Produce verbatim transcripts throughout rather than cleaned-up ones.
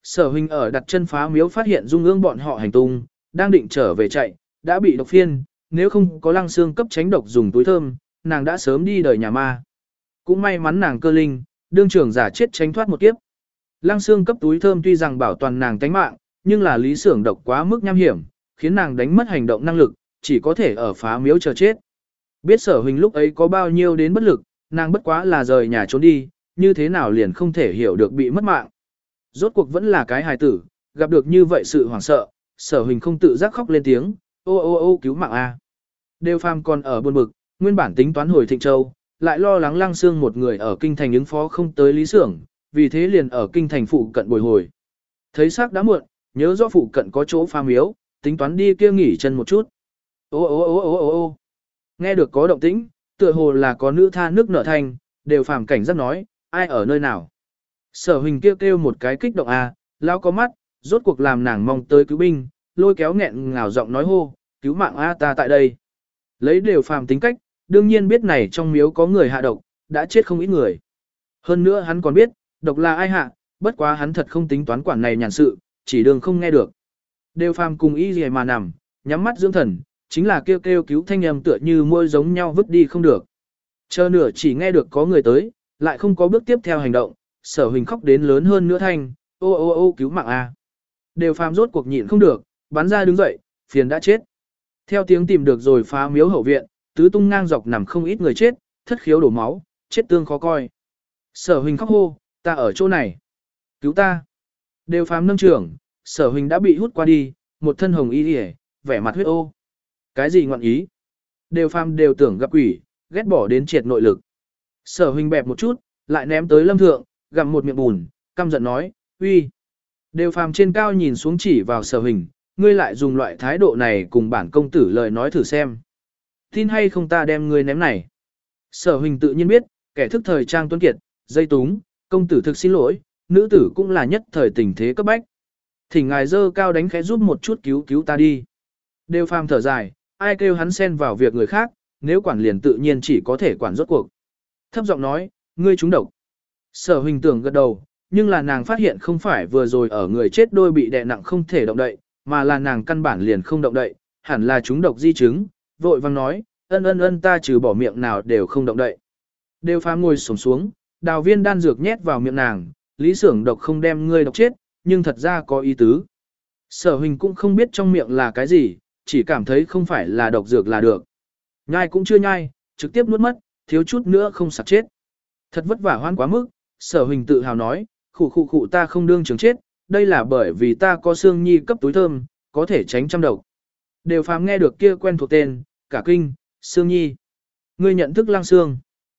Sở Huỳnh ở đặt chân phá miếu phát hiện Dung Ương bọn họ hành tung, đang định trở về chạy, đã bị độc phiên, nếu không có Lăng Xương cấp tránh độc dùng túi thơm, nàng đã sớm đi đời nhà ma. Cũng may mắn nàng cơ linh, đương trưởng giả chết tránh thoát một kiếp. Lăng Xương cấp túi thơm tuy rằng bảo toàn nàng tánh mạng, nhưng là lý xưởng độc quá mức nham hiểm, khiến nàng đánh mất hành động năng lực, chỉ có thể ở phá miếu chờ chết. Biết Sở Huỳnh lúc ấy có bao nhiêu đến bất lực, nàng bất quá là rời nhà trốn đi, như thế nào liền không thể hiểu được bị mất mạng. Rốt cuộc vẫn là cái hài tử, gặp được như vậy sự hoảng sợ, Sở Huỳnh không tự giác khóc lên tiếng, ô ô ô cứu mạng a. Đều Phàm còn ở buồn bực, nguyên bản tính toán hồi Thịnh Châu, lại lo lắng Lăng Xương một người ở kinh thành ứng phó không tới lý xưởng, vì thế liền ở kinh thành phụ cận bồi hồi. Thấy sắc đã muộn, nhớ rõ phụ cận có chỗ phá miếu, tính toán đi kia nghỉ chân một chút. Ô ô ô ô ô ô nghe được có động tĩnh, tựa hồ là có nữ tha nước nở thanh, Đều Phàm cảnh giác nói, ai ở nơi nào. Sở Huỳnh kêu kêu một cái kích động a, lão có mắt, rốt cuộc làm nàng mong tới cứu binh, lôi kéo nghẹn ngào giọng nói hô, cứu mạng a ta tại đây. Lấy Đều Phàm tính cách, đương nhiên biết này trong miếu có người hạ độc, đã chết không ít người. Hơn nữa hắn còn biết, độc là ai hạ, bất quá hắn thật không tính toán quản này nhàn sự, chỉ đường không nghe được. Đều Phàm cùng y gì mà nằm, nhắm mắt dưỡng thần, chính là kêu kêu cứu thanh âm tựa như môi giống nhau vứt đi không được. Chờ nửa chỉ nghe được có người tới, lại không có bước tiếp theo hành động, Sở Huỳnh khóc đến lớn hơn nữa thanh, ô ô ô cứu mạng a. Đều Phàm rốt cuộc nhịn không được, bắn ra đứng dậy, phiền đã chết. Theo tiếng tìm được rồi phá miếu hậu viện, tứ tung ngang dọc nằm không ít người chết, thất khiếu đổ máu, chết tương khó coi. Sở Huỳnh khóc hô, ta ở chỗ này. Cứu ta. Đều Phàm nâng trưởng, Sở Huỳnh đã bị hút qua đi, một thân hồng y điề, vẻ mặt huyết ô. Cái gì ngọn ý? Đều Phàm đều tưởng gặp quỷ, ghét bỏ đến triệt nội lực. Sở Huỳnh bẹp một chút, lại ném tới lâm thượng, gặm một miệng bùn, căm giận nói, uy. Đều Phàm trên cao nhìn xuống chỉ vào Sở Huỳnh, ngươi lại dùng loại thái độ này cùng bản công tử lời nói thử xem. Tin hay không ta đem ngươi ném này. Sở Huỳnh tự nhiên biết, kẻ thức thời trang tuấn kiệt, dây túng, công tử thực xin lỗi, nữ tử cũng là nhất thời tình thế cấp bách. Thỉnh ngài dơ cao đánh khẽ giúp một chút cứu cứu ta đi. Đều Phàm thở dài, ai kêu hắn xen vào việc người khác, nếu quản liền tự nhiên chỉ có thể quản rốt cuộc. Thấp giọng nói, ngươi trúng độc. Sở Huỳnh tưởng gật đầu, nhưng là nàng phát hiện không phải vừa rồi ở người chết đôi bị đè nặng không thể động đậy, mà là nàng căn bản liền không động đậy, hẳn là trúng độc di chứng, vội vang nói, ân ân ân ta trừ bỏ miệng nào đều không động đậy. Đều Phàm ngồi xổm xuống, đào viên đan dược nhét vào miệng nàng, lý xưởng độc không đem ngươi độc chết, nhưng thật ra có ý tứ. Sở Huỳnh cũng không biết trong miệng là cái gì, chỉ cảm thấy không phải là độc dược là được. Nhai cũng chưa nhai, trực tiếp nuốt mất, thiếu chút nữa không sặc chết. Thật vất vả hoan quá mức, Sở Huỳnh tự hào nói, khụ khụ khụ ta không đương trường chết, đây là bởi vì ta có xương nhi cấp túi thơm, có thể tránh trăm độc. Đều Phàm nghe được kia quen thuộc tên, cả kinh, Sương Nhi. Ngươi nhận thức Lăng Xương.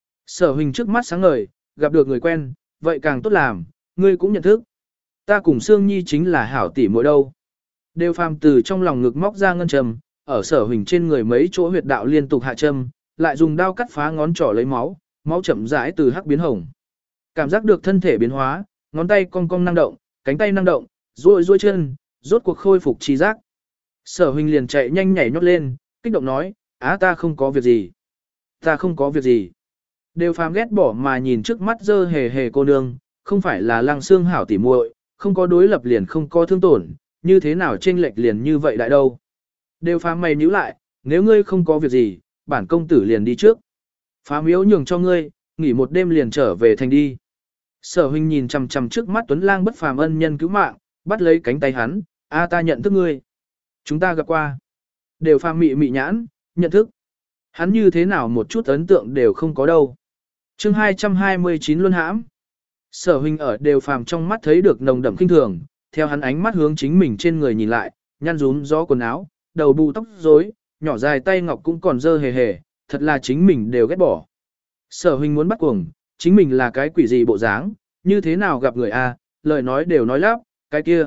Sở Huỳnh trước mắt sáng ngời, gặp được người quen, vậy càng tốt làm, ngươi cũng nhận thức. Ta cùng Sương Nhi chính là hảo tỷ muội đâu. Đều Phàm từ trong lòng ngực móc ra ngân trầm, ở Sở Huỳnh trên người mấy chỗ huyệt đạo liên tục hạ châm, lại dùng đao cắt phá ngón trỏ lấy máu, máu chậm rãi từ hắc biến hồng. Cảm giác được thân thể biến hóa, ngón tay cong cong năng động, cánh tay năng động, duỗi duỗi chân, rốt cuộc khôi phục trí giác. Sở Huỳnh liền chạy nhanh nhảy nhót lên, kích động nói, á ta không có việc gì. Ta không có việc gì. Đều Phàm ghét bỏ mà nhìn trước mắt dơ hề hề cô nương, không phải là Lăng Xương hảo tỉ muội, không có đối lập liền không có thương tổn, như thế nào chênh lệch liền như vậy đại đâu. Đều Phàm mày nhíu lại, nếu ngươi không có việc gì, bản công tử liền đi trước. Phá miếu nhường cho ngươi, nghỉ một đêm liền trở về thành đi. Sở Huỳnh nhìn chằm chằm trước mắt Tuấn Lang bất phàm ân nhân cứu mạng, bắt lấy cánh tay hắn, a ta nhận thức ngươi. Chúng ta gặp qua. Đều Phàm mị mị nhãn, nhận thức. Hắn như thế nào một chút ấn tượng đều không có đâu. Chương hai trăm hai mươi chín luân hãm. Sở Huỳnh ở Đều Phàm trong mắt thấy được nồng đậm kinh thường, theo hắn ánh mắt hướng chính mình trên người nhìn lại, nhăn rúm gió quần áo, đầu bù tóc rối, nhỏ dài tay ngọc cũng còn dơ hề hề, thật là chính mình đều ghét bỏ. Sở Huỳnh muốn bắt cuồng, chính mình là cái quỷ gì bộ dáng, như thế nào gặp người a, lời nói đều nói lắp, cái kia.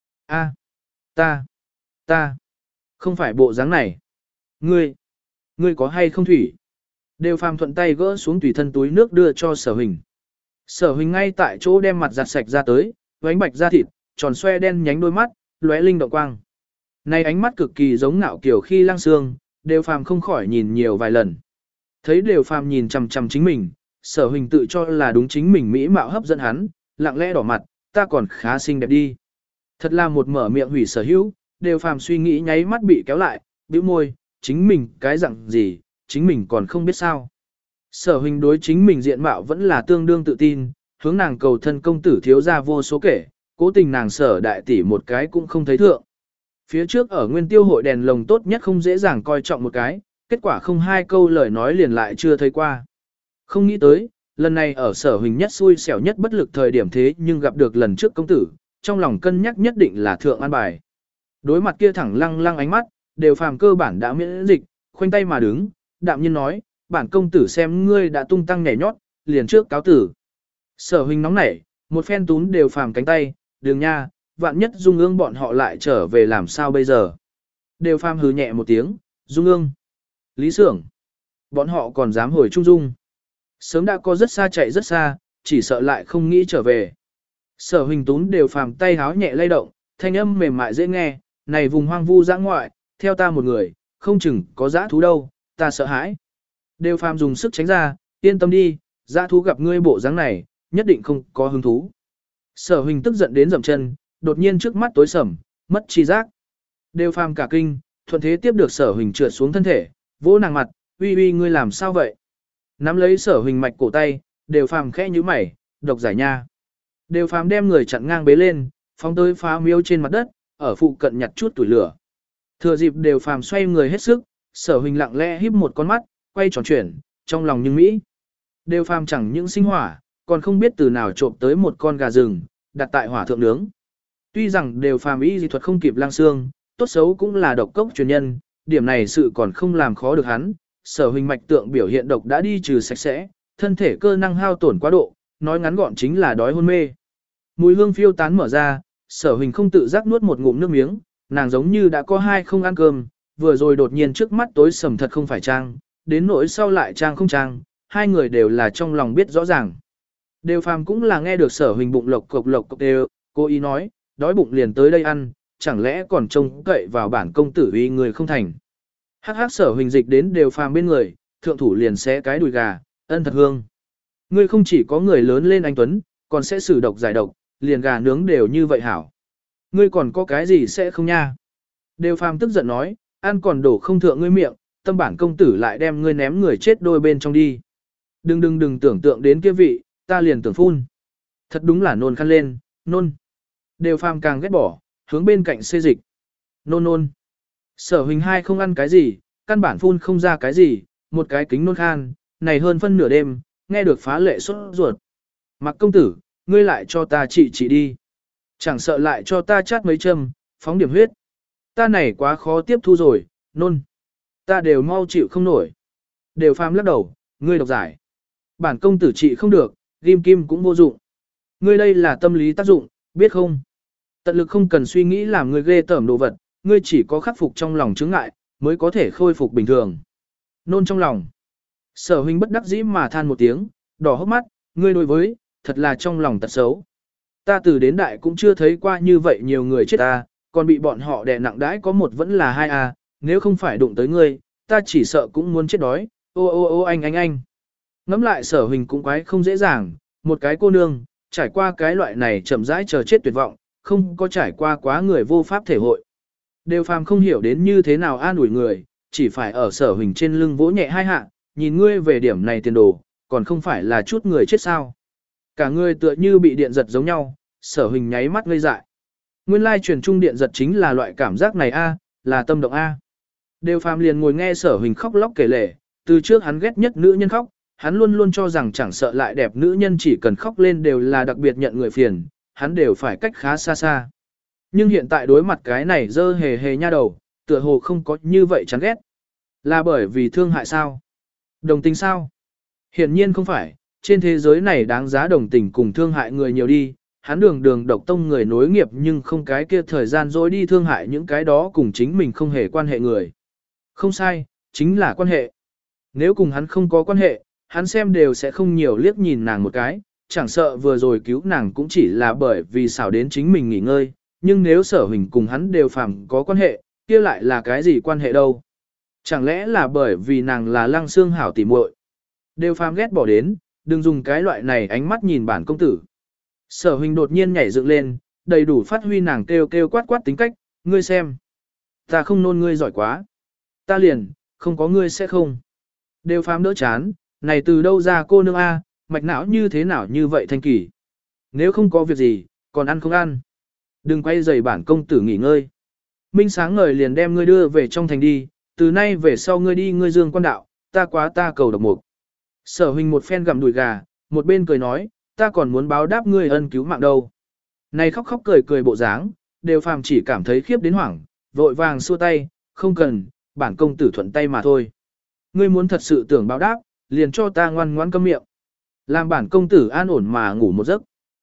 A, ta, ta, không phải bộ dáng này. Ngươi, ngươi có hay không thủy? Đều Phàm thuận tay gỡ xuống tùy thân túi nước đưa cho Sở Huỳnh. Sở Huỳnh ngay tại chỗ đem mặt giặt sạch ra tới, vánh bạch da thịt, tròn xoe đen nhánh đôi mắt, lóe linh động quang. Này ánh mắt cực kỳ giống ngạo kiểu khi Lăng Xương, Đều Phàm không khỏi nhìn nhiều vài lần. Thấy Đều Phàm nhìn chằm chằm chính mình, Sở Huỳnh tự cho là đúng chính mình mỹ mạo hấp dẫn hắn, lặng lẽ đỏ mặt, ta còn khá xinh đẹp đi. Thật là một mở miệng hủy sở hữu, đều phàm suy nghĩ nháy mắt bị kéo lại, bĩu môi, chính mình cái dạng gì, chính mình còn không biết sao. Sở Huỳnh đối chính mình diện mạo vẫn là tương đương tự tin, hướng nàng cầu thân công tử thiếu ra vô số kể, cố tình nàng sở đại tỷ một cái cũng không thấy thượng. Phía trước ở nguyên tiêu hội đèn lồng tốt nhất không dễ dàng coi trọng một cái, kết quả không hai câu lời nói liền lại chưa thấy qua. Không nghĩ tới, lần này ở sở Huỳnh nhất xui xẻo nhất bất lực thời điểm thế nhưng gặp được lần trước công tử, trong lòng cân nhắc nhất định là thượng an bài. Đối mặt kia thẳng lăng lăng ánh mắt, đều phàm cơ bản đã miễn dịch, khoanh tay mà đứng, đạm nhiên nói, bản công tử xem ngươi đã tung tăng nhảy nhót, liền trước cáo tử. Sở Huỳnh nóng nảy, một phen tún đều phàm cánh tay, đường nha, vạn nhất Dung Ương bọn họ lại trở về làm sao bây giờ. Đều phàm hừ nhẹ một tiếng, Dung Ương, Lý Sưởng, bọn họ còn dám hồi Trung Dung. Sớm đã có rất xa chạy rất xa, chỉ sợ lại không nghĩ trở về. Sở Huỳnh tún đều phàm tay háo nhẹ lay động, thanh âm mềm mại dễ nghe, này vùng hoang vu dã ngoại, theo ta một người, không chừng có dã thú đâu, ta sợ hãi. Đều phàm dùng sức tránh ra, yên tâm đi, dã thú gặp ngươi bộ dáng này, nhất định không có hứng thú. Sở Huỳnh tức giận đến dậm chân, đột nhiên trước mắt tối sầm, mất chi giác. Đều phàm cả kinh, thuận thế tiếp được Sở Huỳnh trượt xuống thân thể, vỗ nàng mặt, uy uy ngươi làm sao vậy? Nắm lấy Sở Huỳnh mạch cổ tay, đều phàm khẽ nhíu mày, độc giải nha. Đều phàm đem người chặn ngang bế lên, phóng tới phá miếu trên mặt đất, ở phụ cận nhặt chút tuổi lửa. Thừa dịp đều phàm xoay người hết sức, Sở Huỳnh lặng lẽ híp một con mắt, quay tròn chuyển, trong lòng nhưng mỹ. Đều phàm chẳng những sinh hỏa, còn không biết từ nào trộm tới một con gà rừng, đặt tại hỏa thượng nướng. Tuy rằng đều phàm y dị thuật không kịp lang xương, tốt xấu cũng là độc cốc truyền nhân, điểm này sự còn không làm khó được hắn. Sở Huỳnh mạch tượng biểu hiện độc đã đi trừ sạch sẽ, thân thể cơ năng hao tổn quá độ, nói ngắn gọn chính là đói hôn mê. Mùi hương phiêu tán mở ra, Sở Huỳnh không tự giác nuốt một ngụm nước miếng, nàng giống như đã có hai không ăn cơm, vừa rồi đột nhiên trước mắt tối sầm thật không phải trang, đến nỗi sau lại trang không trang, hai người đều là trong lòng biết rõ ràng. Đều phàm cũng là nghe được Sở Huỳnh bụng lộc cộc lộc cộc đều, cô ý nói, đói bụng liền tới đây ăn, chẳng lẽ còn trông cậy vào bản công tử uy người không thành. Hắc hắc Sở Huỳnh dịch đến đều phàm bên người, thượng thủ liền xé cái đùi gà, ân thật hương. Ngươi không chỉ có người lớn lên anh Tuấn, còn sẽ xử độc giải độc, liền gà nướng đều như vậy hảo. Ngươi còn có cái gì sẽ không nha? Đều phàm tức giận nói, ăn còn đổ không thượng ngươi miệng, tâm bản công tử lại đem ngươi ném người chết đôi bên trong đi. Đừng đừng đừng tưởng tượng đến kia vị, ta liền tưởng phun. Thật đúng là nôn khăn lên, nôn. Đều phàm càng ghét bỏ, hướng bên cạnh xê dịch. Nôn nôn. Sở Huỳnh hai không ăn cái gì, căn bản phun không ra cái gì, một cái kính nôn khan, này hơn phân nửa đêm, nghe được phá lệ sốt ruột. Mặc công tử, ngươi lại cho ta trị trị đi. Chẳng sợ lại cho ta chát mấy châm, phóng điểm huyết. Ta này quá khó tiếp thu rồi, nôn. Ta đều mau chịu không nổi. Đều phàm lắc đầu, ngươi độc giải. Bản công tử trị không được, ghim kim cũng vô dụng. Ngươi đây là tâm lý tác dụng, biết không? Tận lực không cần suy nghĩ làm ngươi ghê tởm đồ vật, ngươi chỉ có khắc phục trong lòng chướng ngại, mới có thể khôi phục bình thường. Nôn trong lòng. Sở Huỳnh bất đắc dĩ mà than một tiếng, đỏ hốc mắt, ngươi đối với, thật là trong lòng tật xấu. Ta từ đến đại cũng chưa thấy qua như vậy nhiều người chết ta, còn bị bọn họ đè nặng đãi có một vẫn là hai a, nếu không phải đụng tới ngươi, ta chỉ sợ cũng muốn chết đói, ô ô ô anh anh anh. Ngắm lại Sở Huỳnh cũng quái không dễ dàng, một cái cô nương, trải qua cái loại này chậm rãi chờ chết tuyệt vọng, không có trải qua quá người vô pháp thể hội. Đều phàm không hiểu đến như thế nào an ủi người, chỉ phải ở Sở Huỳnh trên lưng vỗ nhẹ hai hạ, nhìn ngươi về điểm này tiền đồ, còn không phải là chút người chết sao. Cả người tựa như bị điện giật giống nhau, Sở Huỳnh nháy mắt ngây dại. Nguyên lai truyền trung điện giật chính là loại cảm giác này a, là tâm động a. Đều phàm liền ngồi nghe Sở Huỳnh khóc lóc kể lể, từ trước hắn ghét nhất nữ nhân khóc, hắn luôn luôn cho rằng chẳng sợ lại đẹp nữ nhân chỉ cần khóc lên đều là đặc biệt nhận người phiền, hắn đều phải cách khá xa xa. Nhưng hiện tại đối mặt cái này dơ hề hề nha đầu, tựa hồ không có như vậy chán ghét. Là bởi vì thương hại sao? Đồng tình sao? Hiển nhiên không phải, trên thế giới này đáng giá đồng tình cùng thương hại người nhiều đi, hắn đường đường độc tông người nối nghiệp nhưng không cái kia thời gian dối đi thương hại những cái đó cùng chính mình không hề quan hệ người. Không sai, chính là quan hệ. Nếu cùng hắn không có quan hệ, hắn xem đều sẽ không nhiều liếc nhìn nàng một cái, chẳng sợ vừa rồi cứu nàng cũng chỉ là bởi vì xảo đến chính mình nghỉ ngơi, nhưng nếu Sở Huỳnh cùng hắn đều phàm có quan hệ, kia lại là cái gì quan hệ đâu? Chẳng lẽ là bởi vì nàng là Lăng Xương hảo tỉ muội? Đều phàm ghét bỏ đến, đừng dùng cái loại này ánh mắt nhìn bản công tử. Sở Huỳnh đột nhiên nhảy dựng lên, đầy đủ phát huy nàng kêu kêu quát quát tính cách, ngươi xem. Ta không nôn ngươi giỏi quá. Ta liền, không có ngươi sẽ không. Đều phám đỡ chán, này từ đâu ra cô nương A, mạch não như thế nào như vậy thanh kỳ. Nếu không có việc gì, còn ăn không ăn. Đừng quay giày bản công tử nghỉ ngơi. Minh sáng ngời liền đem ngươi đưa về trong thành đi, từ nay về sau ngươi đi ngươi dương quan đạo, ta quá ta cầu độc mục. Sở Huỳnh một phen gặm đùi gà, một bên cười nói, ta còn muốn báo đáp ngươi ân cứu mạng đâu. Này khóc khóc cười cười bộ dáng, đều phàm chỉ cảm thấy khiếp đến hoảng, vội vàng xua tay, không cần, bản công tử thuận tay mà thôi. Ngươi muốn thật sự tưởng báo đáp, liền cho ta ngoan ngoãn câm miệng. Làm bản công tử an ổn mà ngủ một giấc.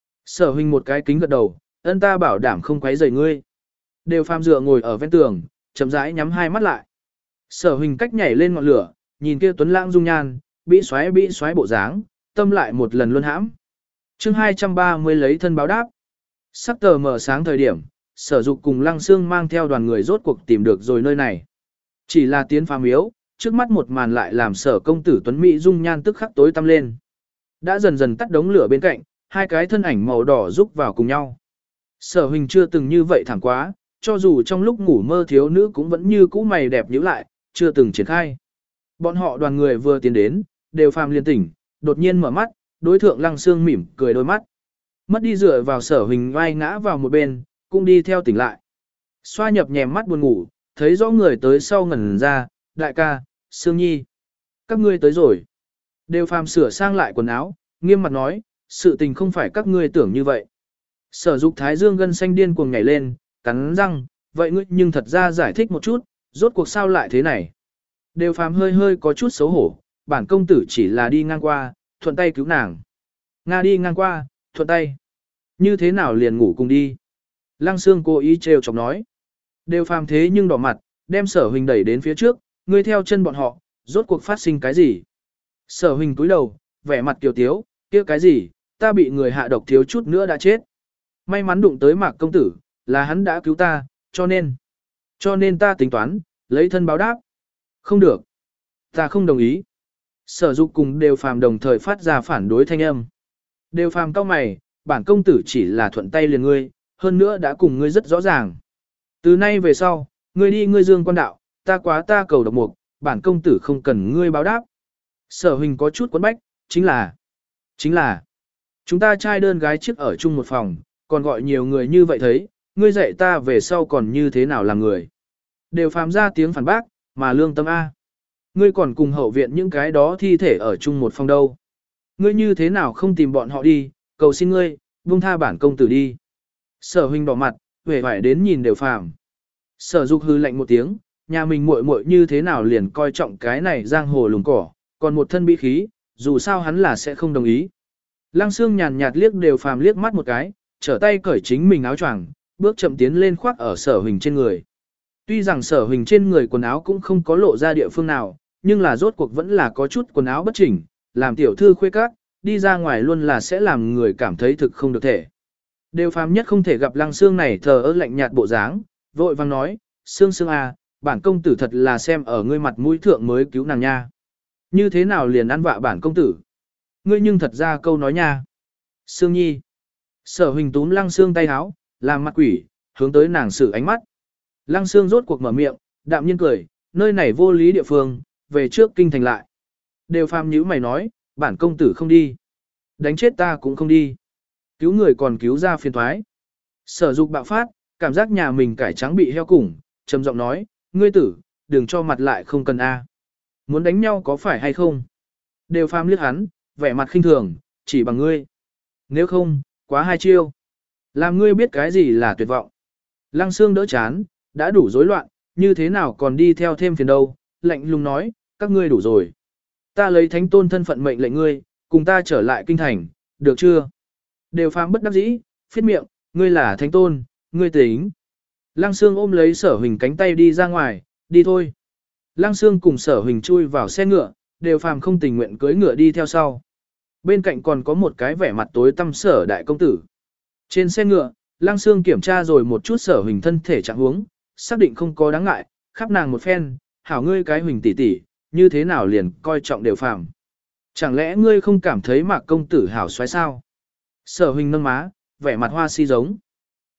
Sở Huỳnh một cái kính gật đầu, ân ta bảo đảm không quấy rầy ngươi. Đều phàm dựa ngồi ở ven tường, chậm rãi nhắm hai mắt lại. Sở Huỳnh cách nhảy lên ngọn lửa, nhìn kia tuấn lãng dung nhan, bị xoáy bị xoáy bộ dáng, tâm lại một lần luân hãm. Chương hai trăm ba mươi lấy thân báo đáp. Sắc tờ mở sáng thời điểm, Sở Dục cùng Lăng Xương mang theo đoàn người rốt cuộc tìm được rồi nơi này. Chỉ là tiến phá miếu, trước mắt một màn lại làm Sở công tử tuấn mỹ dung nhan tức khắc tối tăm lên. Đã dần dần tắt đống lửa bên cạnh, hai cái thân ảnh màu đỏ rúc vào cùng nhau. Sở Huỳnh chưa từng như vậy thẳng quá, cho dù trong lúc ngủ mơ thiếu nữ cũng vẫn như cũ mày đẹp nhíu lại, chưa từng triển khai. Bọn họ đoàn người vừa tiến đến, đều phàm liên tỉnh, đột nhiên mở mắt, đối thượng Lăng Xương mỉm cười đôi mắt. Mất đi dựa vào Sở Huỳnh vai ngã vào một bên, cũng đi theo tỉnh lại. Xoa nhập nhèm mắt buồn ngủ, thấy rõ người tới sau ngẩn ra, đại ca, Sương Nhi. Các ngươi tới rồi. Đều phàm sửa sang lại quần áo, nghiêm mặt nói, sự tình không phải các ngươi tưởng như vậy. Sở Dục thái dương gân xanh điên cuồng nhảy lên, cắn răng, vậy ngươi nhưng thật ra giải thích một chút, rốt cuộc sao lại thế này. Đều phàm hơi hơi có chút xấu hổ, bản công tử chỉ là đi ngang qua, thuận tay cứu nàng. Nga đi ngang qua, thuận tay. Như thế nào liền ngủ cùng đi. Lăng Xương cố ý trêu chọc nói. Đều phàm thế nhưng đỏ mặt, đem Sở Huỳnh đẩy đến phía trước, ngươi theo chân bọn họ, rốt cuộc phát sinh cái gì. Sở Huỳnh cúi đầu, vẻ mặt kiều tiếu, kia cái gì, ta bị người hạ độc thiếu chút nữa đã chết. May mắn đụng tới Mạc công tử, là hắn đã cứu ta, cho nên. Cho nên ta tính toán, lấy thân báo đáp. Không được. Ta không đồng ý. Sở Dục cùng Đều phàm đồng thời phát ra phản đối thanh âm. Đều phàm cao mày, bản công tử chỉ là thuận tay liền ngươi, hơn nữa đã cùng ngươi rất rõ ràng. Từ nay về sau, ngươi đi ngươi dương quan đạo, ta quá ta cầu độc mục, bản công tử không cần ngươi báo đáp. Sở Huỳnh có chút quấn bách, chính là, chính là, chúng ta trai đơn gái chiếc ở chung một phòng, còn gọi nhiều người như vậy thấy, ngươi dạy ta về sau còn như thế nào làm người. Đều phàm ra tiếng phản bác, mà lương tâm A. Ngươi còn cùng hậu viện những cái đó thi thể ở chung một phòng đâu. Ngươi như thế nào không tìm bọn họ đi, cầu xin ngươi, buông tha bản công tử đi. Sở Huỳnh đỏ mặt, vẻ vải đến nhìn Đều phàm. Sở Dục hư lạnh một tiếng, nhà mình muội muội như thế nào liền coi trọng cái này giang hồ lùng cỏ, còn một thân bí khí, dù sao hắn là sẽ không đồng ý. Lăng Xương nhàn nhạt liếc Đều phàm liếc mắt một cái, trở tay cởi chính mình áo choàng, bước chậm tiến lên khoác ở Sở Huỳnh trên người. Tuy rằng Sở Huỳnh trên người quần áo cũng không có lộ ra địa phương nào, nhưng là rốt cuộc vẫn là có chút quần áo bất chỉnh, làm tiểu thư khuê các, đi ra ngoài luôn là sẽ làm người cảm thấy thực không được thể. Đều phàm nhất không thể gặp Lăng Xương này thờ ơ lạnh nhạt bộ dáng, vội vang nói, Xương Xương à, bản công tử thật là xem ở ngươi mặt mũi thượng mới cứu nàng nha. Như thế nào liền ăn vạ bản công tử? Ngươi nhưng thật ra câu nói nha. Xương Nhi. Sở Huỳnh túm Lăng Xương tay háo, làm mặt quỷ, hướng tới nàng sử ánh mắt. Lăng Xương rốt cuộc mở miệng, đạm nhiên cười, nơi này vô lý địa phương, về trước kinh thành lại. Đều phàm nhíu mày nói, bản công tử không đi. Đánh chết ta cũng không đi. Cứu người còn cứu ra phiền thoái. Sở Dục bạo phát, cảm giác nhà mình cải trắng bị heo củng, trầm giọng nói, ngươi tử, đừng cho mặt lại không cần a. Muốn đánh nhau có phải hay không? Đều phàm liếc hắn, vẻ mặt khinh thường, chỉ bằng ngươi. Nếu không, quá hai chiêu. Làm ngươi biết cái gì là tuyệt vọng. Lăng Xương đỡ chán, đã đủ rối loạn, như thế nào còn đi theo thêm phiền đâu, lạnh lùng nói, các ngươi đủ rồi. Ta lấy thánh tôn thân phận mệnh lệnh ngươi, cùng ta trở lại kinh thành, được chưa? Đều phàm bất đắc dĩ, phiết miệng, ngươi là thánh tôn, ngươi tính. Lăng Xương ôm lấy Sở Huỳnh cánh tay đi ra ngoài, đi thôi. Lăng Xương cùng Sở Huỳnh chui vào xe ngựa, Đều phàm không tình nguyện cưỡi ngựa đi theo sau. Bên cạnh còn có một cái vẻ mặt tối tăm Sở đại công tử. Trên xe ngựa, Lăng Xương kiểm tra rồi một chút Sở Huỳnh thân thể trạng huống, xác định không có đáng ngại, khắp nàng một phen, hảo ngươi cái Huỳnh tỷ tỷ, như thế nào liền coi trọng Đều phàm. Chẳng lẽ ngươi không cảm thấy Mạc công tử hảo xoái sao? Sở Huỳnh nâng má, vẻ mặt hoa si giống.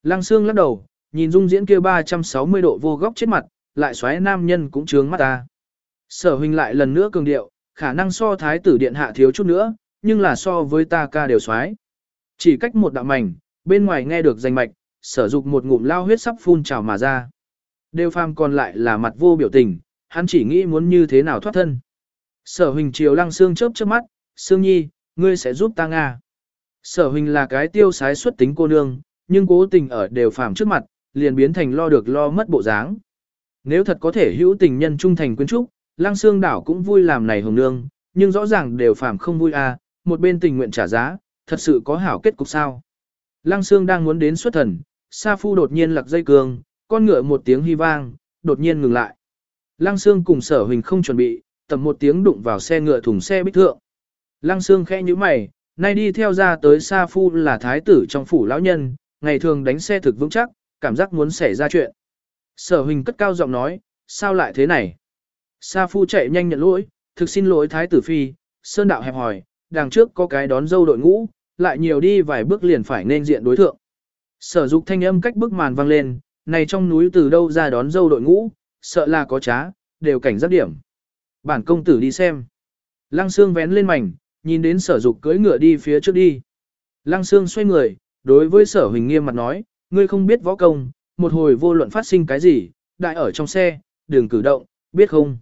Lăng Sương lắc đầu, nhìn dung diễn kia ba trăm sáu mươi độ vô góc chết mặt, lại xoáy nam nhân cũng trướng mắt ta. Sở Huynh lại lần nữa cường điệu, khả năng so thái tử điện hạ thiếu chút nữa, nhưng là so với ta ca đều xoáy. Chỉ cách một đạo mảnh, bên ngoài nghe được danh mạch, sở dục một ngụm lao huyết sắp phun trào mà ra. Đều phàm còn lại là mặt vô biểu tình, hắn chỉ nghĩ muốn như thế nào thoát thân. Sở Huỳnh chiều Lăng Sương chớp chớp mắt, Sương Nhi, ngươi sẽ giúp ta Nga. Sở Huỳnh là cái tiêu sái xuất tính cô nương, nhưng cố tình ở đều phàm trước mặt, liền biến thành lo được lo mất bộ dáng. Nếu thật có thể hữu tình nhân trung thành quyến trúc, Lăng Sương đảo cũng vui làm này hồng nương, nhưng rõ ràng đều phàm không vui à, một bên tình nguyện trả giá, thật sự có hảo kết cục sao. Lăng Sương đang muốn đến xuất thần, Sa Phu đột nhiên lặc dây cương, con ngựa một tiếng hy vang, đột nhiên ngừng lại. Lăng Sương cùng Sở Huỳnh không chuẩn bị, tầm một tiếng đụng vào xe ngựa thùng xe bích thượng. Lăng Sương khẽ nhíu mày, nay đi theo ra tới Sa Phu là thái tử trong phủ lão nhân, ngày thường đánh xe thực vững chắc, cảm giác muốn xảy ra chuyện. Sở Huỳnh cất cao giọng nói, sao lại thế này? Sa Phu chạy nhanh nhận lỗi, thực xin lỗi thái tử phi, sơn đạo hẹp hòi, đằng trước có cái đón dâu đội ngũ, lại nhiều đi vài bước liền phải nên diện đối thượng. Sở Dục thanh âm cách bức màn vang lên, này trong núi từ đâu ra đón dâu đội ngũ, sợ là có trá, đều cảnh giác điểm. Bản công tử đi xem. Lăng Sương vén lên mảnh, nhìn đến Sở Dục cưỡi ngựa đi phía trước đi. Lăng Sương xoay người, đối với Sở Huỳnh nghiêm mặt nói, ngươi không biết võ công, một hồi vô luận phát sinh cái gì, đại ở trong xe, đừng cử động, biết không?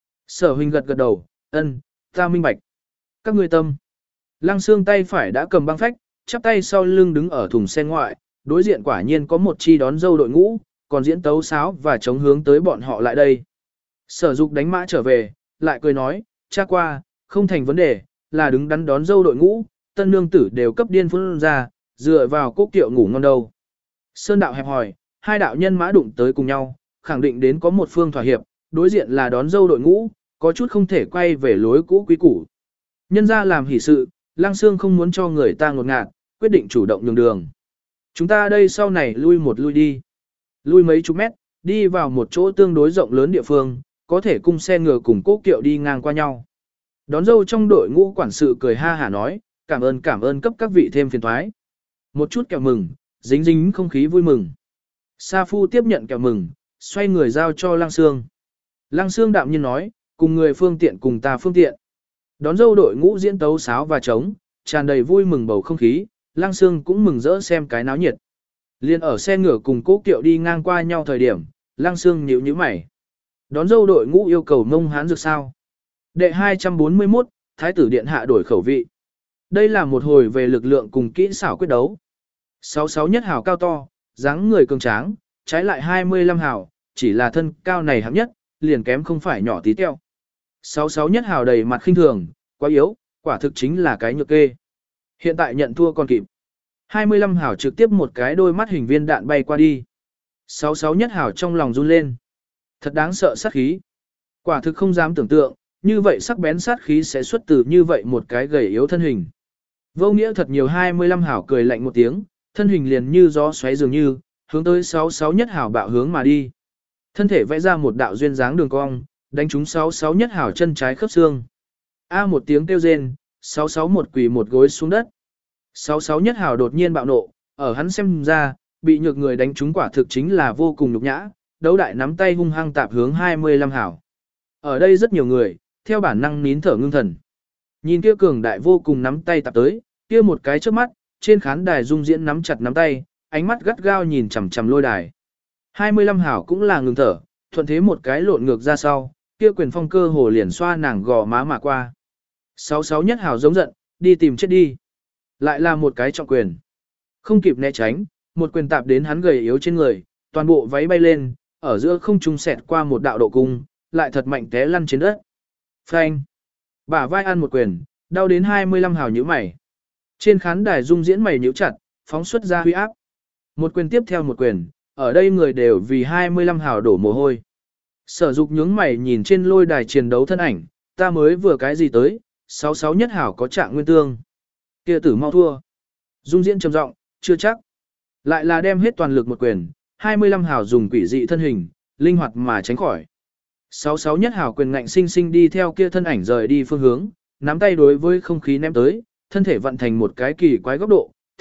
Sở Huỳnh gật gật đầu, ân, ta minh bạch. Các ngươi tâm. Lăng Sương tay phải đã cầm băng phách, chắp tay sau lưng đứng ở thùng xe ngoại, đối diện quả nhiên có một chi đón dâu đội ngũ, còn diễn tấu sáo và chống hướng tới bọn họ lại đây. Sở Dục đánh mã trở về, lại cười nói, cha qua, không thành vấn đề, là đứng đắn đón dâu đội ngũ, tân nương tử đều cấp điên phun ra, dựa vào cốc tiệu ngủ ngon đâu. Sơn đạo hẹp hỏi, hai đạo nhân mã đụng tới cùng nhau, khẳng định đến có một phương thỏa hiệp, đối diện là đón dâu đội ngũ, có chút không thể quay về lối cũ quý củ. Nhân ra làm hỷ sự, Lăng Sương không muốn cho người ta ngột ngạt, quyết định chủ động nhường đường. Chúng ta đây sau này lui một lui đi. Lui mấy chục mét, đi vào một chỗ tương đối rộng lớn địa phương, có thể cung xe ngựa cùng cố kiệu đi ngang qua nhau. Đón dâu trong đội ngũ quản sự cười ha hả nói, cảm ơn cảm ơn cấp các vị thêm phiền thoái. Một chút kẹo mừng, dính dính không khí vui mừng. Sa Phu tiếp nhận kẹo mừng, xoay người giao cho Lăng Sương. Lăng Sương đạm nhiên nói, cùng người phương tiện cùng ta phương tiện. Đón dâu đội ngũ diễn tấu sáo và trống, tràn đầy vui mừng bầu không khí, Lăng Sương cũng mừng rỡ xem cái náo nhiệt. Liên ở xe ngựa cùng cố kiệu đi ngang qua nhau thời điểm, Lăng Sương nhíu nhíu mày. Đón dâu đội ngũ yêu cầu Mông Hán dược sao? Đệ hai trăm bốn mươi mốt, Thái tử điện hạ đổi khẩu vị. Đây là một hồi về lực lượng cùng kỹ xảo quyết đấu. sáu sáu nhất hào cao to, dáng người cường tráng, trái lại hai mươi lăm hào, chỉ là thân cao này hạng nhất, liền kém không phải nhỏ tí teo. sáu sáu nhất hào đầy mặt khinh thường, quá yếu, quả thực chính là cái nhược kê. Hiện tại nhận thua còn kịp. hai mươi lăm hào trực tiếp một cái đôi mắt hình viên đạn bay qua đi. sáu sáu nhất hào trong lòng run lên. Thật đáng sợ sát khí. Quả thực không dám tưởng tượng, như vậy sắc bén sát khí sẽ xuất từ như vậy một cái gầy yếu thân hình. Vô nghĩa thật nhiều hai mươi lăm hào cười lạnh một tiếng, thân hình liền như gió xoáy dường như, hướng tới sáu sáu nhất hào bạo hướng mà đi. Thân thể vẽ ra một đạo duyên dáng đường cong, đánh trúng sáu sáu nhất hào chân trái khớp xương. A một tiếng kêu rên, sáu sáu một quỳ một gối xuống đất. sáu sáu nhất hào đột nhiên bạo nộ, ở hắn xem ra, bị nhược người đánh trúng quả thực chính là vô cùng nhục nhã, đấu đại nắm tay hung hăng tạp hướng hai mươi lăm hào. Ở đây rất nhiều người, theo bản năng nín thở ngưng thần. Nhìn kia cường đại vô cùng nắm tay tạp tới, kia một cái trước mắt, trên khán đài dung diễn nắm chặt nắm tay, ánh mắt gắt gao nhìn chằm chằm lôi đài. hai mươi lăm hảo cũng là ngừng thở, thuận thế một cái lộn ngược ra sau, kia quyền phong cơ hồ liền xoa nàng gò má mà qua. sáu sáu nhất hảo giống giận, đi tìm chết đi. Lại là một cái trọng quyền. Không kịp né tránh, một quyền tạp đến hắn gầy yếu trên người, toàn bộ váy bay lên, ở giữa không trung xẹt qua một đạo độ cung, lại thật mạnh té lăn trên đất. Phanh. Bả vai ăn một quyền, đau đến hai mươi lăm hào nhíu mày. Trên khán đài dung diễn mày nhíu chặt, phóng xuất ra huy áp. Một quyền tiếp theo một quyền, ở đây người đều vì hai mươi lăm hào đổ mồ hôi. Sở Dục nhướng mày nhìn trên lôi đài chiến đấu thân ảnh, ta mới vừa cái gì tới, sáu sáu nhất hảo có trạng nguyên tương. Kia tử mau thua. Dung diễn trầm giọng, chưa chắc. Lại là đem hết toàn lực một quyền, hai mươi lăm hảo dùng quỷ dị thân hình, linh hoạt mà tránh khỏi. sáu sáu nhất hảo quyền ngạnh sinh sinh đi theo kia thân ảnh rời đi phương hướng, nắm tay đối với không khí ném tới, thân thể vận thành một cái kỳ quái góc độ,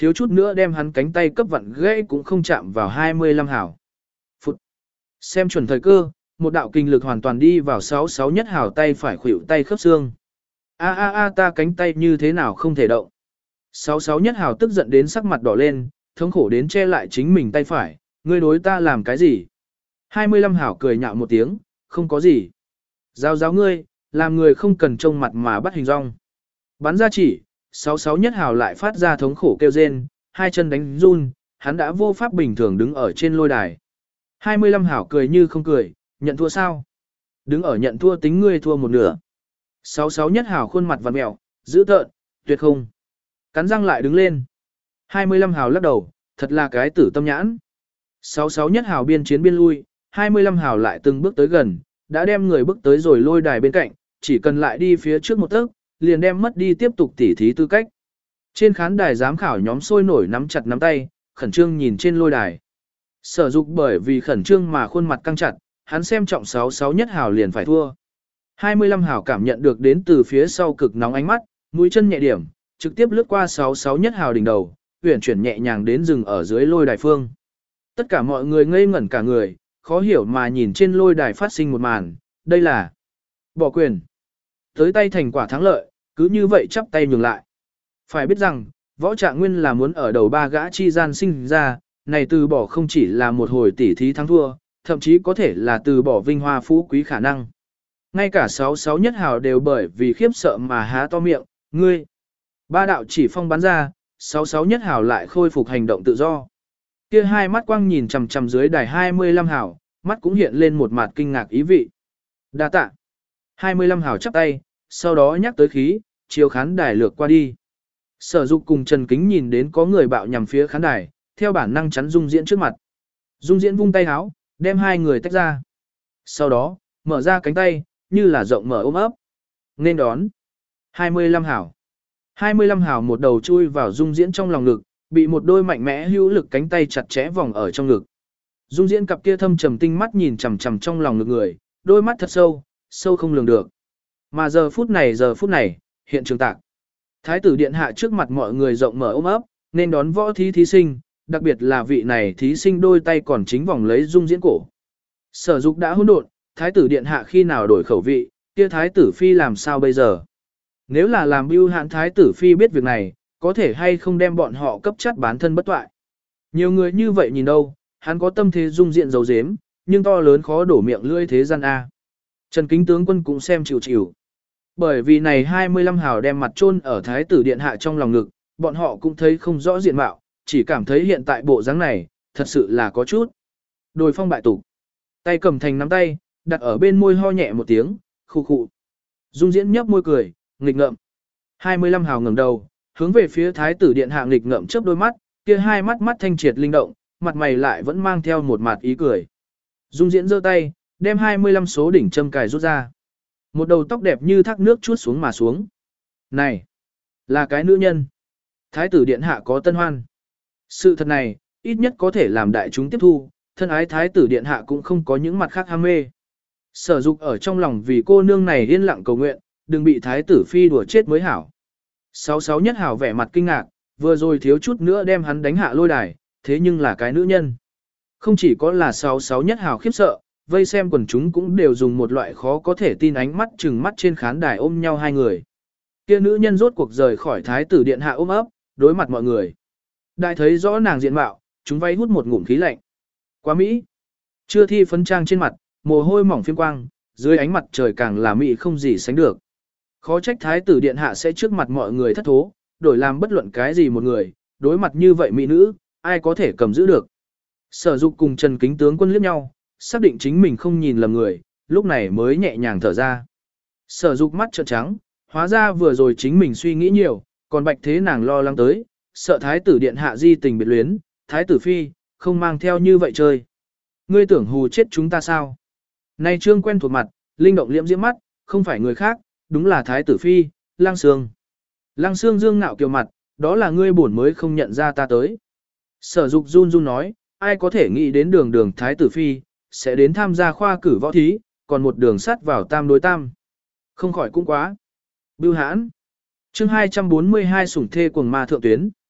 thiếu chút nữa đem hắn cánh tay cấp vặn gãy cũng không chạm vào hai mươi lăm hảo. Phụt. Xem chuẩn thời cơ, một đạo kinh lực hoàn toàn đi vào sáu sáu nhất hảo tay phải khuỷu tay khớp xương. A a a ta cánh tay như thế nào không thể động. sáu sáu nhất hảo tức giận đến sắc mặt đỏ lên, thống khổ đến che lại chính mình tay phải, ngươi đối ta làm cái gì? hai mươi lăm hảo cười nhạo một tiếng, không có gì. Giao giáo ngươi, làm người không cần trông mặt mà bắt hình rong. Bắn ra chỉ, sáu sáu nhất hảo lại phát ra thống khổ kêu rên, hai chân đánh run, hắn đã vô pháp bình thường đứng ở trên lôi đài. hai mươi lăm hảo cười như không cười, nhận thua sao? Đứng ở nhận thua tính ngươi thua một nửa. sáu sáu nhất hảo khuôn mặt vặn mẹo, dữ tợn, tuyệt không. Cắn răng lại đứng lên. hai mươi lăm hảo lắc đầu, thật là cái tử tâm nhãn. sáu sáu nhất hảo biên chiến biên lui, hai mươi lăm hảo lại từng bước tới gần, đã đem người bước tới rồi lôi đài bên cạnh, chỉ cần lại đi phía trước một tấc, liền đem mất đi tiếp tục tỉ thí tư cách. Trên khán đài giám khảo nhóm sôi nổi nắm chặt nắm tay, khẩn trương nhìn trên lôi đài. Sở Dục bởi vì khẩn trương mà khuôn mặt căng chặt, hắn xem trọng sáu sáu nhất hảo liền phải thua. hai mươi lăm hảo cảm nhận được đến từ phía sau cực nóng ánh mắt, mũi chân nhẹ điểm, trực tiếp lướt qua sáu sáu nhất hảo đỉnh đầu, uyển chuyển nhẹ nhàng đến dừng ở dưới lôi đài phương. Tất cả mọi người ngây ngẩn cả người, khó hiểu mà nhìn trên lôi đài phát sinh một màn, đây là bỏ quyền. Tới tay thành quả thắng lợi, cứ như vậy chắp tay nhường lại. Phải biết rằng, võ trạng nguyên là muốn ở đầu ba gã chi gian sinh ra, này từ bỏ không chỉ là một hồi tỉ thí thắng thua, thậm chí có thể là từ bỏ vinh hoa phú quý khả năng. Ngay cả sáu sáu nhất hào đều bởi vì khiếp sợ mà há to miệng, ngươi. Ba đạo chỉ phong bắn ra, sáu sáu nhất hào lại khôi phục hành động tự do. Kia hai mắt quang nhìn chằm chằm dưới đài hai mươi lăm hào, mắt cũng hiện lên một mặt kinh ngạc ý vị. Đa tạ. hai mươi lăm hào chắp tay, sau đó nhắc tới khí, chiều khán đài lược qua đi. Sở Dục cùng Trần Kính nhìn đến có người bạo nhằm phía khán đài, theo bản năng chắn Dung Diễn trước mặt. Dung Diễn vung tay háo, đem hai người tách ra. Sau đó, mở ra cánh tay, như là rộng mở ôm ấp. Nên đón. hai mươi lăm hảo. hai mươi lăm hảo một đầu chui vào Dung Diễn trong lòng ngực, bị một đôi mạnh mẽ hữu lực cánh tay chặt chẽ vòng ở trong ngực. Dung Diễn cặp kia thâm trầm tinh mắt nhìn chằm chằm trong lòng ngực người, đôi mắt thật sâu, sâu không lường được. Mà giờ phút này giờ phút này, hiện trường tạc. Thái tử điện hạ trước mặt mọi người rộng mở ôm ấp, nên đón võ thí thí sinh, đặc biệt là vị này thí sinh đôi tay còn chính vòng lấy Dung Diễn cổ. Sở Dục đã hỗn độn, thái tử điện hạ khi nào đổi khẩu vị, kia thái tử phi làm sao bây giờ? Nếu là làm bưu hạn thái tử phi biết việc này, có thể hay không đem bọn họ cấp chất bán thân bất toại. Nhiều người như vậy nhìn đâu, hắn có tâm thế dung diện dấu dếm, nhưng to lớn khó đổ miệng lưỡi thế gian A. Trần Kính tướng quân cũng xem chịu chịu. Bởi vì này hai mươi lăm hào đem mặt chôn ở thái tử điện hạ trong lòng ngực, bọn họ cũng thấy không rõ diện mạo, chỉ cảm thấy hiện tại bộ dáng này, thật sự là có chút. Đồi phong bại tục. Tay cầm thành nắm tay, đặt ở bên môi ho nhẹ một tiếng, khu khụ. Dung Diễn nhấp môi cười, nghịch ngợm. hai mươi lăm hào ngẩng đầu, hướng về phía thái tử điện hạ nghịch ngợm chớp đôi mắt, kia hai mắt mắt thanh triệt linh động, mặt mày lại vẫn mang theo một mặt ý cười. Dung Diễn giơ tay, đem hai mươi lăm số đỉnh châm cài rút ra. Một đầu tóc đẹp như thác nước chuốt xuống mà xuống. Này, là cái nữ nhân. Thái tử điện hạ có tân hoan. Sự thật này, ít nhất có thể làm đại chúng tiếp thu, thân ái thái tử điện hạ cũng không có những mặt khác ham mê. Sở Dục ở trong lòng vì cô nương này yên lặng cầu nguyện, đừng bị thái tử phi đùa chết mới hảo. Sáu sáu nhất hảo vẻ mặt kinh ngạc, vừa rồi thiếu chút nữa đem hắn đánh hạ lôi đài, thế nhưng là cái nữ nhân. Không chỉ có là sáu sáu nhất hảo khiếp sợ, vây xem quần chúng cũng đều dùng một loại khó có thể tin ánh mắt chừng mắt trên khán đài ôm nhau hai người. Kia nữ nhân rốt cuộc rời khỏi thái tử điện hạ ôm ấp, đối mặt mọi người. Đại thấy rõ nàng diện mạo, chúng vay hút một ngụm khí lạnh. Quá Mỹ. Chưa thi phấn trang trên mặt, mồ hôi mỏng phiêm quang, dưới ánh mặt trời càng là Mỹ không gì sánh được. Khó trách thái tử điện hạ sẽ trước mặt mọi người thất thố, đổi làm bất luận cái gì một người, đối mặt như vậy mỹ nữ, ai có thể cầm giữ được. Sở Dục cùng Trần Kính tướng quân liếc nhau, xác định chính mình không nhìn lầm người, lúc này mới nhẹ nhàng thở ra. Sở Dục mắt trợn trắng, hóa ra vừa rồi chính mình suy nghĩ nhiều, còn Bạch Thế nàng lo lắng tới, sợ thái tử điện hạ di tình biệt luyến, thái tử phi, không mang theo như vậy chơi. Ngươi tưởng hù chết chúng ta sao? Nay trương quen thuộc mặt, linh động liễm diễm mắt, không phải người khác, đúng là thái tử phi, Lăng Sương. Lăng Sương dương nạo kiều mặt, đó là ngươi bổn mới không nhận ra ta tới. Sở Dục run run nói, ai có thể nghĩ đến đường đường thái tử phi, sẽ đến tham gia khoa cử võ thí, còn một đường sắt vào tam đối tam. Không khỏi cũng quá. Bưu hãn. Chương hai trăm bốn mươi hai sủng thê cuồng ma thượng tuyến.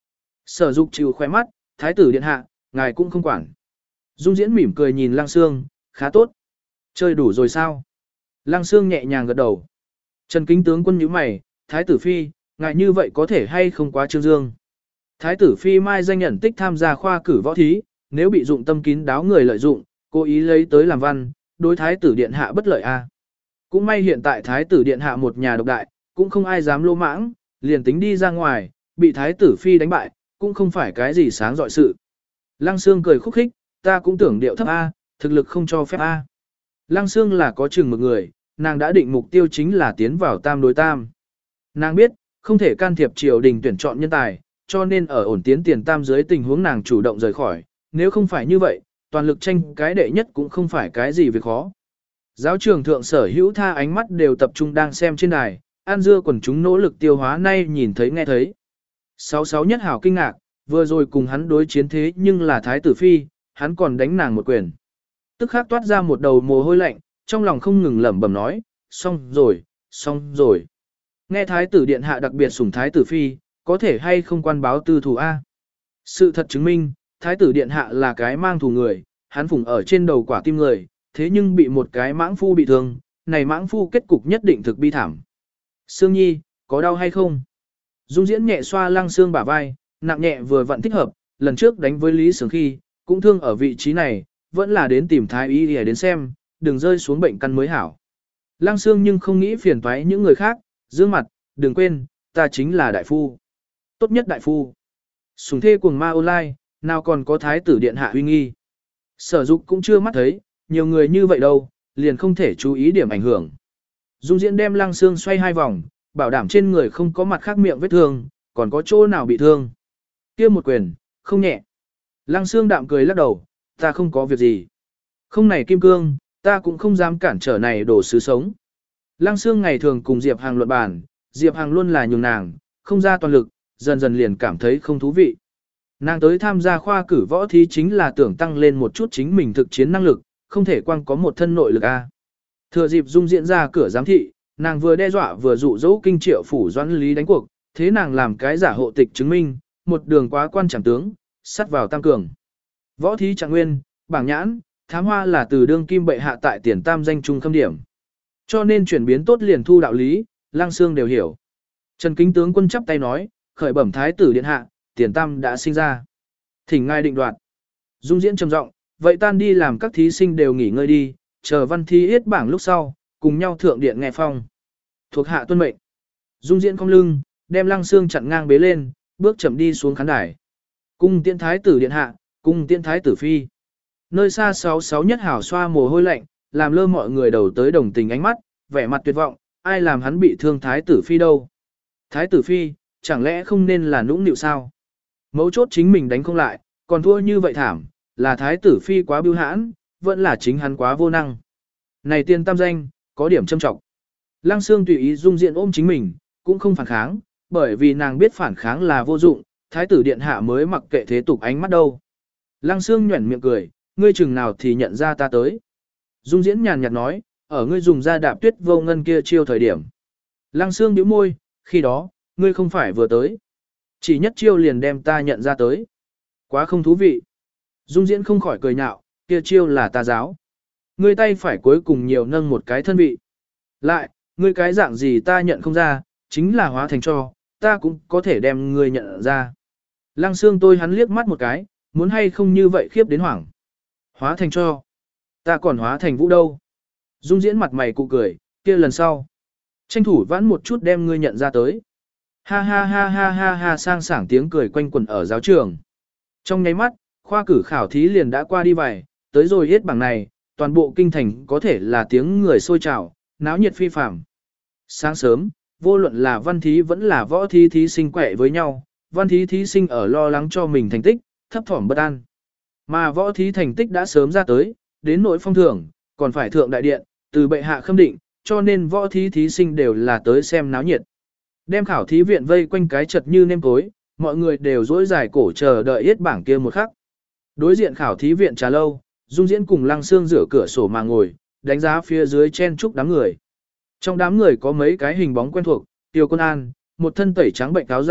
Sở Dục chịu khóe mắt, thái tử điện hạ, ngài cũng không quản. Dung Diễn mỉm cười nhìn Lăng Sương, khá tốt. Chơi đủ rồi sao? Lăng Sương nhẹ nhàng gật đầu. Trần Kính tướng quân nhíu mày, thái tử phi, ngài như vậy có thể hay không quá trương dương. Thái tử phi mai danh nhận tích tham gia khoa cử võ thí, nếu bị dụng tâm kín đáo người lợi dụng, cố ý lấy tới làm văn, đối thái tử điện hạ bất lợi a. Cũng may hiện tại thái tử điện hạ một nhà độc đại, cũng không ai dám lô mãng, liền tính đi ra ngoài, bị thái tử phi đánh bại, cũng không phải cái gì sáng dọi sự. Lăng Sương cười khúc khích, ta cũng tưởng điệu thấp a, thực lực không cho phép a. Lăng Sương là có chừng một người, nàng đã định mục tiêu chính là tiến vào tam đối tam. Nàng biết, không thể can thiệp triều đình tuyển chọn nhân tài, cho nên ở ổn tiến tiền tam dưới tình huống nàng chủ động rời khỏi, nếu không phải như vậy, toàn lực tranh cái đệ nhất cũng không phải cái gì việc khó. Giáo trường thượng sở hữu tha ánh mắt đều tập trung đang xem trên đài, An Dưa quần chúng nỗ lực tiêu hóa nay nhìn thấy nghe thấy. Sáu sáu nhất hảo kinh ngạc, vừa rồi cùng hắn đối chiến thế nhưng là thái tử phi, hắn còn đánh nàng một quyền. Tức khắc toát ra một đầu mồ hôi lạnh, trong lòng không ngừng lẩm bẩm nói, xong rồi, xong rồi. Nghe thái tử điện hạ đặc biệt sủng thái tử phi, có thể hay không quan báo tư thù A. Sự thật chứng minh, thái tử điện hạ là cái mang thù người, hắn phủng ở trên đầu quả tim người, thế nhưng bị một cái mãng phu bị thương, này mãng phu kết cục nhất định thực bi thảm. Sương Nhi, có đau hay không? Dung Diễn nhẹ xoa Lăng Sương bả vai, nặng nhẹ vừa vặn thích hợp, lần trước đánh với Lý Sướng khi, cũng thương ở vị trí này, vẫn là đến tìm thái y để đến xem, đừng rơi xuống bệnh căn mới hảo. Lăng Sương nhưng không nghĩ phiền toái những người khác, dương mặt, đừng quên, ta chính là đại phu. Tốt nhất đại phu. Sùng thê cuồng ma online, nào còn có thái tử điện hạ uy nghi. Sở Dục cũng chưa mắt thấy, nhiều người như vậy đâu, liền không thể chú ý điểm ảnh hưởng. Dung Diễn đem Lăng Sương xoay hai vòng, bảo đảm trên người không có mặt khác miệng vết thương, còn có chỗ nào bị thương. Kia một quyền, không nhẹ. Lăng Sương đạm cười lắc đầu, ta không có việc gì. Không này kim cương, ta cũng không dám cản trở này đổ sứ sống. Lăng Sương ngày thường cùng Diệp Hàng luận bàn, Diệp Hàng luôn là nhường nàng, không ra toàn lực, dần dần liền cảm thấy không thú vị. Nàng tới tham gia khoa cử võ thí chính là tưởng tăng lên một chút chính mình thực chiến năng lực, không thể quang có một thân nội lực a. Thừa dịp Dung Diễn ra cửa giám thị, nàng vừa đe dọa vừa dụ dỗ kinh triệu phủ Doãn Lý đánh cuộc, thế nàng làm cái giả hộ tịch chứng minh, một đường quá quan chẳng tướng, sắt vào tam cường. Võ thí trạng nguyên, bảng nhãn, thám hoa là từ đương kim bệ hạ tại tiền tam danh trung khâm điểm. Cho nên chuyển biến tốt liền thu đạo lý, Lăng Sương đều hiểu. Trần Kính tướng quân chắp tay nói, khởi bẩm thái tử điện hạ, tiền tam đã sinh ra. Thỉnh ngài định đoạt. Dung Diễn trầm giọng, vậy tan đi làm các thí sinh đều nghỉ ngơi đi, chờ văn thi yết bảng lúc sau, cùng nhau thượng điện nghe phong. Thuộc hạ tuân mệnh. Dung Diễn cong lưng, đem Lăng Sương chặn ngang bế lên, bước chậm đi xuống khán đài. Cung tiễn thái tử điện hạ, cung tiễn thái tử phi. Nơi xa sáu sáu nhất hảo xoa mồ hôi lạnh, làm lơ mọi người đầu tới đồng tình ánh mắt, vẻ mặt tuyệt vọng, ai làm hắn bị thương thái tử phi đâu. Thái tử phi, chẳng lẽ không nên là nũng nịu sao? Mấu chốt chính mình đánh không lại, còn thua như vậy thảm, là thái tử phi quá bưu hãn, vẫn là chính hắn quá vô năng. Này tiên tam danh, có điểm châm trọng. Lăng Sương tùy ý Dung Diễn ôm chính mình, cũng không phản kháng, bởi vì nàng biết phản kháng là vô dụng, thái tử điện hạ mới mặc kệ thế tục ánh mắt đâu. Lăng Sương nhuẩn miệng cười, ngươi chừng nào thì nhận ra ta tới. Dung Diễn nhàn nhạt nói, ở ngươi dùng ra đạp tuyết vô ngân kia chiêu thời điểm. Lăng Sương nhíu môi, khi đó, ngươi không phải vừa tới. Chỉ nhất chiêu liền đem ta nhận ra tới. Quá không thú vị. Dung Diễn không khỏi cười nhạo, kia chiêu là ta giáo. Ngươi tay phải cuối cùng nhiều nâng một cái thân vị. Lại, ngươi cái dạng gì ta nhận không ra, chính là hóa thành cho, ta cũng có thể đem ngươi nhận ra. Lăng Sương tôi hắn liếc mắt một cái, muốn hay không như vậy khiếp đến hoảng. Hóa thành cho. Ta còn hóa thành vũ đâu. Dung Diễn mặt mày cụ cười, kia lần sau. Tranh thủ vãn một chút đem ngươi nhận ra tới. Ha ha ha ha ha ha sang sảng tiếng cười quanh quẩn ở giáo trường. Trong nháy mắt, khoa cử khảo thí liền đã qua đi vài, tới rồi hết bảng này, toàn bộ kinh thành có thể là tiếng người sôi trào, náo nhiệt phi phàm. Sáng sớm, vô luận là văn thí vẫn là võ thí thí sinh quẹ với nhau, văn thí thí sinh ở lo lắng cho mình thành tích, thấp thỏm bất an. Mà võ thí thành tích đã sớm ra tới, đến nỗi phong thưởng, còn phải thượng đại điện, từ bệ hạ khâm định, cho nên võ thí thí sinh đều là tới xem náo nhiệt. Đem khảo thí viện vây quanh cái chật như nêm tối, mọi người đều dỗi dài cổ chờ đợi yết bảng kia một khắc. Đối diện khảo thí viện trà lâu, Dung Diễn cùng Lăng Sương rửa cửa sổ mà ngồi, đánh giá phía dưới chen chúc đám người. Trong đám người có mấy cái hình bóng quen thuộc, Tiêu Quân An, một thân tẩy trắng bệnh áo dài,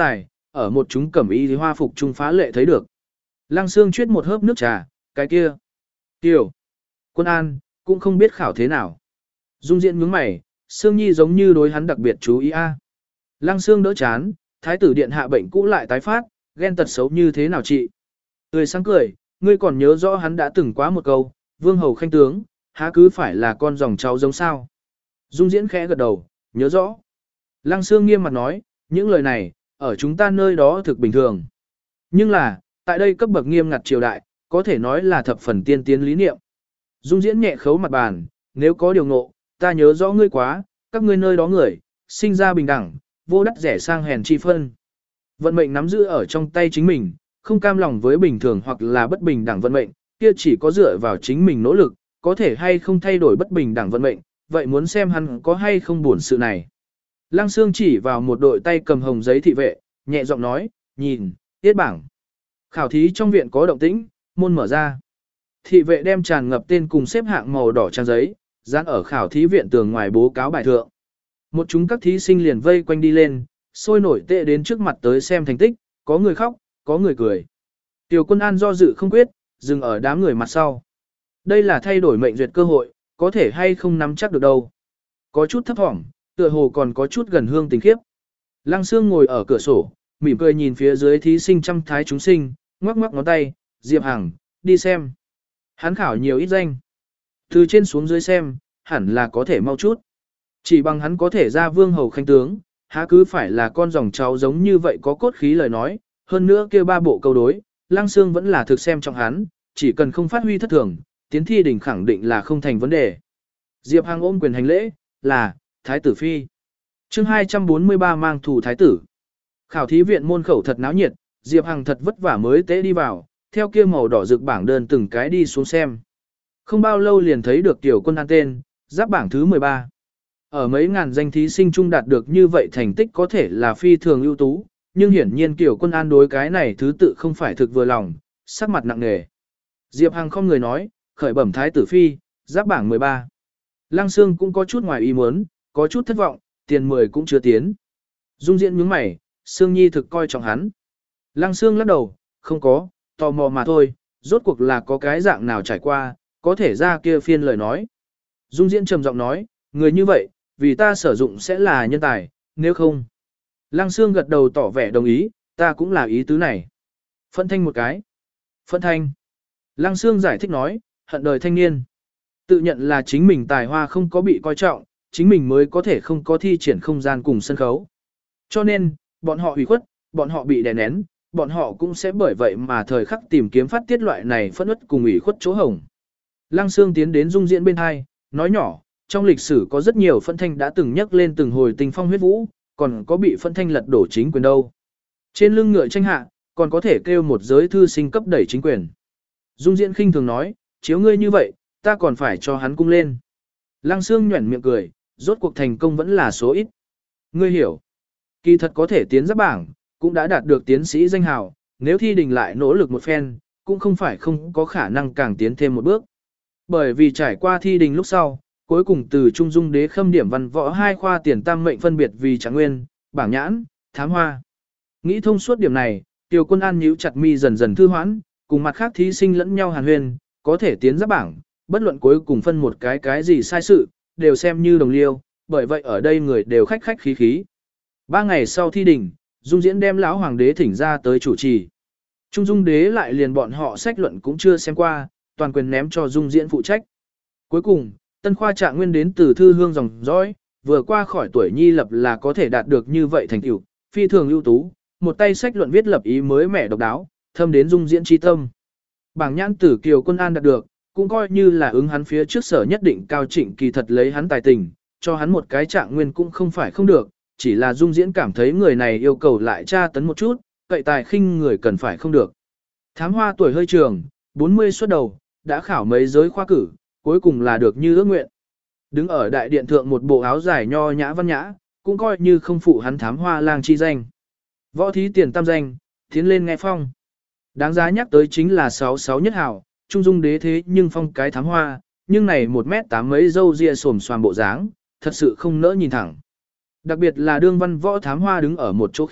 ở một chúng cẩm y hoa phục trung phá lệ thấy được. Lăng Sương chuyết một hớp nước trà, cái kia. Tiểu. Quân An, cũng không biết khảo thế nào. Dung Diễn nhướng mày, Sương Nhi giống như đối hắn đặc biệt chú ý a. Lăng Sương đỡ chán, thái tử điện hạ bệnh cũ lại tái phát, ghen tật xấu như thế nào chị? Tươi sáng cười, ngươi còn nhớ rõ hắn đã từng quá một câu, vương hầu khanh tướng, há cứ phải là con dòng cháu giống sao? Dung Diễn khẽ gật đầu, nhớ rõ. Lăng Sương nghiêm mặt nói, những lời này, ở chúng ta nơi đó thực bình thường. Nhưng là, tại đây cấp bậc nghiêm ngặt triều đại, có thể nói là thập phần tiên tiến lý niệm. Dung Diễn nhẹ khấu mặt bàn, nếu có điều ngộ, ta nhớ rõ ngươi quá, các ngươi nơi đó người, sinh ra bình đẳng, vô đắc rẻ sang hèn chi phân. Vận mệnh nắm giữ ở trong tay chính mình, không cam lòng với bình thường hoặc là bất bình đẳng vận mệnh, kia chỉ có dựa vào chính mình nỗ lực, có thể hay không thay đổi bất bình đẳng vận mệnh, vậy muốn xem hắn có hay không buồn sự này. Lăng Sương chỉ vào một đội tay cầm hồng giấy thị vệ, nhẹ giọng nói, nhìn, tiết bảng. Khảo thí trong viện có động tĩnh, môn mở ra. Thị vệ đem tràn ngập tên cùng xếp hạng màu đỏ trang giấy, dán ở khảo thí viện tường ngoài bố cáo bài thượng. Một chúng các thí sinh liền vây quanh đi lên, sôi nổi tệ đến trước mặt tới xem thành tích, có người khóc, có người cười. Tiểu Quân An do dự không quyết, dừng ở đám người mặt sau. Đây là thay đổi mệnh duyệt cơ hội, có thể hay không nắm chắc được đâu. Có chút thấp thỏm, tựa hồ còn có chút gần hương tình khiếp. Lăng Sương ngồi ở cửa sổ, mỉm cười nhìn phía dưới thí sinh trăm thái chúng sinh, ngoắc ngoắc ngón tay, Diệp Hằng, đi xem. Hắn khảo nhiều ít danh. Từ trên xuống dưới xem, hẳn là có thể mau chút. Chỉ bằng hắn có thể ra vương hầu khanh tướng, há cứ phải là con dòng cháu giống như vậy có cốt khí lời nói, hơn nữa kia ba bộ câu đối, Lăng Sương vẫn là thực xem trọng hắn, chỉ cần không phát huy thất thường, tiến thi đỉnh khẳng định là không thành vấn đề. Diệp Hằng ôm quyền hành lễ, là, Thái tử Phi. chương hai trăm bốn mươi ba mang thủ Thái tử. Khảo thí viện môn khẩu thật náo nhiệt, Diệp Hằng thật vất vả mới tế đi vào, theo kia màu đỏ rực bảng đơn từng cái đi xuống xem. Không bao lâu liền thấy được Tiểu Quân An tên, giáp bảng thứ mười ba. Ở mấy ngàn danh thí sinh chung đạt được như vậy thành tích có thể là phi thường ưu tú, nhưng hiển nhiên Tiểu Quân An đối cái này thứ tự không phải thực vừa lòng, sắc mặt nặng nề. Diệp Hằng không người nói, khởi bẩm Thái tử Phi, giáp bảng mười ba. Lăng Sương cũng có chút ngoài ý muốn, có chút thất vọng, tiền mười cũng chưa tiến. Dung Diễn nhướng mày, Sương Nhi thực coi trọng hắn. Lăng Sương lắc đầu, không có, tò mò mà thôi, rốt cuộc là có cái dạng nào trải qua, có thể ra kia phiên lời nói. Dung Diễn trầm giọng nói, người như vậy, vì ta sử dụng sẽ là nhân tài, nếu không. Lăng Sương gật đầu tỏ vẻ đồng ý, ta cũng là ý tứ này. Phân thanh một cái. Phân thanh. Lăng Sương giải thích nói, hận đời thanh niên. Tự nhận là chính mình tài hoa không có bị coi trọng, chính mình mới có thể không có thi triển không gian cùng sân khấu. Cho nên, bọn họ hủy khuất, bọn họ bị đè nén, bọn họ cũng sẽ bởi vậy mà thời khắc tìm kiếm phát tiết loại này phẫn uất cùng ủy khuất chỗ hổng. Lăng Sương tiến đến Dung Diễn bên hai, nói nhỏ, trong lịch sử có rất nhiều phân thanh đã từng nhắc lên từng hồi tình phong huyết vũ, còn có bị phân thanh lật đổ chính quyền đâu. Trên lưng ngựa tranh hạ, còn có thể kêu một giới thư sinh cấp đẩy chính quyền. Dung Diễn khinh thường nói, chiếu ngươi như vậy, ta còn phải cho hắn cung lên. Lăng Sương nhuẩn miệng cười, rốt cuộc thành công vẫn là số ít. Ngươi hiểu, kỳ thật có thể tiến giáp bảng, cũng đã đạt được tiến sĩ danh hào, nếu thi đình lại nỗ lực một phen, cũng không phải không có khả năng càng tiến thêm một bước. Bởi vì trải qua thi đình lúc sau, cuối cùng từ Trung Dung Đế Khâm điểm văn võ hai khoa tiền tam mệnh phân biệt vì Trạng Nguyên, Bảng Nhãn, Thám Hoa. Nghĩ thông suốt điểm này, Tiểu Quân An nhíu chặt mi dần dần thư hoãn, cùng mặt khác thí sinh lẫn nhau hàn huyên, có thể tiến giáp bảng, bất luận cuối cùng phân một cái cái gì sai sự, đều xem như đồng liêu, bởi vậy ở đây người đều khách khách khí khí. Ba ngày sau thi đình, Dung Diễn đem lão hoàng đế thỉnh ra tới chủ trì. Trung Dung Đế lại liền bọn họ sách luận cũng chưa xem qua, toàn quyền ném cho Dung Diễn phụ trách. Cuối cùng, Tân Khoa Trạng Nguyên đến từ thư hương dòng dõi, vừa qua khỏi tuổi nhi lập là có thể đạt được như vậy thành tựu, phi thường ưu tú, một tay sách luận viết lập ý mới mẻ độc đáo, thâm đến Dung Diễn chi tâm. Bảng Nhãn tử Kiều Quân An đạt được, cũng coi như là ứng hắn phía trước sở nhất định cao trịnh kỳ thật lấy hắn tài tình, cho hắn một cái Trạng Nguyên cũng không phải không được, chỉ là Dung Diễn cảm thấy người này yêu cầu lại tra tấn một chút, cậy tài khinh người cần phải không được. Thám Hoa tuổi hơi trường, bốn mươi xuất đầu, đã khảo mấy giới khoa cử, cuối cùng là được như ước nguyện. Đứng ở đại điện thượng một bộ áo dài nho nhã văn nhã, cũng coi như không phụ hắn Thám Hoa lang chi danh. Võ thí tiền tam danh, tiến lên nghe phong. Đáng giá nhắc tới chính là sáu sáu nhất hảo, Trung Dung Đế thế nhưng phong cái Thám Hoa, nhưng này một mét tám mấy dâu ria xồm xoàm bộ dáng, thật sự không nỡ nhìn thẳng. Đặc biệt là đương văn võ Thám Hoa đứng ở một chỗ khi,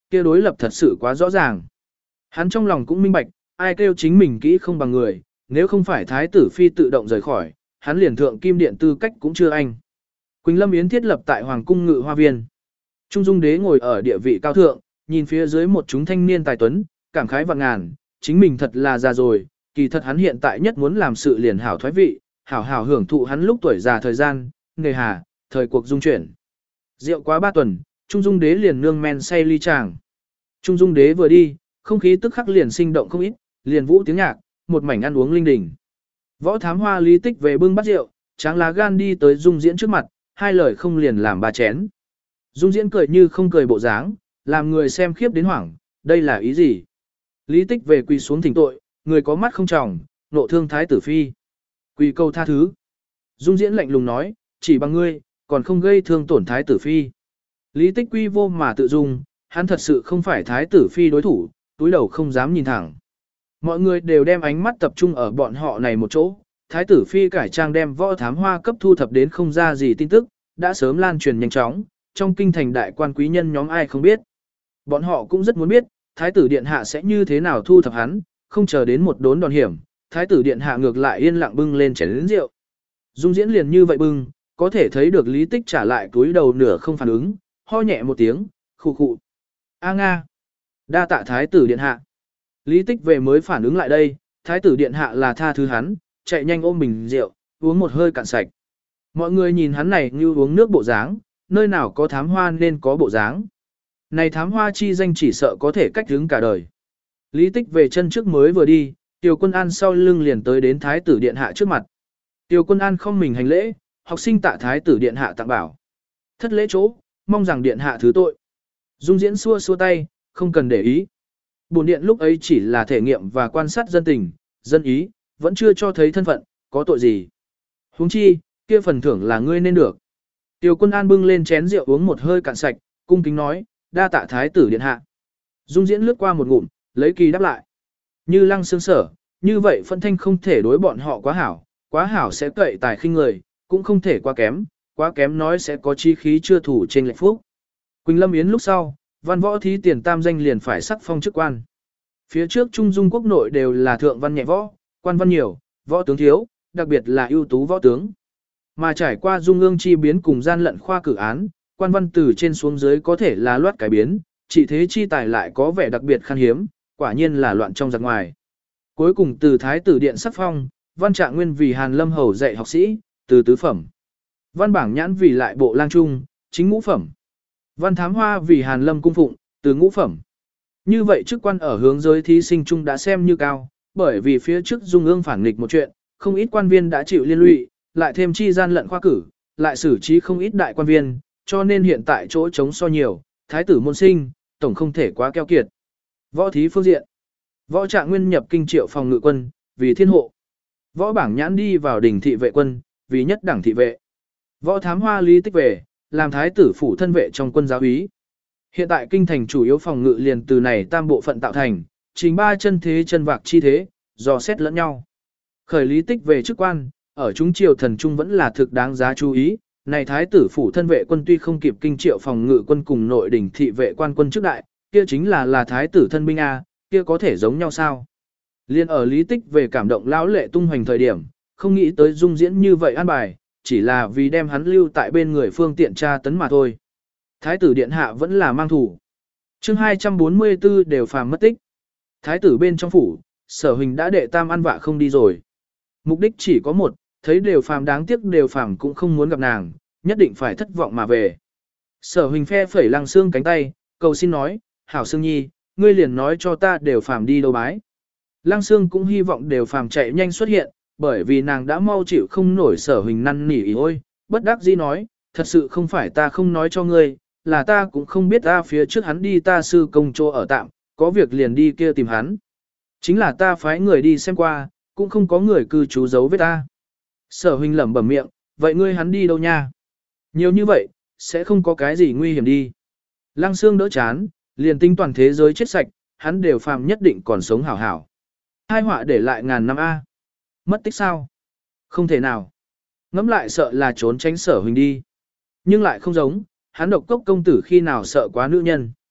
kia đối lập thật sự quá rõ ràng. Hắn trong lòng cũng minh bạch, ai kêu chính mình kỹ không bằng người, nếu không phải thái tử phi tự động rời khỏi, hắn liền thượng kim điện tư cách cũng chưa anh. Quỳnh Lâm Yến thiết lập tại Hoàng cung Ngự Hoa Viên. Trung Dung Đế ngồi ở địa vị cao thượng, nhìn phía dưới một chúng thanh niên tài tuấn, cảm khái vạn ngàn, chính mình thật là già rồi, kỳ thật hắn hiện tại nhất muốn làm sự liền hảo thoái vị, hảo hảo hưởng thụ hắn lúc tuổi già thời gian, nghề hà, thời cuộc dung chuyển. Rượu quá ba tuần, Trung Dung Đế liền nương men say ly tràng. Trung Dung Đế vừa đi, không khí tức khắc liền sinh động không ít, liền vũ tiếng nhạc, một mảnh ăn uống linh đình. Võ Thám Hoa Lý Tích về bưng bát rượu, Tráng Lá Gan đi tới Dung Diễn trước mặt, hai lời không liền làm ba chén. Dung Diễn cười như không cười bộ dáng, làm người xem khiếp đến hoảng, đây là ý gì? Lý Tích về quỳ xuống thỉnh tội, người có mắt không tròng, nộ thương thái tử phi. Quỳ cầu tha thứ. Dung Diễn lạnh lùng nói, chỉ bằng ngươi, còn không gây thương tổn thái tử phi. Lý Tích quy vô mà tự dung, hắn thật sự không phải thái tử phi đối thủ, túi đầu không dám nhìn thẳng. Mọi người đều đem ánh mắt tập trung ở bọn họ này một chỗ, thái tử phi cải trang đem Võ Thám Hoa cấp thu thập đến không ra gì tin tức, đã sớm lan truyền nhanh chóng, trong kinh thành đại quan quý nhân nhóm ai không biết. Bọn họ cũng rất muốn biết, thái tử điện hạ sẽ như thế nào thu thập hắn, không chờ đến một đốn đòn hiểm, thái tử điện hạ ngược lại yên lặng bưng lên chén lớn rượu. Dung Diễn liền như vậy bưng, có thể thấy được Lý Tích trả lại túi đầu nửa không phản ứng, ho nhẹ một tiếng, khụ khụ. A Nga, đa tạ thái tử điện hạ. Lý Tích về mới phản ứng lại đây, thái tử điện hạ là tha thứ hắn, chạy nhanh ôm bình rượu, uống một hơi cạn sạch. Mọi người nhìn hắn này như uống nước bộ dáng, nơi nào có thám hoa nên có bộ dáng. Này thám hoa chi danh chỉ sợ có thể cách hướng cả đời. Lý Tích về chân trước mới vừa đi, Tiêu Quân An sau lưng liền tới đến thái tử điện hạ trước mặt. Tiêu Quân An không mình hành lễ, học sinh tạ thái tử điện hạ tặng bảo. Thất lễ chỗ, mong rằng điện hạ thứ tội. Dung Diễn xua xua tay, không cần để ý. Bổn điện lúc ấy chỉ là thể nghiệm và quan sát dân tình, dân ý, vẫn chưa cho thấy thân phận, có tội gì. Huống chi, kia phần thưởng là ngươi nên được. Tiêu Quân An bưng lên chén rượu uống một hơi cạn sạch, cung kính nói, đa tạ thái tử điện hạ. Dung Diễn lướt qua một ngụm, lấy kỳ đáp lại. Như Lăng Xương sở, như vậy phân thanh không thể đối bọn họ quá hảo, quá hảo sẽ cậy tài khinh người, cũng không thể quá kém, quá kém nói sẽ có chi khí chưa thủ trên lệch phúc. Quỳnh Lâm Yến lúc sau, văn võ thí tiền tam danh liền phải sắc phong chức quan. Phía trước Trung Dung quốc nội đều là thượng văn nhẹ võ, quan văn nhiều, võ tướng thiếu, đặc biệt là ưu tú võ tướng. Mà trải qua Dung ương chi biến cùng gian lận khoa cử án, quan văn từ trên xuống dưới có thể là loát cải biến, chỉ thế chi tài lại có vẻ đặc biệt khan hiếm, quả nhiên là loạn trong giặc ngoài. Cuối cùng từ thái tử điện sắc phong, văn trạng nguyên vì Hàn Lâm hầu dạy học sĩ, từ tứ phẩm. Văn bảng nhãn vì lại bộ lang trung, chính ngũ phẩm. Văn thám hoa vì Hàn Lâm cung phụng, từ ngũ phẩm. Như vậy chức quan ở hướng giới thí sinh trung đã xem như cao, bởi vì phía trước Dung ương phản nghịch một chuyện, không ít quan viên đã chịu liên lụy, lại thêm chi gian lận khoa cử, lại xử trí không ít đại quan viên, cho nên hiện tại chỗ trống so nhiều, thái tử môn sinh, tổng không thể quá keo kiệt. Võ thí phương diện. Võ trạng nguyên nhập kinh triệu phòng ngự quân, vì thiên hộ. Võ bảng nhãn đi vào đỉnh thị vệ quân, vì nhất đẳng thị vệ. Võ thám hoa Lý Tích về, làm thái tử phủ thân vệ trong quân giáo úy. Hiện tại kinh thành chủ yếu phòng ngự liền từ này tam bộ phận tạo thành, trình ba chân thế chân vạc chi thế, dò xét lẫn nhau. Khởi Lý Tích về chức quan, ở chúng triều thần trung vẫn là thực đáng giá chú ý. Này thái tử phủ thân vệ quân tuy không kịp kinh triệu phòng ngự quân cùng nội đỉnh thị vệ quan quân trước đại, kia chính là là thái tử thân binh A, kia có thể giống nhau sao? Liên ở Lý Tích về cảm động lão lệ tung hoành thời điểm, không nghĩ tới Dung Diễn như vậy an bài, chỉ là vì đem hắn lưu tại bên người phương tiện tra tấn mà thôi. Thái tử điện hạ vẫn là mang thủ. Chương hai trăm bốn mươi tư đều phàm mất tích. Thái tử bên trong phủ, Sở Huỳnh đã đệ tam ăn vạ không đi rồi. Mục đích chỉ có một, thấy đều phàm đáng tiếc đều phàm cũng không muốn gặp nàng, nhất định phải thất vọng mà về. Sở Huỳnh phe phẩy Lăng Xương cánh tay, cầu xin nói, hảo Xương Nhi, ngươi liền nói cho ta đều phàm đi đâu bái. Lăng Xương cũng hy vọng đều phàm chạy nhanh xuất hiện, bởi vì nàng đã mau chịu không nổi Sở Huỳnh năn nỉ ôi, bất đắc dĩ nói, thật sự không phải ta không nói cho ngươi, là ta cũng không biết ta phía trước hắn đi ta sư công chỗ ở tạm, có việc liền đi kia tìm hắn. Chính là ta phái người đi xem qua, cũng không có người cư trú giấu vết ta. Sở Huỳnh lẩm bẩm miệng, vậy ngươi hắn đi đâu nha? Nhiều như vậy, sẽ không có cái gì nguy hiểm đi. Lăng Xương đỡ chán, liền tính toàn thế giới chết sạch, hắn đều phàm nhất định còn sống hảo hảo. Hai họa để lại ngàn năm A. Mất tích sao? Không thể nào. Ngẫm lại sợ là trốn tránh Sở Huỳnh đi. Nhưng lại không giống, hắn độc cốc công tử khi nào sợ quá nữ nhân.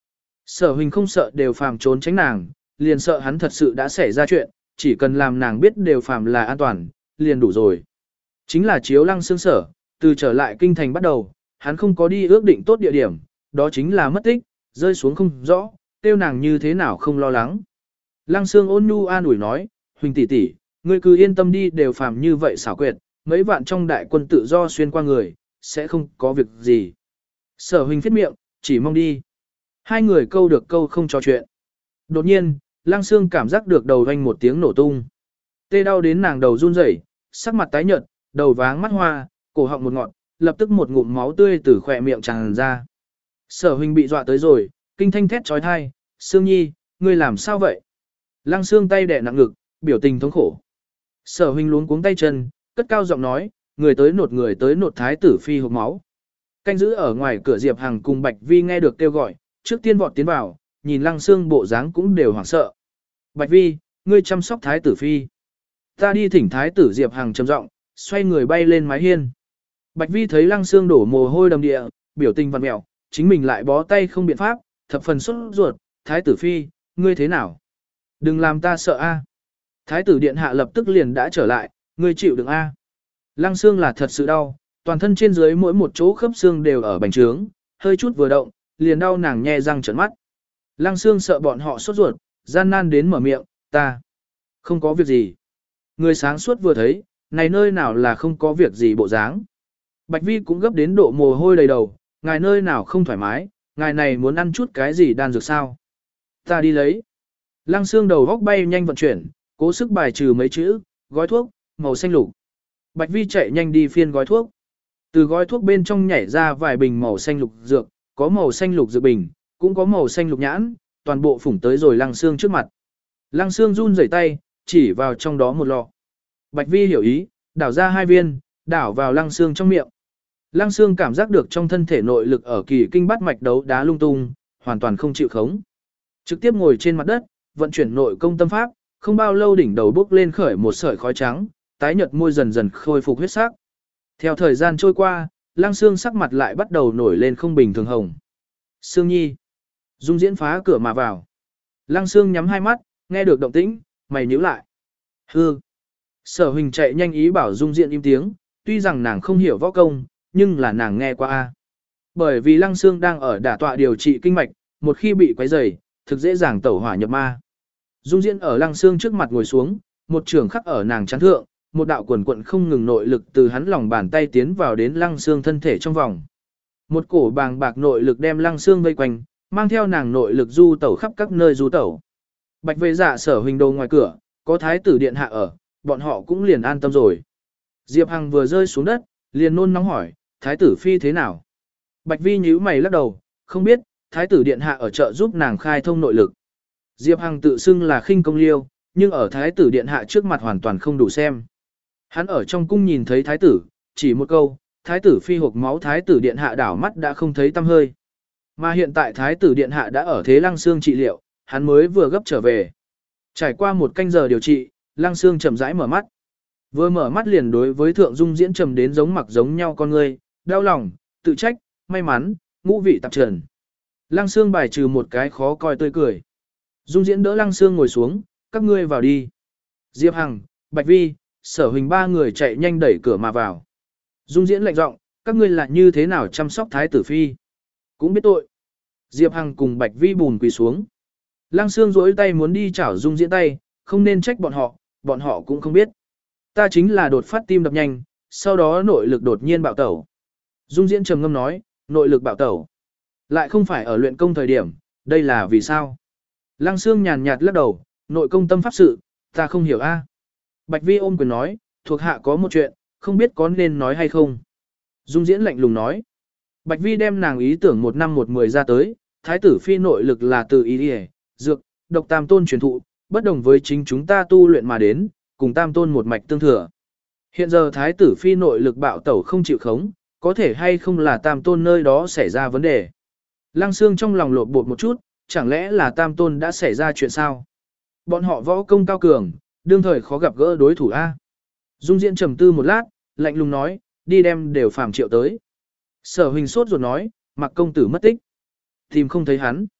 Sở Huỳnh không sợ đều phàm trốn tránh nàng, liền sợ hắn thật sự đã xảy ra chuyện, chỉ cần làm nàng biết đều phàm là an toàn, liền đủ rồi. Chính là chiếu Lăng Xương sở, từ trở lại kinh thành bắt đầu, hắn không có đi ước định tốt địa điểm, đó chính là mất tích, rơi xuống không rõ, tiêu nàng như thế nào không lo lắng. Lăng Xương ôn nhu an ủi nói, Huỳnh tỷ tỷ, ngươi cứ yên tâm đi, đều phàm như vậy xảo quyệt, mấy vạn trong đại quân tự do xuyên qua người, sẽ không có việc gì. Sở Huỳnh phết miệng, chỉ mong đi. Hai người câu được câu không trò chuyện. Đột nhiên, Lăng Xương cảm giác được đầu vang một tiếng nổ tung. Tê đau đến nàng đầu run rẩy, sắc mặt tái nhợt, đầu váng mắt hoa, cổ họng một ngọn, lập tức một ngụm máu tươi từ khỏe miệng tràn ra. Sở Huỳnh bị dọa tới rồi, kinh thanh thét trói thai, Sương Nhi, ngươi làm sao vậy? Lăng Xương tay đè nặng ngực, biểu tình thống khổ. Sở Huỳnh luống cuống tay chân, cất cao giọng nói, người tới nột người tới nột thái tử phi hộc máu. Canh giữ ở ngoài cửa Diệp Hằng cùng Bạch Vi nghe được kêu gọi, trước tiên vọt tiến vào, nhìn Lăng Xương bộ dáng cũng đều hoảng sợ. Bạch Vi, ngươi chăm sóc thái tử phi. Ta đi thỉnh thái tử. Diệp Hằng trầm giọng, xoay người bay lên mái hiên. Bạch Vi thấy Lăng Xương đổ mồ hôi đầm địa, biểu tình vặn mẹo, chính mình lại bó tay không biện pháp, thập phần sốt ruột, thái tử phi, ngươi thế nào? Đừng làm ta sợ a. Thái tử điện hạ lập tức liền đã trở lại, ngươi chịu đựng a. Lăng Xương là thật sự đau, toàn thân trên dưới mỗi một chỗ khớp xương đều ở bành trướng, hơi chút vừa động, liền đau nàng nhe răng trợn mắt. Lăng Xương sợ bọn họ sốt ruột, gian nan đến mở miệng, ta không có việc gì. Người sáng suốt vừa thấy, này nơi nào là không có việc gì bộ dáng. Bạch Vi cũng gấp đến độ mồ hôi đầy đầu, ngài nơi nào không thoải mái, ngài này muốn ăn chút cái gì đan dược sao? Ta đi lấy. Lăng Xương đầu góc bay nhanh vận chuyển, cố sức bài trừ mấy chữ, gói thuốc, màu xanh lục. Bạch Vi chạy nhanh đi phiên gói thuốc. Từ gói thuốc bên trong nhảy ra vài bình màu xanh lục dược, có màu xanh lục dược bình, cũng có màu xanh lục nhãn, toàn bộ phủng tới rồi Lăng Xương trước mặt. Lăng Xương run rẩy tay, chỉ vào trong đó một lọ. Bạch Vi hiểu ý, đảo ra hai viên, đảo vào Lăng Xương trong miệng. Lăng Xương cảm giác được trong thân thể nội lực ở kỳ kinh bát mạch đấu đá lung tung, hoàn toàn không chịu khống. Trực tiếp ngồi trên mặt đất, vận chuyển nội công tâm pháp, không bao lâu đỉnh đầu bốc lên khởi một sợi khói trắng, tái nhợt môi dần dần khôi phục huyết sắc. Theo thời gian trôi qua, Lăng Xương sắc mặt lại bắt đầu nổi lên không bình thường hồng. Sương Nhi. Dung Diễn phá cửa mà vào. Lăng Xương nhắm hai mắt, nghe được động tĩnh, mày nhíu lại. Hư. Sở Huỳnh chạy nhanh ý bảo Dung Diễn im tiếng, tuy rằng nàng không hiểu võ công, nhưng là nàng nghe qua a. Bởi vì Lăng Xương đang ở đả tọa điều trị kinh mạch, một khi bị quấy rầy, thực dễ dàng tẩu hỏa nhập ma. Dung Diễn ở Lăng Xương trước mặt ngồi xuống, một trường khắc ở nàng chán thượng, một đạo quần quận không ngừng nội lực từ hắn lòng bàn tay tiến vào đến Lăng Xương thân thể trong vòng. Một cổ bàng bạc nội lực đem Lăng Xương vây quanh, mang theo nàng nội lực du tẩu khắp các nơi du tẩu. Bạch Vệ Dạ Sở Huỳnh đồ ngoài cửa, có thái tử điện hạ ở, bọn họ cũng liền an tâm rồi. Diệp Hằng vừa rơi xuống đất, liền nôn nóng hỏi, thái tử phi thế nào? Bạch Vi nhíu mày lắc đầu, không biết, thái tử điện hạ ở chợ giúp nàng khai thông nội lực. Diệp Hằng tự xưng là khinh công liêu, nhưng ở thái tử điện hạ trước mặt hoàn toàn không đủ xem. Hắn ở trong cung nhìn thấy thái tử, chỉ một câu, thái tử phi hộc máu, thái tử điện hạ đảo mắt đã không thấy tăm hơi. Mà hiện tại thái tử điện hạ đã ở thế Lăng Xương trị liệu, hắn mới vừa gấp trở về. Trải qua một canh giờ điều trị, Lăng Xương chậm rãi mở mắt. Vừa mở mắt liền đối với Thượng Dung Diễn trầm đến giống mặc giống nhau con người, đau lòng, tự trách, may mắn, ngũ vị tạp trần. Lăng Xương bài trừ một cái khó coi tươi cười. Dung Diễn đỡ Lăng Xương ngồi xuống, các ngươi vào đi. Diệp Hằng, Bạch Vi, Sở Huỳnh ba người chạy nhanh đẩy cửa mà vào. Dung Diễn lạnh giọng, các ngươi là như thế nào chăm sóc thái tử phi? Cũng biết tội. Diệp Hằng cùng Bạch Vi bùn quỳ xuống. Lăng Xương duỗi tay muốn đi chảo Dung Diễn tay, không nên trách bọn họ, bọn họ cũng không biết. Ta chính là đột phát tim đập nhanh, sau đó nội lực đột nhiên bạo tẩu. Dung Diễn trầm ngâm nói, nội lực bạo tẩu. Lại không phải ở luyện công thời điểm, đây là vì sao? Lăng Xương nhàn nhạt lắc đầu, nội công tâm pháp sự, ta không hiểu a. Bạch Vi ôm quyền nói, thuộc hạ có một chuyện, không biết có nên nói hay không. Dung Diễn lạnh lùng nói. Bạch Vi đem nàng ý tưởng một năm một mười ra tới, thái tử phi nội lực là từ ý y, dược, độc tam tôn truyền thụ, bất đồng với chính chúng ta tu luyện mà đến, cùng tam tôn một mạch tương thừa. Hiện giờ thái tử phi nội lực bạo tẩu không chịu khống, có thể hay không là tam tôn nơi đó xảy ra vấn đề. Lăng Xương trong lòng lột bột một chút, chẳng lẽ là tam tôn đã xảy ra chuyện sao? Bọn họ võ công cao cường, đương thời khó gặp gỡ đối thủ A. Dung Diễn trầm tư một lát, lạnh lùng nói, đi đem đều phàm triệu tới. Sở Huỳnh sốt ruột nói, Mặc công tử mất tích. Tìm không thấy hắn.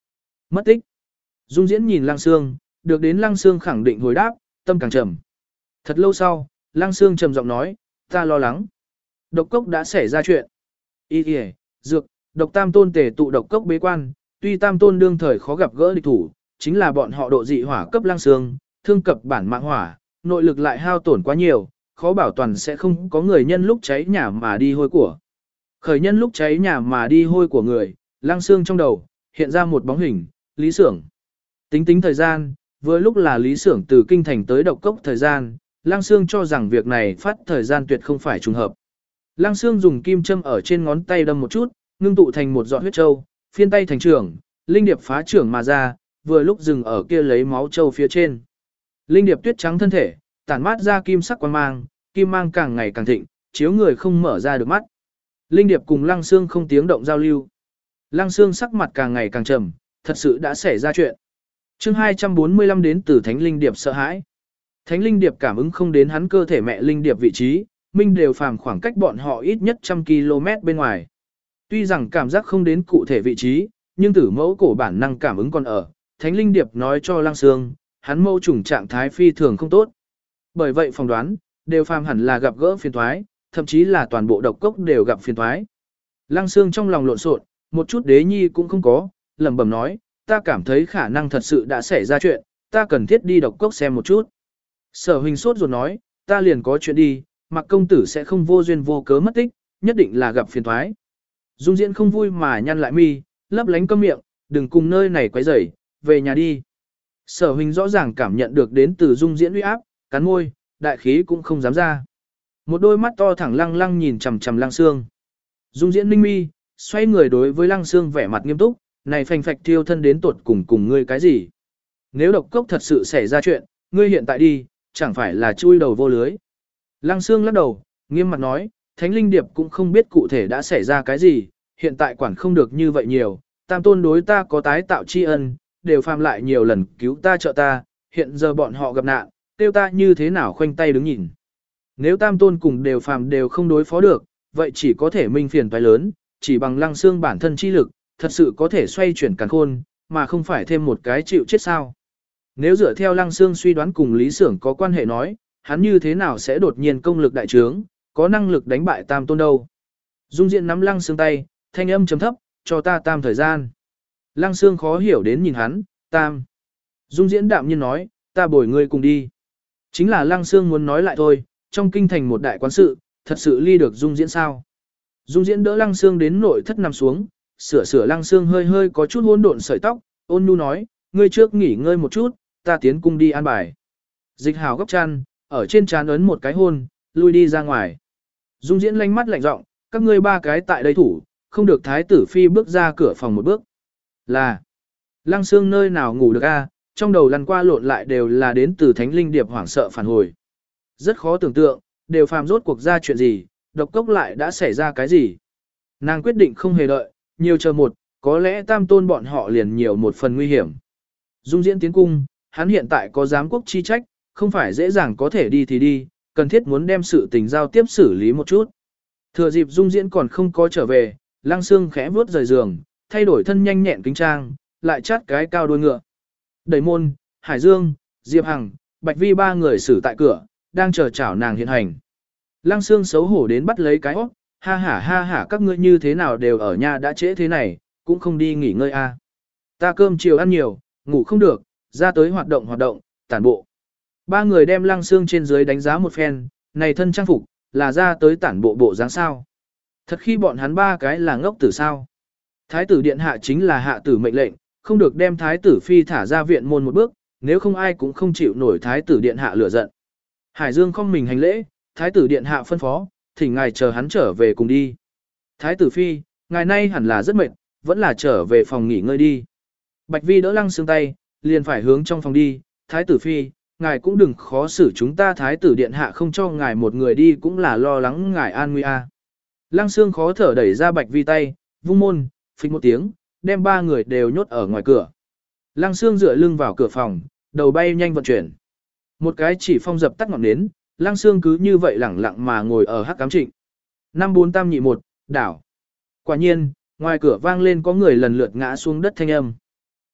Mất tích. Dung Diễn nhìn Lăng Sương, được đến Lăng Sương khẳng định hồi đáp, tâm càng trầm. Thật lâu sau, Lăng Sương trầm giọng nói, ta lo lắng. Độc cốc đã xảy ra chuyện. Y kìa, dược, độc tam tôn tề tụ độc cốc bế quan, tuy tam tôn đương thời khó gặp gỡ địch thủ, chính là bọn họ độ dị hỏa cấp Lăng Sương, thương cập bản mạng hỏa, nội lực lại hao tổn quá nhiều, khó bảo toàn sẽ không có người nhân lúc cháy nhà mà đi hôi của. Khởi nhân lúc cháy nhà mà đi hôi của người, Lăng Sương trong đầu, hiện ra một bóng hình, Lý Sưởng. Tính tính thời gian, vừa lúc là Lý Sưởng từ kinh thành tới độc cốc thời gian, Lăng Sương cho rằng việc này phát thời gian tuyệt không phải trùng hợp. Lăng Sương dùng kim châm ở trên ngón tay đâm một chút, ngưng tụ thành một giọt huyết châu, phiên tay thành trưởng, linh điệp phá trưởng mà ra, vừa lúc dừng ở kia lấy máu châu phía trên. Linh điệp tuyết trắng thân thể, tản mát ra kim sắc quang mang, kim mang càng ngày càng thịnh, chiếu người không mở ra được mắt. Linh điệp cùng Lăng Sương không tiếng động giao lưu. Lăng Sương sắc mặt càng ngày càng trầm, thật sự đã xảy ra chuyện. Chương hai trăm bốn mươi lăm đến từ Thánh Linh Điệp sợ hãi. Thánh Linh Điệp cảm ứng không đến hắn cơ thể mẹ Linh Điệp vị trí, minh đều phàm khoảng cách bọn họ ít nhất trăm ki-lô-mét bên ngoài. Tuy rằng cảm giác không đến cụ thể vị trí, nhưng tử mẫu cổ bản năng cảm ứng còn ở. Thánh Linh Điệp nói cho Lăng Sương, hắn mâu trùng trạng thái phi thường không tốt. Bởi vậy phỏng đoán, đều phàm hẳn là gặp gỡ phiền toái, thậm chí là toàn bộ độc cốc đều gặp phiền toái. Lăng Sương trong lòng lộn xộn, một chút đế nhi cũng không có, lẩm bẩm nói, ta cảm thấy khả năng thật sự đã xảy ra chuyện, ta cần thiết đi độc cốc xem một chút. Sở Huỳnh sốt ruột nói, ta liền có chuyện đi, Mạc công tử sẽ không vô duyên vô cớ mất tích, nhất định là gặp phiền toái. Dung Diễn không vui mà nhăn lại mi, lấp lánh câm miệng, đừng cùng nơi này quấy rầy, về nhà đi. Sở Huỳnh rõ ràng cảm nhận được đến từ Dung Diễn uy áp, cắn môi, đại khí cũng không dám ra. Một đôi mắt to thẳng lăng lăng nhìn chằm chằm Lăng Sương. Dung Diễn ninh mi, xoay người đối với Lăng Sương vẻ mặt nghiêm túc, này phành phạch thiêu thân đến tuột cùng cùng ngươi cái gì? Nếu độc cốc thật sự xảy ra chuyện, ngươi hiện tại đi, chẳng phải là chui đầu vô lưới. Lăng Sương lắc đầu, nghiêm mặt nói, Thánh Linh Điệp cũng không biết cụ thể đã xảy ra cái gì, hiện tại quản không được như vậy nhiều, tam tôn đối ta có tái tạo tri ân, đều phàm lại nhiều lần cứu ta trợ ta, hiện giờ bọn họ gặp nạn, tiêu ta như thế nào khoanh tay đứng nhìn. Nếu tam tôn cùng đều phàm đều không đối phó được, vậy chỉ có thể minh phiền toái lớn, chỉ bằng Lăng Sương bản thân chi lực, thật sự có thể xoay chuyển càn khôn, mà không phải thêm một cái chịu chết sao. Nếu dựa theo Lăng Sương suy đoán cùng Lý Sưởng có quan hệ nói, hắn như thế nào sẽ đột nhiên công lực đại trướng, có năng lực đánh bại tam tôn đâu. Dung Diễn nắm Lăng Sương tay, thanh âm chấm thấp, cho ta tam thời gian. Lăng Sương khó hiểu đến nhìn hắn, tam. Dung Diễn đạm nhiên nói, ta bồi ngươi cùng đi. Chính là Lăng Sương muốn nói lại thôi, trong kinh thành một đại quán sự, thật sự ly được Dung Diễn sao. Dung Diễn đỡ Lăng Sương đến nội thất nằm xuống, sửa sửa Lăng Sương hơi hơi có chút hỗn độn sợi tóc, ôn nhu nói, ngươi trước nghỉ ngơi một chút, ta tiến cung đi an bài. Dịch Hào gấp chăn, ở trên trán ấn một cái hôn, lui đi ra ngoài. Dung Diễn lanh mắt lạnh giọng, các ngươi ba cái tại đây thủ, không được thái tử phi bước ra cửa phòng một bước. Là, Lăng Sương nơi nào ngủ được a, trong đầu lăn qua lộn lại đều là đến từ Thánh Linh Điệp hoảng sợ phản hồi. Rất khó tưởng tượng, đều phàm rốt cuộc ra chuyện gì, độc cốc lại đã xảy ra cái gì. Nàng quyết định không hề đợi, nhiều chờ một, có lẽ tam tôn bọn họ liền nhiều một phần nguy hiểm. Dung Diễn tiến cung, hắn hiện tại có giám quốc chi trách, không phải dễ dàng có thể đi thì đi, cần thiết muốn đem sự tình giao tiếp xử lý một chút. Thừa dịp Dung Diễn còn không có trở về, Lăng Sương khẽ vuốt rời giường, thay đổi thân nhanh nhẹn kính trang, lại chát cái cao đuôi ngựa. Đẩy môn, Hải Dương, Diệp Hằng, Bạch Vi ba người xử tại cửa, đang chờ chào nàng hiện hành. Lăng Sương xấu hổ đến bắt lấy cái óc, ha hả ha hả các ngươi như thế nào đều ở nhà đã trễ thế này, cũng không đi nghỉ ngơi a. À. Ta cơm chiều ăn nhiều, ngủ không được, ra tới hoạt động hoạt động, tản bộ. Ba người đem Lăng Sương trên dưới đánh giá một phen, này thân trang phục, là ra tới tản bộ bộ dáng sao. Thật khi bọn hắn ba cái là ngốc tử sao. Thái tử điện hạ chính là hạ tử mệnh lệnh, không được đem thái tử phi thả ra viện môn một bước, nếu không ai cũng không chịu nổi thái tử điện hạ lửa giận. Hải Dương không mình hành lễ, thái tử điện hạ phân phó, thỉnh ngài chờ hắn trở về cùng đi. Thái tử phi, ngài nay hẳn là rất mệt, vẫn là trở về phòng nghỉ ngơi đi. Bạch Vi đỡ Lăng Sương tay, liền phải hướng trong phòng đi, thái tử phi, ngài cũng đừng khó xử chúng ta thái tử điện hạ không cho ngài một người đi cũng là lo lắng ngài an nguy a. Lăng Sương khó thở đẩy ra Bạch Vi tay, vung môn, phịch một tiếng, đem ba người đều nhốt ở ngoài cửa. Lăng Sương dựa lưng vào cửa phòng, đầu bay nhanh vận chuyển. Một cái chỉ phong dập tắt ngọn nến, Lăng Sương cứ như vậy lẳng lặng mà ngồi ở hắc cám trịnh. Năm bốn tam nhị một, đảo. Quả nhiên, ngoài cửa vang lên có người lần lượt ngã xuống đất thanh âm.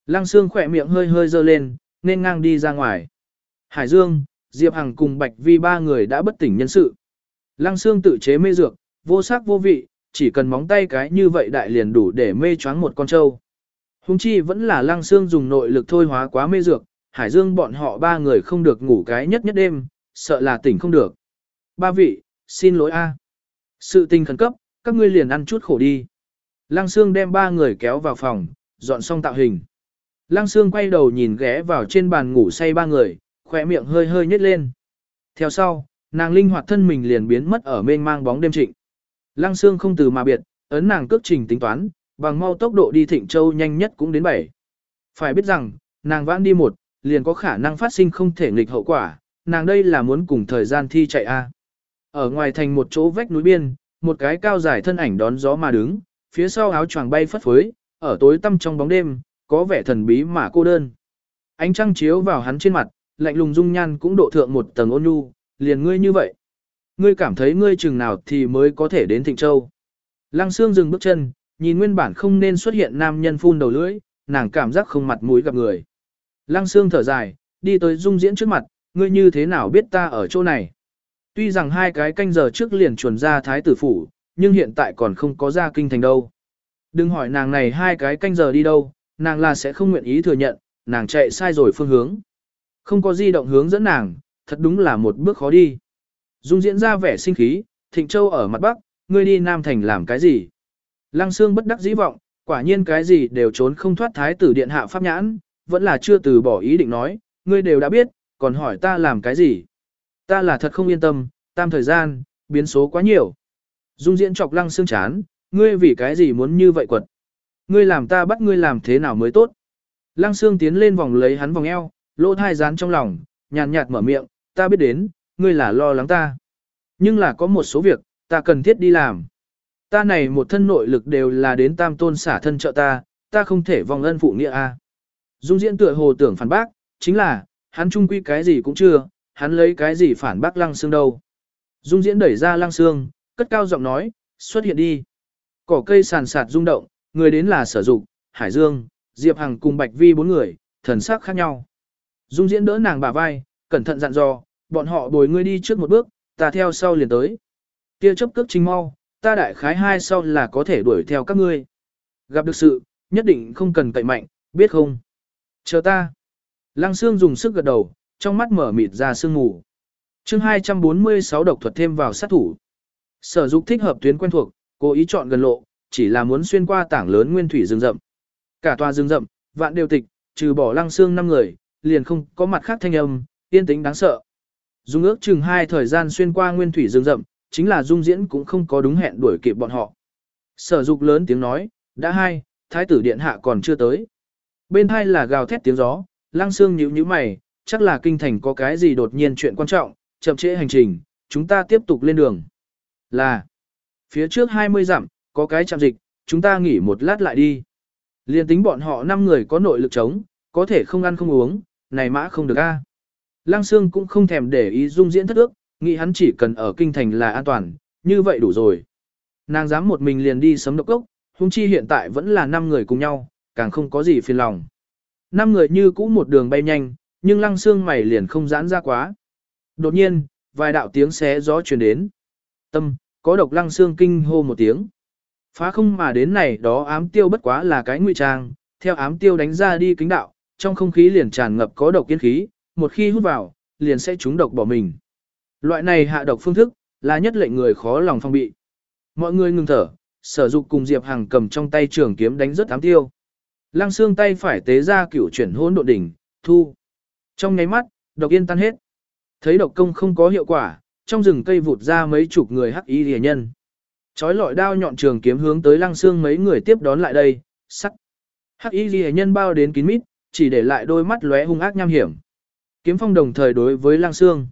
Lăng Sương khỏe miệng hơi hơi dơ lên, nên ngang đi ra ngoài. Hải Dương, Diệp Hằng cùng Bạch Vi ba người đã bất tỉnh nhân sự. Lăng Sương tự chế mê dược, vô sắc vô vị, chỉ cần móng tay cái như vậy đại liền đủ để mê choáng một con trâu. Hùng chi vẫn là Lăng Sương dùng nội lực thôi hóa quá mê dược, Hải Dương bọn họ ba người không được ngủ cái nhất nhất đêm, sợ là tỉnh không được. Ba vị, xin lỗi a. Sự tình khẩn cấp, các ngươi liền ăn chút khổ đi. Lăng Sương đem ba người kéo vào phòng, dọn xong tạo hình. Lăng Sương quay đầu nhìn ghé vào trên bàn ngủ say ba người, khỏe miệng hơi hơi nhếch lên. Theo sau, nàng linh hoạt thân mình liền biến mất ở mênh mang bóng đêm trịnh. Lăng Sương không từ mà biệt, ấn nàng cước trình tính toán, bằng mau tốc độ đi Thịnh Châu nhanh nhất cũng đến bảy. Phải biết rằng, nàng vãn đi một, liền có khả năng phát sinh không thể nghịch hậu quả, nàng đây là muốn cùng thời gian thi chạy a. Ở ngoài thành một chỗ vách núi biên, một cái cao dài thân ảnh đón gió mà đứng, phía sau áo choàng bay phất phới, ở tối tăm trong bóng đêm, có vẻ thần bí mà cô đơn. Ánh trăng chiếu vào hắn trên mặt, lạnh lùng dung nhan cũng độ thượng một tầng ôn nhu, liền ngươi như vậy. Ngươi cảm thấy ngươi chừng nào thì mới có thể đến Thịnh Châu. Lăng Sương dừng bước chân, nhìn nguyên bản không nên xuất hiện nam nhân phun đầu lưỡi, nàng cảm giác không mặt mũi gặp người. Lăng Sương thở dài, đi tới Dung Diễn trước mặt, ngươi như thế nào biết ta ở chỗ này. Tuy rằng hai cái canh giờ trước liền chuẩn ra thái tử phủ, nhưng hiện tại còn không có ra kinh thành đâu. Đừng hỏi nàng này hai cái canh giờ đi đâu, nàng là sẽ không nguyện ý thừa nhận, nàng chạy sai rồi phương hướng. Không có di động hướng dẫn nàng, thật đúng là một bước khó đi. Dung Diễn ra vẻ sinh khí, Thịnh Châu ở mặt Bắc, ngươi đi Nam Thành làm cái gì? Lăng Sương bất đắc dĩ vọng, quả nhiên cái gì đều trốn không thoát thái tử điện hạ pháp nhãn, vẫn là chưa từ bỏ ý định nói, ngươi đều đã biết, còn hỏi ta làm cái gì? Ta là thật không yên tâm, tam thời gian, biến số quá nhiều. Dung Diễn chọc Lăng Sương chán, ngươi vì cái gì muốn như vậy quật? Ngươi làm ta bắt ngươi làm thế nào mới tốt? Lăng Sương tiến lên vòng lấy hắn vòng eo, lỗ thai dán trong lòng, nhàn nhạt mở miệng, ta biết đến, ngươi là lo lắng ta. Nhưng là có một số việc, ta cần thiết đi làm. Ta này một thân nội lực đều là đến tam tôn xả thân trợ ta, ta không thể vòng ân phụ nghĩa a. Dung Diễn tựa hồ tưởng phản bác, chính là, hắn trung quy cái gì cũng chưa, hắn lấy cái gì phản bác Lăng Sương đâu. Dung Diễn đẩy ra Lăng Sương, cất cao giọng nói, xuất hiện đi. Cỏ cây sàn sạt rung động, người đến là Sở Dục, Hải Dương, Diệp Hằng cùng Bạch Vi bốn người, thần sắc khác nhau. Dung Diễn đỡ nàng bả vai, cẩn thận dặn dò, bọn họ bồi ngươi đi trước một bước, ta theo sau liền tới. Kia chấp cước trình mau, ta đại khái hai sau là có thể đuổi theo các ngươi. Gặp được sự, nhất định không cần cậy mạnh, biết không? Chờ ta. Lăng Sương dùng sức gật đầu, trong mắt mở mịt ra sương mù. Chương hai trăm bốn mươi sáu độc thuật thêm vào sát thủ. Sở Dục thích hợp tuyến quen thuộc, cố ý chọn gần lộ, chỉ là muốn xuyên qua tảng lớn nguyên thủy rừng rậm. Cả tòa rừng rậm, vạn đều tịch, trừ bỏ Lăng Sương năm người, liền không có mặt khác thanh âm, yên tĩnh đáng sợ. Dung ước chừng hai thời gian xuyên qua nguyên thủy rừng rậm, chính là Dung Diễn cũng không có đúng hẹn đuổi kịp bọn họ. Sở Dục lớn tiếng nói, đã hai, thái tử điện hạ còn chưa tới. Bên hai là gào thét tiếng gió, Lăng Sương nhíu nhíu mày, chắc là kinh thành có cái gì đột nhiên chuyện quan trọng, chậm trễ hành trình, chúng ta tiếp tục lên đường. Là, phía trước hai mươi dặm, có cái trạm dịch, chúng ta nghỉ một lát lại đi. Liên tính bọn họ năm người có nội lực chống, có thể không ăn không uống, này mã không được a. Lăng Sương cũng không thèm để ý Dung Diễn thất ước, nghĩ hắn chỉ cần ở kinh thành là an toàn, như vậy đủ rồi. Nàng dám một mình liền đi sấm độc cốc, huống chi hiện tại vẫn là năm người cùng nhau, càng không có gì phiền lòng. Năm người như cũ một đường bay nhanh, nhưng Lăng Sương mày liền không giãn ra quá. Đột nhiên, vài đạo tiếng xé gió truyền đến. Tâm, có độc. Lăng Sương kinh hô một tiếng. Phá không mà đến này đó ám tiêu bất quá là cái ngụy trang, theo ám tiêu đánh ra đi kính đạo, trong không khí liền tràn ngập có độc yên khí, một khi hút vào, liền sẽ trúng độc bỏ mình. Loại này hạ độc phương thức, là nhất lệnh người khó lòng phong bị. Mọi người ngừng thở, Sở Dục cùng Diệp Hằng cầm trong tay trường kiếm đánh rất ám tiêu. Lăng Sương tay phải tế ra cửu chuyển hỗn độn đỉnh, thu. Trong nháy mắt, độc yên tan hết. Thấy độc công không có hiệu quả, trong rừng cây vụt ra mấy chục người hắc y rìa nhân. Chói lọi đao nhọn trường kiếm hướng tới Lăng Sương mấy người tiếp đón lại đây, sắc. Hắc y rìa nhân bao đến kín mít, chỉ để lại đôi mắt lóe hung ác nham hiểm. Kiếm phong đồng thời đối với Lăng Sương.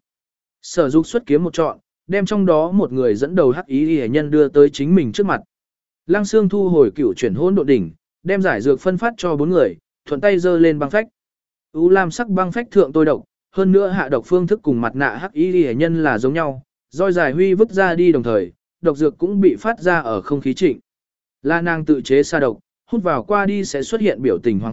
Sở Dục xuất kiếm một trọn, đem trong đó một người dẫn đầu hắc y rìa nhân đưa tới chính mình trước mặt. Lăng Sương thu hồi cửu chuyển hỗn độn đỉnh, đem giải dược phân phát cho bốn người, thuận tay giơ lên băng phách. U lam sắc băng phách thượng tôi độc, hơn nữa hạ độc phương thức cùng mặt nạ hắc y rìa nhân là giống nhau, roi dài huy vứt ra đi đồng thời, độc dược cũng bị phát ra ở không khí trịnh. La nàng tự chế xa độc, hút vào qua đi sẽ xuất hiện biểu tình hoảng hốt,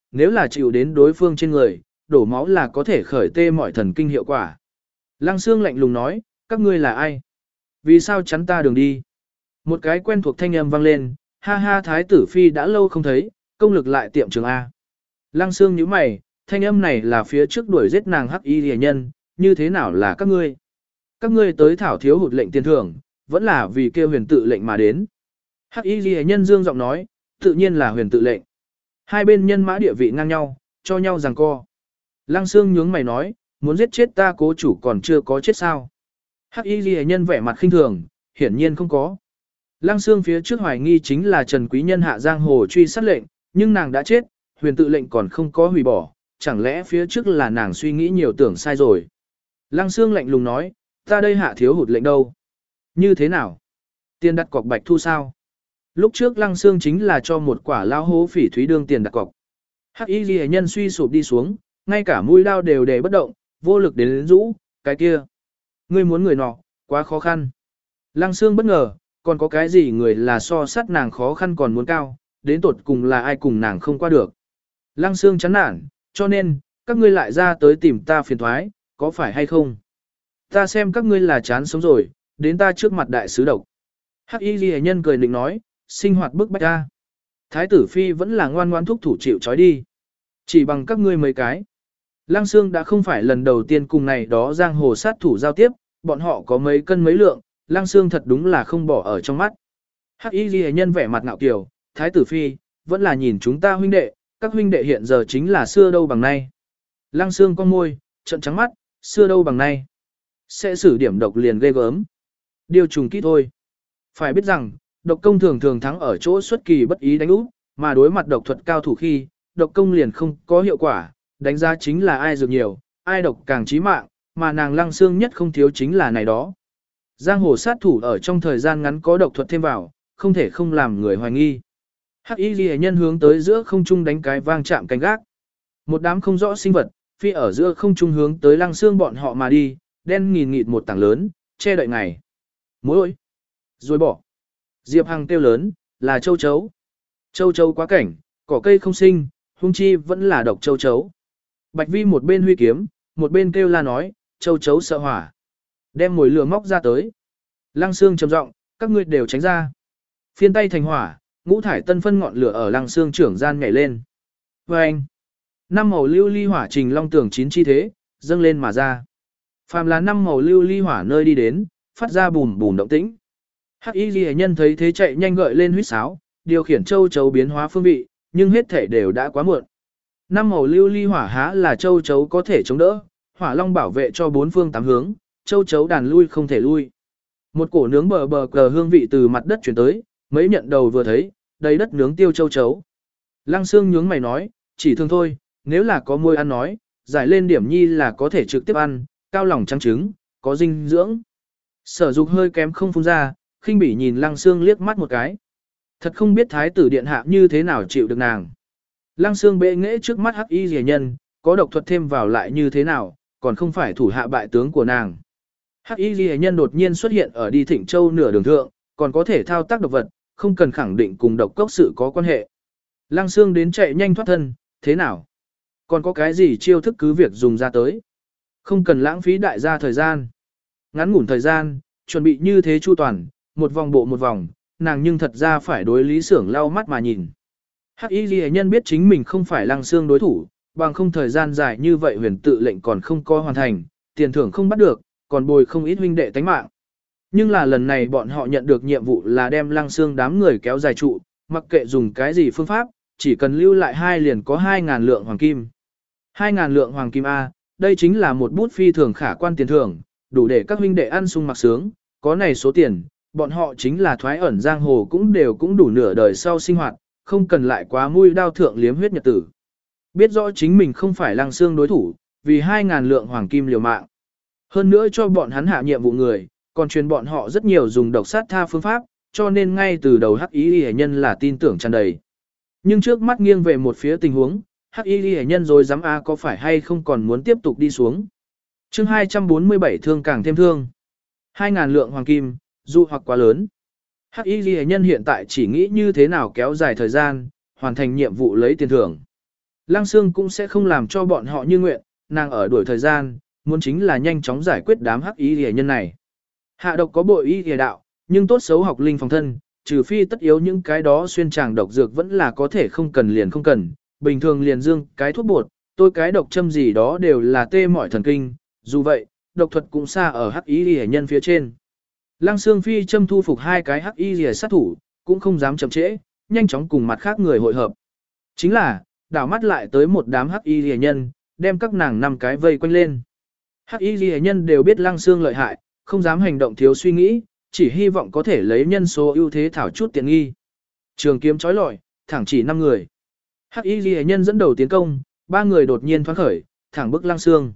nếu là chịu đến đối phương trên người, đổ máu là có thể khởi tê mọi thần kinh hiệu quả. Lăng Xương lạnh lùng nói, các ngươi là ai? Vì sao chắn ta đường đi? Một cái quen thuộc thanh âm vang lên, ha ha Thái tử Phi đã lâu không thấy, công lực lại tiệm trường A. Lăng Xương nhíu mày, thanh âm này là phía trước đuổi giết nàng hắc y rìa nhân, như thế nào là các ngươi? Các ngươi tới thảo thiếu hụt lệnh tiền thưởng, vẫn là vì kêu huyền tự lệnh mà đến. Hắc y ghi nhân dương giọng nói, tự nhiên là huyền tự lệnh. Hai bên nhân mã địa vị ngang nhau, cho nhau giằng co. Lăng Xương nhướng mày nói, muốn giết chết ta cố chủ còn chưa có chết sao. Hắc y ghi nhân vẻ mặt khinh thường, hiển nhiên không có. Lăng Xương phía trước hoài nghi chính là Trần Quý Nhân hạ giang hồ truy sát lệnh, nhưng nàng đã chết, huyền tự lệnh còn không có hủy bỏ, chẳng lẽ phía trước là nàng suy nghĩ nhiều tưởng sai rồi. Lăng Xương lạnh lùng nói, ta đây hạ thiếu hụt lệnh đâu? Như thế nào? Tiền đặt cọc bạch thu sao? Lúc trước Lăng Xương chính là cho một quả lao hố phỉ thúy đương tiền đặt cọc. Hắc y ghi nhân suy sụp đi xuống, ngay cả mũi đao đều để bất động, vô lực đến rũ, cái kia. Ngươi muốn người nọ, quá khó khăn. Lăng Xương bất ngờ, còn có cái gì người là so sát nàng khó khăn còn muốn cao, đến tột cùng là ai cùng nàng không qua được. Lăng Xương chán nản, cho nên, các ngươi lại ra tới tìm ta phiền thoái, có phải hay không? Ta xem các ngươi là chán sống rồi, đến ta trước mặt đại sứ độc. Hắc y ghi nhân cười định nói, sinh hoạt bức bách ta. Thái tử Phi vẫn là ngoan ngoan thúc thủ chịu trói đi. Chỉ bằng các ngươi mấy cái. Lăng Xương đã không phải lần đầu tiên cùng này đó giang hồ sát thủ giao tiếp, bọn họ có mấy cân mấy lượng, Lăng Xương thật đúng là không bỏ ở trong mắt. Hắc y ghi nhân vẻ mặt ngạo kiều, Thái tử Phi, vẫn là nhìn chúng ta huynh đệ, các huynh đệ hiện giờ chính là xưa đâu bằng nay. Lăng Xương con môi, trận trắng mắt, xưa đâu bằng nay. Sẽ xử điểm độc liền ghê gớm. Điều trùng kỹ thôi. Phải biết rằng, độc công thường thường thắng ở chỗ xuất kỳ bất ý đánh úp, mà đối mặt độc thuật cao thủ khi, độc công liền không có hiệu quả, đánh giá chính là ai dược nhiều, ai độc càng chí mạng, mà nàng Lăng Xương nhất không thiếu chính là này đó. Giang hồ sát thủ ở trong thời gian ngắn có độc thuật thêm vào, không thể không làm người hoài nghi. Hắc y ghi nhân hướng tới giữa không trung đánh cái vang chạm canh gác. Một đám không rõ sinh vật, phi ở giữa không trung hướng tới Lăng Xương bọn họ mà đi, đen nghìn nghịt một tảng lớn, che đậy ngày. Mối ơi! Rồi bỏ. Diệp Hằng kêu lớn, là châu chấu. Châu chấu quá cảnh, cỏ cây không sinh, hung chi vẫn là độc châu chấu. Bạch Vi một bên huy kiếm, một bên kêu la nói, châu chấu sợ hỏa. Đem mồi lửa móc ra tới. Lăng Xương trầm giọng, các ngươi đều tránh ra. Phiên tay thành hỏa, ngũ thải tân phân ngọn lửa ở Lăng Xương trưởng gian nhảy lên. Và anh, năm màu lưu ly hỏa trình long tưởng chín chi thế, dâng lên mà ra. Phàm là năm màu lưu ly hỏa nơi đi đến, phát ra bùm bùm động tĩnh. Hắc y ghi nhân thấy thế chạy nhanh gợi lên huýt sáo, điều khiển châu chấu biến hóa phương vị, nhưng hết thể đều đã quá muộn. Năm màu lưu ly hỏa há là châu chấu có thể chống đỡ, hỏa long bảo vệ cho bốn phương tám hướng, châu chấu đàn lui không thể lui. Một cổ nướng bờ bờ cờ hương vị từ mặt đất chuyển tới, mấy nhận đầu vừa thấy, đầy đất nướng tiêu châu chấu. Lăng Xương nhướng mày nói, chỉ thương thôi, nếu là có môi ăn nói, giải lên điểm nhi là có thể trực tiếp ăn, cao lòng trắng trứng, có dinh dưỡng. Sở Dục hơi kém không phun ra, khinh bỉ nhìn Lăng Xương liếc mắt một cái. Thật không biết thái tử điện hạ như thế nào chịu được nàng. Lăng Xương bệ nghễ trước mắt hắc y rìa nhân, có độc thuật thêm vào lại như thế nào, còn không phải thủ hạ bại tướng của nàng. Hắc y rìa nhân đột nhiên xuất hiện ở đi Thịnh Châu nửa đường thượng, còn có thể thao tác độc vật, không cần khẳng định cùng độc cốc sự có quan hệ. Lăng Xương đến chạy nhanh thoát thân, thế nào? Còn có cái gì chiêu thức cứ việc dùng ra tới? Không cần lãng phí đại gia thời gian. Ngắn ngủn thời gian, chuẩn bị như thế chu toàn, một vòng bộ một vòng, nàng nhưng thật ra phải đối Lý Xưởng lau mắt mà nhìn. Hắc y ghi nhân biết chính mình không phải Lăng Xương đối thủ, bằng không thời gian dài như vậy huyền tự lệnh còn không có hoàn thành, tiền thưởng không bắt được, còn bồi không ít huynh đệ tánh mạng. Nhưng là lần này bọn họ nhận được nhiệm vụ là đem Lăng Xương đám người kéo dài trụ, mặc kệ dùng cái gì phương pháp, chỉ cần lưu lại hai liền có hai ngàn lượng hoàng kim. hai ngàn lượng hoàng kim A, đây chính là một bút phi thường khả quan tiền thưởng, đủ để các huynh đệ ăn sung mặc sướng, có này số tiền, bọn họ chính là thoái ẩn giang hồ cũng đều cũng đủ nửa đời sau sinh hoạt, không cần lại quá mũi đao thượng liếm huyết nhật tử. Biết rõ chính mình không phải Lăng Xương đối thủ, vì hai ngàn lượng hoàng kim liều mạng. Hơn nữa cho bọn hắn hạ nhiệm vụ người, còn truyền bọn họ rất nhiều dùng độc sát tha phương pháp, cho nên ngay từ đầu hắc y hệ nhân là tin tưởng tràn đầy. Nhưng trước mắt nghiêng về một phía tình huống, hắc y hệ nhân rồi dám a có phải hay không còn muốn tiếp tục đi xuống. Chương hai trăm bốn mươi bảy thương càng thêm thương. hai ngàn lượng hoàng kim, dụ hoặc quá lớn. Hắc y ghi nhân hiện tại chỉ nghĩ như thế nào kéo dài thời gian, hoàn thành nhiệm vụ lấy tiền thưởng. Lăng Sương cũng sẽ không làm cho bọn họ như nguyện, nàng ở đuổi thời gian, muốn chính là nhanh chóng giải quyết đám hắc y rìa nhân này. Hạ độc có bội y rìa đạo, nhưng tốt xấu học linh phòng thân, trừ phi tất yếu những cái đó xuyên tràng độc dược vẫn là có thể không cần liền không cần, bình thường liền dương cái thuốc bột, tôi cái độc châm gì đó đều là tê mỏi thần kinh, dù vậy, độc thuật cũng xa ở hắc y rìa nhân phía trên. Lăng Sương Phi châm thu phục hai cái hắc y rìa sát thủ, cũng không dám chậm trễ, nhanh chóng cùng mặt khác người hội hợp. Chính là, đảo mắt lại tới một đám hắc y rìa nhân, đem các nàng năm cái vây quanh lên. Hắc y rìa nhân đều biết Lăng Sương lợi hại, không dám hành động thiếu suy nghĩ, chỉ hy vọng có thể lấy nhân số ưu thế thảo chút tiện nghi. Trường kiếm chói lọi, thẳng chỉ năm người. Hắc y rìa nhân dẫn đầu tiến công, ba người đột nhiên thoáng khởi, thẳng bức Lăng Sương.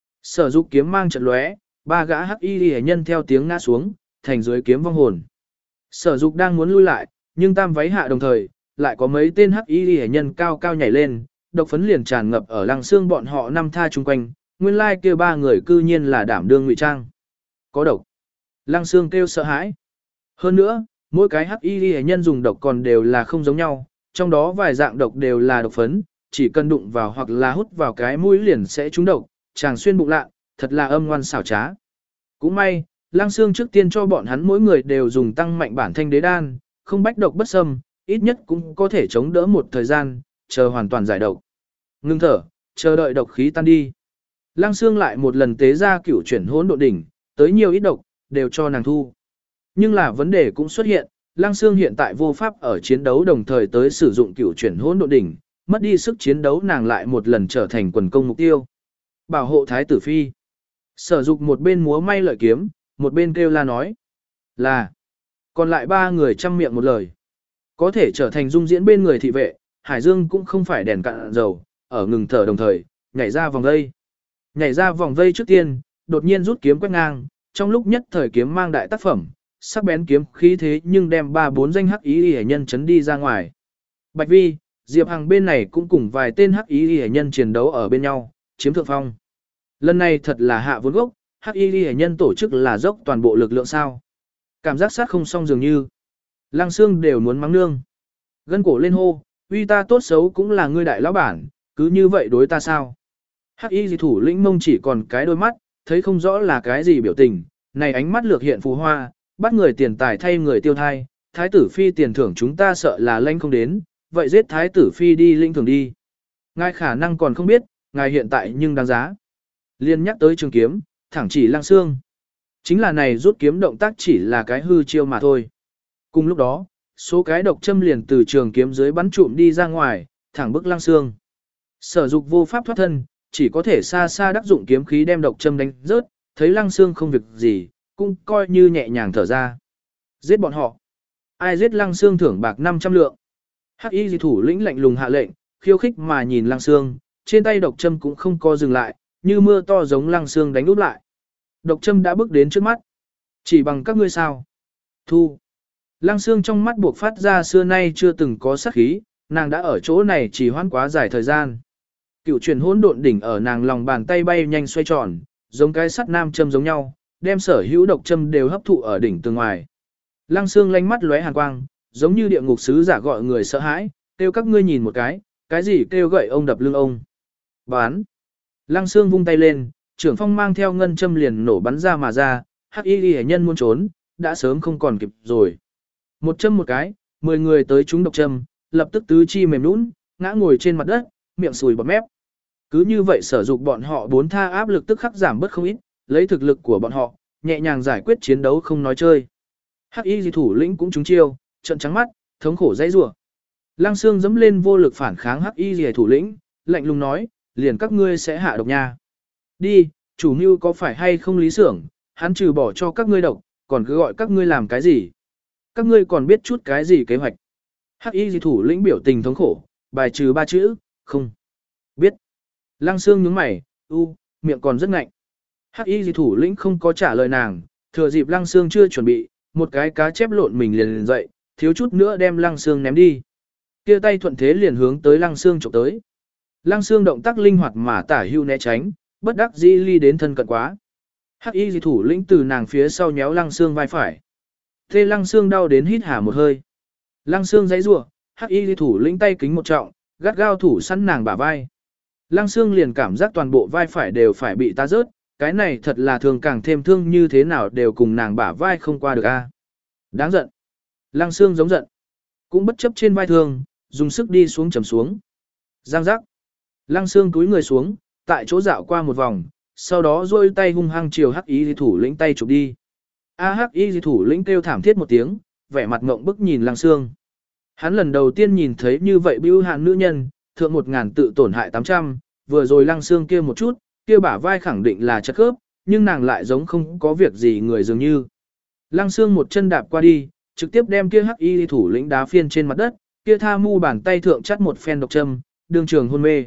Sở Dục kiếm mang trận lóe, ba gã hắc y rìa nhân theo tiếng ngã xuống, thành dưới kiếm vong hồn. Sở Dục đang muốn lui lại, nhưng tam váy hạ đồng thời, lại có mấy tên hắc y rìa nhân cao cao nhảy lên, độc phấn liền tràn ngập ở Lăng Sương bọn họ năm tha chung quanh, nguyên lai kia ba người cư nhiên là đảm đương ngụy trang. Có độc. Lăng Sương kêu sợ hãi. Hơn nữa, mỗi cái hắc y rìa nhân dùng độc còn đều là không giống nhau, trong đó vài dạng độc đều là độc phấn, chỉ cần đụng vào hoặc là hút vào cái mũi liền sẽ trúng độc, chàng xuyên bụng lạ, thật là âm ngoan xảo trá. Cũng may, Lăng Sương trước tiên cho bọn hắn mỗi người đều dùng tăng mạnh bản thanh đế đan, không bách độc bất xâm, ít nhất cũng có thể chống đỡ một thời gian, chờ hoàn toàn giải độc. Ngưng thở, chờ đợi độc khí tan đi. Lăng Sương lại một lần tế ra cửu chuyển hỗn độn đỉnh, tới nhiều ít độc, đều cho nàng thu. Nhưng là vấn đề cũng xuất hiện, Lăng Sương hiện tại vô pháp ở chiến đấu đồng thời tới sử dụng cửu chuyển hỗn độn đỉnh, mất đi sức chiến đấu nàng lại một lần trở thành quần công mục tiêu. Bảo hộ thái tử phi. Sở Dục một bên múa may lợi kiếm, một bên kêu la nói. Là. Còn lại ba người chăm miệng một lời. Có thể trở thành dung diễn bên người thị vệ, Hải Dương cũng không phải đèn cạn dầu, ở ngừng thở đồng thời, nhảy ra vòng vây. Nhảy ra vòng vây trước tiên, đột nhiên rút kiếm quét ngang, trong lúc nhất thời kiếm mang đại tác phẩm, sắc bén kiếm khí thế nhưng đem ba bốn danh hắc ý y nhân chấn đi ra ngoài. Bạch Vi, Diệp Hằng bên này cũng cùng vài tên hắc ý y nhân chiến đấu ở bên nhau, chiếm thượng phong. Lần này thật là hạ vốn gốc, hắc y y nhân tổ chức là dốc toàn bộ lực lượng sao. Cảm giác sát không xong dường như. Lăng Sương đều muốn mắng nương. Gân cổ lên hô, uy ta tốt xấu cũng là ngươi đại lão bản, cứ như vậy đối ta sao. Hắc y dị thủ lĩnh mông chỉ còn cái đôi mắt, thấy không rõ là cái gì biểu tình, này ánh mắt lược hiện phù hoa, bắt người tiền tài thay người tiêu thai, thái tử phi tiền thưởng chúng ta sợ là lanh không đến, vậy giết thái tử phi đi linh thưởng đi. Ngài khả năng còn không biết, ngài hiện tại nhưng đáng giá. Liên nhắc tới trường kiếm, thẳng chỉ Lăng Sương. Chính là này rút kiếm động tác chỉ là cái hư chiêu mà thôi. Cùng lúc đó, số cái độc châm liền từ trường kiếm dưới bắn trụm đi ra ngoài, thẳng bức Lăng Sương. Sở Dục vô pháp thoát thân, chỉ có thể xa xa đắc dụng kiếm khí đem độc châm đánh rớt, thấy Lăng Sương không việc gì, cũng coi như nhẹ nhàng thở ra. Giết bọn họ. Ai giết Lăng Sương thưởng bạc năm trăm lượng. Hắc y dị thủ lĩnh lạnh lùng hạ lệnh, khiêu khích mà nhìn Lăng Sương, trên tay độc châm cũng không co dừng lại, như mưa to giống Lăng Sương đánh úp lại. Độc châm đã bước đến trước mắt. Chỉ bằng các ngươi sao? Thu. Lăng Sương trong mắt buộc phát ra xưa nay chưa từng có sát khí, nàng đã ở chỗ này chỉ hoãn quá dài thời gian. Cựu truyền hỗn độn đỉnh ở nàng lòng bàn tay bay nhanh xoay tròn, giống cái sắt nam châm giống nhau, đem sở hữu độc châm đều hấp thụ ở đỉnh từ ngoài. Lăng Sương lánh mắt lóe hàn quang, giống như địa ngục sứ giả gọi người sợ hãi, kêu các ngươi nhìn một cái, cái gì kêu gậy ông đập lưng ông. Bán. Lăng Sương vung tay lên, trưởng phong mang theo ngân châm liền nổ bắn ra mà ra, hắc y ghi nhân muốn trốn, đã sớm không còn kịp rồi. Một châm một cái, mười người tới chúng độc châm, lập tức tứ chi mềm nũng, ngã ngồi trên mặt đất, miệng sùi bọt mép. Cứ như vậy Sở Dục bọn họ bốn tha áp lực tức khắc giảm bớt không ít, lấy thực lực của bọn họ, nhẹ nhàng giải quyết chiến đấu không nói chơi. Hắc y dị thủ lĩnh cũng trúng chiêu, trận trắng mắt, thống khổ dãy rủa. Lăng Sương dẫm lên vô lực phản kháng hắc y dị thủ lĩnh, lạnh lùng nói, liền các ngươi sẽ hạ độc nha. Đi, chủ mưu có phải hay không lý xưởng, hắn trừ bỏ cho các ngươi độc, còn cứ gọi các ngươi làm cái gì? Các ngươi còn biết chút cái gì kế hoạch? Hắc y dị thủ lĩnh biểu tình thống khổ, bài trừ ba chữ, không. Biết. Lăng Sương nhướng mày, u, miệng còn rất ngạnh. Hắc y dị thủ lĩnh không có trả lời nàng, thừa dịp Lăng Sương chưa chuẩn bị, một cái cá chép lộn mình liền liền dậy, thiếu chút nữa đem Lăng Sương ném đi. Kia tay thuận thế liền hướng tới Lăng Sương chụp tới. Lăng Sương động tác linh hoạt mà tả hưu né tránh, bất đắc dĩ ly đến thân cận quá. Hắc y dị thủ lĩnh từ nàng phía sau nhéo Lăng Sương vai phải. Thế Lăng Sương đau đến hít hà một hơi. Lăng Sương giãy giụa, hắc y dị thủ lĩnh tay kính một trọng, gắt gao thủ săn nàng bả vai. Lăng Sương liền cảm giác toàn bộ vai phải đều phải bị ta rớt, cái này thật là thường càng thêm thương như thế nào đều cùng nàng bả vai không qua được a. Đáng giận. Lăng Sương giống giận. Cũng bất chấp trên vai thương, dùng sức đi xuống chầm xuống. Giang giác. Lăng Sương cúi người xuống, tại chỗ dạo qua một vòng, sau đó duỗi tay hung hăng chiều Hắc Y thủ lĩnh tay chụp đi. A Hắc Y thủ lĩnh kêu thảm thiết một tiếng, vẻ mặt ngộng bức nhìn Lăng Sương. Hắn lần đầu tiên nhìn thấy như vậy bưu hạn nữ nhân, thượng một ngàn tự tổn hại tám trăm, vừa rồi Lăng Sương kia một chút, kia bả vai khẳng định là chất khớp, nhưng nàng lại giống không có việc gì người dường như. Lăng Sương một chân đạp qua đi, trực tiếp đem kia Hắc Y thủ lĩnh đá phiên trên mặt đất, kia tha mu bàn tay thượng chắt một phen độc châm, đương trường hôn mê.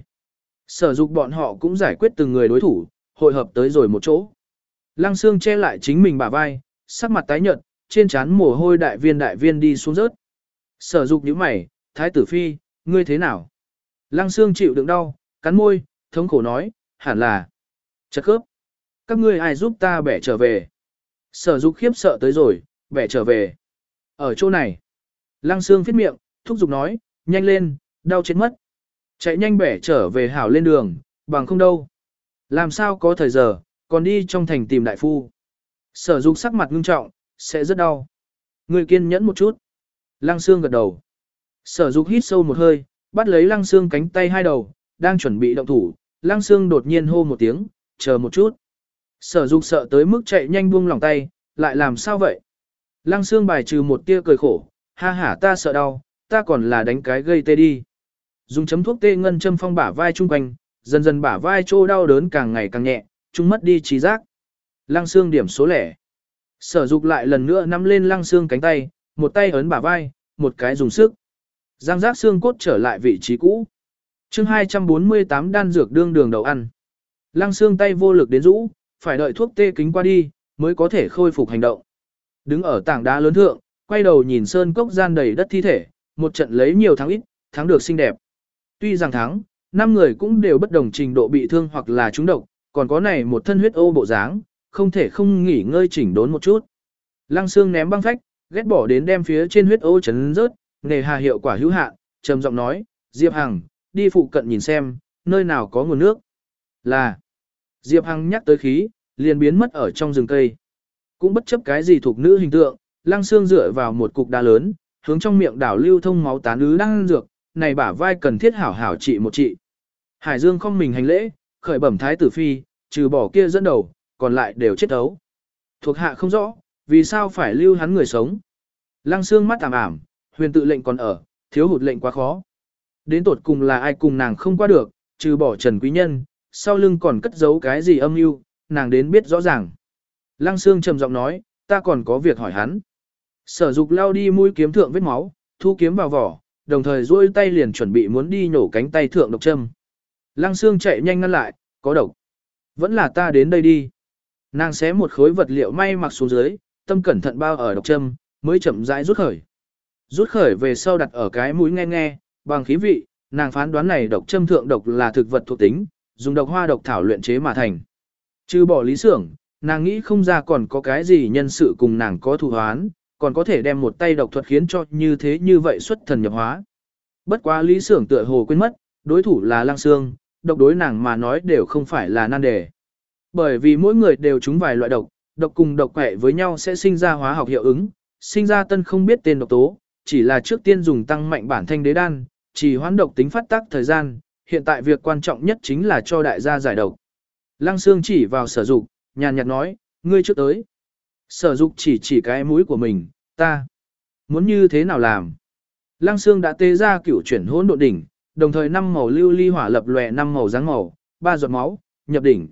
Sở Dục bọn họ cũng giải quyết từng người đối thủ, hội hợp tới rồi một chỗ. Lăng Sương che lại chính mình bả vai, sắc mặt tái nhợt, trên trán mồ hôi đại viên đại viên đi xuống rớt. Sở Dục nhíu mày, Thái tử phi, ngươi thế nào? Lăng Sương chịu đựng đau, cắn môi, thống khổ nói, hẳn là chật khớp. Các ngươi ai giúp ta bẻ trở về? Sở Dục khiếp sợ tới rồi, bẻ trở về. Ở chỗ này. Lăng Sương phết miệng, thúc giục nói, nhanh lên, đau chết mất. Chạy nhanh bẻ trở về hảo lên đường, bằng không đâu. Làm sao có thời giờ, còn đi trong thành tìm đại phu. Sở Dục sắc mặt ngưng trọng, sẽ rất đau. Người kiên nhẫn một chút. Lăng Sương gật đầu. Sở Dục hít sâu một hơi, bắt lấy Lăng Sương cánh tay hai đầu, đang chuẩn bị động thủ. Lăng Sương đột nhiên hô một tiếng, chờ một chút. Sở Dục sợ tới mức chạy nhanh buông lỏng tay, lại làm sao vậy? Lăng Sương bài trừ một tia cười khổ, ha ha ta sợ đau, ta còn là đánh cái gây tê đi. Dùng chấm thuốc tê ngân châm phong bả vai chung quanh, dần dần bả vai trô đau đớn càng ngày càng nhẹ, chung mất đi trí giác. Lăng Sương điểm số lẻ. Sở Dục lại lần nữa nắm lên Lăng Sương cánh tay, một tay ấn bả vai, một cái dùng sức. Giang giác xương cốt trở lại vị trí cũ. Chương hai trăm bốn mươi tám đan dược đương đường đầu ăn. Lăng Sương tay vô lực đến rũ, phải đợi thuốc tê kính qua đi, mới có thể khôi phục hành động. Đứng ở tảng đá lớn thượng, quay đầu nhìn sơn cốc gian đầy đất thi thể, một trận lấy nhiều thắng ít, thắng được xinh đẹp. Tuy rằng thắng, năm người cũng đều bất đồng trình độ bị thương hoặc là trúng độc, còn có này một thân huyết ô bộ dáng, không thể không nghỉ ngơi chỉnh đốn một chút. Lăng Sương ném băng phách, ghét bỏ đến đem phía trên huyết ô chấn rớt, nề hà hiệu quả hữu hạn, trầm giọng nói, Diệp Hằng, đi phụ cận nhìn xem, nơi nào có nguồn nước. Là, Diệp Hằng nhắc tới khí, liền biến mất ở trong rừng cây. Cũng bất chấp cái gì thuộc nữ hình tượng, Lăng Sương dựa vào một cục đá lớn, hướng trong miệng đảo lưu thông máu tán ứ đang dược, này bả vai cần thiết hảo hảo trị một trị. Hải Dương không mình hành lễ, khởi bẩm thái tử phi, trừ bỏ kia dẫn đầu, còn lại đều chết ấu. Thuộc hạ không rõ, vì sao phải lưu hắn người sống. Lăng Sương mắt ảm ảm, huyền tự lệnh còn ở, thiếu hụt lệnh quá khó. Đến tột cùng là ai cùng nàng không qua được, trừ bỏ Trần Quý Nhân, sau lưng còn cất giấu cái gì âm mưu, nàng đến biết rõ ràng. Lăng Sương trầm giọng nói, ta còn có việc hỏi hắn. Sở Dục lao đi mũi kiếm thượng vết máu, thu kiếm vào vỏ, đồng thời duỗi tay liền chuẩn bị muốn đi nhổ cánh tay thượng độc châm. Lăng Sương chạy nhanh ngăn lại, có độc. Vẫn là ta đến đây đi. Nàng xé một khối vật liệu may mặc xuống dưới, tâm cẩn thận bao ở độc châm, mới chậm rãi rút khởi. Rút khởi về sau đặt ở cái mũi nghe nghe, bằng khí vị, nàng phán đoán này độc châm thượng độc là thực vật thuộc tính, dùng độc hoa độc thảo luyện chế mà thành. Trừ bỏ lý xưởng, nàng nghĩ không ra còn có cái gì nhân sự cùng nàng có thù hoán, còn có thể đem một tay độc thuật khiến cho như thế như vậy xuất thần nhập hóa. Bất quá lý xưởng tựa hồ quên mất, đối thủ là Lăng Sương, độc đối nàng mà nói đều không phải là nan đề. Bởi vì mỗi người đều trúng vài loại độc, độc cùng độc quẻ với nhau sẽ sinh ra hóa học hiệu ứng, sinh ra tân không biết tên độc tố, chỉ là trước tiên dùng tăng mạnh bản thanh đế đan, chỉ hoán độc tính phát tác thời gian, hiện tại việc quan trọng nhất chính là cho đại gia giải độc. Lăng Sương chỉ vào Sở Dục, nhàn nhạt nói, ngươi trước tới. Sở Dục chỉ chỉ cái mũi của mình, ta muốn như thế nào làm. Lăng Sương đã tế ra cửu chuyển hỗn độn đỉnh, đồng thời năm màu lưu ly hỏa lập lòe năm màu dáng màu, ba giọt máu, nhập đỉnh.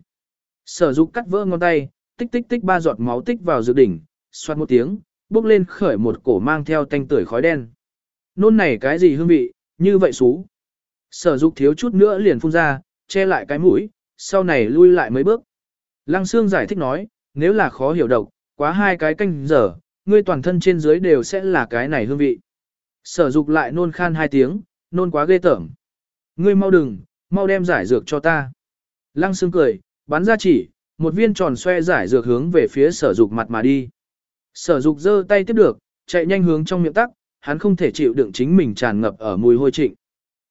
Sở Dục cắt vỡ ngón tay, tích tích tích ba giọt máu tích vào dược đỉnh, xoát một tiếng, bốc lên khởi một cổ mang theo tanh tưởi khói đen. Nôn này cái gì hương vị, như vậy xú. Sở Dục thiếu chút nữa liền phun ra, che lại cái mũi, sau này lui lại mấy bước. Lăng Sương giải thích nói, nếu là khó hiểu độc, quá hai cái canh giờ, ngươi toàn thân trên dưới đều sẽ là cái này hương vị. Sở Dục lại nôn khan hai tiếng, nôn quá ghê tởm. Ngươi mau đừng, mau đem giải dược cho ta. Lăng Sương cười, bắn ra chỉ, một viên tròn xoe giải dược hướng về phía Sở Dục mặt mà đi. Sở Dục giơ tay tiếp được, chạy nhanh hướng trong miệng tắc, hắn không thể chịu đựng chính mình tràn ngập ở mùi hôi trịnh.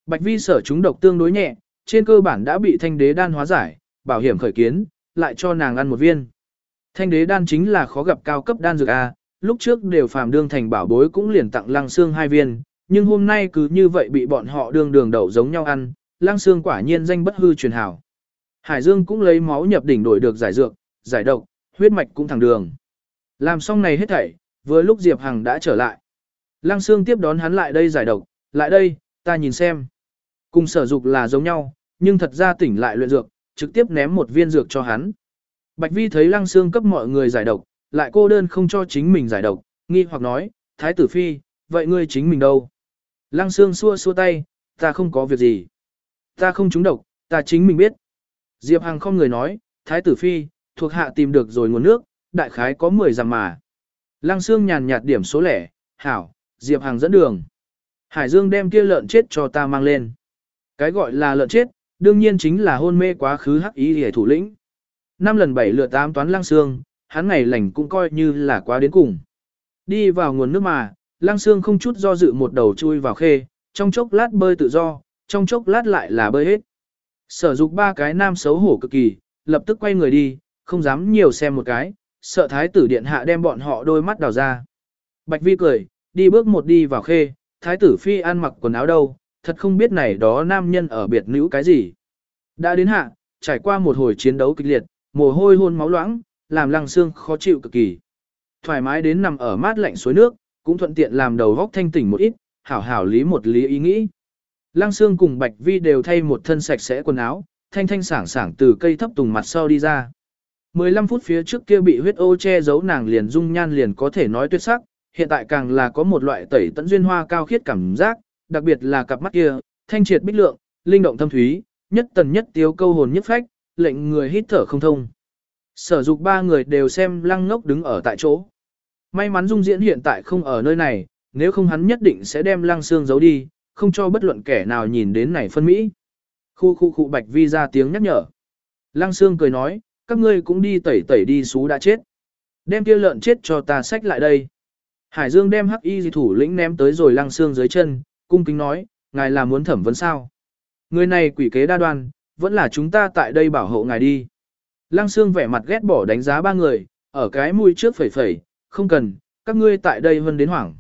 Bạch Vi sở chúng độc tương đối nhẹ, trên cơ bản đã bị thanh đế đan hóa giải, bảo hiểm khởi kiến, lại cho nàng ăn một viên. Thanh đế đan chính là khó gặp cao cấp đan dược A, lúc trước đều phàm đương thành bảo bối cũng liền tặng Lăng Xương hai viên, nhưng hôm nay cứ như vậy bị bọn họ đương đường đậu giống nhau ăn, Lăng Xương quả nhiên danh bất hư truyền hảo. Hải Dương cũng lấy máu nhập đỉnh đổi được giải dược, giải độc, huyết mạch cũng thẳng đường. Làm xong này hết thảy, vừa lúc Diệp Hằng đã trở lại. Lăng Xương tiếp đón hắn lại đây giải độc, lại đây, ta nhìn xem. Cùng sở dục là giống nhau, nhưng thật ra tỉnh lại luyện dược, trực tiếp ném một viên dược cho hắn. Bạch Vi thấy Lăng Xương cấp mọi người giải độc, lại cô đơn không cho chính mình giải độc, nghi hoặc nói, Thái tử Phi, vậy ngươi chính mình đâu? Lăng Xương xua xua tay, ta không có việc gì. Ta không trúng độc, ta chính mình biết. Diệp Hằng không người nói, Thái tử Phi, thuộc hạ tìm được rồi nguồn nước, đại khái có mười dặm mà. Lăng Xương nhàn nhạt điểm số lẻ, hảo, Diệp Hằng dẫn đường. Hải Dương đem kia lợn chết cho ta mang lên. Cái gọi là lợn chết, đương nhiên chính là hôn mê quá khứ hắc ý hề thủ lĩnh. Năm lần bảy lượt tám toán Lăng Xương, hắn ngày lành cũng coi như là quá đến cùng. Đi vào nguồn nước mà, Lăng Xương không chút do dự một đầu chui vào khê, trong chốc lát bơi tự do, trong chốc lát lại là bơi hết. Sở dục ba cái nam xấu hổ cực kỳ, lập tức quay người đi, không dám nhiều xem một cái, sợ thái tử điện hạ đem bọn họ đôi mắt đào ra. Bạch Vi cười, đi bước một đi vào khê, thái tử phi ăn mặc quần áo đâu, thật không biết này đó nam nhân ở biệt nữ cái gì. Đã đến hạ, trải qua một hồi chiến đấu kịch liệt, mồ hôi hôn máu loãng, làm Lăng Xương khó chịu cực kỳ. Thoải mái đến nằm ở mát lạnh suối nước, cũng thuận tiện làm đầu góc thanh tỉnh một ít, hảo hảo lý một lý ý nghĩ. Lăng Xương cùng Bạch Vi đều thay một thân sạch sẽ quần áo, thanh thanh sảng sảng từ cây thấp tùng mặt sau đi ra. mười lăm phút phía trước kia bị huyết ô che giấu nàng liền dung nhan liền có thể nói tuyệt sắc, hiện tại càng là có một loại tẩy tận duyên hoa cao khiết cảm giác, đặc biệt là cặp mắt kia, thanh triệt bích lượng, linh động thâm thúy, nhất tần nhất tiếu câu hồn nhất phách, lệnh người hít thở không thông. Sở dục ba người đều xem Lăng Ngốc đứng ở tại chỗ. May mắn Dung Diễn hiện tại không ở nơi này, nếu không hắn nhất định sẽ đem Lăng Xương giấu đi, không cho bất luận kẻ nào nhìn đến này phân mỹ. Khu khu khu Bạch Vi ra tiếng nhắc nhở. Lăng Xương cười nói, các ngươi cũng đi tẩy tẩy đi xú đã chết. Đem kia lợn chết cho ta xách lại đây. Hải Dương đem hắc y thủ lĩnh ném tới rồi Lăng Xương dưới chân, cung kính nói, ngài là muốn thẩm vấn sao? Người này quỷ kế đa đoan, vẫn là chúng ta tại đây bảo hộ ngài đi. Lăng Xương vẻ mặt ghét bỏ đánh giá ba người, ở cái mũi trước phẩy phẩy, không cần, các ngươi tại đây hơn đến hoảng.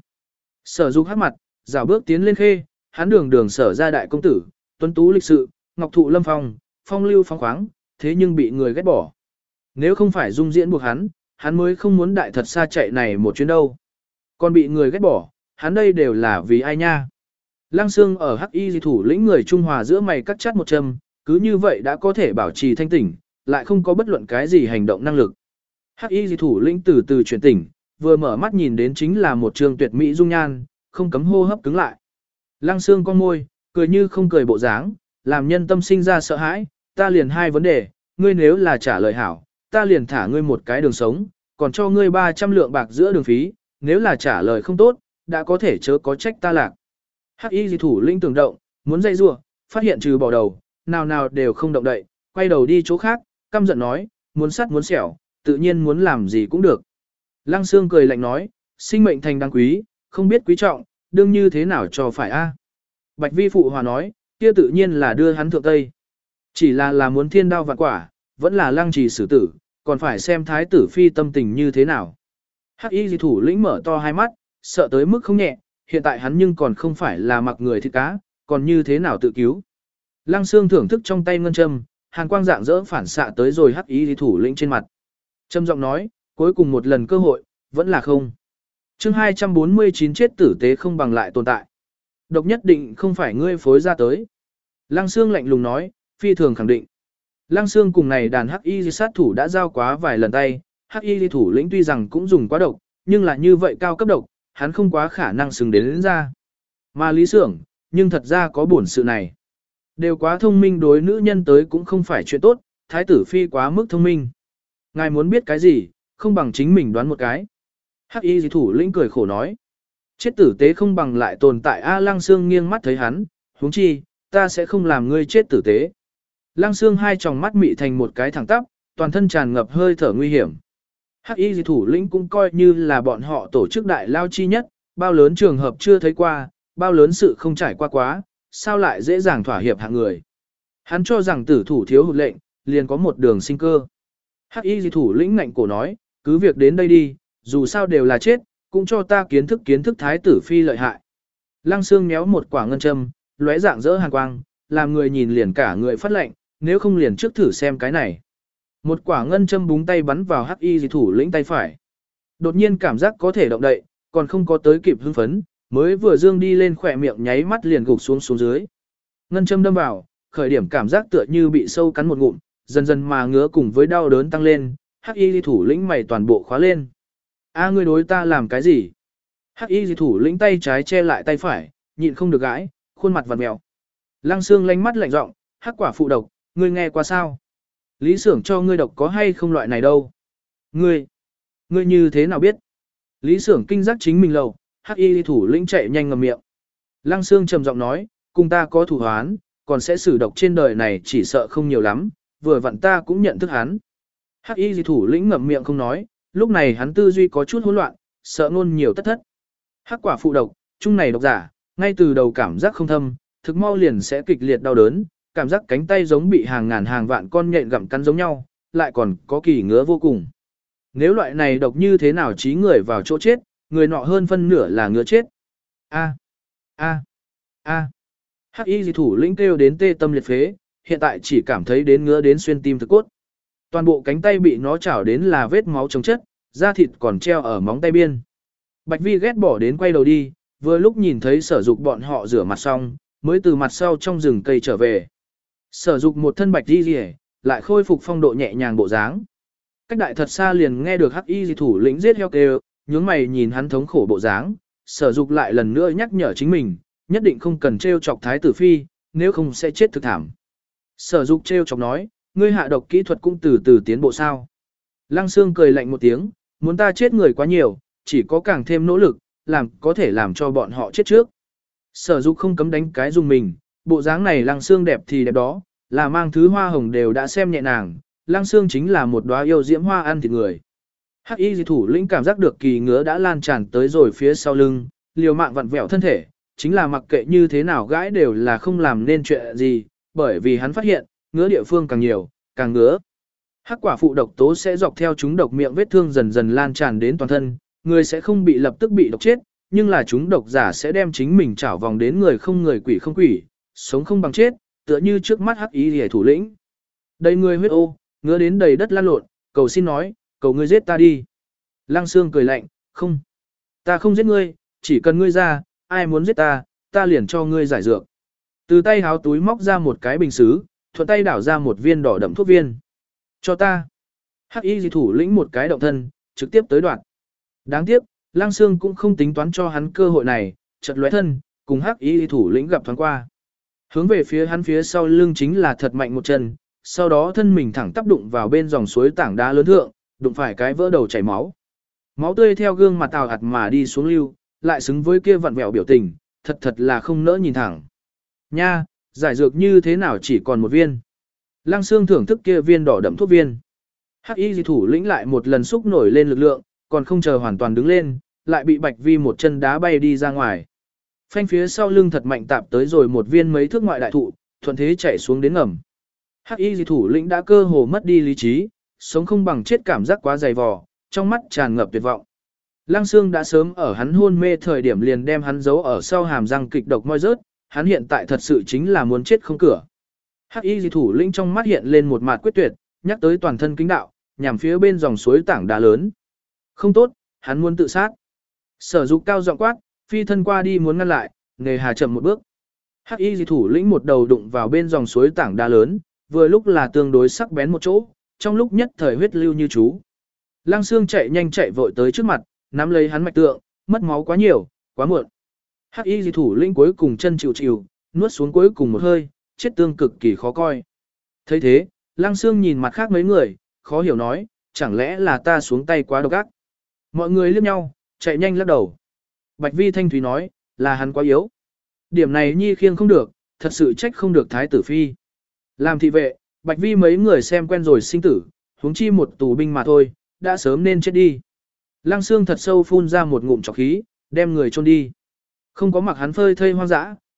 Sở Dục hắc mặt, rảo bước tiến lên khê, hắn đường đường sở ra đại công tử, tuấn tú lịch sự, ngọc thụ lâm phong, phong lưu phong khoáng, thế nhưng bị người ghét bỏ. Nếu không phải Dung Diễn buộc hắn, hắn mới không muốn đại thật xa chạy này một chuyến đâu. Còn bị người ghét bỏ, hắn đây đều là vì ai nha. Lăng Xương ở hắc y thủ lĩnh người Trung Hòa giữa mày cắt chắt một châm, cứ như vậy đã có thể bảo trì thanh tỉnh, lại không có bất luận cái gì hành động năng lực. Hắc y thủ lĩnh từ từ chuyển tỉnh, vừa mở mắt nhìn đến chính là một trường tuyệt mỹ dung nhan, không cấm hô hấp cứng lại. Lăng Xương con môi, cười như không cười bộ dáng, làm nhân tâm sinh ra sợ hãi, ta liền hai vấn đề, ngươi nếu là trả lời hảo, ta liền thả ngươi một cái đường sống, còn cho ngươi ba trăm lượng bạc giữa đường phí, nếu là trả lời không tốt, đã có thể chớ có trách ta lạc. Hắc y thủ lĩnh tưởng động, muốn dây rủa, phát hiện trừ bỏ đầu, nào nào đều không động đậy, quay đầu đi chỗ khác, căm giận nói, muốn sắt muốn xẻo, tự nhiên muốn làm gì cũng được. Lăng Xương cười lạnh nói, sinh mệnh thành đáng quý, không biết quý trọng, đương như thế nào cho phải a? Bạch Vi phụ hòa nói, kia tự nhiên là đưa hắn thượng Tây. Chỉ là là muốn thiên đao vạn quả, vẫn là lăng trì xử tử, còn phải xem thái tử phi tâm tình như thế nào. Hắc y thủ lĩnh mở to hai mắt, sợ tới mức không nhẹ, hiện tại hắn nhưng còn không phải là mặc người thịt cá, còn như thế nào tự cứu. Lăng Xương thưởng thức trong tay ngân châm, hàn quang dạng dỡ phản xạ tới rồi hắc y thủ lĩnh trên mặt. Trầm giọng nói, cuối cùng một lần cơ hội, vẫn là không. Chương hai trăm bốn mươi chín chết tử tế không bằng lại tồn tại. Độc nhất định không phải ngươi phối ra tới. Lăng Xương lạnh lùng nói, phi thường khẳng định. Lăng Xương cùng này đàn hắc y sát thủ đã giao quá vài lần tay, hắc y thủ lĩnh tuy rằng cũng dùng quá độc, nhưng là như vậy cao cấp độc, hắn không quá khả năng xứng đến, đến ra. Mà Lý Xưởng, nhưng thật ra có buồn sự này. Đều quá thông minh đối nữ nhân tới cũng không phải chuyện tốt, thái tử phi quá mức thông minh. Ngài muốn biết cái gì, không bằng chính mình đoán một cái. Hắc y thủ lĩnh cười khổ nói. Chết tử tế không bằng lại tồn tại A. Lăng Xương nghiêng mắt thấy hắn, huống chi, ta sẽ không làm ngươi chết tử tế. Lăng Xương hai tròng mắt mị thành một cái thẳng tắp, toàn thân tràn ngập hơi thở nguy hiểm. Hắc y thủ lĩnh cũng coi như là bọn họ tổ chức đại lao chi nhất, bao lớn trường hợp chưa thấy qua, bao lớn sự không trải qua quá, sao lại dễ dàng thỏa hiệp hạng người. Hắn cho rằng tử thủ thiếu hụt lệnh, liền có một đường sinh cơ. Hắc y dị thủ lĩnh ngạnh cổ nói, cứ việc đến đây đi, dù sao đều là chết, cũng cho ta kiến thức kiến thức thái tử phi lợi hại. Lăng Xương méo một quả ngân châm, lóe dạng rỡ hàn quang, làm người nhìn liền cả người phát lệnh, nếu không liền trước thử xem cái này. Một quả ngân châm búng tay bắn vào hắc y dị thủ lĩnh tay phải. Đột nhiên cảm giác có thể động đậy, còn không có tới kịp hưng phấn, mới vừa dương đi lên khỏe miệng nháy mắt liền gục xuống xuống dưới. Ngân châm đâm vào, khởi điểm cảm giác tựa như bị sâu cắn một ngụm, dần dần mà ngứa cùng với đau đớn tăng lên, hắc y dị thủ lĩnh mày toàn bộ khóa lên. A ngươi đối ta làm cái gì? Hắc y dị thủ lĩnh tay trái che lại tay phải, nhịn không được gãi, khuôn mặt vặn mèo. Lăng Xương lánh mắt lạnh giọng, hắc quả phụ độc, ngươi nghe qua sao? Lý Xưởng cho ngươi độc có hay không loại này đâu? Ngươi, ngươi như thế nào biết? Lý Xưởng kinh giác chính mình lầu, hắc y thủ lĩnh chạy nhanh ngậm miệng. Lăng Xương trầm giọng nói, cùng ta có thủ hoán, còn sẽ xử độc trên đời này chỉ sợ không nhiều lắm, vừa vặn ta cũng nhận thức hắn. Hắc y thủ lĩnh ngậm miệng không nói, lúc này hắn tư duy có chút hỗn loạn, sợ ngôn nhiều tất thất. Hắc quả phụ độc, chung này độc giả, ngay từ đầu cảm giác không thâm, thực mau liền sẽ kịch liệt đau đớn, cảm giác cánh tay giống bị hàng ngàn hàng vạn con nhện gặm cắn giống nhau, lại còn có kỳ ngứa vô cùng. Nếu loại này độc như thế nào trí người vào chỗ chết, người nọ hơn phân nửa là ngứa chết. A, a, a. Hắc y dị thủ lĩnh kêu đến tê tâm liệt phế, hiện tại chỉ cảm thấy đến ngứa đến xuyên tim thực cốt. Toàn bộ cánh tay bị nó chảo đến là vết máu chống chất, da thịt còn treo ở móng tay biên. Bạch Vi ghét bỏ đến quay đầu đi, vừa lúc nhìn thấy Sở Dục bọn họ rửa mặt xong, mới từ mặt sau trong rừng cây trở về. Sở Dục một thân bạch y rìa, lại khôi phục phong độ nhẹ nhàng bộ dáng. Cách đại thật xa liền nghe được hắc y dị thủ lĩnh giết heo kêu, nhướng mày nhìn hắn thống khổ bộ dáng, Sở Dục lại lần nữa nhắc nhở chính mình, nhất định không cần trêu chọc thái tử phi, nếu không sẽ chết thực thảm. Sở Dục trêu chọc nói, ngươi hạ độc kỹ thuật cũng từ từ tiến bộ sao. Lăng Xương cười lạnh một tiếng, muốn ta chết người quá nhiều, chỉ có càng thêm nỗ lực, làm có thể làm cho bọn họ chết trước. Sở Dục không cấm đánh cái dùng mình, bộ dáng này Lăng Xương đẹp thì đẹp đó, là mang thứ hoa hồng đều đã xem nhẹ nàng, Lăng Xương chính là một đóa yêu diễm hoa ăn thịt người. Hắc y dị thủ lĩnh cảm giác được kỳ ngứa đã lan tràn tới rồi phía sau lưng, liều mạng vặn vẹo thân thể, chính là mặc kệ như thế nào gãi đều là không làm nên chuyện gì, bởi vì hắn phát hiện, ngứa địa phương càng nhiều, càng ngứa. Hắc quả phụ độc tố sẽ dọc theo chúng độc miệng vết thương dần dần lan tràn đến toàn thân, người sẽ không bị lập tức bị độc chết, nhưng là chúng độc giả sẽ đem chính mình chảo vòng đến người không người quỷ không quỷ, sống không bằng chết, tựa như trước mắt hắc y rìa thủ lĩnh. Đầy người huyết ô, ngứa đến đầy đất lan lộn, cầu xin nói, cầu ngươi giết ta đi. Lăng Xương cười lạnh, không, ta không giết ngươi, chỉ cần ngươi ra, ai muốn giết ta, ta liền cho ngươi giải dược. Từ tay háo túi móc ra một cái bình sứ, thuận tay đảo ra một viên đỏ đậm thuốc viên. Cho ta. Hắc y dị thủ lĩnh một cái động thân, trực tiếp tới đoạn. Đáng tiếc, Lăng Xương cũng không tính toán cho hắn cơ hội này, chợt lóe thân, cùng hắc y dị thủ lĩnh gặp thoáng qua. Hướng về phía hắn phía sau lưng chính là thật mạnh một chân, sau đó thân mình thẳng tắp đụng vào bên dòng suối tảng đá lớn thượng, đụng phải cái vỡ đầu chảy máu. Máu tươi theo gương mặt tào hạt mà đi xuống lưu, lại xứng với kia vặn vẹo biểu tình, thật thật là không nỡ nhìn thẳng. Nha, giải dược như thế nào chỉ còn một viên. Lăng Xương thưởng thức kia viên đỏ đậm thuốc viên. Hắc y dị thủ lĩnh lại một lần xúc nổi lên lực lượng, còn không chờ hoàn toàn đứng lên, lại bị Bạch Vi một chân đá bay đi ra ngoài. Phanh phía sau lưng thật mạnh tạp tới rồi một viên mấy thước ngoại đại thụ, thuận thế chạy xuống đến ngầm. Hắc y dị thủ lĩnh đã cơ hồ mất đi lý trí, sống không bằng chết cảm giác quá dày vò, trong mắt tràn ngập tuyệt vọng. Lăng Xương đã sớm ở hắn hôn mê thời điểm liền đem hắn giấu ở sau hàm răng kịch độc moi rớt, hắn hiện tại thật sự chính là muốn chết không cửa. Hắc y dị thủ lĩnh trong mắt hiện lên một mặt quyết tuyệt, nhắc tới toàn thân kính đạo, nhằm phía bên dòng suối tảng đá lớn. Không tốt, hắn muốn tự sát. Sở Dục cao giọng quát, phi thân qua đi muốn ngăn lại, nghề hà chậm một bước. Hắc y dị thủ lĩnh một đầu đụng vào bên dòng suối tảng đá lớn, vừa lúc là tương đối sắc bén một chỗ, trong lúc nhất thời huyết lưu như chú. Lăng Xương chạy nhanh chạy vội tới trước mặt, nắm lấy hắn mạch tượng, mất máu quá nhiều, quá muộn. Hắc y dị thủ lĩnh cuối cùng chân chịu chịu, nuốt xuống cuối cùng một hơi, chết tương cực kỳ khó coi. Thấy thế, Lăng Xương nhìn mặt khác mấy người, khó hiểu nói, chẳng lẽ là ta xuống tay quá độc ác. Mọi người liếc nhau, chạy nhanh lắc đầu. Bạch Vi thanh thúy nói, là hắn quá yếu. Điểm này nhi khiêng không được, thật sự trách không được thái tử phi. Làm thị vệ, Bạch Vi mấy người xem quen rồi sinh tử, huống chi một tù binh mà thôi, đã sớm nên chết đi. Lăng Xương thật sâu phun ra một ngụm trọc khí, đem người chôn đi. Không có mặc hắn phơi thây hoang dã,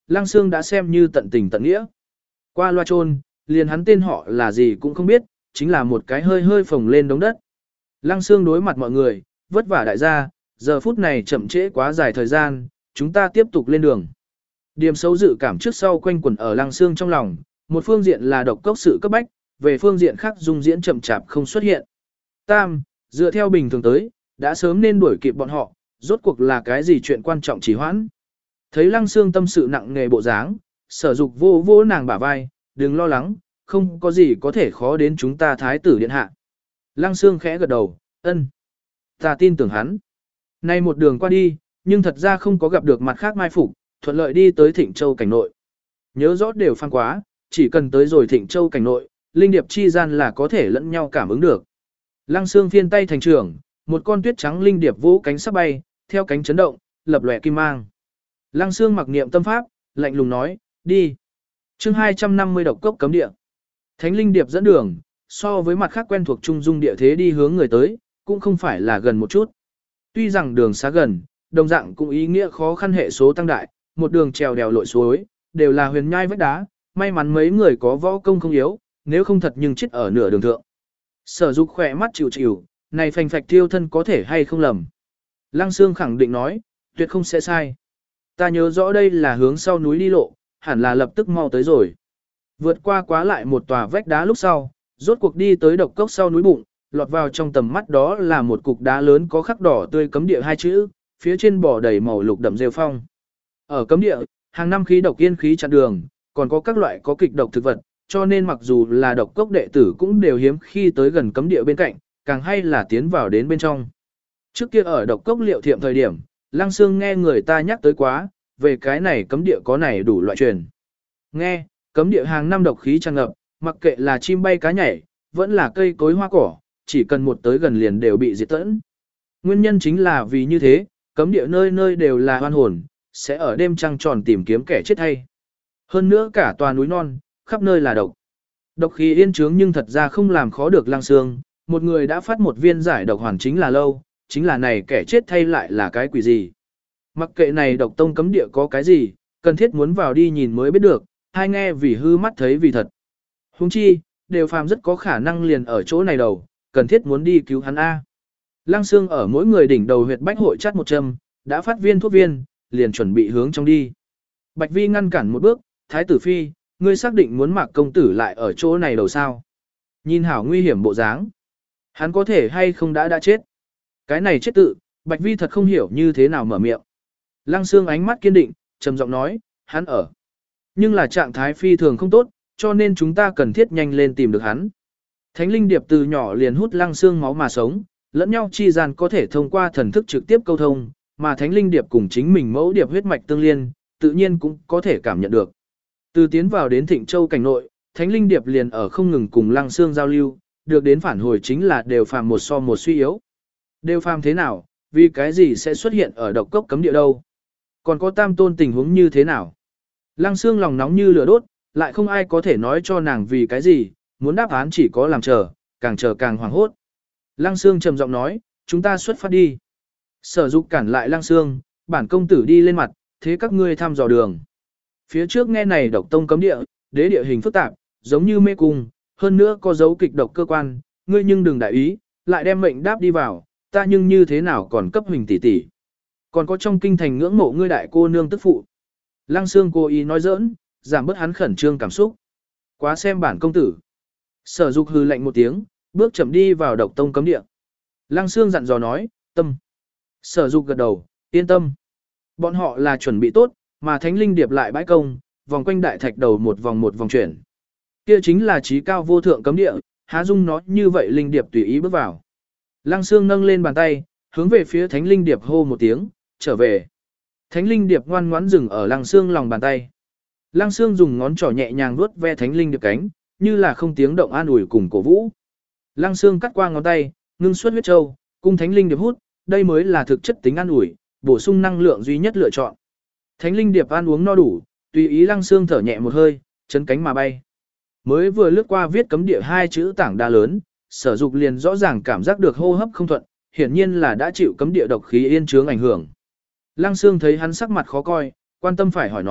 Lăng Sương đã xem như tận tình tận nghĩa. Qua loa trôn, liền hắn tên họ là gì cũng không biết, chính là một cái hơi hơi phồng lên đống đất. Lăng Sương đối mặt mọi người, vất vả đại gia, giờ phút này chậm trễ quá dài thời gian, chúng ta tiếp tục lên đường. Điểm xấu dự cảm trước sau quanh quẩn ở Lăng Sương trong lòng, một phương diện là độc cốc sự cấp bách, về phương diện khác dung diễn chậm chạp không xuất hiện. Tam, dựa theo bình thường tới, đã sớm nên đuổi kịp bọn họ, rốt cuộc là cái gì chuyện quan trọng chỉ hoãn. Thấy Lăng Sương tâm sự nặng nề bộ dáng, Sở Dục vô vô nàng bả vai, đừng lo lắng, không có gì có thể khó đến chúng ta thái tử điện hạ. Lăng Sương khẽ gật đầu, ân. Ta tin tưởng hắn. Nay một đường qua đi, nhưng thật ra không có gặp được mặt khác mai phục, thuận lợi đi tới Thịnh Châu cảnh nội. Nhớ rõ đều phan quá, chỉ cần tới rồi Thịnh Châu cảnh nội, linh điệp chi gian là có thể lẫn nhau cảm ứng được. Lăng Sương phiên tay thành trưởng, một con tuyết trắng linh điệp vỗ cánh sắp bay, theo cánh chấn động, lập lòe kim mang. Lăng Sương mặc niệm tâm pháp, lạnh lùng nói, đi. Chương hai trăm năm mươi độc cốc cấm địa. Thánh linh điệp dẫn đường, so với mặt khác quen thuộc trung dung địa thế đi hướng người tới, cũng không phải là gần một chút. Tuy rằng đường xa gần, đồng dạng cũng ý nghĩa khó khăn hệ số tăng đại, một đường trèo đèo lội suối, đều là huyền nhai vách đá, may mắn mấy người có võ công không yếu, nếu không thật nhưng chết ở nửa đường thượng. Sở Dục khỏe mắt chịu chịu, này phành phạch thiêu thân có thể hay không lầm. Lăng Sương khẳng định nói, tuyệt không sẽ sai. Ta nhớ rõ đây là hướng sau núi đi lộ, hẳn là lập tức mau tới rồi. Vượt qua quá lại một tòa vách đá lúc sau, rốt cuộc đi tới độc cốc sau núi bụng, lọt vào trong tầm mắt đó là một cục đá lớn có khắc đỏ tươi cấm địa hai chữ, phía trên bò đầy màu lục đậm rêu phong. Ở cấm địa, hàng năm khí độc yên khí chặn đường, còn có các loại có kịch độc thực vật, cho nên mặc dù là độc cốc đệ tử cũng đều hiếm khi tới gần cấm địa bên cạnh, càng hay là tiến vào đến bên trong. Trước kia ở độc cốc liệu thiệm thời điểm, Lăng Sương nghe người ta nhắc tới quá, về cái này cấm địa có này đủ loại truyền. Nghe, cấm địa hàng năm độc khí tràn ngập, mặc kệ là chim bay cá nhảy, vẫn là cây cối hoa cỏ, chỉ cần một tới gần liền đều bị diệt tận. Nguyên nhân chính là vì như thế, cấm địa nơi nơi đều là oan hồn, sẽ ở đêm trăng tròn tìm kiếm kẻ chết hay. Hơn nữa cả tòa núi non, khắp nơi là độc. Độc khí yên trướng nhưng thật ra không làm khó được Lăng Sương, một người đã phát một viên giải độc hoàn chính là lâu, chính là này kẻ chết thay lại là cái quỷ gì. Mặc kệ này độc tông cấm địa có cái gì, cần thiết muốn vào đi nhìn mới biết được, hai nghe vì hư mắt thấy vì thật. Huống chi, đều phàm rất có khả năng liền ở chỗ này đầu, cần thiết muốn đi cứu hắn A. Lăng Sương ở mỗi người đỉnh đầu huyệt bách hội chắt một châm, đã phát viên thuốc viên, liền chuẩn bị hướng trong đi. Bạch Vi ngăn cản một bước, Thái tử Phi, ngươi xác định muốn Mạc công tử lại ở chỗ này đầu sao. Nhìn hảo nguy hiểm bộ dáng. Hắn có thể hay không đã đã chết. Cái này chết tự, Bạch Vi thật không hiểu như thế nào mở miệng. Lăng Sương ánh mắt kiên định, trầm giọng nói, hắn ở. Nhưng là trạng thái phi thường không tốt, cho nên chúng ta cần thiết nhanh lên tìm được hắn. Thánh linh điệp từ nhỏ liền hút Lăng Sương máu mà sống, lẫn nhau chi gian có thể thông qua thần thức trực tiếp câu thông, mà thánh linh điệp cùng chính mình mẫu điệp huyết mạch tương liên, tự nhiên cũng có thể cảm nhận được. Từ tiến vào đến Thịnh Châu cảnh nội, thánh linh điệp liền ở không ngừng cùng Lăng Sương giao lưu, được đến phản hồi chính là đều phàm một so một suy yếu. Đều phàm thế nào, vì cái gì sẽ xuất hiện ở độc cốc cấm địa đâu? Còn có tam tôn tình huống như thế nào? Lăng Sương lòng nóng như lửa đốt, lại không ai có thể nói cho nàng vì cái gì, muốn đáp án chỉ có làm chờ, càng chờ càng hoảng hốt. Lăng Sương trầm giọng nói, chúng ta xuất phát đi. Sở Dục cản lại Lăng Sương, bản công tử đi lên mặt, thế các ngươi thăm dò đường. Phía trước nghe này độc tông cấm địa, đế địa hình phức tạp, giống như mê cung, hơn nữa có dấu kịch độc cơ quan, ngươi nhưng đừng đại ý, lại đem mệnh đáp đi vào, ta nhưng như thế nào còn cấp huỳnh tỷ tỷ. Còn có trong kinh thành ngưỡng mộ ngươi đại cô nương tức phụ. Lăng Sương cố ý nói giỡn, giảm bớt hắn khẩn trương cảm xúc. Quá xem bản công tử. Sở Dục hừ lạnh một tiếng, bước chậm đi vào độc tông cấm địa. Lăng Sương dặn dò nói, tâm. Sở Dục gật đầu, yên tâm. Bọn họ là chuẩn bị tốt, mà thánh linh điệp lại bãi công, vòng quanh đại thạch đầu một vòng một vòng chuyển. Kia chính là trí cao vô thượng cấm địa, há dung nó như vậy linh điệp tùy ý bước vào. Lăng Sương nâng lên bàn tay, hướng về phía thánh linh điệp hô một tiếng, trở về. Thánh linh điệp ngoan ngoãn dừng ở Lăng Sương lòng bàn tay. Lăng Sương dùng ngón trỏ nhẹ nhàng vuốt ve thánh linh điệp cánh, như là không tiếng động an ủi cùng cổ vũ. Lăng Sương cắt qua ngón tay, ngưng xuất huyết châu, cung thánh linh điệp hút, đây mới là thực chất tính an ủi, bổ sung năng lượng duy nhất lựa chọn. Thánh linh điệp ăn uống no đủ, tùy ý Lăng Sương thở nhẹ một hơi, chấn cánh mà bay. Mới vừa lướt qua viết cấm địa hai chữ tảng đa lớn, Sở Dục liền rõ ràng cảm giác được hô hấp không thuận, hiển nhiên là đã chịu cấm địa độc khí yên chướng ảnh hưởng. Lăng Sương thấy hắn sắc mặt khó coi, quan tâm phải hỏi nói,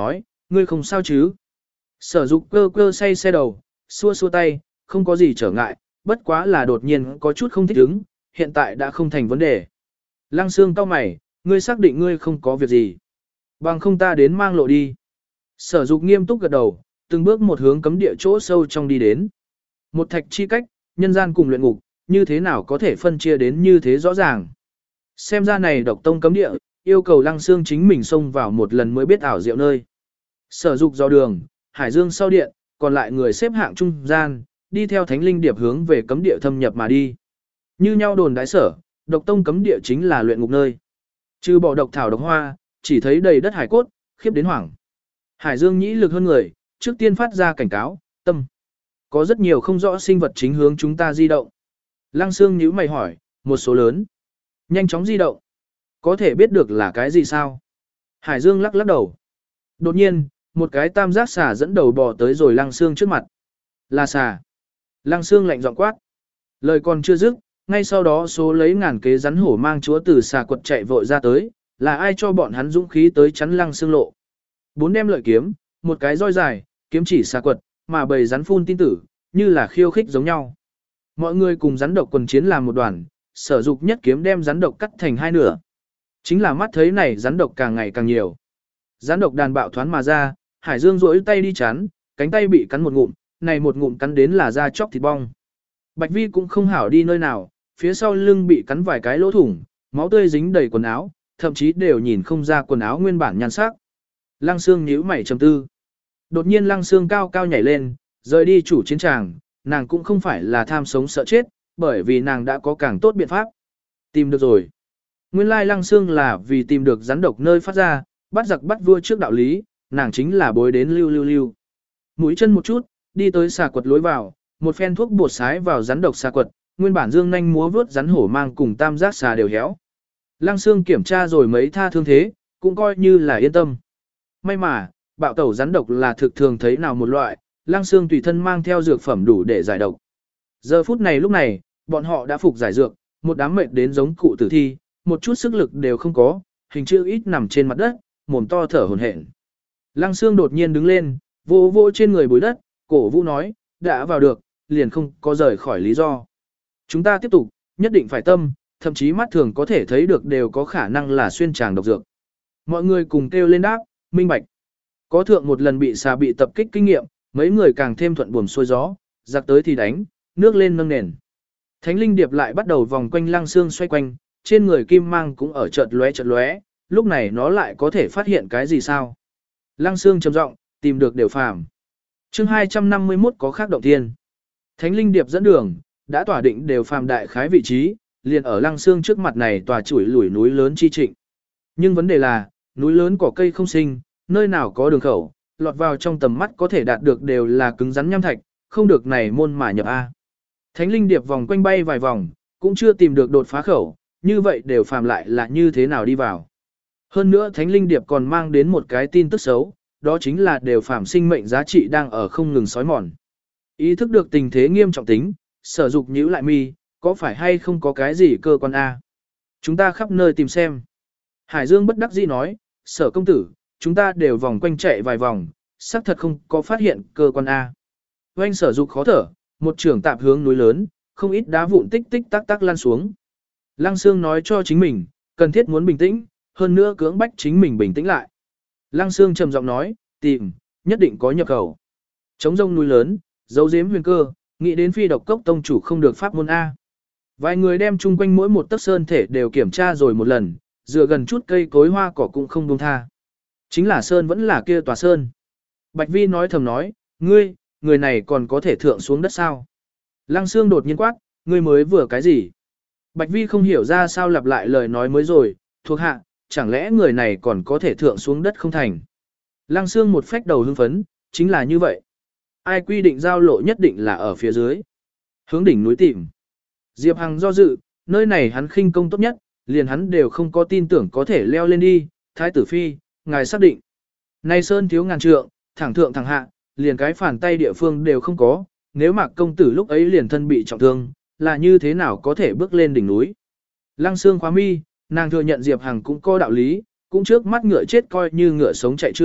ngươi không sao chứ? Sở Dục cơ cơ say xe đầu, xua xua tay, không có gì trở ngại, bất quá là đột nhiên có chút không thích ứng, hiện tại đã không thành vấn đề. Lăng Sương cau mày, ngươi xác định ngươi không có việc gì. Bằng không ta đến mang lộ đi. Sở Dục nghiêm túc gật đầu, từng bước một hướng cấm địa chỗ sâu trong đi đến. Một thạch chi cách, nhân gian cùng luyện ngục, như thế nào có thể phân chia đến như thế rõ ràng. Xem ra này độc tông cấm địa, yêu cầu Lăng Sương chính mình xông vào một lần mới biết ảo diệu nơi. Sở Dục dò đường, Hải Dương sau điện, còn lại người xếp hạng trung gian, đi theo thánh linh điệp hướng về cấm địa thâm nhập mà đi. Như nhau đồn đái sở, độc tông cấm địa chính là luyện ngục nơi. Trừ bỏ độc thảo độc hoa, chỉ thấy đầy đất hải cốt, khiếp đến hoảng. Hải Dương nhĩ lực hơn người, trước tiên phát ra cảnh cáo, tâm. Có rất nhiều không rõ sinh vật chính hướng chúng ta di động. Lăng Sương nhíu mày hỏi, một số lớn. Nhanh chóng di động. Có thể biết được là cái gì sao? Hải Dương lắc lắc đầu. Đột nhiên, một cái tam giác xà dẫn đầu bò tới rồi Lăng Sương trước mặt. Là xà. Lăng Sương lạnh giọng quát. Lời còn chưa dứt, ngay sau đó số lấy ngàn kế rắn hổ mang chúa từ xà quật chạy vội ra tới, là ai cho bọn hắn dũng khí tới chắn Lăng Sương lộ. Bốn đem lợi kiếm, một cái roi dài, kiếm chỉ xà quật, mà bầy rắn phun tin tử, như là khiêu khích giống nhau. Mọi người cùng rắn độc quần chiến làm một đoàn, Sở Dục nhất kiếm đem rắn độc cắt thành hai nửa. Chính là mắt thấy này rắn độc càng ngày càng nhiều. Rắn độc đàn bạo thoán mà ra, Hải Dương duỗi tay đi chắn, cánh tay bị cắn một ngụm, này một ngụm cắn đến là da chóc thịt bong. Bạch Vi cũng không hảo đi nơi nào, phía sau lưng bị cắn vài cái lỗ thủng, máu tươi dính đầy quần áo, thậm chí đều nhìn không ra quần áo nguyên bản nhan sắc. Lăng Sương nhíu mày trầm tư. Đột nhiên Lăng Sương cao cao nhảy lên, rời đi chủ chiến tràng, nàng cũng không phải là tham sống sợ chết, bởi vì nàng đã có càng tốt biện pháp. Tìm được rồi. Nguyên lai Lăng Sương là vì tìm được rắn độc nơi phát ra, bắt giặc bắt vua trước đạo lý, nàng chính là bối đến lưu lưu lưu. Mũi chân một chút, đi tới xà quật lối vào, một phen thuốc bột sái vào rắn độc xà quật, nguyên bản dương nhanh múa vướt rắn hổ mang cùng tam giác xà đều héo. Lăng Sương kiểm tra rồi mấy tha thương thế, cũng coi như là yên tâm. May mà, bạo tẩu rắn độc là thực thường thấy nào một loại, Lăng Sương tùy thân mang theo dược phẩm đủ để giải độc. Giờ phút này lúc này, bọn họ đã phục giải dược, một đám mệt đến giống cụ tử thi, một chút sức lực đều không có, hình chữ ít nằm trên mặt đất, mồm to thở hổn hển. Lăng Sương đột nhiên đứng lên, vô vô trên người bùi đất, cổ vũ nói, đã vào được, liền không có rời khỏi lý do. Chúng ta tiếp tục, nhất định phải tâm, thậm chí mắt thường có thể thấy được đều có khả năng là xuyên tràng độc dược. Mọi người cùng kêu lên đáp, minh bạch. Có thượng một lần bị xà bị tập kích kinh nghiệm, mấy người càng thêm thuận buồm xuôi gió, giặc tới thì đánh, nước lên nâng nền. Thánh linh điệp lại bắt đầu vòng quanh Lăng Sương xoay quanh, trên người kim mang cũng ở chợt lóe chợt lóe, lúc này nó lại có thể phát hiện cái gì sao? Lăng Sương trầm giọng, tìm được đều phàm. Chương hai trăm năm mươi mốt có khác động thiên. Thánh linh điệp dẫn đường, đã tỏa định đều phàm đại khái vị trí, liền ở Lăng Sương trước mặt này tòa chuỗi lủi núi lớn chi trịnh. Nhưng vấn đề là, núi lớn cỏ cây không sinh, nơi nào có đường khẩu, lọt vào trong tầm mắt có thể đạt được đều là cứng rắn nham thạch, không được này môn mà nhập A. Thánh linh điệp vòng quanh bay vài vòng, cũng chưa tìm được đột phá khẩu, như vậy đều phàm lại là như thế nào đi vào. Hơn nữa thánh linh điệp còn mang đến một cái tin tức xấu, đó chính là đều phàm sinh mệnh giá trị đang ở không ngừng sói mòn. Ý thức được tình thế nghiêm trọng tính, Sở Dục nhíu lại mi, có phải hay không có cái gì cơ quan A. Chúng ta khắp nơi tìm xem. Hải Dương bất đắc dĩ nói, Sở công tử, chúng ta đều vòng quanh chạy vài vòng, xác thật không có phát hiện cơ quan A. Oanh Sở Dục khó thở, một trưởng tạp hướng núi lớn, không ít đá vụn tích tích tắc tắc lan xuống. Lăng Sương nói cho chính mình, cần thiết muốn bình tĩnh, hơn nữa cưỡng bách chính mình bình tĩnh lại. Lăng Sương trầm giọng nói, tìm, nhất định có nhập khẩu. Chống rông núi lớn, dấu giếm huyền cơ, nghĩ đến phi độc cốc tông chủ không được pháp môn A. Vài người đem chung quanh mỗi một tấc sơn thể đều kiểm tra rồi một lần, dựa gần chút cây cối hoa cỏ cũng không buông tha. Chính là sơn vẫn là kia tòa sơn. Bạch Vi nói thầm nói, ngươi, người này còn có thể thượng xuống đất sao? Lăng Sương đột nhiên quát, ngươi mới vừa cái gì? Bạch Vi không hiểu ra sao lặp lại lời nói mới rồi, thuộc hạ, chẳng lẽ người này còn có thể thượng xuống đất không thành? Lăng Sương một phách đầu hưng phấn, chính là như vậy. Ai quy định giao lộ nhất định là ở phía dưới. Hướng đỉnh núi tìm. Diệp Hằng do dự, nơi này hắn khinh công tốt nhất, liền hắn đều không có tin tưởng có thể leo lên đi. Thái tử phi, ngài xác định. Nay sơn thiếu ngàn trượng, thẳng thượng thẳng hạ, liền cái phản tay địa phương đều không có. Nếu Mạc công tử lúc ấy liền thân bị trọng thương, là như thế nào có thể bước lên đỉnh núi? Lăng Sương khóa mi, nàng thừa nhận Diệp Hằng cũng có đạo lý, cũng trước mắt ngựa chết coi như ngựa sống chạy chữa,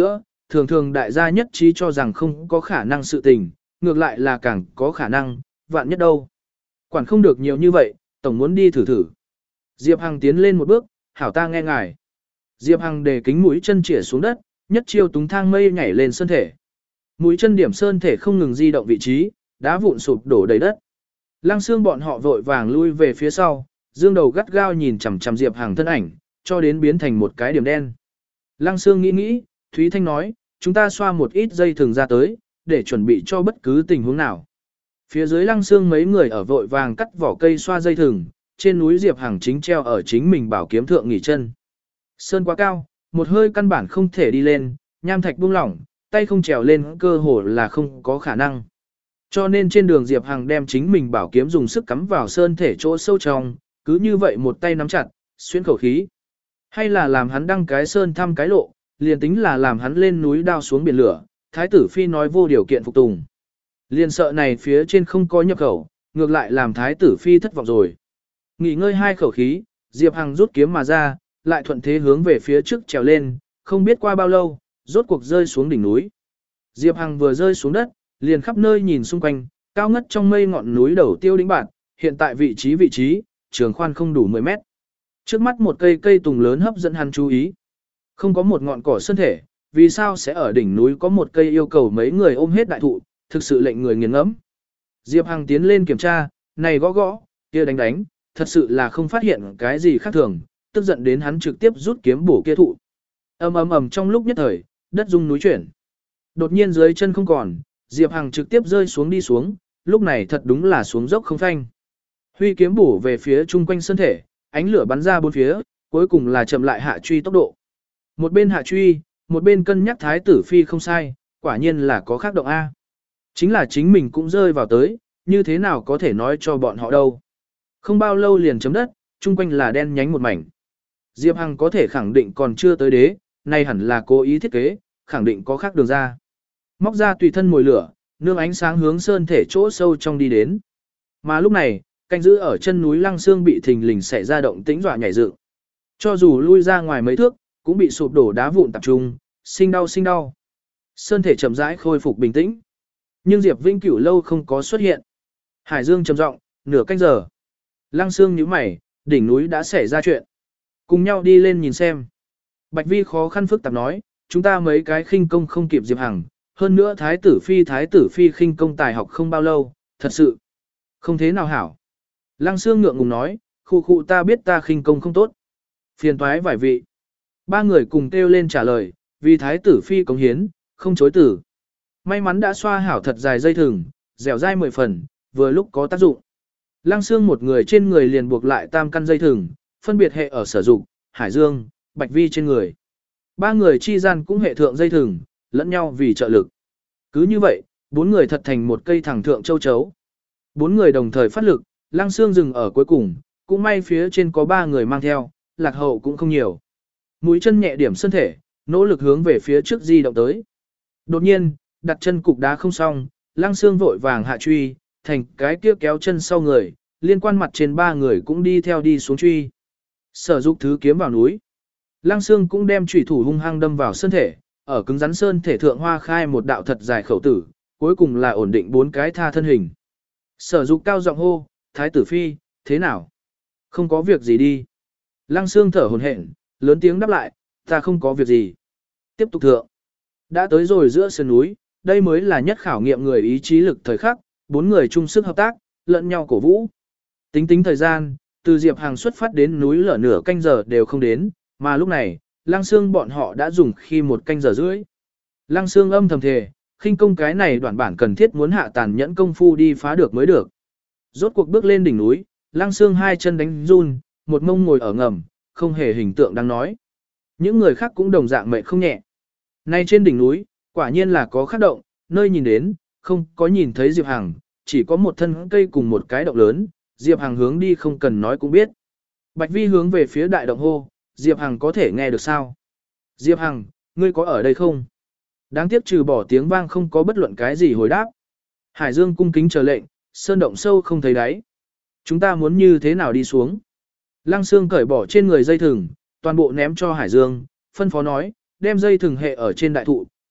thường thường đại gia nhất trí cho rằng không có khả năng sự tình, ngược lại là càng có khả năng, vạn nhất đâu. Quản không được nhiều như vậy, tổng muốn đi thử thử. Diệp Hằng tiến lên một bước, hảo ta nghe ngài. Diệp Hằng để kính mũi chân chĩa xuống đất, nhất chiêu túng thang mây nhảy lên sơn thể. Mũi chân điểm sơn thể không ngừng di động vị trí, đá vụn sụp đổ đầy đất. Lăng Xương bọn họ vội vàng lui về phía sau, dương đầu gắt gao nhìn chằm chằm Diệp Hằng thân ảnh, cho đến biến thành một cái điểm đen. Lăng Xương nghĩ nghĩ, Thúy Thanh nói, chúng ta xoa một ít dây thừng ra tới, để chuẩn bị cho bất cứ tình huống nào. Phía dưới Lăng Xương mấy người ở vội vàng cắt vỏ cây xoa dây thừng, trên núi Diệp Hằng chính treo ở chính mình bảo kiếm thượng nghỉ chân. Sơn quá cao, một hơi căn bản không thể đi lên, nham thạch buông lỏng, tay không trèo lên cơ hồ là không có khả năng. Cho nên trên đường Diệp Hằng đem chính mình bảo kiếm dùng sức cắm vào sơn thể chỗ sâu trong, cứ như vậy một tay nắm chặt, xuyên khẩu khí. Hay là làm hắn đăng cái sơn thăm cái lộ, liền tính là làm hắn lên núi đao xuống biển lửa, Thái tử Phi nói vô điều kiện phục tùng. Liền sợ này phía trên không có nhập khẩu, ngược lại làm Thái tử Phi thất vọng rồi. Nghỉ ngơi hai khẩu khí, Diệp Hằng rút kiếm mà ra, lại thuận thế hướng về phía trước trèo lên, không biết qua bao lâu, rốt cuộc rơi xuống đỉnh núi. Diệp Hằng vừa rơi xuống đất, liền khắp nơi nhìn xung quanh, cao ngất trong mây ngọn núi đầu tiêu đỉnh bạn, hiện tại vị trí vị trí, trường khoan không đủ mười mét. Trước mắt một cây cây tùng lớn hấp dẫn hắn chú ý. Không có một ngọn cỏ sơn thể, vì sao sẽ ở đỉnh núi có một cây yêu cầu mấy người ôm hết đại thụ, thực sự lệnh người nghiền ngẫm. Diệp Hằng tiến lên kiểm tra, này gõ gõ, kia đánh đánh, thật sự là không phát hiện cái gì khác thường, tức giận đến hắn trực tiếp rút kiếm bổ kia thụ. Ầm ầm ầm trong lúc nhất thời, đất rung núi chuyển. Đột nhiên dưới chân không còn, Diệp Hằng trực tiếp rơi xuống đi xuống, lúc này thật đúng là xuống dốc không phanh. Huy kiếm bổ về phía chung quanh sơn thể, ánh lửa bắn ra bốn phía, cuối cùng là chậm lại hạ truy tốc độ. Một bên hạ truy, một bên cân nhắc Thái tử Phi không sai, quả nhiên là có khác động A. Chính là chính mình cũng rơi vào tới, như thế nào có thể nói cho bọn họ đâu. Không bao lâu liền chấm đất, chung quanh là đen nhánh một mảnh. Diệp Hằng có thể khẳng định còn chưa tới đế, nay hẳn là cố ý thiết kế, khẳng định có khác đường ra. Móc ra tùy thân mồi lửa, nương ánh sáng hướng sơn thể chỗ sâu trong đi đến. Mà lúc này, canh giữ ở chân núi Lăng Xương bị thình lình xảy ra động tĩnh dọa nhảy dựng. Cho dù lui ra ngoài mấy thước, cũng bị sụp đổ đá vụn tập trung, sinh đau sinh đau. Sơn thể chậm rãi khôi phục bình tĩnh. Nhưng Diệp Vĩnh Cửu lâu không có xuất hiện. Hải Dương trầm giọng, nửa canh giờ. Lăng Xương nhíu mày, đỉnh núi đã xảy ra chuyện. Cùng nhau đi lên nhìn xem. Bạch Vi khó khăn phức tạp nói, chúng ta mấy cái khinh công không kịp Diệp Hằng, hơn nữa Thái tử Phi Thái tử Phi khinh công tài học không bao lâu, thật sự không thế nào hảo. Lăng Xương ngượng ngùng nói, khu khu ta biết ta khinh công không tốt. Phiền toái vài vị. Ba người cùng kêu lên trả lời, vì Thái tử Phi cống hiến, không chối tử. May mắn đã xoa hảo thật dài dây thừng, dẻo dai mười phần, vừa lúc có tác dụng. Lăng Xương một người trên người liền buộc lại tam căn dây thừng, phân biệt hệ ở Sở Dục, Hải Dương, Bạch Vi trên người. Ba người chi gian cũng hệ thượng dây thừng, lẫn nhau vì trợ lực. Cứ như vậy, bốn người thật thành một cây thẳng thượng châu chấu. Bốn người đồng thời phát lực, Lăng Xương dừng ở cuối cùng, cũng may phía trên có ba người mang theo, lạc hậu cũng không nhiều. Mũi chân nhẹ điểm thân thể, nỗ lực hướng về phía trước di động tới. Đột nhiên, đặt chân cục đá không xong, Lăng Xương vội vàng hạ truy, thành cái kia kéo chân sau người, liên quan mặt trên ba người cũng đi theo đi xuống truy. Sở Dục thứ kiếm vào núi. Lăng Xương cũng đem chủy thủ hung hăng đâm vào sơn thể, ở cứng rắn sơn thể thượng hoa khai một đạo thật dài khẩu tử, cuối cùng là ổn định bốn cái tha thân hình. Sở Dục cao giọng hô, Thái tử Phi, thế nào? Không có việc gì đi. Lăng Xương thở hổn hển, lớn tiếng đáp lại, ta không có việc gì. Tiếp tục thượng. Đã tới rồi giữa sườn núi, đây mới là nhất khảo nghiệm người ý chí lực thời khắc, bốn người chung sức hợp tác, lẫn nhau cổ vũ. Tính tính thời gian, từ Diệp Hằng xuất phát đến núi lở nửa canh giờ đều không đến, mà lúc này, Lăng Xương bọn họ đã dùng khi một canh giờ rưỡi. Lăng Xương âm thầm thề, khinh công cái này đoạn bản cần thiết muốn hạ tàn nhẫn công phu đi phá được mới được. Rốt cuộc bước lên đỉnh núi, Lăng Xương hai chân đánh run, một mông ngồi ở ngầm, không hề hình tượng đang nói. Những người khác cũng đồng dạng mệt không nhẹ. Nay trên đỉnh núi, quả nhiên là có khắc động, nơi nhìn đến, không có nhìn thấy Diệp Hằng, chỉ có một thân cây cùng một cái động lớn, Diệp Hằng hướng đi không cần nói cũng biết. Bạch Vi hướng về phía đại động hô, Diệp Hằng có thể nghe được sao? Diệp Hằng, ngươi có ở đây không? Đáng tiếc trừ bỏ tiếng vang không có bất luận cái gì hồi đáp. Hải Dương cung kính chờ lệnh, sơn động sâu không thấy đáy. Chúng ta muốn như thế nào đi xuống? Lăng Xương cởi bỏ trên người dây thừng, toàn bộ ném cho Hải Dương, phân phó nói, đem dây thừng hệ ở trên đại thụ,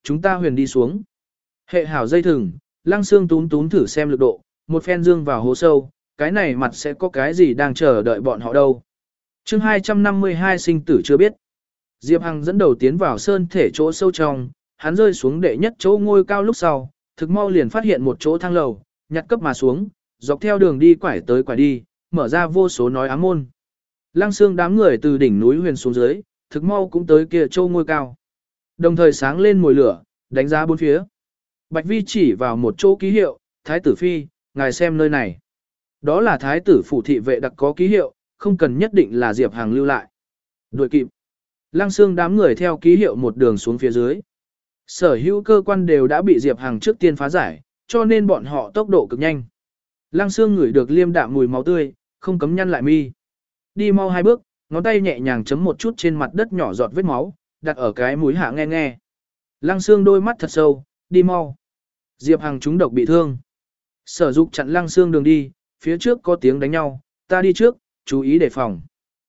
chúng ta huyền đi xuống. Hệ hảo dây thừng, Lăng Xương túm túm thử xem lực độ, một phen dương vào hố sâu, cái này mặt sẽ có cái gì đang chờ đợi bọn họ đâu. chương hai trăm năm mươi hai sinh tử chưa biết. Diệp Hằng dẫn đầu tiến vào sơn thể chỗ sâu trong, hắn rơi xuống đệ nhất chỗ ngôi cao lúc sau, thực mau liền phát hiện một chỗ thang lầu, nhặt cấp mà xuống, dọc theo đường đi quải tới quải đi, mở ra vô số nói ám môn. Lăng Xương đám người từ đỉnh núi huyền xuống dưới, thực mau cũng tới kia châu ngôi cao. Đồng thời sáng lên mồi lửa, đánh giá bốn phía. Bạch Vi chỉ vào một chỗ ký hiệu, Thái tử Phi, ngài xem nơi này. Đó là Thái tử phủ thị vệ đặc có ký hiệu, không cần nhất định là Diệp Hằng lưu lại. Đuổi kịp. Lăng Xương đám người theo ký hiệu một đường xuống phía dưới. Sở hữu cơ quan đều đã bị Diệp Hằng trước tiên phá giải, cho nên bọn họ tốc độ cực nhanh. Lăng Xương ngửi được liêm đạm mùi máu tươi, không cấm nhăn lại mi. Đi mau hai bước, ngón tay nhẹ nhàng chấm một chút trên mặt đất nhỏ giọt vết máu, đặt ở cái mũi hạ nghe nghe. Lăng Xương đôi mắt thật sâu, đi mau. Diệp Hằng trúng độc bị thương. Sở Dục chặn Lăng Xương đường đi, phía trước có tiếng đánh nhau, ta đi trước, chú ý đề phòng.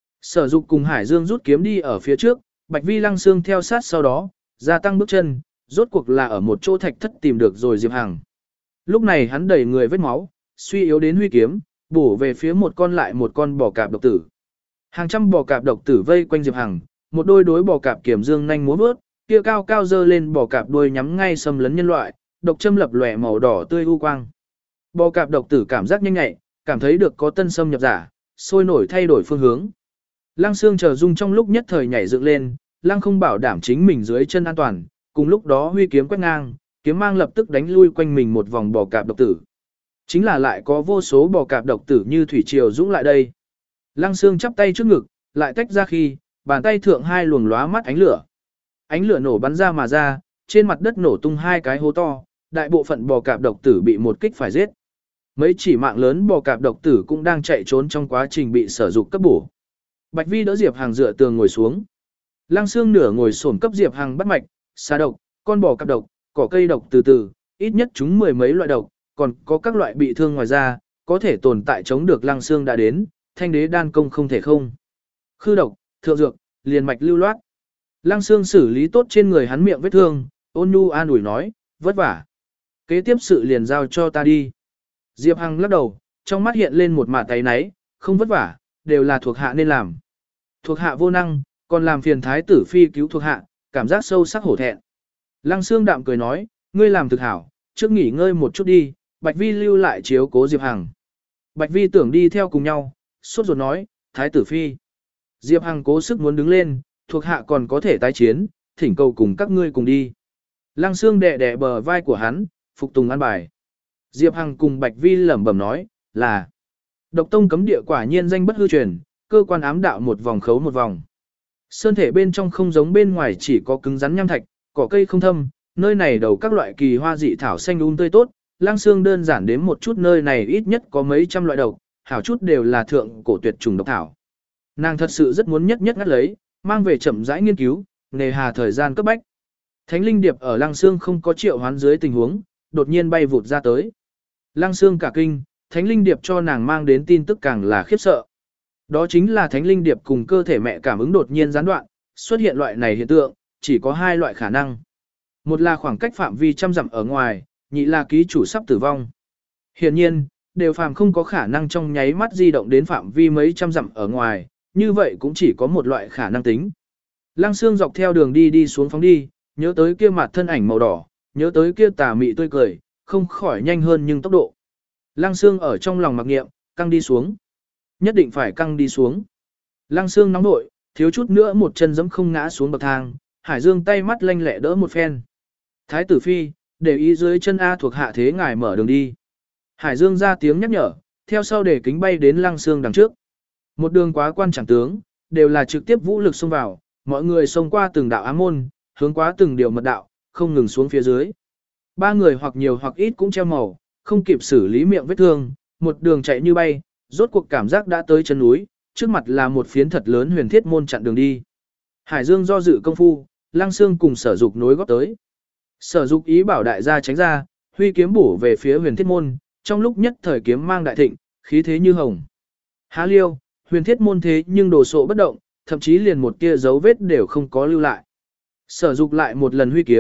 Sở Dục cùng Hải Dương rút kiếm đi ở phía trước, Bạch Vi Lăng Xương theo sát sau đó, gia tăng bước chân, rốt cuộc là ở một chỗ thạch thất tìm được rồi Diệp Hằng. Lúc này hắn đẩy người vết máu, suy yếu đến huy kiếm, bổ về phía một con lại một con bò cạp độc tử. Hàng trăm bò cạp độc tử vây quanh Diệp Hằng, một đôi đối bò cạp kiểm dương nhanh múa vớt, kia cao cao dơ lên bò cạp đuôi nhắm ngay xâm lấn nhân loại, độc châm lập lòe màu đỏ tươi u quang. Bò cạp độc tử cảm giác nhanh nhạy, cảm thấy được có tân xâm nhập giả, sôi nổi thay đổi phương hướng. Lăng Xương chờ dung trong lúc nhất thời nhảy dựng lên, Lăng không bảo đảm chính mình dưới chân an toàn, cùng lúc đó huy kiếm quét ngang, kiếm mang lập tức đánh lui quanh mình một vòng bò cạp độc tử. Chính là lại có vô số bò cạp độc tử như thủy triều dũng lại đây. Lăng Xương chắp tay trước ngực, lại tách ra khi, bàn tay thượng hai luồng lóa mắt ánh lửa. Ánh lửa nổ bắn ra mà ra, trên mặt đất nổ tung hai cái hố to, đại bộ phận bò cạp độc tử bị một kích phải giết. Mấy chỉ mạng lớn bò cạp độc tử cũng đang chạy trốn trong quá trình bị Sở Dục cấp bổ. Bạch Vi đỡ Diệp Hằng dựa tường ngồi xuống. Lăng Xương nửa ngồi xổm cấp Diệp Hằng bắt mạch, xà độc, con bò cạp độc, cỏ cây độc từ từ, ít nhất chúng mười mấy loại độc, còn có các loại bị thương ngoài ra, có thể tồn tại chống được Lăng Xương đã đến, thanh đế đan công không thể không. Khư độc, thượng dược, liền mạch lưu loát. Lăng Xương xử lý tốt trên người hắn miệng vết thương, ôn nhu an ủi nói, vất vả. Kế tiếp sự liền giao cho ta đi. Diệp Hằng lắc đầu, trong mắt hiện lên một mả tay náy, không vất vả, đều là thuộc hạ nên làm. Thuộc hạ vô năng, còn làm phiền thái tử phi cứu thuộc hạ, cảm giác sâu sắc hổ thẹn. Lăng Xương đạm cười nói, ngươi làm thực hảo, trước nghỉ ngơi một chút đi, Bạch Vi lưu lại chiếu cố Diệp Hằng. Bạch Vi tưởng đi theo cùng nhau, sốt ruột nói, thái tử phi. Diệp Hằng cố sức muốn đứng lên, thuộc hạ còn có thể tái chiến, thỉnh cầu cùng các ngươi cùng đi. Lăng Xương đè đè bờ vai của hắn, phục tùng an bài. Diệp Hằng cùng Bạch Vi lẩm bẩm nói, là Độc Tông cấm địa quả nhiên danh bất hư truyền, cơ quan ám đạo một vòng khấu một vòng. Sơn thể bên trong không giống bên ngoài chỉ có cứng rắn nham thạch, cỏ cây không thâm, nơi này đầu các loại kỳ hoa dị thảo xanh um tươi tốt, Lăng Xương đơn giản đến một chút nơi này ít nhất có mấy trăm loại độc, hảo chút đều là thượng cổ tuyệt trùng độc thảo. Nàng thật sự rất muốn nhất nhất ngắt lấy, mang về chậm rãi nghiên cứu, nề hà thời gian cấp bách. Thánh linh điệp ở Lăng Xương không có triệu hoán dưới tình huống, đột nhiên bay vụt ra tới. Lăng Xương cả kinh, Thánh linh điệp cho nàng mang đến tin tức càng là khiếp sợ. Đó chính là Thánh linh điệp cùng cơ thể mẹ cảm ứng đột nhiên gián đoạn, xuất hiện loại này hiện tượng, chỉ có hai loại khả năng. Một là khoảng cách phạm vi trăm dặm ở ngoài, nhị là ký chủ sắp tử vong. Hiển nhiên, đều phàm không có khả năng trong nháy mắt di động đến phạm vi mấy trăm dặm ở ngoài, như vậy cũng chỉ có một loại khả năng tính. Lăng Xương dọc theo đường đi đi xuống phóng đi, nhớ tới kia mặt thân ảnh màu đỏ, nhớ tới kia tà mị tươi cười, không khỏi nhanh hơn nhưng tốc độ. Lăng Xương ở trong lòng mặc niệm, căng đi xuống. Nhất định phải căng đi xuống. Lăng Xương nóng nội, thiếu chút nữa một chân giẫm không ngã xuống bậc thang, Hải Dương tay mắt lanh lẹ đỡ một phen. Thái tử phi, để ý dưới chân A thuộc hạ thế ngài mở đường đi. Hải Dương ra tiếng nhắc nhở, theo sau để kính bay đến Lăng Xương đằng trước. Một đường quá quan chẳng tướng, đều là trực tiếp vũ lực xông vào, mọi người xông qua từng đạo ám môn, hướng qua từng điều mật đạo, không ngừng xuống phía dưới. Ba người hoặc nhiều hoặc ít cũng treo màu, không kịp xử lý miệng vết thương, một đường chạy như bay, rốt cuộc cảm giác đã tới chân núi, trước mặt là một phiến thật lớn huyền thiết môn chặn đường đi. Hải Dương do dự công phu, Lăng Xương cùng Sở Dục nối góp tới. Sở Dục ý bảo đại gia tránh ra, huy kiếm bổ về phía huyền thiết môn, trong lúc nhất thời kiếm mang đại thịnh, khí thế như hồng. Há liêu, huyền thiết môn thế nhưng đồ sộ bất động, thậm chí liền một tia dấu vết đều không có lưu lại. Sở Dục lại một lần huy kiếm,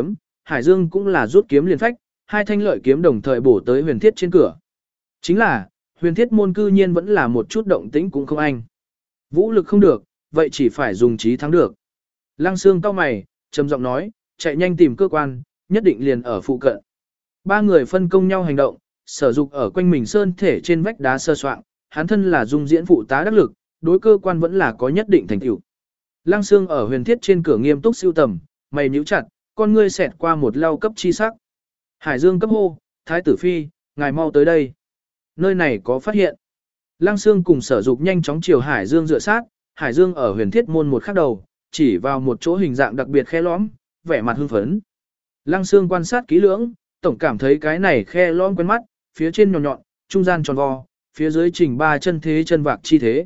Hải Dương cũng là rút kiếm liền phách, hai thanh lợi kiếm đồng thời bổ tới huyền thiết trên cửa. Chính là, huyền thiết môn cư nhiên vẫn là một chút động tĩnh cũng không anh. Vũ lực không được, vậy chỉ phải dùng trí thắng được. Lăng Xương cau mày, trầm giọng nói, chạy nhanh tìm cơ quan, nhất định liền ở phụ cận. Ba người phân công nhau hành động, Sở Dục ở quanh mình sơn thể trên vách đá sơ soạn, hắn thân là dung diễn phụ tá đắc lực, đối cơ quan vẫn là có nhất định thành tựu. Lăng Xương ở huyền thiết trên cửa nghiêm túc siêu tầm, mày nhíu chặt, con ngươi xẹt qua một lau cấp chi sắc. Hải Dương cấp hô, Thái tử phi, ngài mau tới đây. Nơi này có phát hiện. Lăng Xương cùng Sở Dục nhanh chóng chiều Hải Dương dựa sát, Hải Dương ở huyền thiết môn một khắc đầu, chỉ vào một chỗ hình dạng đặc biệt khe lõm, vẻ mặt hưng phấn. Lăng Xương quan sát kỹ lưỡng, tổng cảm thấy cái này khe lõm quen mắt, phía trên nhọn nhọn, trung gian tròn vo, phía dưới chỉnh ba chân thế chân vạc chi thế.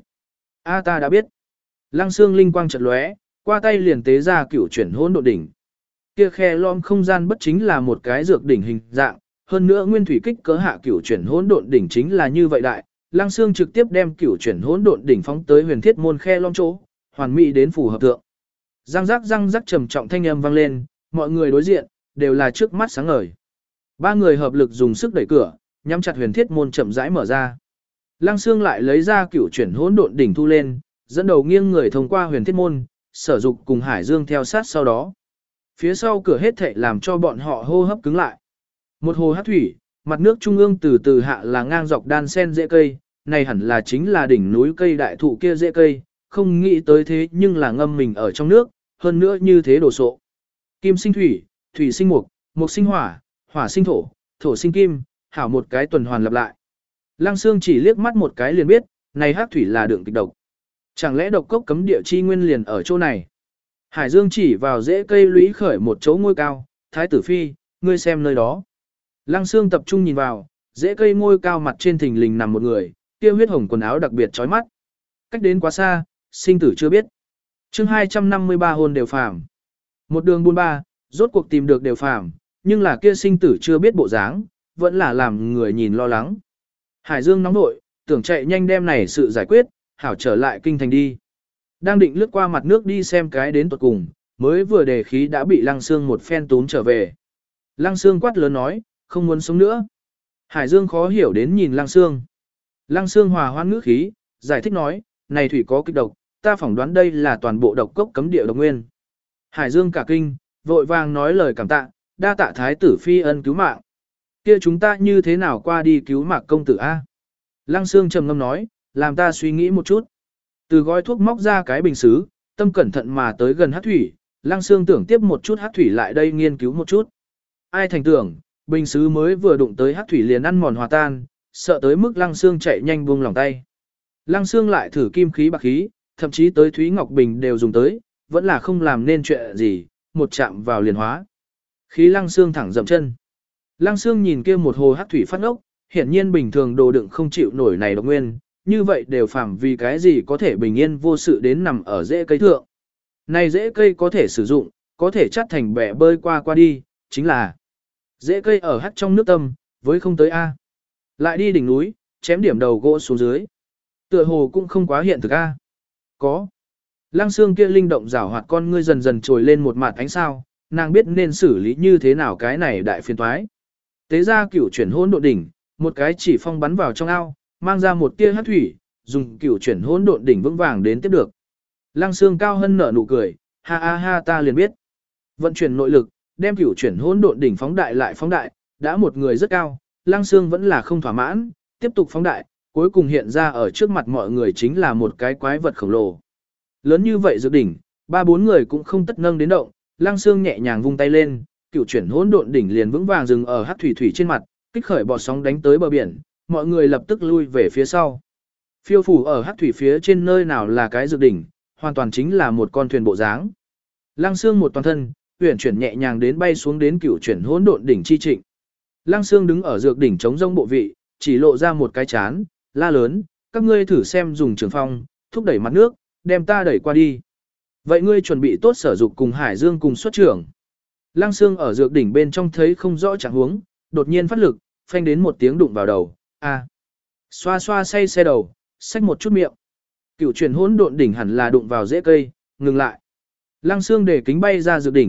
A ta đã biết. Lăng Xương linh quang chợt lóe, qua tay liền tế ra cửu chuyển hỗn độn đỉnh. Kia khe lõm không gian bất chính là một cái dược đỉnh hình dạng, hơn nữa nguyên thủy kích cỡ hạ cửu chuyển hỗn độn đỉnh chính là như vậy đại. Lăng Xương trực tiếp đem cửu chuyển hỗn độn đỉnh phóng tới huyền thiết môn khe lõm chỗ, hoàn mỹ đến phù hợp tượng. Răng rắc răng rắc trầm trọng thanh âm vang lên, mọi người đối diện đều là trước mắt sáng ngời. Ba người hợp lực dùng sức đẩy cửa, nhắm chặt huyền thiết môn chậm rãi mở ra. Lăng Xương lại lấy ra cửu chuyển hỗn độn đỉnh thu lên, dẫn đầu nghiêng người thông qua huyền thiết môn, Sở Dục cùng Hải Dương theo sát sau đó. Phía sau cửa hết thảy làm cho bọn họ hô hấp cứng lại. Một hồ hắc thủy, mặt nước trung ương từ từ hạ là ngang dọc đan sen rễ cây, này hẳn là chính là đỉnh núi cây đại thụ kia rễ cây, không nghĩ tới thế nhưng là ngâm mình ở trong nước, hơn nữa như thế đồ sộ. Kim sinh thủy, thủy sinh mục, mục sinh hỏa, hỏa sinh thổ, thổ sinh kim, hảo một cái tuần hoàn lặp lại. Lăng Xương chỉ liếc mắt một cái liền biết, này hắc thủy là đường kịch độc. Chẳng lẽ độc cốc cấm địa chi nguyên liền ở chỗ này? Hải Dương chỉ vào rễ cây lũy khởi một chỗ ngôi cao, Thái tử phi, ngươi xem nơi đó. Lăng Xương tập trung nhìn vào, rễ cây ngôi cao mặt trên thình lình nằm một người, kia huyết hồng quần áo đặc biệt chói mắt. Cách đến quá xa, sinh tử chưa biết. Chương hai trăm năm mươi ba hôn đều phàm. Một đường buôn ba, rốt cuộc tìm được đều phàm, nhưng là kia sinh tử chưa biết bộ dáng, vẫn là làm người nhìn lo lắng. Hải Dương nóng nội, tưởng chạy nhanh đem này sự giải quyết, hảo trở lại kinh thành đi. Đang định lướt qua mặt nước đi xem cái đến tuột cùng, mới vừa đề khí đã bị Lăng Xương một phen túm trở về. Lăng Xương quát lớn nói, không muốn sống nữa. Hải Dương khó hiểu đến nhìn Lăng Xương. Lăng Xương hòa hoan ngữ khí, giải thích nói, này thủy có kịch độc, ta phỏng đoán đây là toàn bộ độc cốc cấm địa độc nguyên. Hải Dương cả kinh, vội vàng nói lời cảm tạ, đa tạ thái tử phi ân cứu mạng. Kia chúng ta như thế nào qua đi cứu Mạc công tử a? Lăng Xương trầm ngâm nói, làm ta suy nghĩ một chút. Từ gói thuốc móc ra cái bình sứ, tâm cẩn thận mà tới gần hắc thủy, Lăng Xương tưởng tiếp một chút hắc thủy lại đây nghiên cứu một chút. Ai thành tưởng, bình sứ mới vừa đụng tới hắc thủy liền ăn mòn hòa tan, sợ tới mức Lăng Xương chạy nhanh buông lòng tay. Lăng Xương lại thử kim khí bạc khí, thậm chí tới Thúy Ngọc Bình đều dùng tới, vẫn là không làm nên chuyện gì, một chạm vào liền hóa. Khí Lăng Xương thẳng dậm chân. Lăng Xương nhìn kia một hồ hắc thủy phát ốc, hiển nhiên bình thường đồ đựng không chịu nổi này độc nguyên, như vậy đều phàm vì cái gì có thể bình yên vô sự đến nằm ở rễ cây thượng. Này rễ cây có thể sử dụng, có thể chắt thành bẻ bơi qua qua đi, chính là rễ cây ở hắt trong nước tâm, với không tới A. Lại đi đỉnh núi, chém điểm đầu gỗ xuống dưới. Tựa hồ cũng không quá hiện thực A. Có. Lăng Xương kia linh động rảo hoạt con ngươi dần dần trồi lên một mặt ánh sao, nàng biết nên xử lý như thế nào cái này đại phiền toái. Tế ra cửu chuyển hỗn độn đỉnh, một cái chỉ phong bắn vào trong ao, mang ra một tia hắc thủy, dùng cửu chuyển hỗn độn đỉnh vững vàng đến tiếp được. Lăng Xương cao hân nở nụ cười, ha ha ha ta liền biết. Vận chuyển nội lực, đem cửu chuyển hỗn độn đỉnh phóng đại lại phóng đại, đã một người rất cao, Lăng Xương vẫn là không thỏa mãn, tiếp tục phóng đại, cuối cùng hiện ra ở trước mặt mọi người chính là một cái quái vật khổng lồ. Lớn như vậy dược đỉnh, ba bốn người cũng không tất nâng đến động, Lăng Xương nhẹ nhàng vung tay lên, cửu chuyển hỗn độn đỉnh liền vững vàng dừng ở hắc thủy thủy trên mặt, kích khởi bọt sóng đánh tới bờ biển, mọi người lập tức lui về phía sau. Phiêu phủ ở hắc thủy phía trên nơi nào là cái dược đỉnh, hoàn toàn chính là một con thuyền bộ dáng. Lăng Xương một toàn thân, uyển chuyển nhẹ nhàng đến bay xuống đến cửu chuyển hỗn độn đỉnh chi trịnh. Lăng Xương đứng ở dược đỉnh chống rông bộ vị, chỉ lộ ra một cái chán, la lớn, các ngươi thử xem dùng trường phong, thúc đẩy mặt nước, đem ta đẩy qua đi. Vậy ngươi chuẩn bị tốt Sở Dục cùng Hải Dương cùng xuất trưởng. Lăng Xương ở dược đỉnh bên trong thấy không rõ trạng huống, đột nhiên phát lực, phanh đến một tiếng đụng vào đầu, a. Xoa xoa say xe đầu, xách một chút miệng. Cửu chuyển hỗn độn đỉnh hẳn là đụng vào rễ cây, ngừng lại. Lăng Xương để kính bay ra dược đỉnh,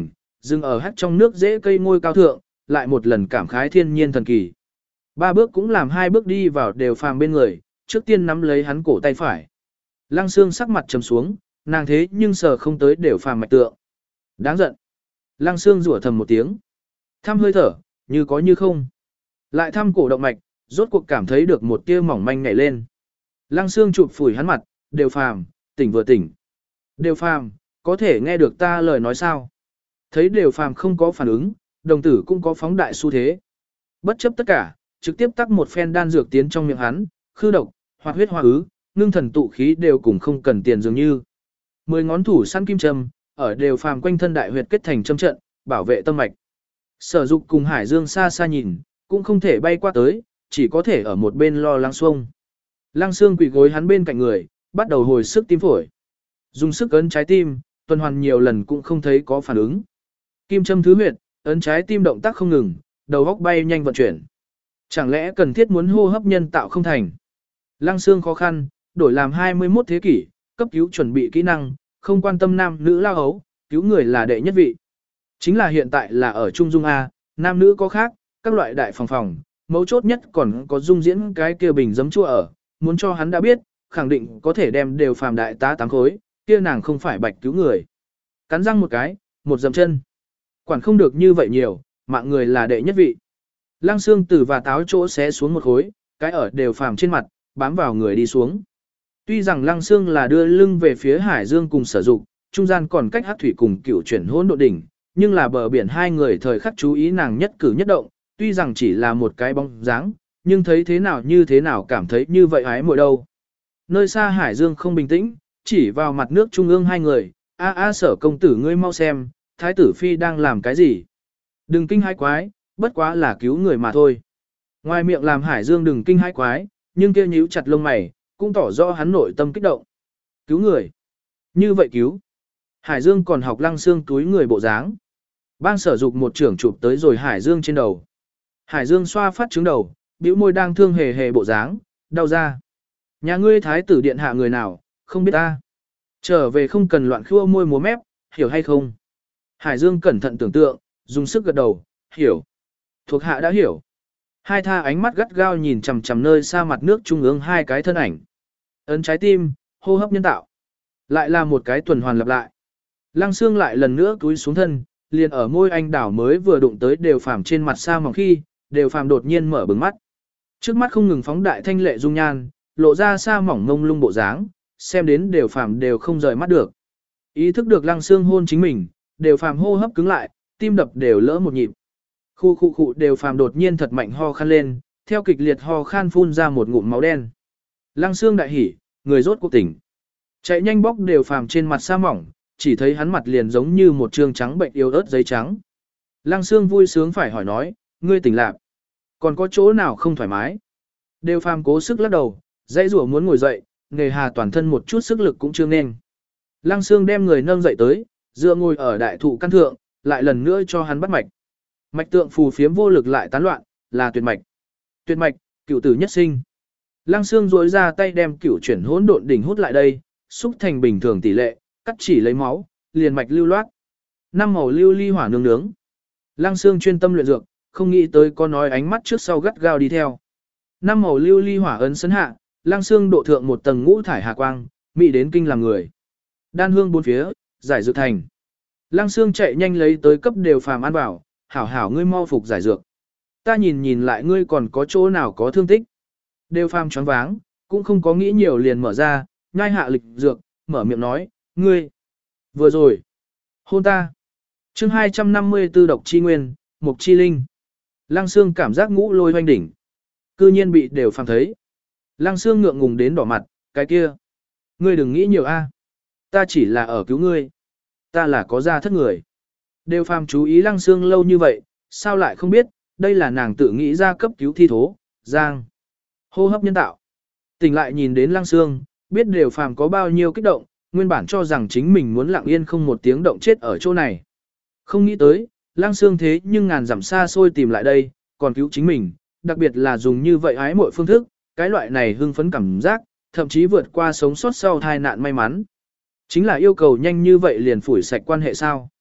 dừng ở hắt trong nước dễ cây ngôi cao thượng, lại một lần cảm khái thiên nhiên thần kỳ. Ba bước cũng làm hai bước đi vào đều phàm bên người, trước tiên nắm lấy hắn cổ tay phải. Lăng Sương sắc mặt trầm xuống, nàng thế nhưng sờ không tới đều phàm mạch tượng. Đáng giận. Lăng Sương rủa thầm một tiếng. Thăm hơi thở, như có như không. Lại thăm cổ động mạch, rốt cuộc cảm thấy được một tia mỏng manh nhảy lên. Lăng Sương chụp phủi hắn mặt, đều phàm, tỉnh vừa tỉnh. Đều phàm, có thể nghe được ta lời nói sao? Thấy đều phàm không có phản ứng, đồng tử cũng có phóng đại xu thế. Bất chấp tất cả, trực tiếp tắc một phen đan dược tiến trong miệng hắn, khư độc, hoạt huyết hoa ứ, ngưng thần tụ khí đều cùng không cần tiền dường như. Mười ngón thủ săn kim châm, ở đều phàm quanh thân đại huyệt kết thành châm trận, bảo vệ tâm mạch. Sở Dục cùng Hải Dương xa xa nhìn, cũng không thể bay qua tới, chỉ có thể ở một bên lo lắng xuông. Lăng Sương quỳ gối hắn bên cạnh người, bắt đầu hồi sức tim phổi. Dùng sức ấn trái tim, tuần hoàn nhiều lần cũng không thấy có phản ứng. Kim châm thứ huyệt, ấn trái tim động tác không ngừng, đầu óc bay nhanh vận chuyển. Chẳng lẽ cần thiết muốn hô hấp nhân tạo không thành? Lăng Sương khó khăn, đổi làm hai mươi mốt thế kỷ, cấp cứu chuẩn bị kỹ năng, không quan tâm nam nữ lao hấu, cứu người là đệ nhất vị. Chính là hiện tại là ở Trung Dung A, nam nữ có khác, các loại đại phòng phòng, mấu chốt nhất còn có dung diễn cái kia bình giấm chua ở, muốn cho hắn đã biết, khẳng định có thể đem đều phàm đại tá tám khối, kia nàng không phải bạch cứu người. Cắn răng một cái, một dầm chân. Quản không được như vậy nhiều, mạng người là đệ nhất vị. Lăng Sương từ và táo chỗ xé xuống một khối, cái ở đều phàm trên mặt, bám vào người đi xuống. Tuy rằng Lăng Sương là đưa lưng về phía Hải Dương cùng Sở Dục, trung gian còn cách Hắc thủy cùng Cửu chuyển hỗn độn đỉnh, nhưng là bờ biển hai người thời khắc chú ý nàng nhất cử nhất động, tuy rằng chỉ là một cái bóng dáng, nhưng thấy thế nào như thế nào cảm thấy như vậy ái muội đâu. Nơi xa Hải Dương không bình tĩnh, chỉ vào mặt nước trung ương hai người, a a Sở công tử ngươi mau xem, thái tử phi đang làm cái gì? Đừng kinh hãi quái, bất quá là cứu người mà thôi. Ngoài miệng làm Hải Dương đừng kinh hãi quái, nhưng kia nhíu chặt lông mày, cũng tỏ rõ hắn nội tâm kích động. Cứu người. Như vậy cứu. Hải Dương còn học Lăng Sương túi người bộ dáng. Bang Sở Dục một trưởng chụp tới rồi Hải Dương trên đầu. Hải Dương xoa phát trứng đầu, bĩu môi đang thương hề hề bộ dáng, đau ra. Nhà ngươi thái tử điện hạ người nào, không biết ta. Trở về không cần loạn khua môi múa mép, hiểu hay không? Hải Dương cẩn thận tưởng tượng, dùng sức gật đầu, hiểu. Thuộc hạ đã hiểu. Hai tha ánh mắt gắt gao nhìn chằm chằm nơi xa mặt nước trung ương hai cái thân ảnh. Ấn trái tim, hô hấp nhân tạo. Lại là một cái tuần hoàn lặp lại. Lăng Sương lại lần nữa cúi xuống thân, liền ở môi anh đảo mới vừa đụng tới đều phàm trên mặt xa mỏng khi, đều phàm đột nhiên mở bừng mắt. Trước mắt không ngừng phóng đại thanh lệ dung nhan, lộ ra xa mỏng ngông lung bộ dáng, xem đến đều phàm đều không rời mắt được. Ý thức được Lăng Sương hôn chính mình, đều phàm hô hấp cứng lại, tim đập đều lỡ một nhịp. Khu khu khu đều phàm đột nhiên thật mạnh ho khan lên, theo kịch liệt ho khan phun ra một ngụm máu đen. Lăng Sương đại hỉ, người rốt cuộc tỉnh. Chạy nhanh bóc đều phàm trên mặt sa mỏng, chỉ thấy hắn mặt liền giống như một trương trắng bệnh yếu ớt giấy trắng. Lăng Sương vui sướng phải hỏi nói, ngươi tỉnh lạc. Còn có chỗ nào không thoải mái? Đều phàm cố sức lắc đầu, dãy rủa muốn ngồi dậy, nghề hà toàn thân một chút sức lực cũng chưa nên. Lăng Sương đem người nâng dậy tới, dựa ngồi ở đại thụ căn thượng, lại lần nữa cho hắn bắt mạch. Mạch tượng phù phiếm vô lực lại tán loạn, là tuyệt mạch. Tuyệt mạch, cửu tử nhất sinh. Lăng Sương duỗi ra tay đem cửu chuyển hỗn độn đỉnh hút lại đây, xúc thành bình thường tỷ lệ, cắt chỉ lấy máu, liền mạch lưu loát. Năm màu lưu ly hỏa nướng nướng. Lăng Sương chuyên tâm luyện dược, không nghĩ tới có nói ánh mắt trước sau gắt gao đi theo. Năm màu lưu ly hỏa ấn sấn hạ, Lăng Sương độ thượng một tầng ngũ thải hà quang, mỹ đến kinh làm người. Đan hương bốn phía, giải dược thành. Lăng Sương chạy nhanh lấy tới cấp đều phàm ăn vào, hảo hảo ngươi mau phục giải dược. Ta nhìn nhìn lại ngươi còn có chỗ nào có thương tích. Đều phàm choáng váng, cũng không có nghĩ nhiều liền mở ra, nhai hạ lịch dược, mở miệng nói, ngươi, vừa rồi, hôn ta. chương hai trăm năm mươi tư độc chi nguyên, mục chi linh. Lăng Sương cảm giác ngũ lôi hoanh đỉnh. Cư nhiên bị đều phàm thấy. Lăng Sương ngượng ngùng đến đỏ mặt, cái kia. Ngươi đừng nghĩ nhiều a, ta chỉ là ở cứu ngươi. Ta là có gia thất người. Đều phàm chú ý Lăng Sương lâu như vậy, sao lại không biết, đây là nàng tự nghĩ ra cấp cứu thi thố, giang. Hô hấp nhân tạo. Tỉnh lại nhìn đến Lăng Sương, biết đều phàm có bao nhiêu kích động, nguyên bản cho rằng chính mình muốn lặng yên không một tiếng động chết ở chỗ này. Không nghĩ tới, Lăng Sương thế nhưng ngàn dặm xa xôi tìm lại đây, còn cứu chính mình, đặc biệt là dùng như vậy ái mọi phương thức, cái loại này hưng phấn cảm giác, thậm chí vượt qua sống sót sau tai nạn may mắn. Chính là yêu cầu nhanh như vậy liền phủi sạch quan hệ sao.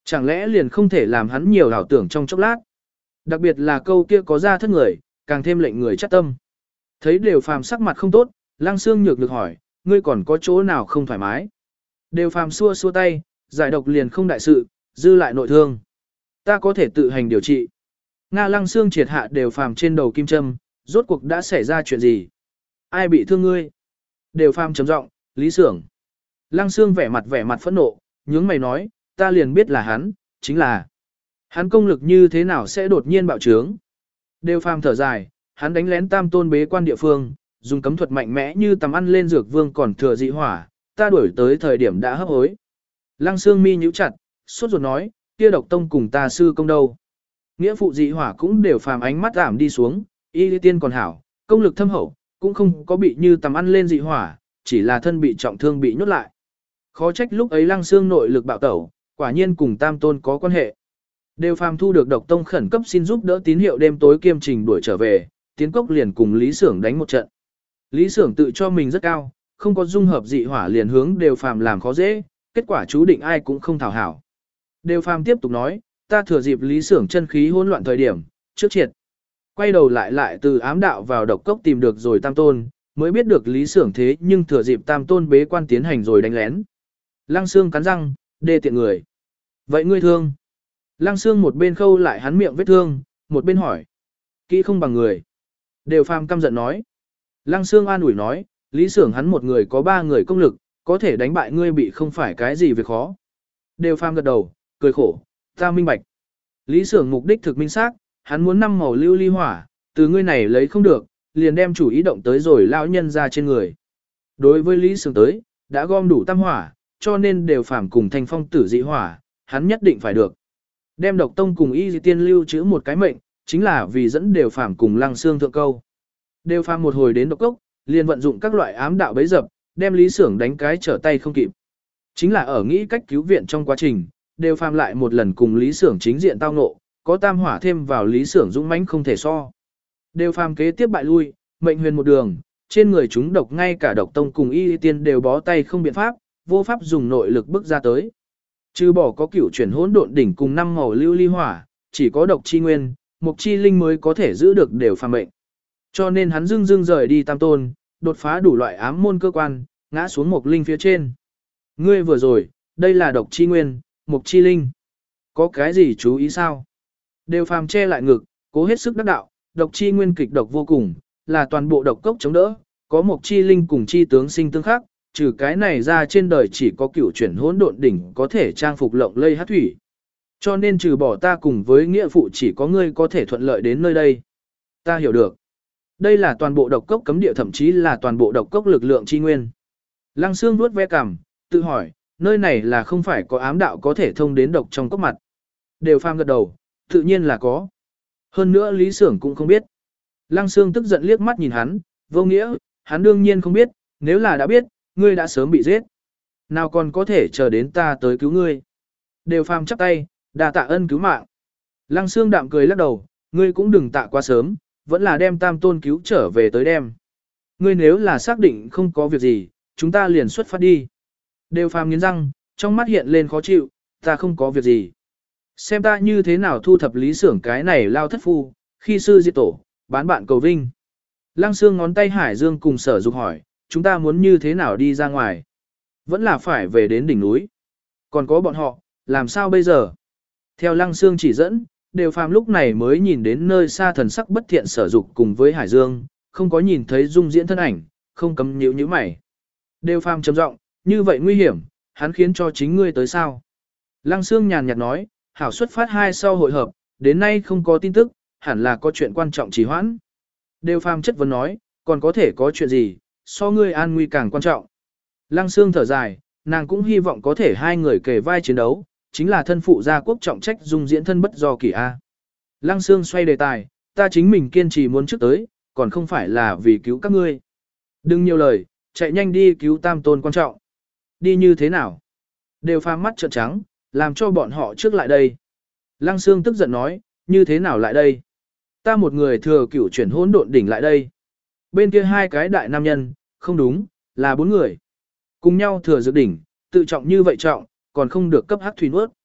Chẳng lẽ liền không thể làm hắn nhiều ảo tưởng trong chốc lát. Đặc biệt là câu kia có ra thất người, càng thêm lệnh người chắc tâm. Thấy Đều Phàm sắc mặt không tốt, Lăng Xương nhược được hỏi, ngươi còn có chỗ nào không thoải mái? Đều Phàm xua xua tay, giải độc liền không đại sự, dư lại nội thương. Ta có thể tự hành điều trị. Nga Lăng Xương triệt hạ Đều Phàm trên đầu kim châm, rốt cuộc đã xảy ra chuyện gì? Ai bị thương ngươi? Đều Phàm trầm giọng, Lý Xưởng. Lăng Xương vẻ mặt vẻ mặt phẫn nộ, nhướng mày nói, ta liền biết là hắn, chính là hắn công lực như thế nào sẽ đột nhiên bạo trướng. Đều Phàm thở dài, hắn đánh lén tam tôn bế quan địa phương, dùng cấm thuật mạnh mẽ như tầm ăn lên dược vương còn thừa dị hỏa, ta đuổi tới thời điểm đã hấp hối. Lăng Xương mi nhíu chặt, sốt ruột nói, kia độc tông cùng ta sư công đâu. Nghĩa phụ dị hỏa cũng Đều Phàm ánh mắt giảm đi xuống, y lý tiên còn hảo, công lực thâm hậu, cũng không có bị như tầm ăn lên dị hỏa, chỉ là thân bị trọng thương bị nhốt lại. Khó trách lúc ấy Lăng Xương nội lực bạo tẩu, quả nhiên cùng tam tôn có quan hệ. Đều Phàm thu được độc tông khẩn cấp xin giúp đỡ tín hiệu đêm tối kiêm trình đuổi trở về, tiến cốc liền cùng Lý Xưởng đánh một trận. Lý Xưởng tự cho mình rất cao, không có dung hợp dị hỏa liền hướng Đều Phàm làm khó dễ, kết quả chú định ai cũng không thảo hảo. Đều Phàm tiếp tục nói, ta thừa dịp Lý Xưởng chân khí hỗn loạn thời điểm, trước triệt. Quay đầu lại lại từ ám đạo vào độc cốc tìm được rồi tam tôn, mới biết được Lý Xưởng thế nhưng thừa dịp tam tôn bế quan tiến hành rồi đánh lén. Lăng Xương cắn răng, đê tiện người. Vậy ngươi thương? Lăng Xương một bên khâu lại hắn miệng vết thương, một bên hỏi. Kỹ không bằng người. Đều Phàm căm giận nói. Lăng Xương an ủi nói, Lý Xưởng hắn một người có ba người công lực, có thể đánh bại ngươi bị không phải cái gì việc khó. Đều Phàm gật đầu, cười khổ, ta minh bạch. Lý Xưởng mục đích thực minh xác, hắn muốn năm màu lưu ly hỏa, từ ngươi này lấy không được, liền đem chủ ý động tới rồi lão nhân ra trên người. Đối với Lý Xưởng tới, đã gom đủ tam hỏa, cho nên Đều Phàm cùng Thanh Phong tử dị hỏa, hắn nhất định phải được. Đem độc tông cùng y dị tiên lưu trữ một cái mệnh, chính là vì dẫn Đều Phàm cùng Lăng Xương thượng câu. Đều Phàm một hồi đến độc cốc, liền vận dụng các loại ám đạo bấy dập, đem Lý Xưởng đánh cái trở tay không kịp. Chính là ở nghĩ cách cứu viện trong quá trình, Đều Phàm lại một lần cùng Lý Xưởng chính diện tao ngộ, có tam hỏa thêm vào Lý Xưởng dũng mãnh không thể so. Đều Phàm kế tiếp bại lui, mệnh huyền một đường, trên người chúng độc ngay cả độc tông cùng y tiên đều bó tay không biện pháp, vô pháp dùng nội lực bức ra tới. Trừ bỏ có cửu chuyển hỗn độn đỉnh cùng năm màu lưu ly hỏa, chỉ có độc chi nguyên, mục chi linh mới có thể giữ được Đều Phàm mệnh. Cho nên hắn dưng dưng rời đi tam tôn, đột phá đủ loại ám môn cơ quan, ngã xuống mục linh phía trên. Ngươi vừa rồi, đây là độc chi nguyên, mục chi linh. Có cái gì chú ý sao? Đều Phàm che lại ngực, cố hết sức đắc đạo, độc chi nguyên kịch độc vô cùng, là toàn bộ độc cốc chống đỡ, có mục chi linh cùng chi tướng sinh tương khắc, trừ cái này ra trên đời chỉ có cửu chuyển hỗn độn đỉnh có thể trang phục lộng lây hát thủy. Cho nên trừ bỏ ta cùng với nghĩa phụ chỉ có ngươi có thể thuận lợi đến nơi đây. Ta hiểu được. Đây là toàn bộ độc cốc cấm địa thậm chí là toàn bộ độc cốc lực lượng chi nguyên. Lăng Xương vuốt ve cằm, tự hỏi, nơi này là không phải có ám đạo có thể thông đến độc trong cốc mặt. Đều Phàm gật đầu, tự nhiên là có. Hơn nữa Lý Xưởng cũng không biết. Lăng Xương tức giận liếc mắt nhìn hắn, vô nghĩa, hắn đương nhiên không biết, nếu là đã biết, ngươi đã sớm bị giết. Nào còn có thể chờ đến ta tới cứu ngươi. Đều Phàm chắp tay, đà tạ ân cứu mạng. Lăng Xương đạm cười lắc đầu, ngươi cũng đừng tạ quá sớm, vẫn là đem tam tôn cứu trở về tới đem. Ngươi nếu là xác định không có việc gì, chúng ta liền xuất phát đi. Đều Phàm nghiến răng, trong mắt hiện lên khó chịu, ta không có việc gì. Xem ta như thế nào thu thập Lý Xưởng cái này lao thất phu, khi sư diệt tổ, bán bạn cầu vinh. Lăng Xương ngón tay Hải Dương cùng Sở Dục hỏi, chúng ta muốn như thế nào đi ra ngoài? Vẫn là phải về đến đỉnh núi. Còn có bọn họ, làm sao bây giờ? Theo Lăng Xương chỉ dẫn, Đều Phàm lúc này mới nhìn đến nơi xa thần sắc bất thiện Sở Dục cùng với Hải Dương, không có nhìn thấy dung diễn thân ảnh, không cấm nhíu nhíu mày. Đều Phàm trầm giọng, như vậy nguy hiểm, hắn khiến cho chính ngươi tới sao? Lăng Xương nhàn nhạt nói, hảo xuất phát hai sau hội hợp, đến nay không có tin tức, hẳn là có chuyện quan trọng trì hoãn. Đều Phàm chất vấn nói, còn có thể có chuyện gì, so ngươi an nguy càng quan trọng. Lăng Xương thở dài, nàng cũng hy vọng có thể hai người kề vai chiến đấu, chính là thân phụ gia quốc trọng trách dung diễn thân bất do kỳ a. Lăng Xương xoay đề tài, ta chính mình kiên trì muốn trước tới, còn không phải là vì cứu các ngươi. Đừng nhiều lời, chạy nhanh đi cứu tam tôn quan trọng. Đi như thế nào? Đều Phàm mắt trợn trắng, làm cho bọn họ trước lại đây. Lăng Xương tức giận nói, như thế nào lại đây? Ta một người thừa cửu chuyển hỗn độn đỉnh lại đây. Bên kia hai cái đại nam nhân, không đúng, là bốn người. Cùng nhau thừa dược đỉnh, tự trọng như vậy trọng, còn không được cấp hắc thủy nuốt.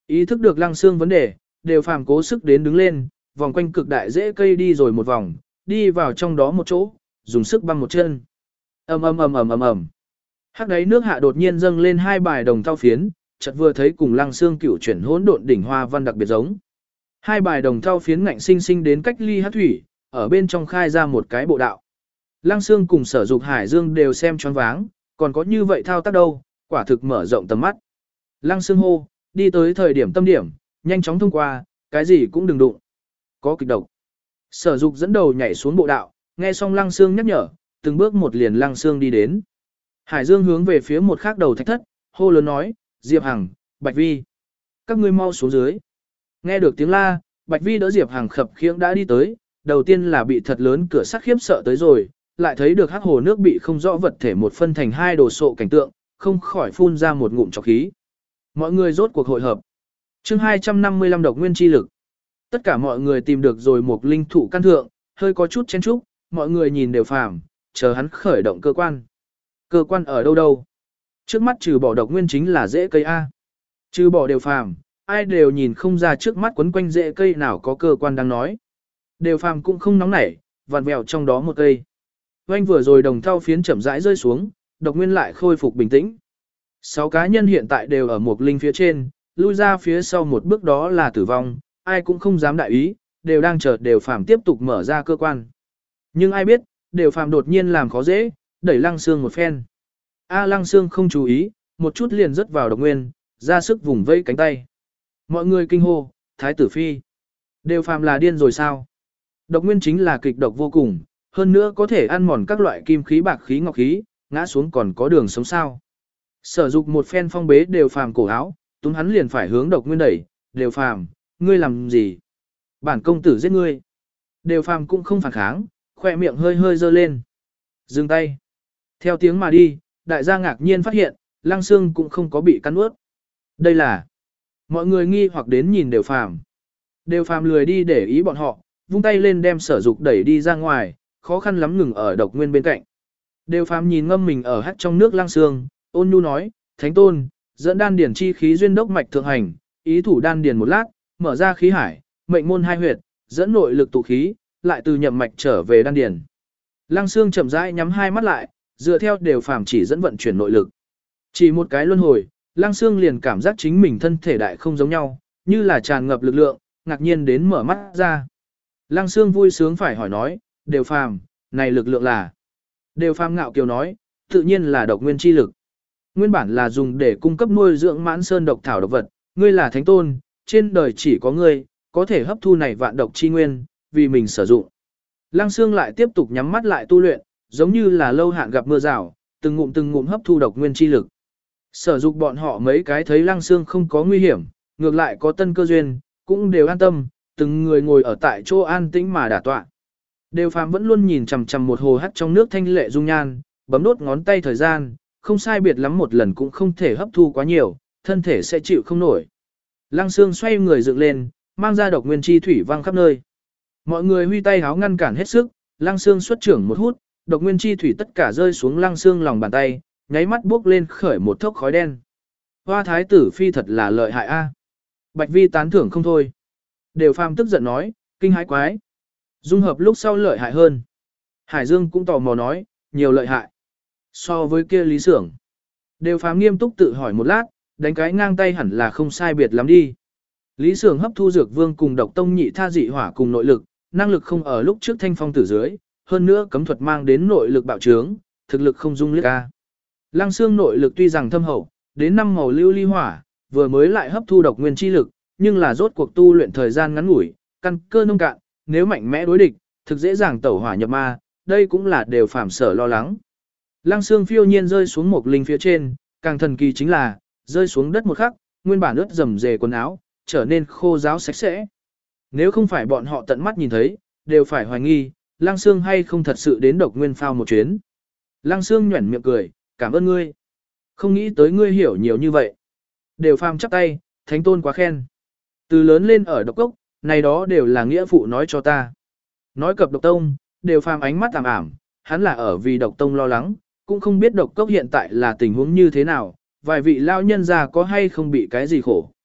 Ý thức được Lăng Xương vấn đề, đều phàm cố sức đến đứng lên, vòng quanh cực đại rễ cây đi rồi một vòng, đi vào trong đó một chỗ, dùng sức băm một chân. Ầm ầm ầm ầm ầm ầm. Hắc đáy nước hạ đột nhiên dâng lên hai bài đồng thau phiến, chợt vừa thấy cùng Lăng Xương cửu chuyển hỗn độn đỉnh hoa văn đặc biệt giống. Hai bài đồng thau phiến ngạnh sinh sinh đến cách ly hắc thủy, ở bên trong khai ra một cái bộ đạo. Lăng Xương cùng Sở Dục Hải Dương đều xem choáng váng, còn có như vậy thao tác đâu, quả thực mở rộng tầm mắt. Lăng Xương hô, đi tới thời điểm tâm điểm, nhanh chóng thông qua, cái gì cũng đừng đụng. Có kịch độc. Sở Dục dẫn đầu nhảy xuống bộ đạo, nghe xong Lăng Xương nhắc nhở, từng bước một liền Lăng Xương đi đến. Hải Dương hướng về phía một khác đầu thạch thất, hô lớn nói, Diệp Hằng, Bạch Vi. Các ngươi mau xuống dưới. Nghe được tiếng la, Bạch Vi đỡ Diệp Hằng khập khiễng đã đi tới, đầu tiên là bị thật lớn cửa sắt khiếp sợ tới rồi, lại thấy được hắc hồ nước bị không rõ vật thể một phân thành hai đồ sộ cảnh tượng, không khỏi phun ra một ngụm trọc khí. Mọi người rốt cuộc hội hợp. Chương hai trăm năm mươi lăm độc nguyên chi lực. Tất cả mọi người tìm được rồi một linh thủ căn thượng, hơi có chút chen chúc, mọi người nhìn đều phàm, chờ hắn khởi động cơ quan. Cơ quan ở đâu đâu? Trước mắt trừ bỏ độc nguyên chính là rễ cây A. Trừ bỏ đều phàm, ai đều nhìn không ra trước mắt quấn quanh rễ cây nào có cơ quan đang nói. Đều phàm cũng không nóng nảy, vặn vẹo trong đó một cây. Oanh vừa rồi đồng thau phiến chậm rãi rơi xuống, độc nguyên lại khôi phục bình tĩnh. Sáu cá nhân hiện tại đều ở một linh phía trên, lui ra phía sau một bước đó là tử vong, ai cũng không dám đại ý, đều đang chờ đều phàm tiếp tục mở ra cơ quan. Nhưng ai biết, đều phàm đột nhiên làm khó dễ, đẩy Lăng Xương một phen. A Lăng Xương không chú ý, một chút liền rớt vào độc nguyên, ra sức vùng vẫy cánh tay. Mọi người kinh hô, Thái tử phi. Đều phàm là điên rồi sao? Độc nguyên chính là kịch độc vô cùng, hơn nữa có thể ăn mòn các loại kim khí bạc khí ngọc khí, ngã xuống còn có đường sống sao. Sở Dục một phen phong bế đều phàm cổ áo, túm hắn liền phải hướng độc nguyên đẩy, đều phàm, ngươi làm gì? Bản công tử giết ngươi. Đều phàm cũng không phản kháng, khoe miệng hơi hơi dơ lên. Dừng tay. Theo tiếng mà đi, đại gia ngạc nhiên phát hiện, Lăng Xương cũng không có bị cắn ướt. Đây là... Mọi người nghi hoặc đến nhìn đều phàm. Đều phàm lười đi để ý bọn họ, vung tay lên đem Sở Dục đẩy đi ra ngoài, khó khăn lắm ngừng ở độc nguyên bên cạnh. Đều phàm nhìn ngâm mình ở hắt trong nước Lăng Xương, ôn nhu nói, Thánh Tôn, dẫn đan điển chi khí duyên đốc mạch thượng hành, ý thủ đan điển một lát, mở ra khí hải, mệnh môn hai huyệt, dẫn nội lực tụ khí, lại từ nhậm mạch trở về đan điển. Lăng Xương chậm rãi nhắm hai mắt lại, dựa theo đều phàm chỉ dẫn vận chuyển nội lực. Chỉ một cái luân hồi, Lăng Xương liền cảm giác chính mình thân thể đại không giống nhau, như là tràn ngập lực lượng, ngạc nhiên đến mở mắt ra. Lăng Xương vui sướng phải hỏi nói, đều phàm, này lực lượng là. Đều phàm ngạo kiều nói, tự nhiên là độc nguyên chi lực. Nguyên bản là dùng để cung cấp nuôi dưỡng mãn sơn độc thảo độc vật, ngươi là thánh tôn, trên đời chỉ có ngươi, có thể hấp thu này vạn độc chi nguyên, vì mình sử dụng. Lăng Xương lại tiếp tục nhắm mắt lại tu luyện, giống như là lâu hạn gặp mưa rào, từng ngụm từng ngụm hấp thu độc nguyên chi lực. Sở Dục bọn họ mấy cái thấy Lăng Xương không có nguy hiểm, ngược lại có tân cơ duyên, cũng đều an tâm, từng người ngồi ở tại chỗ an tĩnh mà đả tọa. Đều phàm vẫn luôn nhìn chằm chằm một hồ hắt trong nước thanh lệ dung nhan, bấm đốt ngón tay thời gian, không sai biệt lắm một lần cũng không thể hấp thu quá nhiều, thân thể sẽ chịu không nổi. Lăng Xương xoay người dựng lên, mang ra độc nguyên chi thủy văng khắp nơi. Mọi người huy tay háo ngăn cản hết sức, Lăng Xương xuất trưởng một hút, độc nguyên chi thủy tất cả rơi xuống Lăng Xương lòng bàn tay, nháy mắt bước lên khởi một thốc khói đen. Hoa thái tử phi thật là lợi hại a. Bạch Vi tán thưởng không thôi. Đều phàm tức giận nói, kinh hãi quái. Dung hợp lúc sau lợi hại hơn. Hải Dương cũng tò mò nói, nhiều lợi hại. So với kia Lý Sưởng. Đều phàm nghiêm túc tự hỏi một lát, đánh cái ngang tay hẳn là không sai biệt lắm đi. Lý Sưởng hấp thu dược vương cùng độc tông nhị tha dị hỏa cùng nội lực, năng lực không ở lúc trước thanh phong tử dưới, hơn nữa cấm thuật mang đến nội lực bạo trướng, thực lực không dung liếc ca. Lăng Xương nội lực tuy rằng thâm hậu, đến năm màu lưu ly hỏa, vừa mới lại hấp thu độc nguyên chi lực, nhưng là rốt cuộc tu luyện thời gian ngắn ngủi, căn cơ nông cạn, nếu mạnh mẽ đối địch, thực dễ dàng tẩu hỏa nhập ma, đây cũng là đều phàm sở lo lắng. Lăng Xương phiêu nhiên rơi xuống một linh phía trên, càng thần kỳ chính là, rơi xuống đất một khắc, nguyên bản ướt rầm rề quần áo, trở nên khô ráo sạch sẽ. Nếu không phải bọn họ tận mắt nhìn thấy, đều phải hoài nghi, Lăng Xương hay không thật sự đến độc nguyên phao một chuyến. Lăng Xương nhuẩn miệng cười, cảm ơn ngươi. Không nghĩ tới ngươi hiểu nhiều như vậy. Đều phàm chắp tay, thánh tôn quá khen. Từ lớn lên ở độc cốc, này đó đều là nghĩa phụ nói cho ta. Nói cập độc tông, đều phàm ánh mắt ảm ảm, hắn là ở vì độc tông lo lắng, cũng không biết độc cốc hiện tại là tình huống như thế nào, vài vị lao nhân già có hay không bị cái gì khổ.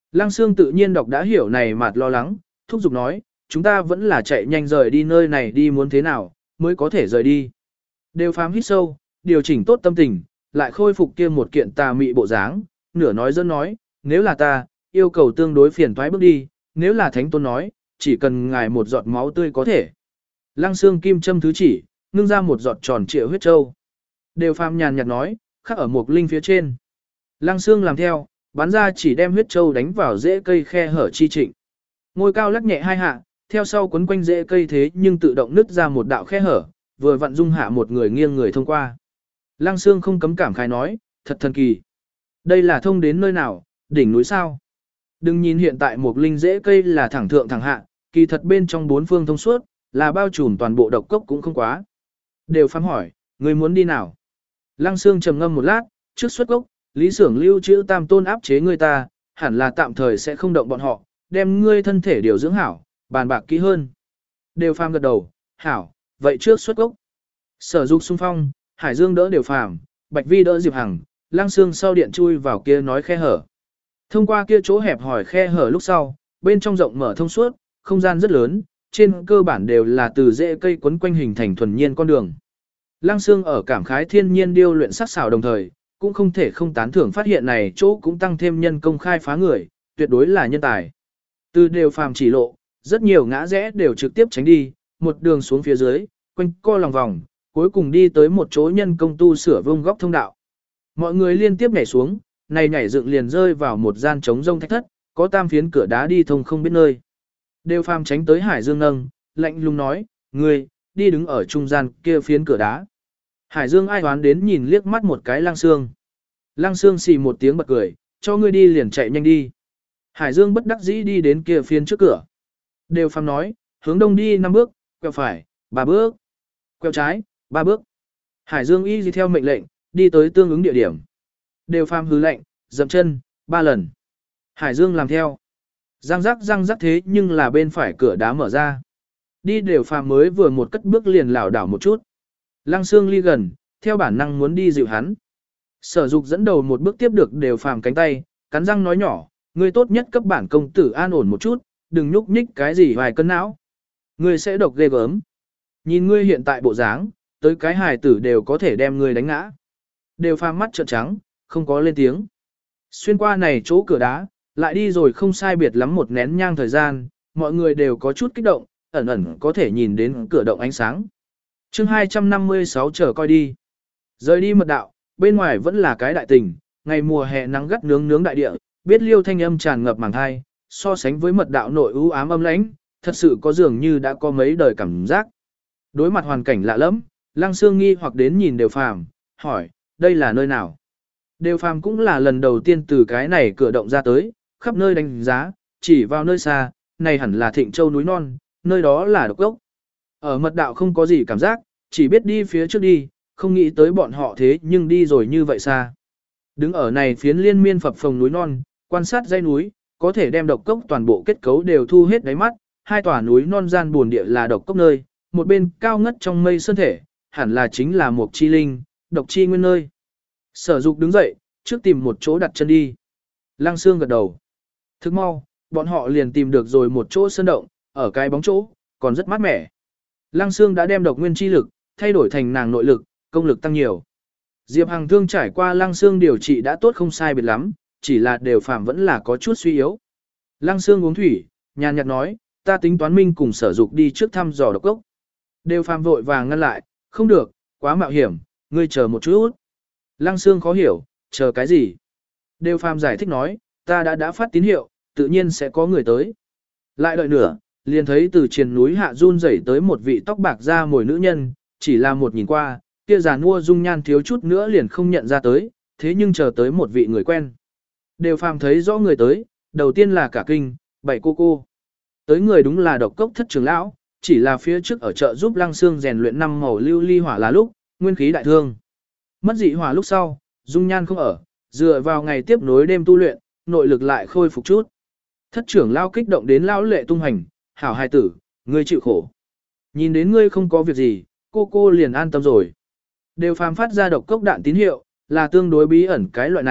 Lăng Sương tự nhiên đọc đã hiểu này mặt lo lắng, thúc giục nói, chúng ta vẫn là chạy nhanh rời đi nơi này đi muốn thế nào, mới có thể rời đi. Đều phàm hít sâu, điều chỉnh tốt tâm tình, lại khôi phục kia một kiện tà mị bộ dáng, nửa nói dân nói, nếu là ta, yêu cầu tương đối phiền thoái bước đi, nếu là thánh tôn nói, chỉ cần ngài một giọt máu tươi có thể. Lăng Sương kim châm thứ chỉ, ngưng ra một giọt tròn trịa huyết châu. Đều phàm nhàn nhạt nói, khắc ở một linh phía trên. Lăng Sương làm theo, bắn ra chỉ đem huyết châu đánh vào rễ cây khe hở chi trịnh. Ngôi cao lắc nhẹ hai hạ, theo sau quấn quanh rễ cây thế nhưng tự động nứt ra một đạo khe hở, vừa vặn dung hạ một người nghiêng người thông qua. Lăng Sương không cấm cảm khái nói, thật thần kỳ. Đây là thông đến nơi nào, đỉnh núi sao? Đừng nhìn hiện tại một linh rễ cây là thẳng thượng thẳng hạ, kỳ thật bên trong bốn phương thông suốt, là bao trùm toàn bộ độc cốc cũng không quá. Đều phám hỏi, người muốn đi nào? Lăng Sương trầm ngâm một lát, trước xuất gốc, Lý Xưởng lưu trữ tam tôn áp chế người ta, hẳn là tạm thời sẽ không động bọn họ, đem ngươi thân thể điều dưỡng hảo, bàn bạc kỹ hơn. Đều phàm gật đầu, hảo, vậy trước xuất gốc. Sở Dục xung phong, Hải Dương đỡ Đều phàm, Bạch Vi đỡ Diệp Hằng, Lăng Sương sau điện chui vào kia nói khe hở. Thông qua kia chỗ hẹp hỏi khe hở lúc sau, bên trong rộng mở thông suốt, không gian rất lớn, trên cơ bản đều là từ rễ cây quấn quanh hình thành thuần nhiên con đường. Lăng Sương ở cảm khái thiên nhiên điêu luyện sắc xảo đồng thời, cũng không thể không tán thưởng phát hiện này chỗ cũng tăng thêm nhân công khai phá người, tuyệt đối là nhân tài. Từ Đều phàm chỉ lộ, rất nhiều ngã rẽ đều trực tiếp tránh đi, một đường xuống phía dưới, quanh co lòng vòng, cuối cùng đi tới một chỗ nhân công tu sửa vuông góc thông đạo. Mọi người liên tiếp nhảy xuống, này nhảy dựng liền rơi vào một gian trống rông thạch thất, có tam phiến cửa đá đi thông không biết nơi. Đều phàm tránh tới Hải Dương nâng, lạnh lùng nói, ngươi, đi đứng ở trung gian kia phiến cửa đá. Hải Dương ai hoán đến nhìn liếc mắt một cái Lăng Sương. Lăng Sương xì một tiếng bật cười, cho ngươi đi liền chạy nhanh đi. Hải Dương bất đắc dĩ đi đến kia phiến trước cửa. Đều phàm nói, hướng đông đi năm bước, quẹo phải, ba bước, quẹo trái, ba bước. Hải Dương y gì theo mệnh lệnh, đi tới tương ứng địa điểm. Đều phàm hứ lệnh, dậm chân, ba lần. Hải Dương làm theo. Răng rắc răng rắc thế nhưng là bên phải cửa đá mở ra. Đi Đều phàm mới vừa một cất bước liền lảo đảo một chút. Lăng Sương ly gần, theo bản năng muốn đi dịu hắn. Sở Dục dẫn đầu một bước tiếp được Đều phàm cánh tay, cắn răng nói nhỏ, ngươi tốt nhất cấp bản công tử an ổn một chút, đừng nhúc nhích cái gì hoài cân não. Ngươi sẽ độc ghê gớm. Nhìn ngươi hiện tại bộ dáng, tới cái hài tử đều có thể đem ngươi đánh ngã. Đều phàm mắt trợn trắng, không có lên tiếng. Xuyên qua này chỗ cửa đá, lại đi rồi không sai biệt lắm một nén nhang thời gian, mọi người đều có chút kích động, ẩn ẩn có thể nhìn đến cửa động ánh sáng. chương hai trăm năm mươi sáu chờ coi đi. Rời đi mật đạo, bên ngoài vẫn là cái đại tình, ngày mùa hè nắng gắt nướng nướng đại địa, biết liêu thanh âm tràn ngập màng thai, so sánh với mật đạo nội u ám âm lãnh, thật sự có dường như đã có mấy đời cảm giác. Đối mặt hoàn cảnh lạ lẫm, Lăng Sương nghi hoặc đến nhìn Đều phàm, hỏi, đây là nơi nào? Đều phàm cũng là lần đầu tiên từ cái này cửa động ra tới, khắp nơi đánh giá, chỉ vào nơi xa, này hẳn là Thịnh Châu núi non, nơi đó là độc gốc. Ở mật đạo không có gì cảm giác, chỉ biết đi phía trước đi, không nghĩ tới bọn họ thế nhưng đi rồi như vậy xa. Đứng ở này phiến liên miên phập phồng núi non, quan sát dãy núi, có thể đem độc cốc toàn bộ kết cấu đều thu hết đáy mắt, hai tòa núi non gian buồn địa là độc cốc nơi, một bên cao ngất trong mây sơn thể, hẳn là chính là một chi linh, độc chi nguyên nơi. Sở Dục đứng dậy, trước tìm một chỗ đặt chân đi. Lăng Sương gật đầu. Thức mau, bọn họ liền tìm được rồi một chỗ sơn động, ở cái bóng chỗ, còn rất mát mẻ. Lăng Sương đã đem độc nguyên chi lực, thay đổi thành nàng nội lực, công lực tăng nhiều. Diệp Hằng thương trải qua Lăng Sương điều trị đã tốt không sai biệt lắm, chỉ là Đều phàm vẫn là có chút suy yếu. Lăng Sương uống thủy, nhàn nhạt nói, ta tính toán minh cùng Sở Dục đi trước thăm dò độc cốc. Đều phàm vội vàng ngăn lại, không được, quá mạo hiểm, ngươi chờ một chút. Lăng Sương khó hiểu, chờ cái gì? Đều phàm giải thích nói, ta đã đã phát tín hiệu, tự nhiên sẽ có người tới. Lại đợi nữa, liền thấy từ trên núi hạ run rẩy tới một vị tóc bạc da mồi nữ nhân, chỉ là một nhìn qua, kia già nua dung nhan thiếu chút nữa liền không nhận ra tới, thế nhưng chờ tới một vị người quen. Đều phàm thấy rõ người tới, đầu tiên là cả kinh, bảy cô cô. Tới người đúng là độc cốc thất trưởng lão, chỉ là phía trước ở chợ giúp Lăng Sương rèn luyện năm màu lưu ly hỏa là lúc, nguyên khí đại thương. Mất dị hỏa lúc sau, dung nhan không ở, dựa vào ngày tiếp nối đêm tu luyện, nội lực lại khôi phục chút. Thất trưởng lao kích động đến lão lệ tung hành, hảo hài tử, ngươi chịu khổ. Nhìn đến ngươi không có việc gì, cô cô liền an tâm rồi. Đều phàm phát ra độc cốc đạn tín hiệu, là tương đối bí ẩn cái loại này,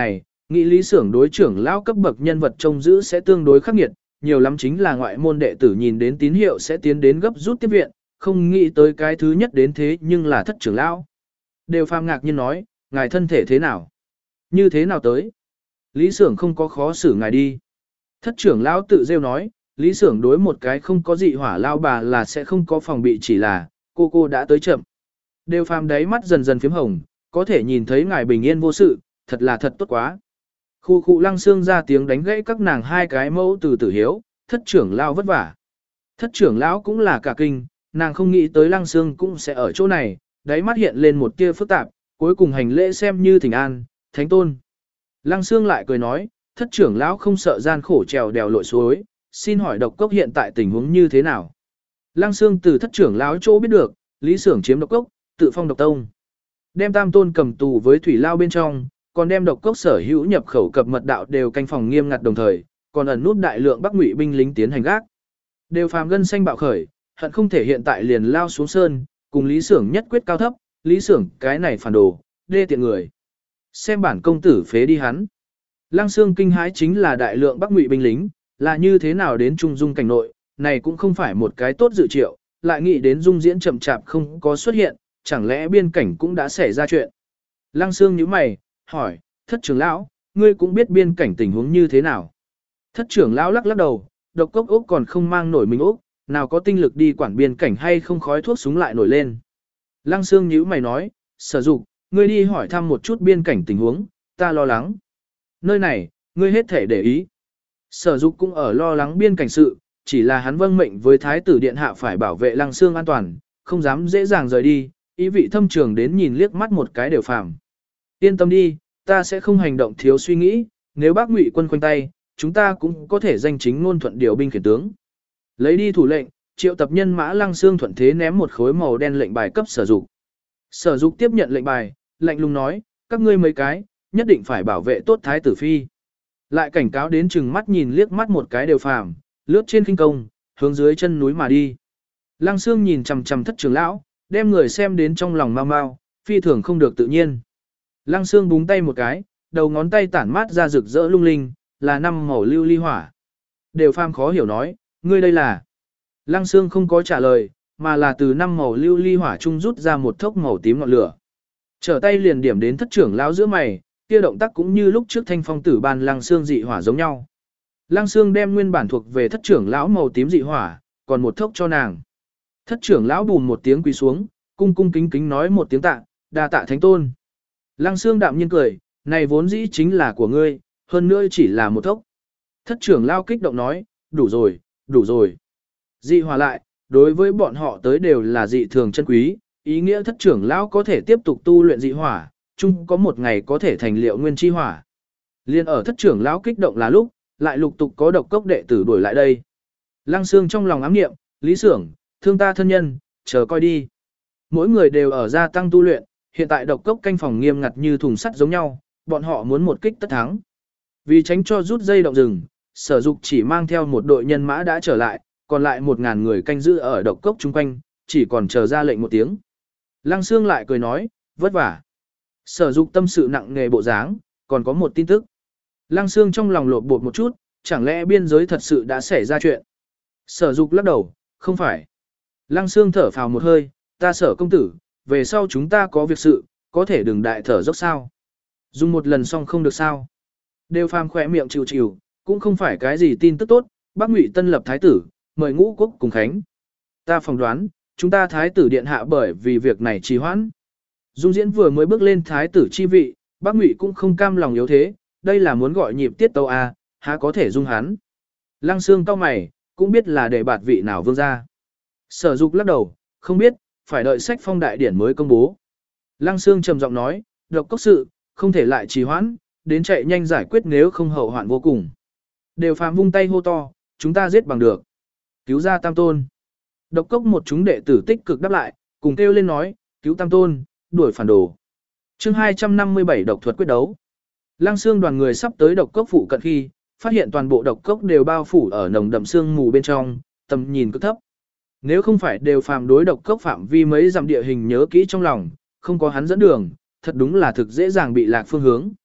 nghĩ lý xưởng đối trưởng lão cấp bậc nhân vật trông giữ sẽ tương đối khắc nghiệt, nhiều lắm chính là ngoại môn đệ tử nhìn đến tín hiệu sẽ tiến đến gấp rút tiếp viện, không nghĩ tới cái thứ nhất đến thế nhưng là thất trưởng lão. Đều Phàm ngạc nhiên nói, ngài thân thể thế nào? Như thế nào tới? Lý xưởng không có khó xử ngài đi. Thất trưởng lão tự rêu nói, lý xưởng đối một cái không có dị hỏa lao bà là sẽ không có phòng bị, chỉ là cô cô đã tới chậm. Đều Phàm đáy mắt dần dần phím hồng, có thể nhìn thấy ngài bình yên vô sự, thật là thật tốt quá. Khu khu Lăng Xương ra tiếng đánh gãy các nàng hai cái mẫu từ tử hiếu, thất trưởng lão vất vả. Thất trưởng lão cũng là cả kinh, nàng không nghĩ tới Lăng Xương cũng sẽ ở chỗ này, đáy mắt hiện lên một tia phức tạp, cuối cùng hành lễ xem như thỉnh an, thánh tôn. Lăng Xương lại cười nói, thất trưởng lão không sợ gian khổ trèo đèo lội suối, xin hỏi độc cốc hiện tại tình huống như thế nào? Lăng Xương từ thất trưởng lão chỗ biết được, lý xưởng chiếm độc cốc, tự phong độc tông. Đem tam tôn cầm tù với thủy lao bên trong, còn đem độc cốc sở hữu nhập khẩu cập mật đạo đều canh phòng nghiêm ngặt đồng thời, còn ẩn nút đại lượng Bắc Ngụy binh lính tiến hành gác. Đều Phàm gân xanh bạo khởi, hận không thể hiện tại liền lao xuống sơn, cùng Lý Xưởng nhất quyết cao thấp, Lý Xưởng cái này phản đồ, đê tiện người. Xem bản công tử phế đi hắn. Lăng Xương kinh hãi chính là đại lượng Bắc Ngụy binh lính, là như thế nào đến Trung Dung cảnh nội, này cũng không phải một cái tốt dự triệu, lại nghĩ đến Dung diễn chậm chạp không có xuất hiện, chẳng lẽ biên cảnh cũng đã xảy ra chuyện. Lăng Xương nhíu mày, hỏi, thất trưởng lão, ngươi cũng biết biên cảnh tình huống như thế nào. Thất trưởng lão lắc lắc đầu, độc cốc ốc còn không mang nổi mình ốc, nào có tinh lực đi quản biên cảnh hay không khói thuốc súng lại nổi lên. Lăng Xương nhíu mày nói, Sở Dục, ngươi đi hỏi thăm một chút biên cảnh tình huống, ta lo lắng. Nơi này, ngươi hết thể để ý. Sở Dục cũng ở lo lắng biên cảnh sự, chỉ là hắn vâng mệnh với Thái tử Điện Hạ phải bảo vệ Lăng Xương an toàn, không dám dễ dàng rời đi, ý vị thâm trường đến nhìn liếc mắt một cái Đều Phàm. Yên tâm đi, ta sẽ không hành động thiếu suy nghĩ, nếu bác Ngụy quân quanh tay, chúng ta cũng có thể danh chính ngôn thuận điều binh khiển tướng. Lấy đi thủ lệnh, triệu tập nhân mã Lăng Xương thuận thế ném một khối màu đen lệnh bài cấp Sở Dục. Sở Dục tiếp nhận lệnh bài, lạnh lùng nói, các ngươi mấy cái, nhất định phải bảo vệ tốt Thái tử phi. Lại cảnh cáo đến chừng mắt nhìn liếc mắt một cái Đều Phàm, lướt trên khinh công, hướng dưới chân núi mà đi. Lăng Xương nhìn chằm chằm thất trưởng lão, đem người xem đến trong lòng mau mau, phi thường không được tự nhiên. Lăng Xương búng tay một cái, đầu ngón tay tản mát ra rực rỡ lung linh, là năm màu lưu ly hỏa. Đều Phàm khó hiểu nói, ngươi đây là. Lăng Xương không có trả lời, mà là từ năm màu lưu ly hỏa trung rút ra một thốc màu tím ngọn lửa. Trở tay liền điểm đến thất trưởng lão giữa mày, kia động tác cũng như lúc trước thanh phong tử ban Lăng Xương dị hỏa giống nhau. Lăng Xương đem nguyên bản thuộc về thất trưởng lão màu tím dị hỏa, còn một thốc cho nàng. Thất trưởng lão bùn một tiếng quỳ xuống, cung cung kính kính nói một tiếng tạ, đa tạ thánh tôn. Lăng Xương đạm nhiên cười, này vốn dĩ chính là của ngươi, hơn nữa chỉ là một thốc. Thất trưởng lão kích động nói, đủ rồi, đủ rồi. Dị hỏa lại, đối với bọn họ tới đều là dị thường chân quý, ý nghĩa thất trưởng lão có thể tiếp tục tu luyện dị hỏa, chung có một ngày có thể thành liệu nguyên chi hỏa. Liên ở thất trưởng lão kích động là lúc, lại lục tục có độc cốc đệ tử đuổi lại đây. Lăng Xương trong lòng ám niệm, Lý Xưởng, thương ta thân nhân, chờ coi đi. Mỗi người đều ở gia tăng tu luyện, hiện tại độc cốc canh phòng nghiêm ngặt như thùng sắt giống nhau, bọn họ muốn một kích tất thắng. Vì tránh cho rút dây động rừng, Sở Dục chỉ mang theo một đội nhân mã đã trở lại, còn lại một ngàn người canh giữ ở độc cốc chung quanh, chỉ còn chờ ra lệnh một tiếng. Lăng Xương lại cười nói, vất vả. Sở Dục tâm sự nặng nề bộ dáng, còn có một tin tức. Lăng Xương trong lòng lột bột một chút, chẳng lẽ biên giới thật sự đã xảy ra chuyện. Sở Dục lắc đầu, không phải. Lăng Xương thở phào một hơi, ta Sở công tử, về sau chúng ta có việc sự, có thể đừng đại thở dốc sao. Dùng một lần xong không được sao. Đều Phàm khỏe miệng chịu chịu, cũng không phải cái gì tin tức tốt, Bắc Ngụy tân lập thái tử, mời ngũ quốc cùng khánh. Ta phỏng đoán, chúng ta thái tử điện hạ bởi vì việc này trì hoãn. Dung Diễn vừa mới bước lên thái tử chi vị, Bắc Ngụy cũng không cam lòng yếu thế, đây là muốn gọi nhịp tiết tâu a, há có thể dung hắn. Lăng Xương cau mày, cũng biết là để bạt vị nào vương gia. Sở Dục lắc đầu, không biết, phải đợi sách phong đại điển mới công bố. Lăng Xương trầm giọng nói, độc cốc sự, không thể lại trì hoãn, đến chạy nhanh giải quyết nếu không hậu hoạn vô cùng. Đều Phàm vung tay hô to, chúng ta giết bằng được. Cứu ra Tam Tôn. Độc cốc một chúng đệ tử tích cực đáp lại, cùng kêu lên nói, cứu Tam Tôn, đuổi phản đồ. Chương hai trăm năm mươi bảy độc thuật quyết đấu. Lăng Xương đoàn người sắp tới độc cốc phụ cận khi, phát hiện toàn bộ độc cốc đều bao phủ ở nồng đậm sương mù bên trong, tầm nhìn cực thấp. Nếu không phải Đều Phàm đối độc cốc phạm vi mấy dặm địa hình nhớ kỹ trong lòng, không có hắn dẫn đường, thật đúng là thực dễ dàng bị lạc phương hướng.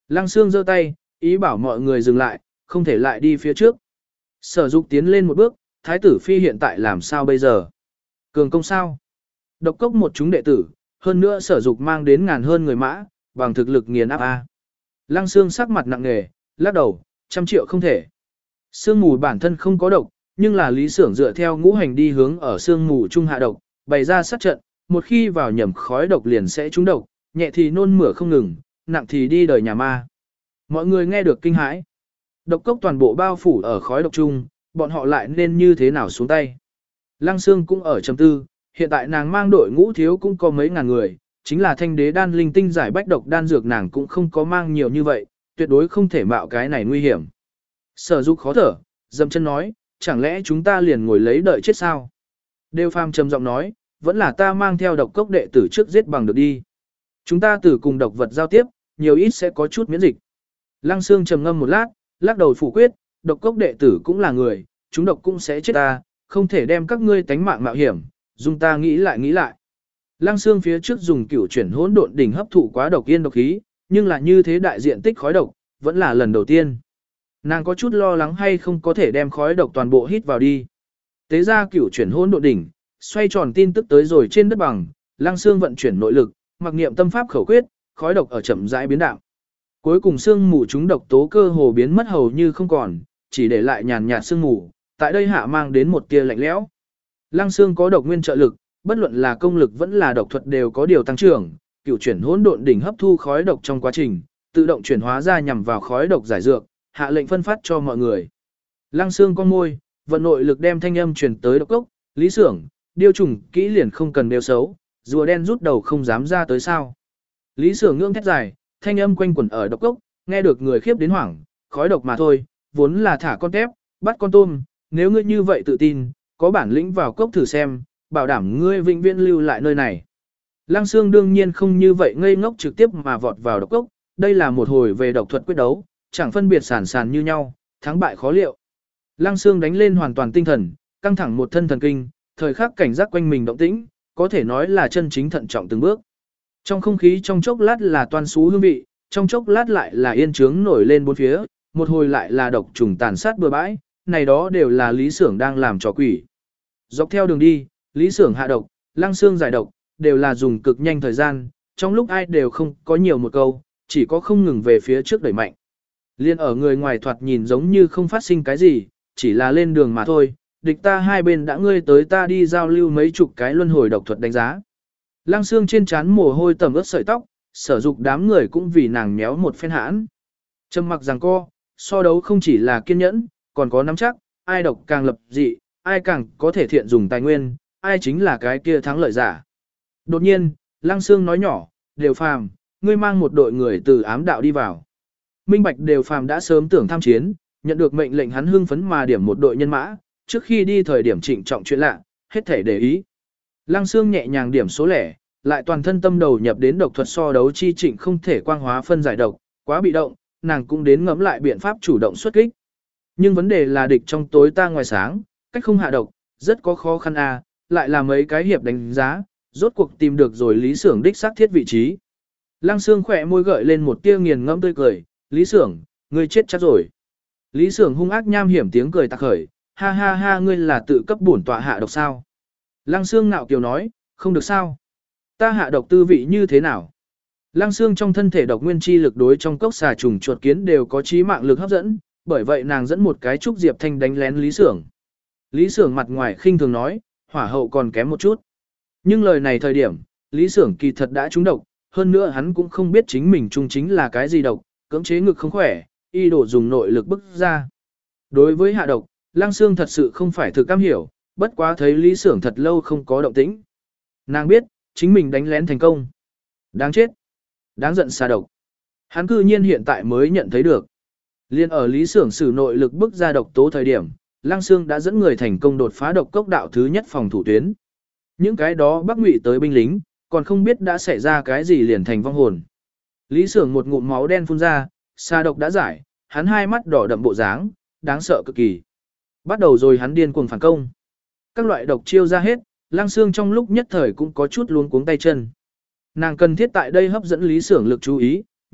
Lăng Sương giơ tay, ý bảo mọi người dừng lại, không thể lại đi phía trước. Sở Dục tiến lên một bước, Thái tử Phi hiện tại làm sao bây giờ? Cường công sao? Độc cốc một chúng đệ tử, hơn nữa Sở Dục mang đến ngàn hơn người mã, bằng thực lực nghiền áp A. Lăng Sương sắc mặt nặng nề, lắc đầu, trăm triệu không thể. Sương mù bản thân không có độc, nhưng là Lý Xưởng dựa theo ngũ hành đi hướng ở sương mù trung hạ độc, bày ra sát trận, một khi vào nhầm khói độc liền sẽ trúng độc, nhẹ thì nôn mửa không ngừng, nặng thì đi đời nhà ma. Mọi người nghe được kinh hãi. Độc cốc toàn bộ bao phủ ở khói độc chung, bọn họ lại nên như thế nào xuống tay. Lăng Sương cũng ở trầm tư, hiện tại nàng mang đội ngũ thiếu cũng có mấy ngàn người, chính là thanh đế đan linh tinh giải bách độc đan dược nàng cũng không có mang nhiều như vậy, tuyệt đối không thể mạo cái này nguy hiểm. Sở Dục khó thở, dậm chân nói, chẳng lẽ chúng ta liền ngồi lấy đợi chết sao? Đều Phàm trầm giọng nói, vẫn là ta mang theo độc cốc đệ tử trước giết bằng được đi. Chúng ta từ cùng độc vật giao tiếp, nhiều ít sẽ có chút miễn dịch. Lăng Sương trầm ngâm một lát, lắc đầu phủ quyết, độc cốc đệ tử cũng là người, chúng độc cũng sẽ chết ta, không thể đem các ngươi tánh mạng mạo hiểm, dùng ta nghĩ lại nghĩ lại. Lăng Sương phía trước dùng cửu chuyển hỗn độn đỉnh hấp thụ quá độc yên độc khí, nhưng là như thế đại diện tích khói độc, vẫn là lần đầu tiên. Nàng có chút lo lắng hay không có thể đem khói độc toàn bộ hít vào đi. Tế ra cửu chuyển hỗn độn đỉnh, xoay tròn tin tức tới rồi trên đất bằng, Lăng Sương vận chuyển nội lực, mặc niệm tâm pháp khẩu quyết, khói độc ở chậm rãi biến đạo. Cuối cùng sương mù chúng độc tố cơ hồ biến mất hầu như không còn, chỉ để lại nhàn nhạt sương mù, tại đây hạ mang đến một tia lạnh lẽo. Lăng Sương có độc nguyên trợ lực, bất luận là công lực vẫn là độc thuật đều có điều tăng trưởng, cửu chuyển hỗn độn đỉnh hấp thu khói độc trong quá trình, tự động chuyển hóa ra nhằm vào khói độc giải dược, hạ lệnh phân phát cho mọi người. Lăng Sương con môi, vận nội lực đem thanh âm truyền tới độc cốc, Lý Xưởng, điêu trùng kỹ liền không cần đều xấu, rùa đen rút đầu không dám ra tới sao. Lý Xưởng ngưỡng thét dài, thanh âm quanh quẩn ở độc cốc, nghe được người khiếp đến hoảng, khói độc mà thôi, vốn là thả con tép, bắt con tôm, nếu ngươi như vậy tự tin, có bản lĩnh vào cốc thử xem, bảo đảm ngươi vĩnh viễn lưu lại nơi này. Lăng Sương đương nhiên không như vậy ngây ngốc trực tiếp mà vọt vào độc cốc, đây là một hồi về độc thuật quyết đấu, chẳng phân biệt sản sản như nhau, thắng bại khó liệu. Lăng Sương đánh lên hoàn toàn tinh thần, căng thẳng một thân thần kinh, thời khắc cảnh giác quanh mình động tĩnh, có thể nói là chân chính thận trọng từng bước. Trong không khí trong chốc lát là toan xú hương vị, trong chốc lát lại là yên trướng nổi lên bốn phía, một hồi lại là độc trùng tàn sát bừa bãi, này đó đều là Lý Xưởng đang làm trò quỷ. Dọc theo đường đi, Lý Xưởng hạ độc, Lăng Sương giải độc, đều là dùng cực nhanh thời gian, trong lúc ai đều không có nhiều một câu, chỉ có không ngừng về phía trước đẩy mạnh. Liên ở người ngoài thoạt nhìn giống như không phát sinh cái gì, chỉ là lên đường mà thôi, địch ta hai bên đã ngươi tới ta đi giao lưu mấy chục cái luân hồi độc thuật đánh giá. Lăng Sương trên trán mồ hôi tầm ướt sợi tóc, Sở Dục đám người cũng vì nàng méo một phen hãn. Trầm mặc rằng co, so đấu không chỉ là kiên nhẫn, còn có nắm chắc, ai độc càng lập dị, ai càng có thể thiện dùng tài nguyên, ai chính là cái kia thắng lợi giả. Đột nhiên, Lăng Sương nói nhỏ, Đều Phàm, ngươi mang một đội người từ ám đạo đi vào. Minh Bạch Đều Phàm đã sớm tưởng tham chiến, nhận được mệnh lệnh hắn hưng phấn mà điểm một đội nhân mã, trước khi đi thời điểm trịnh trọng chuyện lạ, hết thể để ý. Lăng Sương nhẹ nhàng điểm số lẻ, lại toàn thân tâm đầu nhập đến độc thuật so đấu chi trịnh không thể quang hóa phân giải độc, quá bị động, nàng cũng đến ngẫm lại biện pháp chủ động xuất kích. Nhưng vấn đề là địch trong tối ta ngoài sáng, cách không hạ độc, rất có khó khăn à, lại là mấy cái hiệp đánh giá, rốt cuộc tìm được rồi Lý Xưởng đích xác thiết vị trí. Lăng Sương khỏe môi gợi lên một tia nghiền ngẫm tươi cười, Lý Xưởng, ngươi chết chắc rồi. Lý Xưởng hung ác nham hiểm tiếng cười tạc khởi, ha ha ha ngươi là tự cấp bổn tọa hạ độc sao. Lăng Sương ngạo kiều nói, không được sao. Ta hạ độc tư vị như thế nào? Lăng Sương trong thân thể độc nguyên chi lực đối trong cốc xà trùng chuột kiến đều có trí mạng lực hấp dẫn, bởi vậy nàng dẫn một cái trúc diệp thanh đánh lén Lý Xưởng. Lý Xưởng mặt ngoài khinh thường nói, hỏa hậu còn kém một chút. Nhưng lời này thời điểm, Lý Xưởng kỳ thật đã trúng độc, hơn nữa hắn cũng không biết chính mình trung chính là cái gì độc, cưỡng chế ngực không khỏe, y đổ dùng nội lực bức ra. Đối với hạ độc, Lăng Sương thật sự không phải thực cam hiểu, bất quá thấy Lý Xưởng thật lâu không có động tĩnh. Nàng biết, chính mình đánh lén thành công. Đáng chết. Đáng giận xà độc. Hắn cư nhiên hiện tại mới nhận thấy được. Liên ở Lý Xưởng sử nội lực bức ra độc tố thời điểm, Lăng Sương đã dẫn người thành công đột phá độc cốc đạo thứ nhất phòng thủ tuyến. Những cái đó Bắc Ngụy tới binh lính, còn không biết đã xảy ra cái gì liền thành vong hồn. Lý Xưởng một ngụm máu đen phun ra, xà độc đã giải, hắn hai mắt đỏ đậm bộ dáng, đáng sợ cực kỳ. Bắt đầu rồi hắn điên cuồng phản công. Các loại độc chiêu ra hết, Lăng Sương trong lúc nhất thời cũng có chút luống cuống tay chân. Nàng cần thiết tại đây hấp dẫn Lý Xưởng lực chú ý,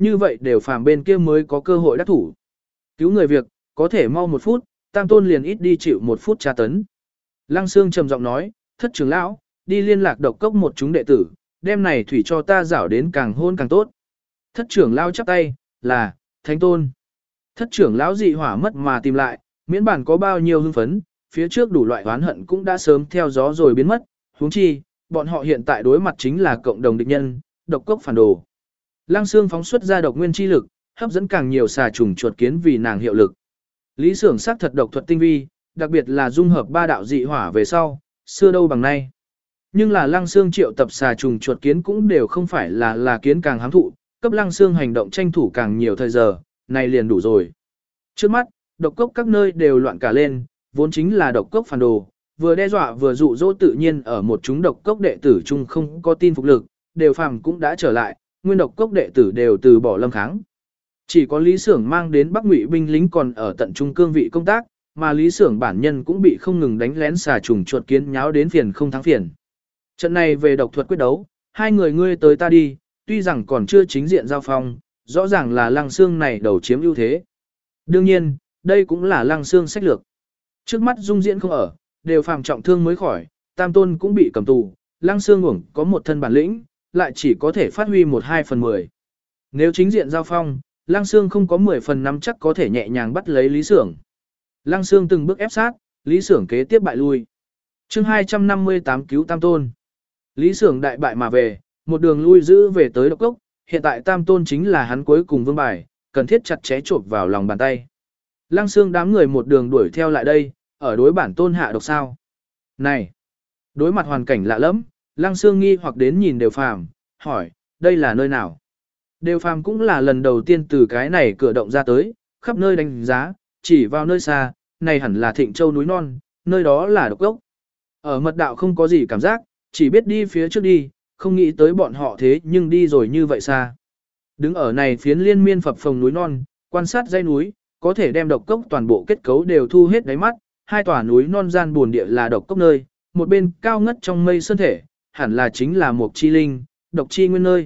như vậy đều phàm bên kia mới có cơ hội đắc thủ. Cứu người việc, có thể mau một phút, tam tôn liền ít đi chịu một phút tra tấn. Lăng Sương trầm giọng nói, thất trưởng lão, đi liên lạc độc cốc một chúng đệ tử, đem này thủy cho ta rảo đến càng hôn càng tốt. Thất trưởng lão chắp tay, là, thánh tôn. Thất trưởng lão dị hỏa mất mà tìm lại, miễn bản có bao nhiêu hưng phấn, phía trước đủ loại oán hận cũng đã sớm theo gió rồi biến mất, huống chi, bọn họ hiện tại đối mặt chính là cộng đồng địch nhân, độc cốc phản đồ. Lăng Sương phóng xuất ra độc nguyên chi lực, hấp dẫn càng nhiều xà trùng chuột kiến vì nàng hiệu lực. Lý Sưởng sắc thật độc thuật tinh vi, đặc biệt là dung hợp ba đạo dị hỏa về sau, xưa đâu bằng nay. Nhưng là Lăng Sương triệu tập xà trùng chuột kiến cũng đều không phải là là kiến càng hám thụ, cấp Lăng Sương hành động tranh thủ càng nhiều thời giờ, này liền đủ rồi. Trước mắt, độc cốc các nơi đều loạn cả lên, vốn chính là độc cốc phản đồ, vừa đe dọa vừa dụ dỗ tự nhiên ở một chúng độc cốc đệ tử chung không có tin phục lực, đều phàm cũng đã trở lại, nguyên độc cốc đệ tử đều từ bỏ lâm kháng. Chỉ có Lý Sưởng mang đến Bắc Ngụy binh lính còn ở tận trung cương vị công tác, mà Lý Sưởng bản nhân cũng bị không ngừng đánh lén xà trùng chuột kiến nháo đến phiền không thắng phiền. Trận này về độc thuật quyết đấu, hai người ngươi tới ta đi, tuy rằng còn chưa chính diện giao phong, rõ ràng là Lăng Sương này đầu chiếm ưu thế. Đương nhiên, đây cũng là Lăng Sương sách lược. Trước mắt dung diễn không ở, đều phàm trọng thương mới khỏi, tam tôn cũng bị cầm tù, Lăng Sương uổng có một thân bản lĩnh, lại chỉ có thể phát huy một hai phần mười. Nếu chính diện giao phong, Lăng Sương không có mười phần nắm chắc có thể nhẹ nhàng bắt lấy Lý Sưởng. Lăng Sương từng bước ép sát, Lý Sưởng kế tiếp bại lui. Chương hai trăm năm mươi tám cứu tam tôn. Lý Sưởng đại bại mà về, một đường lui giữ về tới độc cốc, hiện tại tam tôn chính là hắn cuối cùng vương bài, cần thiết chặt chẽ chộp vào lòng bàn tay. Lăng Sương đám người một đường đuổi theo lại đây, ở đối bản tôn hạ độc sao. Này! Đối mặt hoàn cảnh lạ lẫm, Lăng Sương nghi hoặc đến nhìn Đều Phàm, hỏi, đây là nơi nào? Đều Phàm cũng là lần đầu tiên từ cái này cửa động ra tới, khắp nơi đánh giá, chỉ vào nơi xa, này hẳn là Thịnh Châu núi non, nơi đó là độc cốc. Ở mật đạo không có gì cảm giác, chỉ biết đi phía trước đi, không nghĩ tới bọn họ thế nhưng đi rồi như vậy xa. Đứng ở này phiến liên miên phập phồng núi non, quan sát dãy núi, có thể đem độc cốc toàn bộ kết cấu đều thu hết đáy mắt, hai tòa núi non gian buồn địa là độc cốc nơi, một bên cao ngất trong mây sơn thể, hẳn là chính là một chi linh, độc chi nguyên nơi.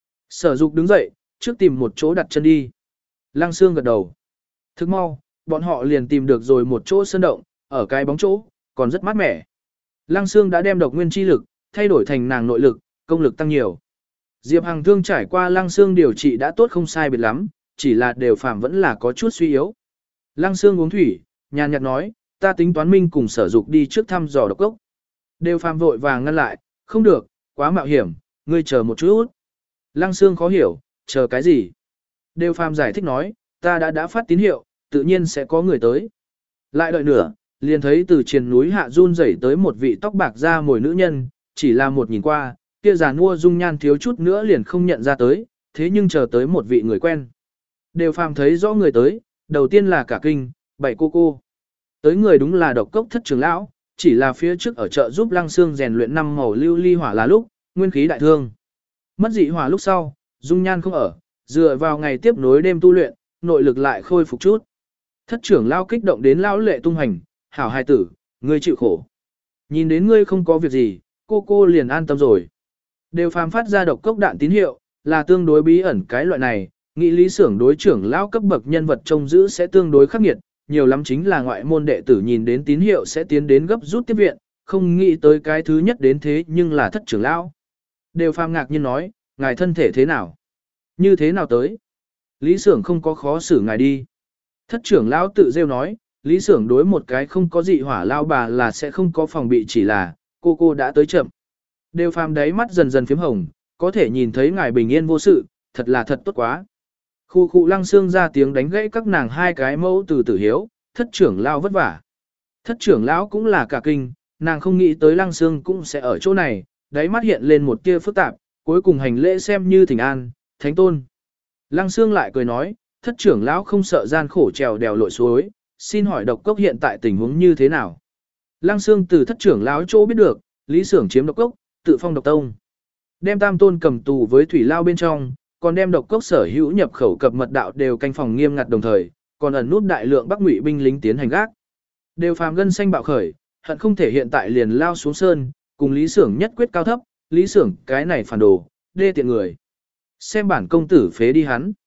Sở Dục đứng dậy, trước tìm một chỗ đặt chân đi. Lăng Sương gật đầu. Thức mau, bọn họ liền tìm được rồi một chỗ sơn động, ở cái bóng chỗ, còn rất mát mẻ. Lăng Sương đã đem độc nguyên chi lực, thay đổi thành nàng nội lực, công lực tăng nhiều. Diệp Hằng thương trải qua Lăng Sương điều trị đã tốt không sai biệt lắm, chỉ là Đều Phàm vẫn là có chút suy yếu. Lăng Sương uống thủy, nhàn nhạt nói, ta tính toán minh cùng Sở Dục đi trước thăm dò độc cốc. Đều Phàm vội vàng ngăn lại, không được, quá mạo hiểm, ngươi chờ một chút. Lăng Sương khó hiểu, chờ cái gì? Đều Phàm giải thích nói, ta đã đã phát tín hiệu, tự nhiên sẽ có người tới. Lại đợi nửa, liền thấy từ trên núi hạ run rẩy tới một vị tóc bạc da mồi nữ nhân, chỉ là một nhìn qua, kia già nua dung nhan thiếu chút nữa liền không nhận ra tới, thế nhưng chờ tới một vị người quen. Đều Phàm thấy rõ người tới, đầu tiên là cả kinh, bảy cô cô. Tới người đúng là độc cốc thất trưởng lão, chỉ là phía trước ở chợ giúp Lăng Sương rèn luyện năm màu lưu ly hỏa là lúc, nguyên khí đại thương. Mất dị hỏa lúc sau, dung nhan không ở, dựa vào ngày tiếp nối đêm tu luyện, nội lực lại khôi phục chút. Thất trưởng lão kích động đến lão lệ tung hành, hảo hài tử, ngươi chịu khổ. Nhìn đến ngươi không có việc gì, cô cô liền an tâm rồi. Đều Phàm phát ra độc cốc đạn tín hiệu, là tương đối bí ẩn cái loại này, nghĩ Lý Sưởng đối trưởng lão cấp bậc nhân vật trông giữ sẽ tương đối khắc nghiệt, nhiều lắm chính là ngoại môn đệ tử nhìn đến tín hiệu sẽ tiến đến gấp rút tiếp viện, không nghĩ tới cái thứ nhất đến thế nhưng là thất trưởng lão. Đều Phàm ngạc nhiên nói, ngài thân thể thế nào? Như thế nào tới? Lý Sưởng không có khó xử ngài đi. Thất trưởng lão tự rêu nói, Lý Sưởng đối một cái không có dị hỏa lao bà là sẽ không có phòng bị, chỉ là cô cô đã tới chậm. Đều Phàm đáy mắt dần dần phím hồng, có thể nhìn thấy ngài bình yên vô sự, thật là thật tốt quá. Khu khu Lăng Sương ra tiếng đánh gãy các nàng hai cái mẫu từ tử hiếu, thất trưởng lão vất vả. Thất trưởng lão cũng là cả kinh, nàng không nghĩ tới Lăng Sương cũng sẽ ở chỗ này, đáy mắt hiện lên một tia phức tạp, cuối cùng hành lễ xem như thỉnh an, thánh tôn. Lăng Sương lại cười nói, thất trưởng lão không sợ gian khổ trèo đèo lội suối, xin hỏi độc cốc hiện tại tình huống như thế nào? Lăng Sương từ thất trưởng lão chỗ biết được, Lý Sưởng chiếm độc cốc, tự phong độc tông. Đem tam tôn cầm tù với thủy lao bên trong, còn đem độc cốc sở hữu nhập khẩu cập mật đạo đều canh phòng nghiêm ngặt đồng thời, còn ẩn nút đại lượng Bắc Ngụy binh lính tiến hành gác. Đều Phàm gân xanh bạo khởi, hận không thể hiện tại liền lao xuống sơn, cùng Lý Sưởng nhất quyết cao thấp, Lý Sưởng cái này phản đồ, đê tiện người. Xem bản công tử phế đi hắn.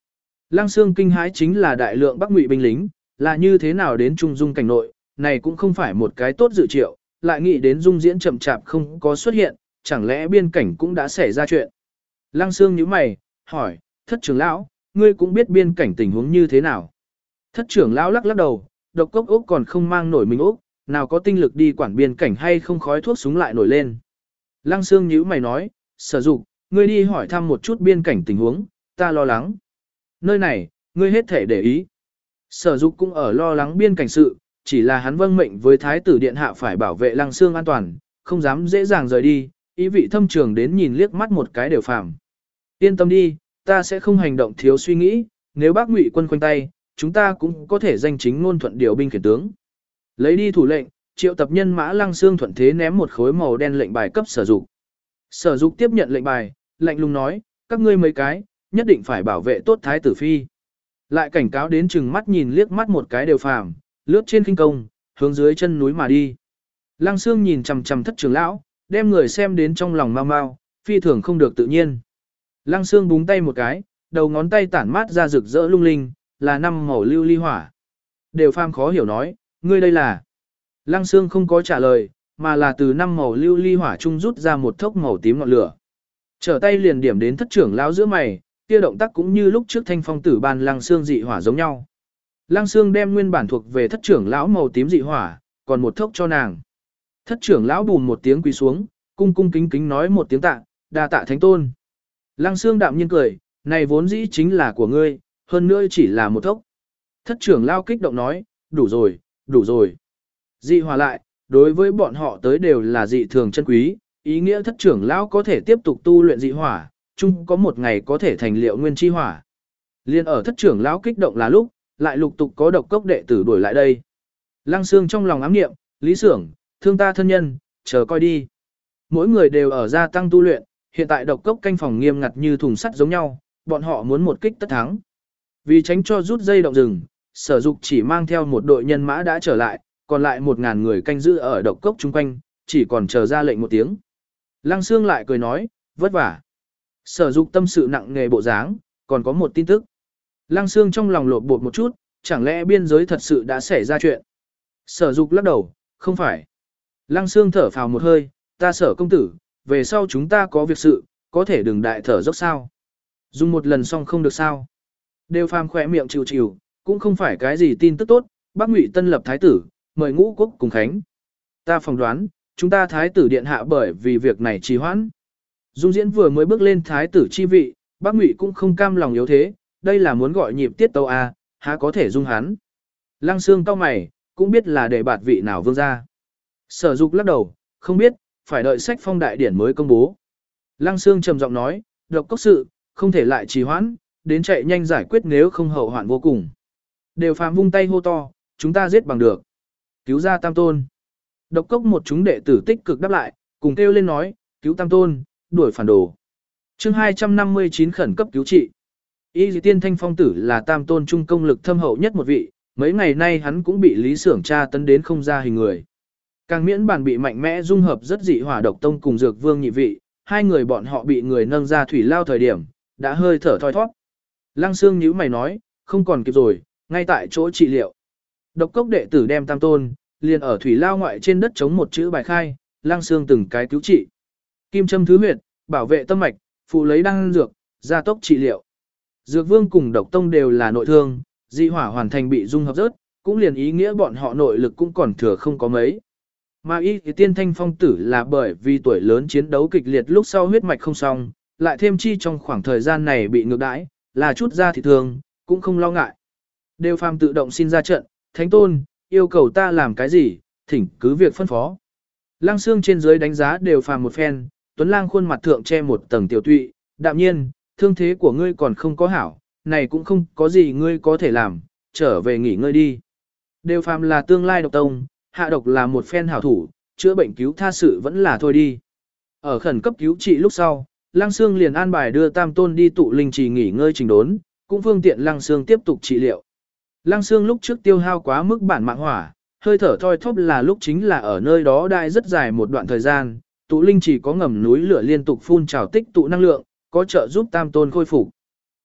Lăng Xương kinh hãi chính là đại lượng Bắc Ngụy binh lính, là như thế nào đến Trung Dung cảnh nội, này cũng không phải một cái tốt dự triệu, lại nghĩ đến Dung Diễn chậm chạp không có xuất hiện, chẳng lẽ biên cảnh cũng đã xảy ra chuyện. Lăng Xương nhíu mày, hỏi, thất trưởng lão, ngươi cũng biết biên cảnh tình huống như thế nào. Thất trưởng lão lắc lắc đầu, độc cốc ốc còn không mang nổi mình ốc, nào có tinh lực đi quản biên cảnh hay không khói thuốc súng lại nổi lên. Lăng Xương nhíu mày nói, Sở Dục, ngươi đi hỏi thăm một chút biên cảnh tình huống, ta lo lắng. Nơi này, ngươi hết thể để ý. Sở Dục cũng ở lo lắng biên cảnh sự, chỉ là hắn vâng mệnh với Thái tử Điện Hạ phải bảo vệ Lăng Xương an toàn, không dám dễ dàng rời đi, ý vị thâm trường đến nhìn liếc mắt một cái đều phàm. Yên tâm đi, ta sẽ không hành động thiếu suy nghĩ, nếu bác Ngụy quân khoanh tay, chúng ta cũng có thể danh chính ngôn thuận điều binh khiển tướng. Lấy đi thủ lệnh, triệu tập nhân mã Lăng Xương thuận thế ném một khối màu đen lệnh bài cấp Sở Dục. Sở Dục tiếp nhận lệnh bài, lạnh lùng nói, các ngươi mấy cái, nhất định phải bảo vệ tốt Thái tử phi. Lại cảnh cáo đến chừng mắt nhìn liếc mắt một cái đều phàm, lướt trên khinh công, hướng dưới chân núi mà đi. Lăng Xương nhìn chằm chằm thất trưởng lão, đem người xem đến trong lòng mau mau, phi thường không được tự nhiên. Lăng Xương búng tay một cái, đầu ngón tay tản mát ra rực rỡ lung linh, là năm màu lưu ly hỏa. Đều phàm khó hiểu nói, ngươi đây là. Lăng Xương không có trả lời, mà là từ năm màu lưu ly hỏa trung rút ra một thốc màu tím ngọn lửa. Trở tay liền điểm đến thất trưởng lão giữa mày, kia động tác cũng như lúc trước thanh phong tử ban Lăng Xương dị hỏa giống nhau. Lăng Xương đem nguyên bản thuộc về thất trưởng lão màu tím dị hỏa, còn một thốc cho nàng. Thất trưởng lão bùn một tiếng quỳ xuống, cung cung kính kính nói một tiếng tạ, đa tạ thánh tôn. Lăng Xương đạm nhiên cười, này vốn dĩ chính là của ngươi, hơn nữa chỉ là một thốc. Thất trưởng lão kích động nói, đủ rồi, đủ rồi. Dị hỏa lại, đối với bọn họ tới đều là dị thường chân quý, ý nghĩa thất trưởng lão có thể tiếp tục tu luyện dị hỏa, chung có một ngày có thể thành liệu nguyên chi hỏa. Liên ở thất trưởng lão kích động là lúc, lại lục tục có độc cốc đệ tử đuổi lại đây. Lăng Xương trong lòng ám niệm, Lý Xưởng, thương ta thân nhân, chờ coi đi. Mỗi người đều ở gia tăng tu luyện, hiện tại độc cốc canh phòng nghiêm ngặt như thùng sắt giống nhau, bọn họ muốn một kích tất thắng. Vì tránh cho rút dây động rừng, Sở Dục chỉ mang theo một đội nhân mã đã trở lại, còn lại một ngàn người canh giữ ở độc cốc chung quanh, chỉ còn chờ ra lệnh một tiếng. Lăng Xương lại cười nói, vất vả. Sở Dục tâm sự nặng nề bộ dáng, còn có một tin tức. Lăng Xương trong lòng lột bột một chút, chẳng lẽ biên giới thật sự đã xảy ra chuyện. Sở Dục lắc đầu, không phải. Lăng Xương thở phào một hơi, ta Sở công tử, về sau chúng ta có việc sự, có thể đừng đại thở dốc sao. Dùng một lần xong không được sao. Đều phàm khỏe miệng chịu chịu, cũng không phải cái gì tin tức tốt, Bắc Ngụy tân lập thái tử, mời ngũ quốc cùng khánh. Ta phỏng đoán, chúng ta thái tử điện hạ bởi vì việc này trì hoãn. Dung Diễn vừa mới bước lên thái tử chi vị, Bắc Ngụy cũng không cam lòng yếu thế, đây là muốn gọi nhịp tiết tấu a, há có thể dung hắn. Lăng Xương cau mày, cũng biết là để bạt vị nào vương gia. Sở Dục lắc đầu, không biết, phải đợi sách phong đại điển mới công bố. Lăng Xương trầm giọng nói, độc cốc sự, không thể lại trì hoãn, đến chạy nhanh giải quyết nếu không hậu hoạn vô cùng. Đều phàm vung tay hô to, chúng ta giết bằng được. Cứu ra Tam Tôn. Độc cốc một chúng đệ tử tích cực đáp lại, cùng kêu lên nói, cứu Tam Tôn, đuổi phản đồ. Chương hai trăm năm mươi chín khẩn cấp cứu trị. Y Dì Tiên Thanh Phong tử là Tam Tôn trung công lực thâm hậu nhất một vị, mấy ngày nay hắn cũng bị Lý Xưởng tra tấn đến không ra hình người. Càng miễn bản bị mạnh mẽ dung hợp rất dị hỏa độc tông cùng dược vương nhị vị, hai người bọn họ bị người nâng ra thủy lao thời điểm, đã hơi thở thoi thoát. Lăng Xương nhíu mày nói, không còn kịp rồi, ngay tại chỗ trị liệu. Độc cốc đệ tử đem Tam Tôn, liền ở thủy lao ngoại trên đất chống một chữ bài khai, Lăng Xương từng cái cứu trị. Kim châm thứ huyệt, bảo vệ tâm mạch, phụ lấy đăng dược, gia tốc trị liệu. Dược vương cùng độc tông đều là nội thương, dị hỏa hoàn thành bị dung hợp rớt, cũng liền ý nghĩa bọn họ nội lực cũng còn thừa không có mấy. Mà Y thì Tiên Thanh Phong tử là bởi vì tuổi lớn chiến đấu kịch liệt lúc sau huyết mạch không xong, lại thêm chi trong khoảng thời gian này bị ngược đãi, là chút ra thì thường, cũng không lo ngại. Đều phàm tự động xin ra trận, Thánh Tôn, yêu cầu ta làm cái gì, thỉnh cứ việc phân phó. Lăng Xương trên dưới đánh giá đều phàm một phen, Tuấn Lang khuôn mặt thượng che một tầng tiểu tụy, đạm nhiên, thương thế của ngươi còn không có hảo, này cũng không có gì ngươi có thể làm, trở về nghỉ ngơi đi. Đều phàm là tương lai độc tông, hạ độc là một phen hảo thủ, chữa bệnh cứu tha sự vẫn là thôi đi. Ở khẩn cấp cứu trị lúc sau, Lăng Xương liền an bài đưa Tam Tôn đi tụ linh trì nghỉ ngơi trình đốn, cũng phương tiện Lăng Xương tiếp tục trị liệu. Lăng Xương lúc trước tiêu hao quá mức bản mạng hỏa, hơi thở thoi thóp là lúc chính là ở nơi đó đại rất dài một đoạn thời gian, tụ linh trì có ngầm núi lửa liên tục phun trào tích tụ năng lượng, có trợ giúp Tam Tôn khôi phục.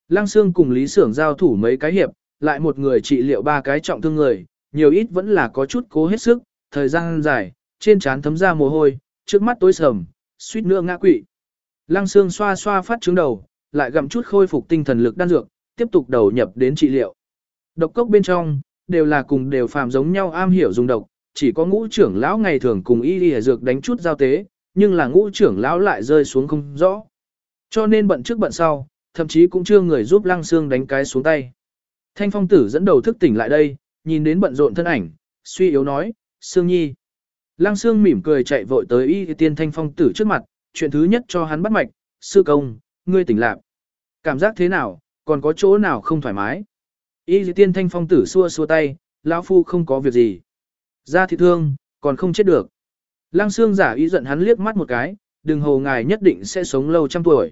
Lăng Sương cùng Lý Sưởng giao thủ mấy cái hiệp, lại một người trị liệu ba cái trọng thương người, nhiều ít vẫn là có chút cố hết sức, thời gian dài, trên trán thấm ra mồ hôi, trước mắt tối sầm, suýt nữa ngã quỵ. Lăng Sương xoa xoa phát trướng đầu, lại gặm chút khôi phục tinh thần lực đan dược, tiếp tục đầu nhập đến trị liệu. Độc cốc bên trong, đều là cùng đều phàm giống nhau am hiểu dùng độc, chỉ có ngũ trưởng lão ngày thường cùng y y dược đánh chút giao tế, nhưng là ngũ trưởng lão lại rơi xuống không rõ. Cho nên bận trước bận sau, thậm chí cũng chưa người giúp Lăng Sương đánh cái xuống tay. Thanh Phong Tử dẫn đầu thức tỉnh lại đây, nhìn đến bận rộn thân ảnh, suy yếu nói, Sương Nhi. Lăng Sương mỉm cười chạy vội tới y tiên Thanh Phong Tử trước mặt, chuyện thứ nhất cho hắn bắt mạch, sư công, ngươi tỉnh lạc. Cảm giác thế nào, còn có chỗ nào không thoải mái? Y tiên Thanh Phong Tử xua xua tay, lão phu không có việc gì. Da thị thương, còn không chết được. Lăng Sương giả ý giận hắn liếc mắt một cái, đừng hồ ngài nhất định sẽ sống lâu trăm tuổi.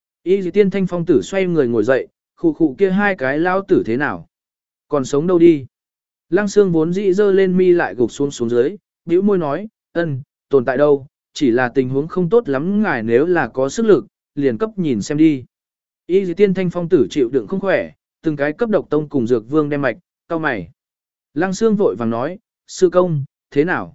Y tiên Thanh Phong Tử xoay người ngồi dậy, khụ khụ kia hai cái lão tử thế nào? Còn sống đâu đi? Lăng Sương vốn dĩ dơ lên mi lại gục xuống xuống dưới, bĩu môi nói, ân, tồn tại đâu, chỉ là tình huống không tốt lắm ngài nếu là có sức lực, liền cấp nhìn xem đi. Y tiên Thanh Phong Tử chịu đựng không khỏe, từng cái cấp độc tông cùng dược vương đem mạch, cau mày. Lăng Sương vội vàng nói, sư công, thế nào?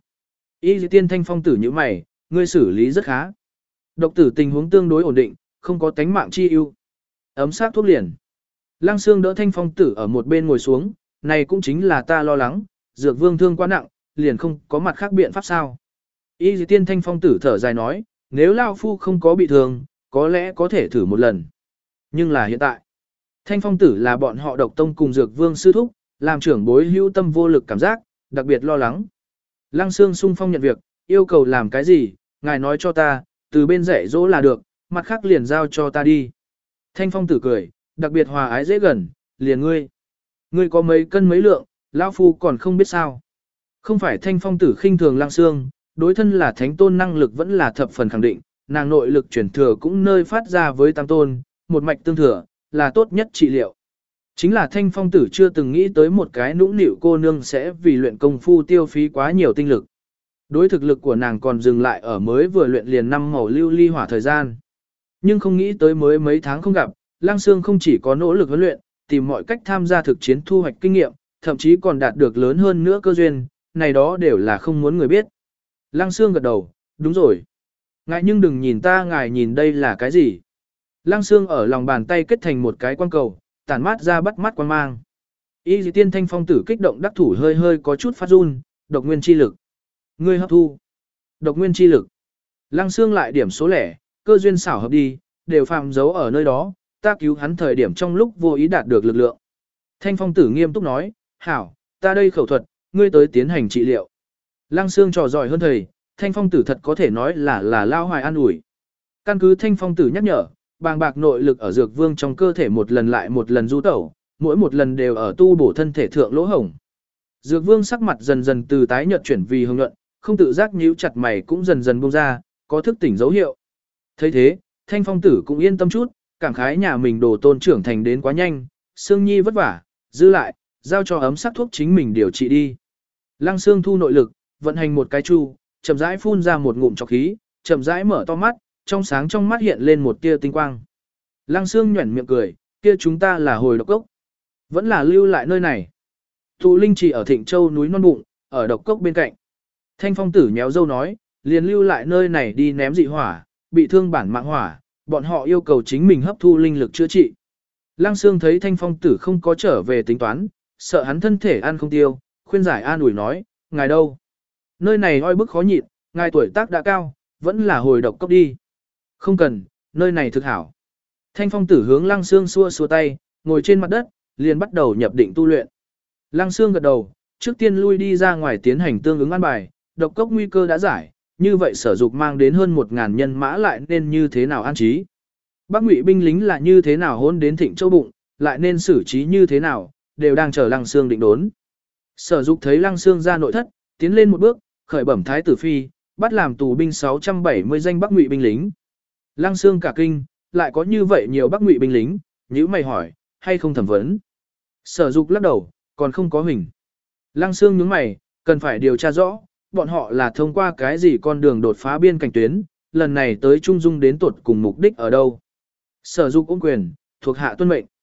Y tiên Thanh Phong Tử như mày, ngươi xử lý rất khá. Độc tử tình huống tương đối ổn định, không có tánh mạng chi ưu. Ấm sát thuốc liền. Lăng Sương đỡ Thanh Phong Tử ở một bên ngồi xuống, này cũng chính là ta lo lắng, dược vương thương quá nặng, liền không có mặt khác biện pháp sao. Y tiên Thanh Phong Tử thở dài nói, nếu Lao Phu không có bị thương, có lẽ có thể thử một lần. Nhưng là hiện tại, Thanh Phong Tử là bọn họ độc tông cùng dược vương sư thúc, làm trưởng bối hữu tâm vô lực cảm giác, đặc biệt lo lắng. Lăng Sương sung phong nhận việc, yêu cầu làm cái gì, ngài nói cho ta, từ bên dạy dỗ là được, mặt khác liền giao cho ta đi. Thanh Phong Tử cười, đặc biệt hòa ái dễ gần, liền ngươi. Ngươi có mấy cân mấy lượng, lão phu còn không biết sao. Không phải Thanh Phong Tử khinh thường Lăng Sương, đối thân là thánh tôn năng lực vẫn là thập phần khẳng định, nàng nội lực chuyển thừa cũng nơi phát ra với tam tôn, một mạch tương thừa, là tốt nhất trị liệu. Chính là Thanh Phong Tử chưa từng nghĩ tới một cái nũng nịu cô nương sẽ vì luyện công phu tiêu phí quá nhiều tinh lực. Đối thực lực của nàng còn dừng lại ở mới vừa luyện liền năm màu lưu ly hỏa thời gian. Nhưng không nghĩ tới mới mấy tháng không gặp, Lăng Sương không chỉ có nỗ lực huấn luyện, tìm mọi cách tham gia thực chiến thu hoạch kinh nghiệm, thậm chí còn đạt được lớn hơn nữa cơ duyên, này đó đều là không muốn người biết. Lăng Sương gật đầu, đúng rồi. Ngài nhưng đừng nhìn ta, ngài nhìn đây là cái gì. Lăng Sương ở lòng bàn tay kết thành một cái quang cầu, tản mát ra bắt mắt quang mang. Y Dì Tiên Thanh Phong Tử kích động đắc thủ hơi hơi có chút phát run, độc nguyên chi lực. Ngươi hấp thu. Độc nguyên chi lực. Lăng Sương lại điểm số lẻ, cơ duyên xảo hợp đi, đều phạm giấu ở nơi đó, ta cứu hắn thời điểm trong lúc vô ý đạt được lực lượng. Thanh Phong Tử nghiêm túc nói, hảo, ta đây khẩu thuật, ngươi tới tiến hành trị liệu. Lăng Sương trò giỏi hơn thầy, Thanh Phong Tử thật có thể nói là là lao hoài an ủi. Căn cứ Thanh Phong Tử nhắc nhở, bàng bạc nội lực ở dược vương trong cơ thể một lần lại một lần du tẩu, mỗi một lần đều ở tu bổ thân thể thượng lỗ hổng. Dược vương sắc mặt dần dần từ tái nhợt chuyển vì hồng nhuận, không tự giác nhíu chặt mày cũng dần dần buông ra, có thức tỉnh dấu hiệu. Thấy thế, Thanh Phong Tử cũng yên tâm chút, cảm khái nhà mình đồ tôn trưởng thành đến quá nhanh, Sương Nhi vất vả, giữ lại, giao cho ấm sắc thuốc chính mình điều trị đi. Lăng Sương thu nội lực, vận hành một cái chu, chậm rãi phun ra một ngụm trọc khí, chậm rãi mở to mắt, trong sáng trong mắt hiện lên một tia tinh quang. Lăng Sương nhuyễn miệng cười, kia chúng ta là hồi độc cốc, vẫn là lưu lại nơi này. Tụ Linh chỉ ở Thịnh Châu núi non bụng, ở độc cốc bên cạnh. Thanh Phong Tử nhéo dâu nói, liền lưu lại nơi này đi ném dị hỏa, bị thương bản mạng hỏa, bọn họ yêu cầu chính mình hấp thu linh lực chữa trị. Lăng Sương thấy Thanh Phong Tử không có trở về tính toán, sợ hắn thân thể ăn không tiêu, khuyên giải an ủi nói, ngài đâu? Nơi này oi bức khó nhịn, ngài tuổi tác đã cao, vẫn là hồi độc cốc đi. Không cần, nơi này thực hảo. Thanh Phong Tử hướng Lăng Sương xua xua tay, ngồi trên mặt đất, liền bắt đầu nhập định tu luyện. Lăng Sương gật đầu, trước tiên lui đi ra ngoài tiến hành tương ứng an bài, độc cốc nguy cơ đã giải, như vậy sở dục mang đến hơn một ngàn nhân mã lại nên như thế nào an trí. Bắc Ngụy binh lính là như thế nào hôn đến Thịnh Châu bụng, lại nên xử trí như thế nào, đều đang chờ Lăng Sương định đốn. Sở dục thấy Lăng Sương ra nội thất, tiến lên một bước, khởi bẩm thái tử phi, bắt làm tù binh sáu trăm bảy mươi danh Bắc Ngụy binh lính. Lăng Sương cả kinh, lại có như vậy nhiều Bắc Ngụy binh lính, nhíu mày hỏi, hay không thẩm vấn. Sở dục lắc đầu, còn không có hình. Lăng Sương nhướng mày, cần phải điều tra rõ, bọn họ là thông qua cái gì con đường đột phá biên cảnh tuyến, lần này tới Trung Dung đến tuột cùng mục đích ở đâu. Sở dục ôm quyền, thuộc hạ tuân mệnh.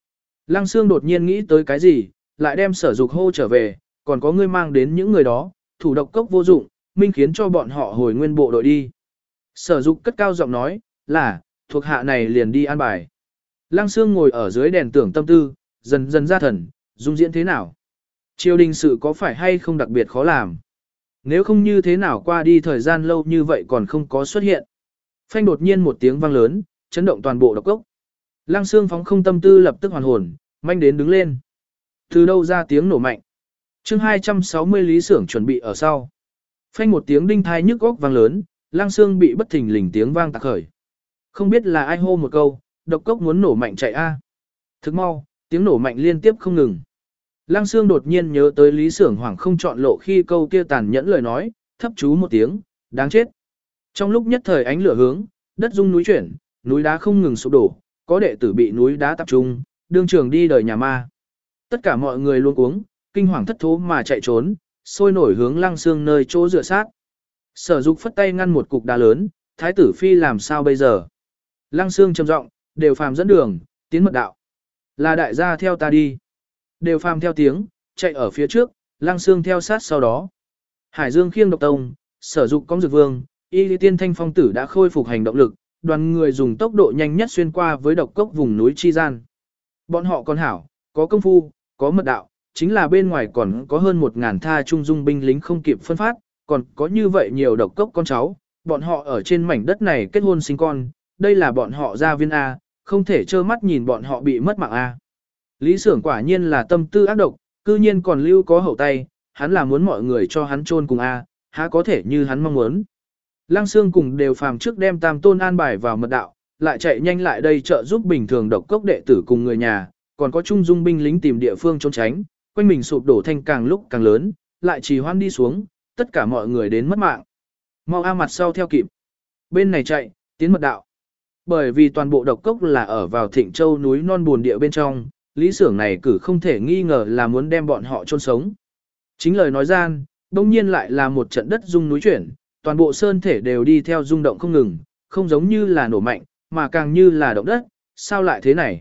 Lăng Sương đột nhiên nghĩ tới cái gì, lại đem sở dục hô trở về, còn có ngươi mang đến những người đó, thủ độc cốc vô dụng, minh khiến cho bọn họ hồi nguyên bộ đội đi. Sở dục cất cao giọng nói, là, thuộc hạ này liền đi an bài. Lăng Sương ngồi ở dưới đèn tưởng tâm tư, dần dần ra thần, dung diễn thế nào. Triều đình sự có phải hay không đặc biệt khó làm. Nếu không như thế nào qua đi thời gian lâu như vậy còn không có xuất hiện. Phanh đột nhiên một tiếng vang lớn, chấn động toàn bộ độc cốc. Lăng Sương phóng không tâm tư lập tức hoàn hồn, manh đến đứng lên. Từ đâu ra tiếng nổ mạnh. chương hai trăm sáu mươi Lý Xưởng chuẩn bị ở sau. Phanh một tiếng đinh thai nhức góc vang lớn, Lăng Sương bị bất thình lình tiếng vang tạc khởi. Không biết là ai hô một câu, độc cốc muốn nổ mạnh chạy a. Thức mau, tiếng nổ mạnh liên tiếp không ngừng. Lăng Sương đột nhiên nhớ tới Lý Xưởng hoảng không chọn lộ khi câu kia tàn nhẫn lời nói, thấp chú một tiếng, đáng chết. Trong lúc nhất thời ánh lửa hướng, đất rung núi chuyển, núi đá không ngừng sụp đổ, có đệ tử bị núi đá tập trung, đương trường đi đời nhà ma. Tất cả mọi người luôn cuống, kinh hoàng thất thố mà chạy trốn, sôi nổi hướng Lăng Sương nơi chỗ dựa sát. Sở Dục phất tay ngăn một cục đá lớn, thái tử phi làm sao bây giờ? Lăng Sương trầm giọng, đều phàm dẫn đường, tiến mật đạo. Là đại gia theo ta đi. Đều phàm theo tiếng, chạy ở phía trước, Lăng Sương theo sát sau đó. Hải Dương khiêng độc tông, Sở Dục cong dược vương, Y Lý Tiên Thanh Phong tử đã khôi phục hành động lực, đoàn người dùng tốc độ nhanh nhất xuyên qua với độc cốc vùng núi chi gian. Bọn họ còn hảo, có công phu, có mật đạo, chính là bên ngoài còn có hơn một ngàn tha trung dung binh lính không kịp phân phát, còn có như vậy nhiều độc cốc con cháu, bọn họ ở trên mảnh đất này kết hôn sinh con, đây là bọn họ gia viên A, không thể trơ mắt nhìn bọn họ bị mất mạng A. Lý Xưởng quả nhiên là tâm tư ác độc, cư nhiên còn lưu có hậu tay, hắn là muốn mọi người cho hắn chôn cùng A, há có thể như hắn mong muốn. Lăng Sương cùng đều phàm trước đem tam tôn an bài vào mật đạo, lại chạy nhanh lại đây trợ giúp bình thường độc cốc đệ tử cùng người nhà, còn có trung dung binh lính tìm địa phương trốn tránh, quanh mình sụp đổ thanh càng lúc càng lớn, lại trì hoãn đi xuống, tất cả mọi người đến mất mạng. Mau a mặt sau theo kịp. Bên này chạy, tiến mật đạo. Bởi vì toàn bộ độc cốc là ở vào Thịnh Châu núi non buồn địa bên trong, Lý Xưởng này cử không thể nghi ngờ là muốn đem bọn họ chôn sống. Chính lời nói gian, đông nhiên lại là một trận đất rung núi chuyển, toàn bộ sơn thể đều đi theo rung động không ngừng, không giống như là nổ mạnh, mà càng như là động đất, sao lại thế này?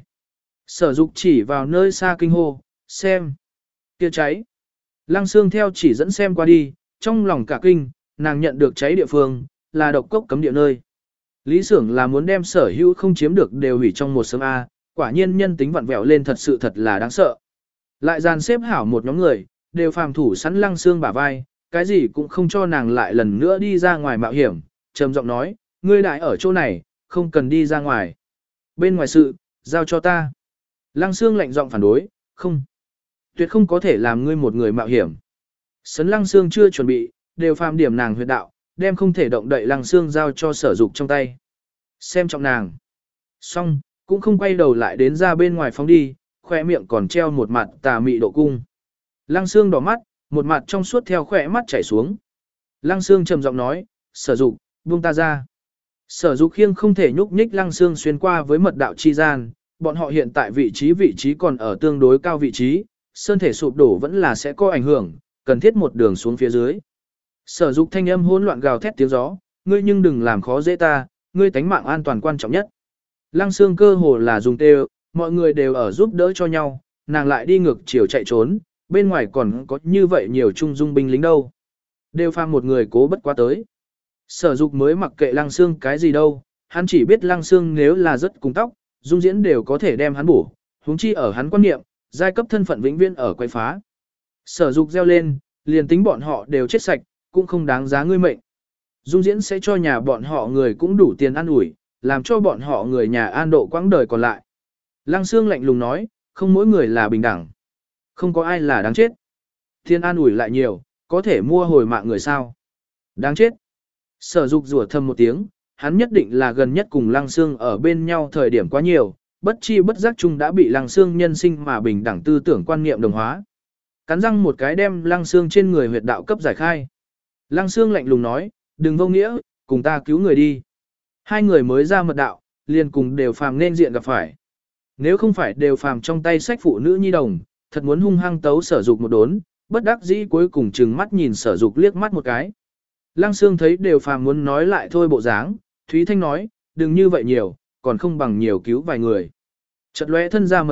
Sở Dục chỉ vào nơi xa kinh hô, xem, kia cháy. Lăng Sương theo chỉ dẫn xem qua đi, trong lòng cả kinh, nàng nhận được cháy địa phương, là độc cốc cấm địa nơi. Lý Xưởng là muốn đem sở hữu không chiếm được đều hủy trong một sớm A, quả nhiên nhân tính vặn vẹo lên thật sự thật là đáng sợ. Lại dàn xếp hảo một nhóm người, đều phàm thủ sẵn Lăng Sương bả vai, cái gì cũng không cho nàng lại lần nữa đi ra ngoài mạo hiểm, trầm giọng nói, ngươi đại ở chỗ này, không cần đi ra ngoài. Bên ngoài sự, giao cho ta. Lăng Sương lạnh giọng phản đối, không. Tuyệt không có thể làm ngươi một người mạo hiểm. Sấn Lăng Sương chưa chuẩn bị, đều phàm điểm nàng huyệt đạo, đem không thể động đậy Lăng Sương giao cho Sở Dục trong tay. Xem trọng nàng. Xong, cũng không quay đầu lại đến ra bên ngoài phóng đi, khoe miệng còn treo một mặt tà mị độ cung. Lăng Sương đỏ mắt, một mặt trong suốt theo khỏe mắt chảy xuống. Lăng Sương trầm giọng nói, Sở Dục, buông ta ra. Sở Dục khiêng không thể nhúc nhích Lăng Sương xuyên qua với mật đạo chi gian, bọn họ hiện tại vị trí vị trí còn ở tương đối cao vị trí, sơn thể sụp đổ vẫn là sẽ có ảnh hưởng, cần thiết một đường xuống phía dưới. Sở Dục thanh âm hỗn loạn gào thét tiếng gió, ngươi nhưng đừng làm khó dễ ta, ngươi tánh mạng an toàn quan trọng nhất. Lăng Sương cơ hồ là dùng tê, mọi người đều ở giúp đỡ cho nhau, nàng lại đi ngược chiều chạy trốn, bên ngoài còn có như vậy nhiều trung dung binh lính đâu. Đều phàm một người cố bất quá tới. Sở Dục mới mặc kệ Lăng Sương cái gì đâu, hắn chỉ biết Lăng Sương nếu là rất cùng tóc, dung diễn đều có thể đem hắn bổ, huống chi ở hắn quan niệm, giai cấp thân phận vĩnh viễn ở quay phá. Sở Dục reo lên, liền tính bọn họ đều chết sạch, cũng không đáng giá ngươi mệnh. Dung diễn sẽ cho nhà bọn họ người cũng đủ tiền ăn ủi, làm cho bọn họ người nhà an độ quãng đời còn lại. Lăng Sương lạnh lùng nói, không mỗi người là bình đẳng. Không có ai là đáng chết. Thiên an ủi lại nhiều, có thể mua hồi mạng người sao. Đáng chết. Sở Dục rủa thầm một tiếng, hắn nhất định là gần nhất cùng Lăng Sương ở bên nhau thời điểm quá nhiều, bất chi bất giác chung đã bị Lăng Sương nhân sinh mà bình đẳng tư tưởng quan niệm đồng hóa. Cắn răng một cái đem Lăng Sương trên người huyệt đạo cấp giải khai. Lăng Sương lạnh lùng nói, đừng vô nghĩa, cùng ta cứu người đi. Hai người mới ra mật đạo, liền cùng đều phàm nên diện gặp phải. Nếu không phải đều phàm trong tay sách phụ nữ nhi đồng, thật muốn hung hăng tấu Sở Dục một đốn, bất đắc dĩ cuối cùng trừng mắt nhìn Sở Dục liếc mắt một cái. Lăng Sương thấy đều phàm muốn nói lại thôi bộ dáng, Thúy Thanh nói, đừng như vậy nhiều, còn không bằng nhiều cứu vài người. Chợt lóe thân ra mật đạo,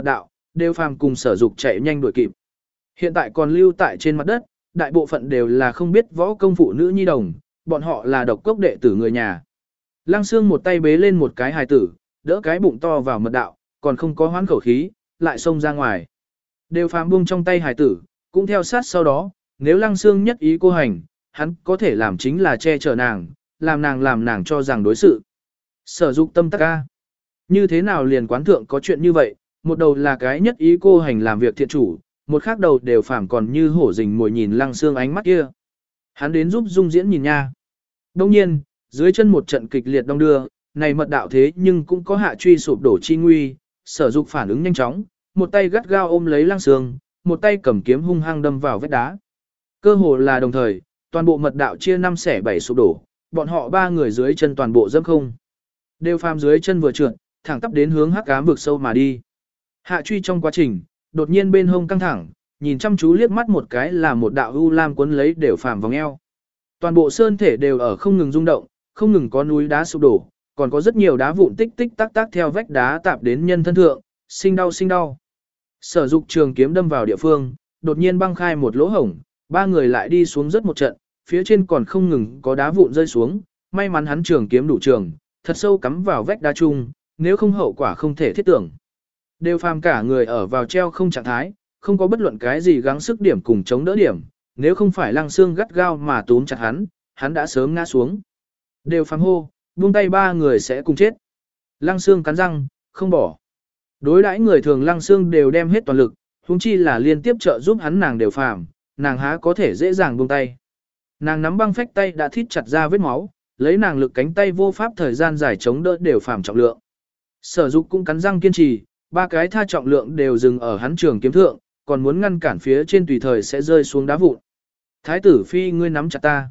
đều phàm cùng sở dục chạy nhanh đuổi kịp. Hiện tại còn lưu tại trên mặt đất, đại bộ phận đều là không biết võ công phụ nữ nhi đồng, bọn họ là độc cốc đệ tử người nhà. Lăng Xương một tay bế lên một cái hài tử, đỡ cái bụng to vào mật đạo, còn không có hoán khẩu khí, lại xông ra ngoài. Đều phàm buông trong tay hài tử, cũng theo sát sau đó, nếu Lăng Xương nhất ý cô hành, hắn có thể làm chính là che chở nàng, làm nàng làm nàng cho rằng đối sự. Sở dục tâm tắc ca. Như thế nào liền quán thượng có chuyện như vậy, một đầu là cái nhất ý cô hành làm việc thiện chủ, một khác đầu đều phàm còn như hổ rình mồi nhìn Lăng Xương ánh mắt kia. Hắn đến giúp Dung Diễn nhìn nha. Đông nhiên, dưới chân một trận kịch liệt đông đưa, này mật đạo thế nhưng cũng có hạ truy sụp đổ chi nguy, sở dục phản ứng nhanh chóng, một tay gắt gao ôm lấy Lăng Xương, một tay cầm kiếm hung hăng đâm vào vách đá. Cơ hồ là đồng thời, toàn bộ mật đạo chia năm xẻ bảy sụp đổ, bọn họ ba người dưới chân toàn bộ dẫm không. Đều phàm dưới chân vừa trượt, thẳng tắp đến hướng hắc ám vực sâu mà đi. Hạ truy trong quá trình, đột nhiên bên hông căng thẳng, nhìn chăm chú liếc mắt một cái là một đạo u lam cuốn lấy đều phàm vòng eo. Toàn bộ sơn thể đều ở không ngừng rung động, không ngừng có núi đá sụp đổ, còn có rất nhiều đá vụn tích tích tắc tắc theo vách đá tạp đến nhân thân thượng, sinh đau sinh đau. Sở dục trường kiếm đâm vào địa phương, đột nhiên băng khai một lỗ hổng, ba người lại đi xuống rất một trận, phía trên còn không ngừng có đá vụn rơi xuống, may mắn hắn trường kiếm đủ trường, thật sâu cắm vào vách đá chung, nếu không hậu quả không thể thiết tưởng. Đều phàm cả người ở vào treo không trạng thái, không có bất luận cái gì gắng sức điểm cùng chống đỡ điểm, nếu không phải Lăng Xương gắt gao mà túm chặt hắn, hắn đã sớm ngã xuống. Đều phàm hô, buông tay ba người sẽ cùng chết. Lăng Xương cắn răng, không bỏ. Đối đãi người thường Lăng Xương đều đem hết toàn lực, huống chi là liên tiếp trợ giúp hắn nàng đều phàm, nàng há có thể dễ dàng buông tay. Nàng nắm băng phách tay đã thít chặt ra vết máu, lấy nàng lực cánh tay vô pháp thời gian dài chống đỡ đều phàm trọng lượng. Sở dục cũng cắn răng kiên trì, ba cái tha trọng lượng đều dừng ở hắn trường kiếm thượng, còn muốn ngăn cản phía trên tùy thời sẽ rơi xuống đá vụn. Thái tử phi ngươi nắm chặt ta.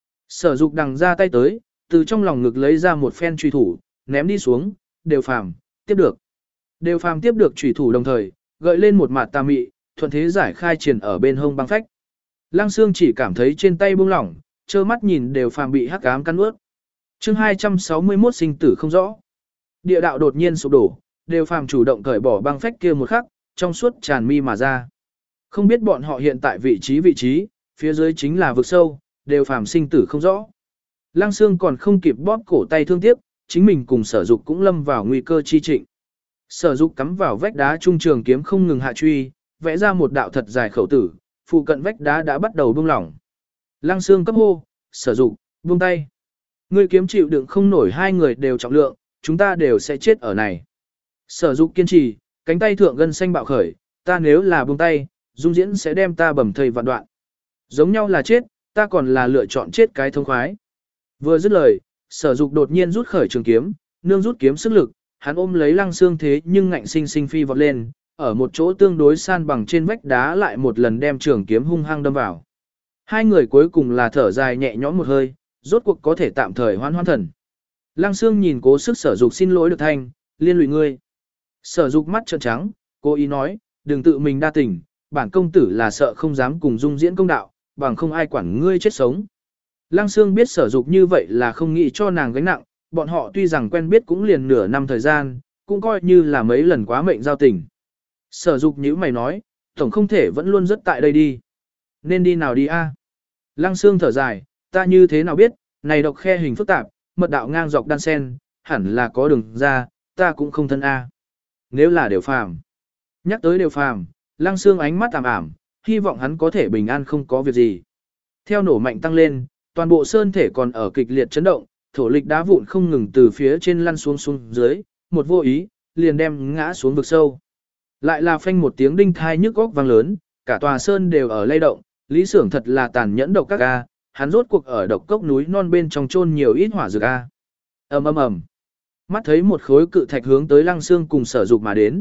Sở dục đằng ra tay tới, từ trong lòng ngực lấy ra một phen truy thủ, ném đi xuống, đều phàm, tiếp được. Đều phàm tiếp được truy thủ đồng thời, gợi lên một mạt tà mị, thuận thế giải khai triển ở bên hông băng phách. Lăng Xương chỉ cảm thấy trên tay buông lỏng, trơ mắt nhìn đều phàm bị hắc ám cắn ướt. Chương hai trăm sáu mươi mốt sinh tử không rõ. Địa đạo đột nhiên sụp đổ, đều phàm chủ động cởi bỏ băng phách kia một khắc, trong suốt tràn mi mà ra. Không biết bọn họ hiện tại vị trí vị trí, phía dưới chính là vực sâu, đều phàm sinh tử không rõ. Lăng Xương còn không kịp bóp cổ tay thương tiếc, chính mình cùng sở dục cũng lâm vào nguy cơ chi trịnh. Sở dục cắm vào vách đá trung trường kiếm không ngừng hạ truy, vẽ ra một đạo thật dài khẩu tử, phụ cận vách đá đã bắt đầu buông lỏng. Lăng Xương cấp hô, sở dục, buông tay. Ngươi kiếm chịu đựng không nổi hai người đều trọng lượng, chúng ta đều sẽ chết ở này. Sở dục kiên trì, cánh tay thượng gân xanh bạo khởi, ta nếu là buông tay, Dung Diễn sẽ đem ta bầm thây vạn đoạn. Giống nhau là chết, ta còn là lựa chọn chết cái thông khoái. Vừa dứt lời, sở dục đột nhiên rút khởi trường kiếm, nương rút kiếm sức lực, hắn ôm lấy Lăng Xương thế nhưng ngạnh sinh sinh phi vọt lên, ở một chỗ tương đối san bằng trên vách đá lại một lần đem trường kiếm hung hăng đâm vào. Hai người cuối cùng là thở dài nhẹ nhõm một hơi, rốt cuộc có thể tạm thời hoan hoan thần. Lăng Xương nhìn cố sức sở dục xin lỗi được thanh, liên lụy ngươi. Sở dục mắt trợn trắng, cố ý nói, đừng tự mình đa tình, bản công tử là sợ không dám cùng Dung Diễn công đạo, bằng không ai quản ngươi chết sống. Lăng Xương biết sở dục như vậy là không nghĩ cho nàng gánh nặng, bọn họ tuy rằng quen biết cũng liền nửa năm thời gian, cũng coi như là mấy lần quá mệnh giao tình. Sở dục nhíu mày nói, tổng không thể vẫn luôn rất tại đây đi. Nên đi nào đi a? Lăng Xương thở dài, ta như thế nào biết, này độc khe hình phức tạp, mật đạo ngang dọc đan sen, hẳn là có đường ra, ta cũng không thân a. Nếu là đều phàm. Nhắc tới đều phàm, Lăng Xương ánh mắt ảm ảm, hy vọng hắn có thể bình an không có việc gì. Theo nổ mạnh tăng lên, toàn bộ sơn thể còn ở kịch liệt chấn động, thổ lịch đá vụn không ngừng từ phía trên lăn xuống xuống dưới, một vô ý, liền đem ngã xuống vực sâu. Lại là phanh một tiếng đinh thai nhức óc vang lớn, cả tòa sơn đều ở lay động, Lý Xưởng thật là tàn nhẫn độc các a, hắn rốt cuộc ở độc cốc núi non bên trong chôn nhiều ít hỏa dược a. Ầm ầm ầm. Mắt thấy một khối cự thạch hướng tới Lăng Xương cùng Sở Dục mà đến.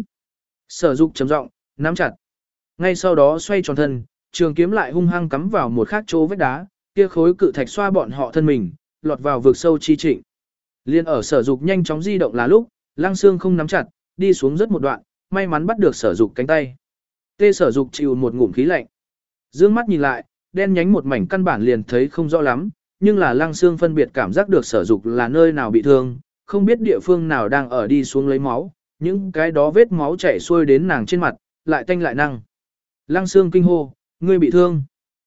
Sở Dục trầm giọng, nắm chặt. Ngay sau đó xoay tròn thân, trường kiếm lại hung hăng cắm vào một khác chỗ vách đá, kia khối cự thạch xoa bọn họ thân mình, lọt vào vực sâu chi trịnh. Liên ở Sở Dục nhanh chóng di động là lúc, Lăng Xương không nắm chặt, đi xuống rất một đoạn, may mắn bắt được Sở Dục cánh tay. Tê Sở Dục chịu một ngụm khí lạnh. Dương mắt nhìn lại, đen nhánh một mảnh căn bản liền thấy không rõ lắm, nhưng là Lăng Xương phân biệt cảm giác được Sở Dục là nơi nào bị thương, không biết địa phương nào đang ở đi xuống lấy máu, những cái đó vết máu chảy xuôi đến nàng trên mặt, lại tanh lại năng. Lăng Xương kinh hô, ngươi bị thương.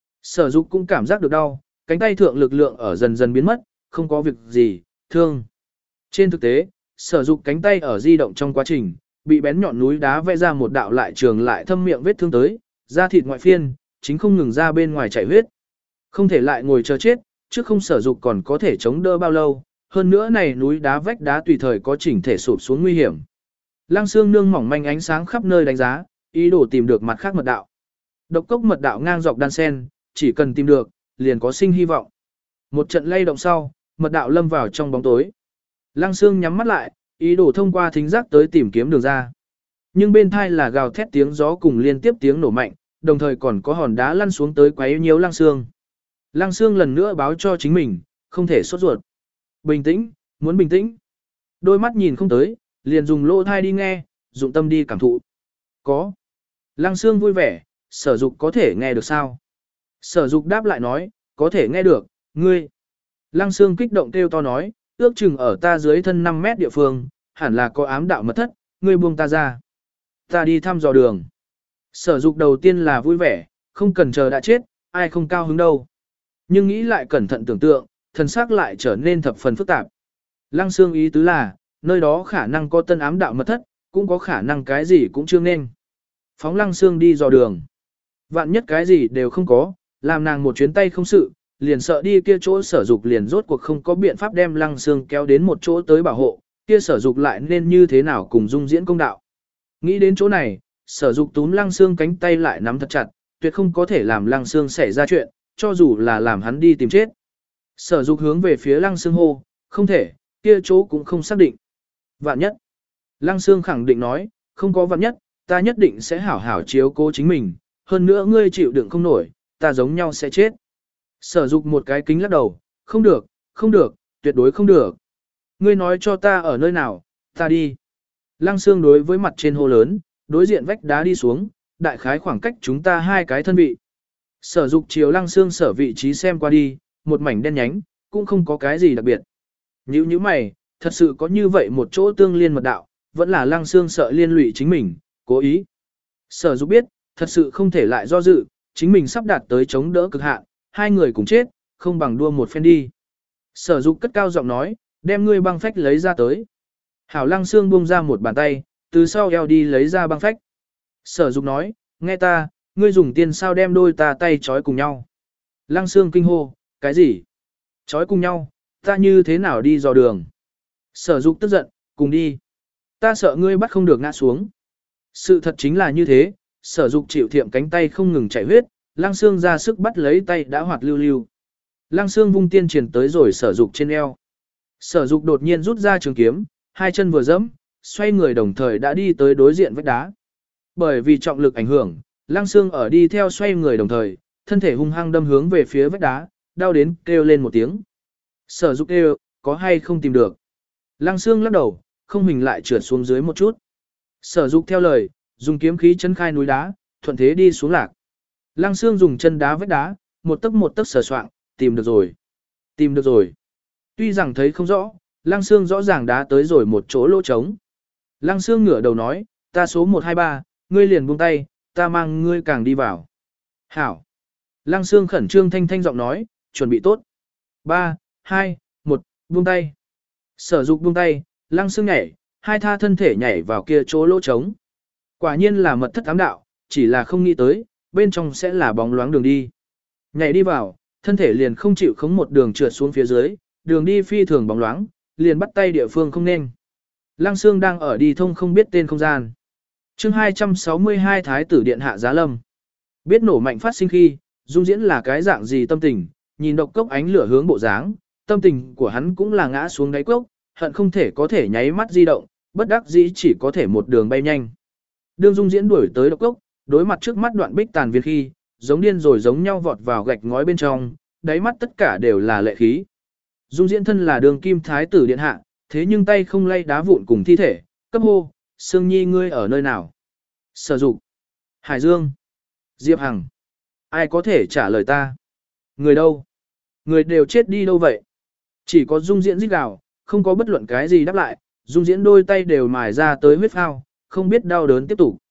Sở Dục cũng cảm giác được đau, cánh tay thượng lực lượng ở dần dần biến mất, không có việc gì, thương. Trên thực tế, Sở Dục cánh tay ở di động trong quá trình, bị bén nhọn núi đá vẽ ra một đạo lại trường lại thâm miệng vết thương tới, da thịt ngoại phiên, chính không ngừng ra bên ngoài chảy huyết. Không thể lại ngồi chờ chết, trước không Sở Dục còn có thể chống đỡ bao lâu, hơn nữa này núi đá vách đá tùy thời có chỉnh thể sụp xuống nguy hiểm. Lăng Xương nương mỏng manh ánh sáng khắp nơi đánh giá, ý đồ tìm được mặt khác mật đạo. Độc cốc mật đạo ngang dọc đan sen, chỉ cần tìm được, liền có sinh hy vọng. Một trận lay động sau, mật đạo lâm vào trong bóng tối. Lăng Xương nhắm mắt lại, ý đồ thông qua thính giác tới tìm kiếm đường ra. Nhưng bên thai là gào thét tiếng gió cùng liên tiếp tiếng nổ mạnh, đồng thời còn có hòn đá lăn xuống tới quấy nhiễu Lăng Xương. Lăng Xương lần nữa báo cho chính mình, không thể sốt ruột. Bình tĩnh, muốn bình tĩnh. Đôi mắt nhìn không tới, liền dùng lỗ thai đi nghe, dụng tâm đi cảm thụ. Có. Lăng Xương vui vẻ, Sở Dục có thể nghe được sao? Sở Dục đáp lại nói, có thể nghe được, ngươi. Lăng Xương kích động kêu to nói, ước chừng ở ta dưới thân năm mét địa phương, hẳn là có ám đạo mật thất, ngươi buông ta ra. Ta đi thăm dò đường. Sở Dục đầu tiên là vui vẻ, không cần chờ đã chết, ai không cao hứng đâu. Nhưng nghĩ lại cẩn thận tưởng tượng, thần sắc lại trở nên thập phần phức tạp. Lăng Xương ý tứ là, nơi đó khả năng có tân ám đạo mật thất, cũng có khả năng cái gì cũng chưa nên. Phóng Lăng Xương đi dò đường. Vạn nhất cái gì đều không có, làm nàng một chuyến tay không sự, liền sợ đi kia chỗ Sở Dục liền rốt cuộc không có biện pháp đem Lăng Xương kéo đến một chỗ tới bảo hộ, kia Sở Dục lại nên như thế nào cùng dung diễn công đạo. Nghĩ đến chỗ này, Sở Dục túm Lăng Xương cánh tay lại nắm thật chặt, tuyệt không có thể làm Lăng Xương xảy ra chuyện, cho dù là làm hắn đi tìm chết. Sở Dục hướng về phía Lăng Xương hô, không thể, kia chỗ cũng không xác định. Vạn nhất. Lăng Xương khẳng định nói, không có vạn nhất, ta nhất định sẽ hảo hảo chiếu cố chính mình, hơn nữa ngươi chịu đựng không nổi, ta giống nhau sẽ chết. Sở Dục một cái kính lắc đầu, không được, không được, tuyệt đối không được. Ngươi nói cho ta ở nơi nào, ta đi. Lăng Xương đối với mặt trên hồ lớn, đối diện vách đá đi xuống, đại khái khoảng cách chúng ta hai cái thân vị. Sở Dục chiều Lăng Xương sở vị trí xem qua đi, một mảnh đen nhánh, cũng không có cái gì đặc biệt. Nhữ như mày, thật sự có như vậy một chỗ tương liên mật đạo, vẫn là Lăng Xương sợ liên lụy chính mình, cố ý. Sở Dục biết, thật sự không thể lại do dự, chính mình sắp đạt tới chống đỡ cực hạn, hai người cùng chết, không bằng đua một phen đi. Sở Dục cất cao giọng nói, đem ngươi băng phách lấy ra tới. Hảo Lăng Xương buông ra một bàn tay, từ sau eo đi lấy ra băng phách. Sở Dục nói, nghe ta, ngươi dùng tiền sao đem đôi ta tay trói cùng nhau. Lăng Xương kinh hô, cái gì? Trói cùng nhau, ta như thế nào đi dò đường? Sở Dục tức giận, cùng đi. Ta sợ ngươi bắt không được ngã xuống. Sự thật chính là như thế, Sở Dục chịu thiệm cánh tay không ngừng chảy huyết, Lăng Xương ra sức bắt lấy tay đã hoạt lưu lưu. Lăng Xương vung tiên truyền tới rồi Sở Dục trên eo. Sở Dục đột nhiên rút ra trường kiếm, hai chân vừa dẫm, xoay người đồng thời đã đi tới đối diện vách đá. Bởi vì trọng lực ảnh hưởng, Lăng Xương ở đi theo xoay người đồng thời, thân thể hung hăng đâm hướng về phía vách đá, đau đến kêu lên một tiếng. Sở Dục kêu, có hay không tìm được. Lăng Xương lắc đầu, không hình lại trượt xuống dưới một chút. Sở Dục theo lời, dùng kiếm khí chân khai núi đá, thuận thế đi xuống lạc. Lăng Xương dùng chân đá vách đá, một tấc một tấc sờ soạng, tìm được rồi. Tìm được rồi. Tuy rằng thấy không rõ, Lăng Xương rõ ràng đá tới rồi một chỗ lỗ trống. Lăng Xương ngửa đầu nói, ta số một hai ba, ngươi liền buông tay, ta mang ngươi càng đi vào. Hảo. Lăng Xương khẩn trương thanh thanh giọng nói, chuẩn bị tốt. ba, hai, một, buông tay. Sở Dục buông tay, Lăng Xương nhảy, hai tha thân thể nhảy vào kia chỗ lỗ trống. Quả nhiên là mật thất ám đạo, chỉ là không nghĩ tới, bên trong sẽ là bóng loáng đường đi. Nhảy đi vào, thân thể liền không chịu khống một đường trượt xuống phía dưới, đường đi phi thường bóng loáng, liền bắt tay địa phương không nên. Lăng Xương đang ở đi thông không biết tên không gian. Chương hai trăm sáu mươi hai Thái tử điện hạ giá lâm. Biết nổ mạnh phát sinh khi, Dung Diễn là cái dạng gì tâm tình, nhìn độc cốc ánh lửa hướng bộ dáng, tâm tình của hắn cũng là ngã xuống đáy cốc, hận không thể có thể nháy mắt di động, bất đắc dĩ chỉ có thể một đường bay nhanh. Đương Dung Diễn đuổi tới độc cốc, đối mặt trước mắt đoạn bích tàn viên khi, giống điên rồi giống nhau vọt vào gạch ngói bên trong, đáy mắt tất cả đều là lệ khí. Dung Diễn thân là đường kim thái tử điện hạ, thế nhưng tay không lay đá vụn cùng thi thể, cấp hô, Sương Nhi ngươi ở nơi nào? Sở Dục, Hải Dương, Diệp Hằng. Ai có thể trả lời ta? Người đâu? Người đều chết đi đâu vậy? Chỉ có Dung Diễn rít gào, không có bất luận cái gì đáp lại, Dung Diễn đôi tay đều mài ra tới huyết phao, không biết đau đớn tiếp tục.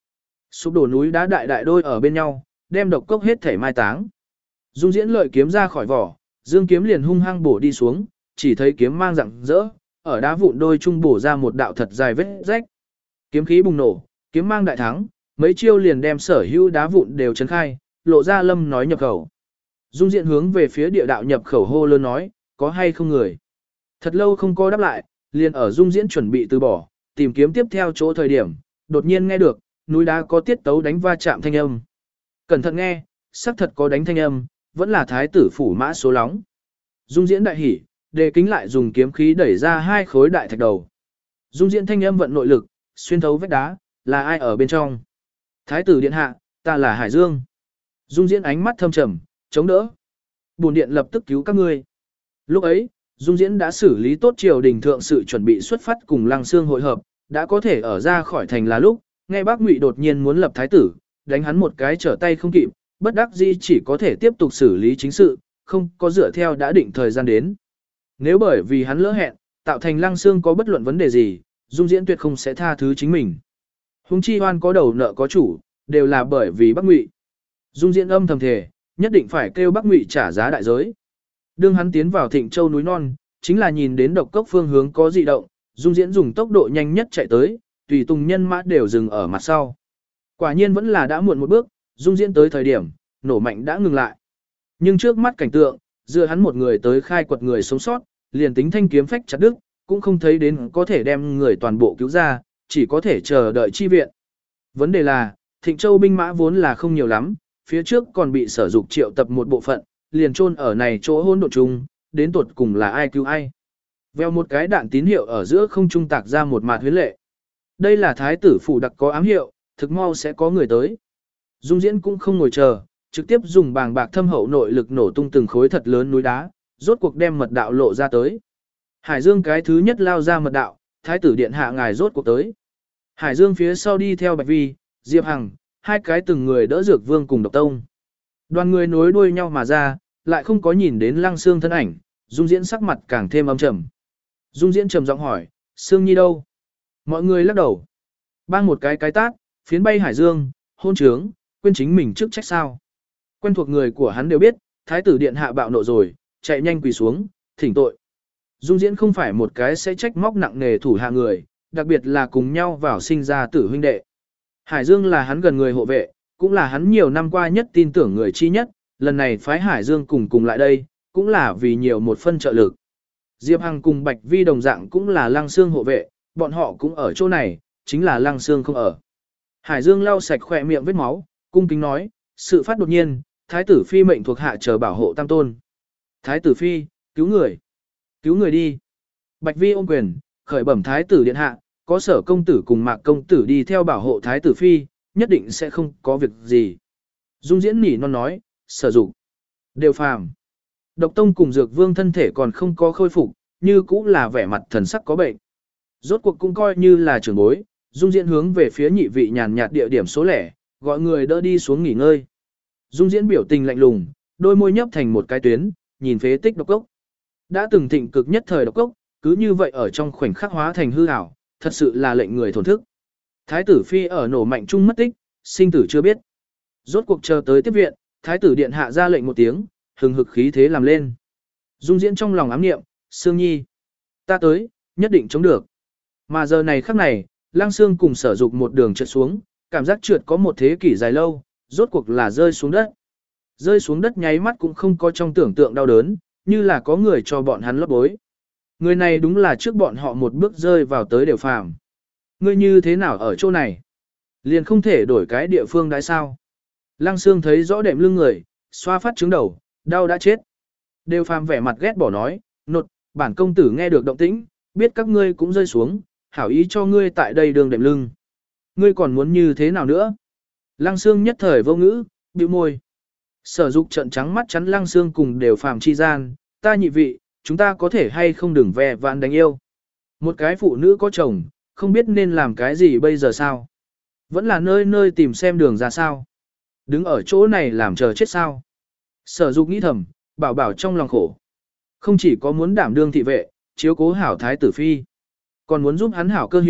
Sụp đổ núi đá đại đại đôi ở bên nhau, đem độc cốc hết thể mai táng. Dung Diễn lợi kiếm ra khỏi vỏ, dương kiếm liền hung hăng bổ đi xuống, chỉ thấy kiếm mang rạng rỡ, ở đá vụn đôi trung bổ ra một đạo thật dài vết rách. Kiếm khí bùng nổ, kiếm mang đại thắng, mấy chiêu liền đem sở hữu đá vụn đều chấn khai, lộ ra lâm nói nhập khẩu. Dung Diễn hướng về phía địa đạo nhập khẩu hô lớn nói, có hay không người. Thật lâu không có đáp lại, liền ở Dung Diễn chuẩn bị từ bỏ, tìm kiếm tiếp theo chỗ thời điểm, đột nhiên nghe được, núi đá có tiết tấu đánh va chạm thanh âm. Cẩn thận nghe, xác thật có đánh thanh âm, vẫn là thái tử phủ mã số lóng. Dung Diễn đại hỉ, đề kính lại dùng kiếm khí đẩy ra hai khối đại thạch đầu. Dung Diễn thanh âm vận nội lực, xuyên thấu vách đá, là ai ở bên trong? Thái tử điện hạ, ta là Hải Dương. Dung Diễn ánh mắt thâm trầm, chống đỡ. Bổn điện lập tức cứu các ngươi. Lúc ấy, Dung Diễn đã xử lý tốt triều đình thượng sự chuẩn bị xuất phát cùng Lăng Xương hội hợp, đã có thể ở ra khỏi thành là lúc, nghe Bác Ngụy đột nhiên muốn lập thái tử, đánh hắn một cái trở tay không kịp, bất đắc dĩ chỉ có thể tiếp tục xử lý chính sự, không có dựa theo đã định thời gian đến. Nếu bởi vì hắn lỡ hẹn, tạo thành Lăng Xương có bất luận vấn đề gì, Dung Diễn tuyệt không sẽ tha thứ chính mình. Hùng chi hoan có đầu nợ có chủ, đều là bởi vì Bác Ngụy. Dung Diễn âm thầm thề, nhất định phải kêu Bác Ngụy trả giá đại giới. Đương hắn tiến vào Thịnh Châu núi non, chính là nhìn đến độc cốc phương hướng có dị động, Dung Diễn dùng tốc độ nhanh nhất chạy tới, tùy tùng nhân mã đều dừng ở mặt sau. Quả nhiên vẫn là đã muộn một bước, Dung Diễn tới thời điểm, nổ mạnh đã ngừng lại. Nhưng trước mắt cảnh tượng, dựa hắn một người tới khai quật người sống sót, liền tính thanh kiếm phách chặt đứt, cũng không thấy đến có thể đem người toàn bộ cứu ra, chỉ có thể chờ đợi chi viện. Vấn đề là, Thịnh Châu binh mã vốn là không nhiều lắm, phía trước còn bị sở dục triệu tập một bộ phận, liền chôn ở này chỗ hỗn độn chung, đến tuột cùng là ai cứu ai. Veo một cái đạn tín hiệu ở giữa không trung tạc ra một mạt huyết lệ. Đây là thái tử phủ đặc có ám hiệu, thực mau sẽ có người tới. Dung Diễn cũng không ngồi chờ, trực tiếp dùng bàng bạc thâm hậu nội lực nổ tung từng khối thật lớn núi đá, rốt cuộc đem mật đạo lộ ra tới. Hải Dương cái thứ nhất lao ra mật đạo, thái tử điện hạ ngài rốt cuộc tới. Hải Dương phía sau đi theo Bạch Vi, Diệp Hằng, hai cái từng người đỡ Dược Vương cùng Độc Tông. Đoàn người nối đuôi nhau mà ra, lại không có nhìn đến Lăng Xương thân ảnh, Dung Diễn sắc mặt càng thêm âm trầm. Dung Diễn trầm giọng hỏi, Xương Nhi đâu? Mọi người lắc đầu. Bang một cái cái tát, phiến bay Hải Dương, hôn trướng, quên chính mình trước trách sao. Quen thuộc người của hắn đều biết, thái tử điện hạ bạo nộ rồi, chạy nhanh quỳ xuống, thỉnh tội. Dung Diễn không phải một cái sẽ trách móc nặng nề thủ hạ người, đặc biệt là cùng nhau vào sinh ra tử huynh đệ. Hải Dương là hắn gần người hộ vệ, cũng là hắn nhiều năm qua nhất tin tưởng người chi nhất, lần này phái Hải Dương cùng cùng lại đây, cũng là vì nhiều một phân trợ lực. Diệp Hằng cùng Bạch Vi đồng dạng cũng là Lăng Xương hộ vệ, bọn họ cũng ở chỗ này, chính là Lăng Xương không ở. Hải Dương lau sạch khỏe miệng vết máu, cung kính nói, sự phát đột nhiên, thái tử phi mệnh thuộc hạ chờ bảo hộ tam tôn. Thái tử phi, cứu người. Cứu người đi. Bạch Vi ôm quyền, khởi bẩm thái tử điện hạ, có sở công tử cùng mạc công tử đi theo bảo hộ thái tử phi, nhất định sẽ không có việc gì. Dung Diễn nỉ non nói, sở dục đều phàm. Độc Tông cùng Dược Vương thân thể còn không có khôi phục, như cũng là vẻ mặt thần sắc có bệnh. Rốt cuộc cũng coi như là trưởng bối, Dung Diễn hướng về phía nhị vị nhàn nhạt địa điểm số lẻ, gọi người đỡ đi xuống nghỉ ngơi. Dung Diễn biểu tình lạnh lùng, đôi môi nhấp thành một cái tuyến, nhìn phế tích độc cốc. Đã từng thịnh cực nhất thời độc cốc, cứ như vậy ở trong khoảnh khắc hóa thành hư ảo, thật sự là lệnh người thổn thức. Thái tử phi ở nổ mạnh chung mất tích, sinh tử chưa biết. Rốt cuộc chờ tới tiếp viện, thái tử điện hạ ra lệnh một tiếng, hừng hực khí thế làm lên. Dung Diễn trong lòng ám niệm, Sương Nhi, ta tới, nhất định chống được. Mà giờ này khắc này, Lăng Xương cùng Sở Dục một đường trượt xuống, cảm giác trượt có một thế kỷ dài lâu, rốt cuộc là rơi xuống đất. Rơi xuống đất nháy mắt cũng không có trong tưởng tượng đau đớn, như là có người cho bọn hắn lót bối. Người này đúng là trước bọn họ một bước rơi vào tới đều phàm. Ngươi như thế nào ở chỗ này? Liền không thể đổi cái địa phương đãi sao? Lăng Xương thấy rõ đệm lưng người, xoa phát trứng đầu, đau đã chết. Đều phàm vẻ mặt ghét bỏ nói, nột, bản công tử nghe được động tĩnh, biết các ngươi cũng rơi xuống, hảo ý cho ngươi tại đây đường đệm lưng. Ngươi còn muốn như thế nào nữa? Lăng Xương nhất thời vô ngữ, bĩu môi. Sở Dục trợn trắng mắt chắn Lăng Xương cùng đều phàm chi gian, ta nhị vị, chúng ta có thể hay không đừng ve vãn đánh yêu. Một cái phụ nữ có chồng, không biết nên làm cái gì bây giờ sao? Vẫn là nơi nơi tìm xem đường ra sao? Đứng ở chỗ này làm chờ chết sao? Sở Dục nghĩ thầm, bảo bảo trong lòng khổ. Không chỉ có muốn đảm đương thị vệ, chiếu cố hảo thái tử phi, còn muốn giúp hắn hảo cơ hữu,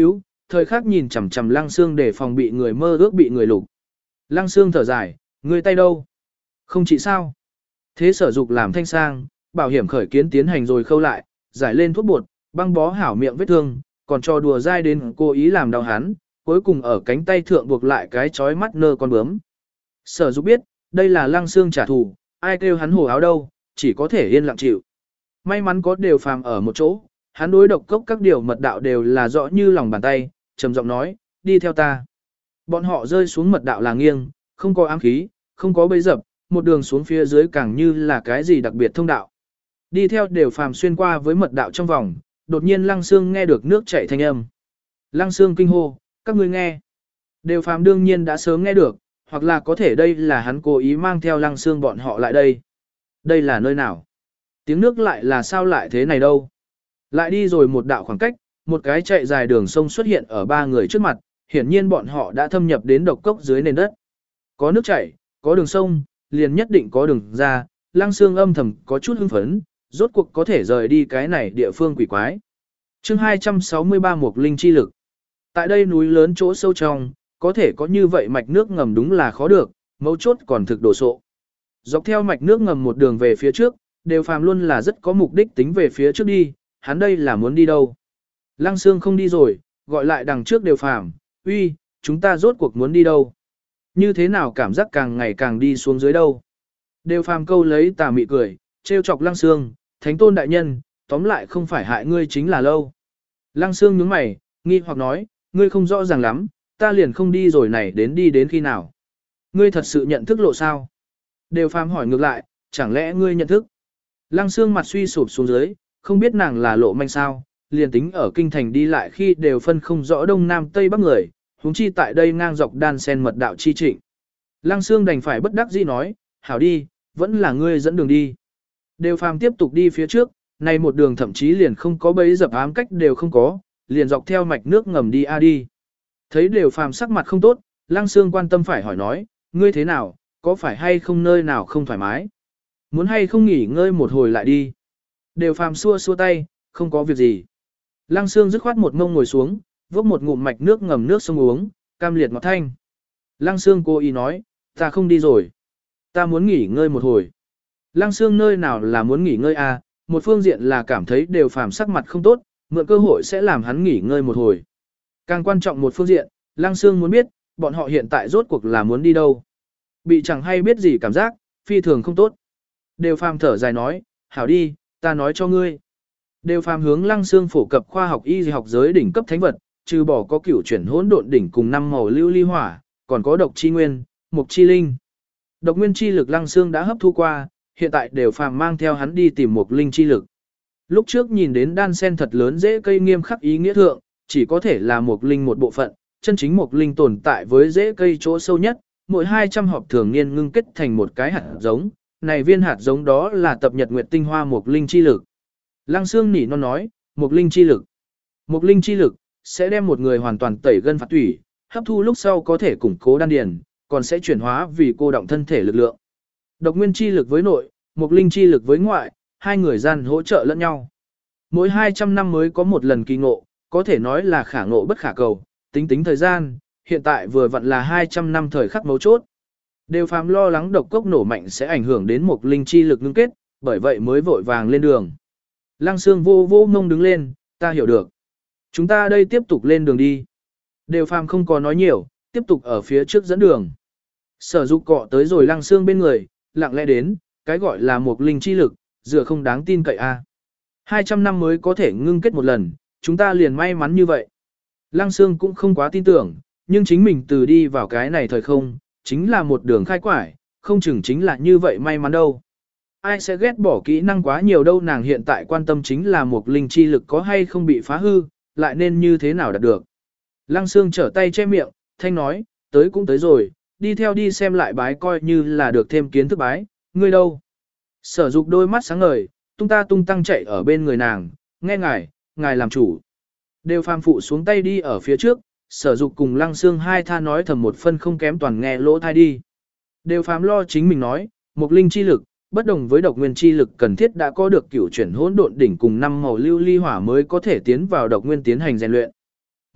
thời khắc nhìn chằm chằm Lăng Xương để phòng bị người mơ ước bị người lục. Lăng Xương thở dài, người tay đâu? Không chỉ sao? Thế Sở Dục làm thanh sang, bảo hiểm khởi kiến tiến hành rồi khâu lại, giải lên thuốc bột, băng bó hảo miệng vết thương, còn cho đùa dai đến cố ý làm đau hắn, cuối cùng ở cánh tay thượng buộc lại cái chói mắt nơ con bướm. Sở Dục biết, đây là Lăng Xương trả thù, ai kêu hắn hồ áo đâu, chỉ có thể yên lặng chịu. May mắn có Đều Phàm ở một chỗ, hắn đối độc cốc các điều mật đạo đều là rõ như lòng bàn tay, trầm giọng nói, đi theo ta. Bọn họ rơi xuống mật đạo là nghiêng, không có ám khí, không có bẫy dập, một đường xuống phía dưới càng như là cái gì đặc biệt thông đạo. Đi theo Đều Phàm xuyên qua với mật đạo trong vòng, đột nhiên Lăng Xương nghe được nước chảy thanh âm. Lăng Xương kinh hô, các ngươi nghe. Đều Phàm đương nhiên đã sớm nghe được, hoặc là có thể đây là hắn cố ý mang theo Lăng Xương bọn họ lại đây. Đây là nơi nào? Tiếng nước lại là sao lại thế này đâu? Lại đi rồi một đạo khoảng cách, một cái chạy dài đường sông xuất hiện ở ba người trước mặt, hiển nhiên bọn họ đã thâm nhập đến độc cốc dưới nền đất. Có nước chảy, có đường sông, liền nhất định có đường ra, Lăng Xương âm thầm có chút hưng phấn, rốt cuộc có thể rời đi cái này địa phương quỷ quái. Chương hai trăm sáu mươi ba Mộc Linh chi lực. Tại đây núi lớn chỗ sâu trong, có thể có như vậy mạch nước ngầm đúng là khó được, mấu chốt còn thực đồ sộ. Dọc theo mạch nước ngầm một đường về phía trước, Đều Phàm luôn là rất có mục đích tính về phía trước đi, hắn đây là muốn đi đâu. Lăng Xương không đi rồi, gọi lại đằng trước Đều Phàm, uy, chúng ta rốt cuộc muốn đi đâu. Như thế nào cảm giác càng ngày càng đi xuống dưới đâu. Đều Phàm câu lấy tà mị cười, trêu chọc Lăng Xương, Thánh Tôn đại nhân, tóm lại không phải hại ngươi chính là lâu. Lăng Xương nhướng mày, nghi hoặc nói, ngươi không rõ ràng lắm, ta liền không đi rồi này đến đi đến khi nào. Ngươi thật sự nhận thức lộ sao? Đều Phàm hỏi ngược lại, chẳng lẽ ngươi nhận thức? Lăng Xương mặt suy sụp xuống dưới, không biết nàng là lộ manh sao, liền tính ở kinh thành đi lại khi đều phân không rõ đông nam tây bắc người, huống chi tại đây ngang dọc đan sen mật đạo chi trịnh. Lăng Xương đành phải bất đắc dĩ nói, hảo đi, vẫn là ngươi dẫn đường đi. Đều Phàm tiếp tục đi phía trước, này một đường thậm chí liền không có bấy dập ám cách đều không có, liền dọc theo mạch nước ngầm đi a đi. Thấy Đều Phàm sắc mặt không tốt, Lăng Xương quan tâm phải hỏi nói, ngươi thế nào, có phải hay không nơi nào không thoải mái? Muốn hay không nghỉ ngơi một hồi lại đi. Đều Phàm xua xua tay, không có việc gì. Lăng Xương dứt khoát một mông ngồi xuống, vốc một ngụm mạch nước ngầm nước sông uống, cam liệt ngọt thanh. Lăng Xương cố ý nói, ta không đi rồi. Ta muốn nghỉ ngơi một hồi. Lăng Xương nơi nào là muốn nghỉ ngơi à, một phương diện là cảm thấy Đều Phàm sắc mặt không tốt, mượn cơ hội sẽ làm hắn nghỉ ngơi một hồi. Càng quan trọng một phương diện, Lăng Xương muốn biết, bọn họ hiện tại rốt cuộc là muốn đi đâu. Bị chẳng hay biết gì cảm giác, phi thường không tốt. Đều Phàm thở dài nói, hảo đi, ta nói cho ngươi. Đều Phàm hướng Lăng Xương phổ cập khoa học y học giới đỉnh cấp thánh vật, trừ bỏ có cửu chuyển hỗn độn đỉnh cùng năm màu lưu ly hỏa, còn có độc chi nguyên, mục chi linh. Độc nguyên chi lực Lăng Xương đã hấp thu qua, hiện tại Đều Phàm mang theo hắn đi tìm mục linh chi lực. Lúc trước nhìn đến đan sen thật lớn dễ cây nghiêm khắc ý nghĩa thượng, chỉ có thể là mục linh một bộ phận, chân chính mục linh tồn tại với rễ cây chỗ sâu nhất, mỗi hai trăm hộp thường niên ngưng kết thành một cái hạt giống, này viên hạt giống đó là tập nhật nguyệt tinh hoa mục linh chi lực. Lăng Xương nỉ non nói, mục linh chi lực. Mục linh chi lực sẽ đem một người hoàn toàn tẩy gân phạt tủy, hấp thu lúc sau có thể củng cố đan điền, còn sẽ chuyển hóa vì cô động thân thể lực lượng. Độc nguyên chi lực với nội, mục linh chi lực với ngoại, hai người gian hỗ trợ lẫn nhau. Mỗi hai trăm năm mới có một lần kỳ ngộ, có thể nói là khả ngộ bất khả cầu, tính tính thời gian, hiện tại vừa vặn là hai trăm năm thời khắc mấu chốt. Đều Phàm lo lắng độc cốc nổ mạnh sẽ ảnh hưởng đến mục linh chi lực ngưng kết, bởi vậy mới vội vàng lên đường. Lăng Xương vô vô ngông đứng lên, ta hiểu được. Chúng ta đây tiếp tục lên đường đi. Đều Phàm không có nói nhiều, tiếp tục ở phía trước dẫn đường. Sở Dục cọ tới rồi Lăng Xương bên người, lặng lẽ đến, cái gọi là mục linh chi lực, dựa không đáng tin cậy a. hai trăm năm mới có thể ngưng kết một lần, chúng ta liền may mắn như vậy. Lăng Xương cũng không quá tin tưởng, nhưng chính mình từ đi vào cái này thời không, chính là một đường khai quải, không chừng chính là như vậy may mắn đâu. Ai sẽ ghét bỏ kỹ năng quá nhiều đâu, nàng hiện tại quan tâm chính là một linh chi lực có hay không bị phá hư, lại nên như thế nào đạt được. Lăng Xương trở tay che miệng, thanh nói, tới cũng tới rồi, đi theo đi xem lại bái coi như là được thêm kiến thức bái, ngươi đâu. Sở Dục đôi mắt sáng ngời, tung ta tung tăng chạy ở bên người nàng, nghe ngài, ngài làm chủ. Đều Phàm phụ xuống tay đi ở phía trước, Sở Dục cùng Lăng Xương hai tha nói thầm một phân không kém toàn nghe lỗ thai đi. Đều Phàm lo chính mình nói, một linh chi lực, bất đồng với độc nguyên chi lực cần thiết đã có được cửu chuyển hỗn độn đỉnh cùng năm màu lưu ly hỏa mới có thể tiến vào độc nguyên tiến hành rèn luyện.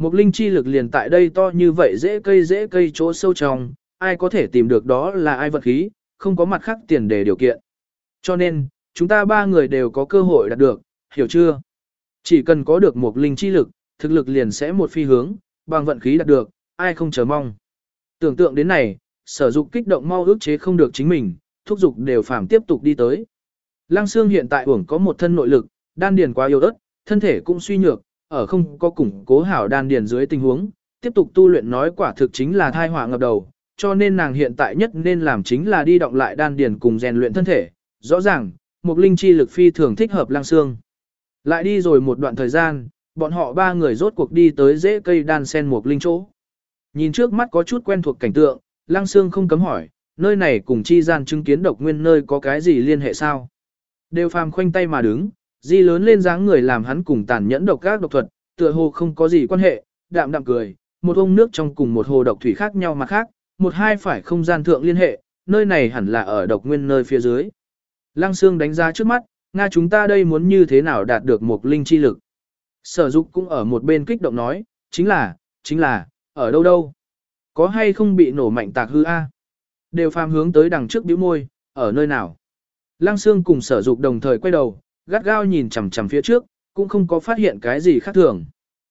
Một linh chi lực liền tại đây to như vậy dễ cây dễ cây chỗ sâu trong, ai có thể tìm được đó là ai vật khí, không có mặt khác tiền đề điều kiện. Cho nên, chúng ta ba người đều có cơ hội đạt được, hiểu chưa? Chỉ cần có được một linh chi lực, thực lực liền sẽ một phi hướng, bằng vận khí đạt được, ai không chờ mong. Tưởng tượng đến này, Sở Dục kích động mau ước chế không được chính mình, thúc dục đều phàm tiếp tục đi tới. Lăng Xương hiện tại uổng có một thân nội lực, đan điền quá yếu ớt, thân thể cũng suy nhược, ở không có củng cố hảo đan điền dưới tình huống, tiếp tục tu luyện nói quả thực chính là thai họa ngập đầu, cho nên nàng hiện tại nhất nên làm chính là đi động lại đan điền cùng rèn luyện thân thể. Rõ ràng, một linh chi lực phi thường thích hợp Lăng Xương. Lại đi rồi một đoạn thời gian, bọn họ ba người rốt cuộc đi tới rễ cây đan sen một linh chỗ. Nhìn trước mắt có chút quen thuộc cảnh tượng, Lăng Xương không cấm hỏi, nơi này cùng chi gian chứng kiến độc nguyên nơi có cái gì liên hệ sao? Đều phàm khoanh tay mà đứng, di lớn lên dáng người làm hắn cùng tàn nhẫn độc các độc thuật, tựa hồ không có gì quan hệ, đạm đạm cười, một ông nước trong cùng một hồ độc thủy khác nhau mà khác, một hai phải không gian thượng liên hệ, nơi này hẳn là ở độc nguyên nơi phía dưới. Lăng Xương đánh giá trước mắt, Nga chúng ta đây muốn như thế nào đạt được một linh chi lực. Sở Dục cũng ở một bên kích động nói, chính là, chính là, ở đâu đâu? Có hay không bị nổ mạnh tạc hư a? Đều phàm hướng tới đằng trước bĩu môi, ở nơi nào? Lăng Xương cùng Sở Dục đồng thời quay đầu, gắt gao nhìn chằm chằm phía trước, cũng không có phát hiện cái gì khác thường.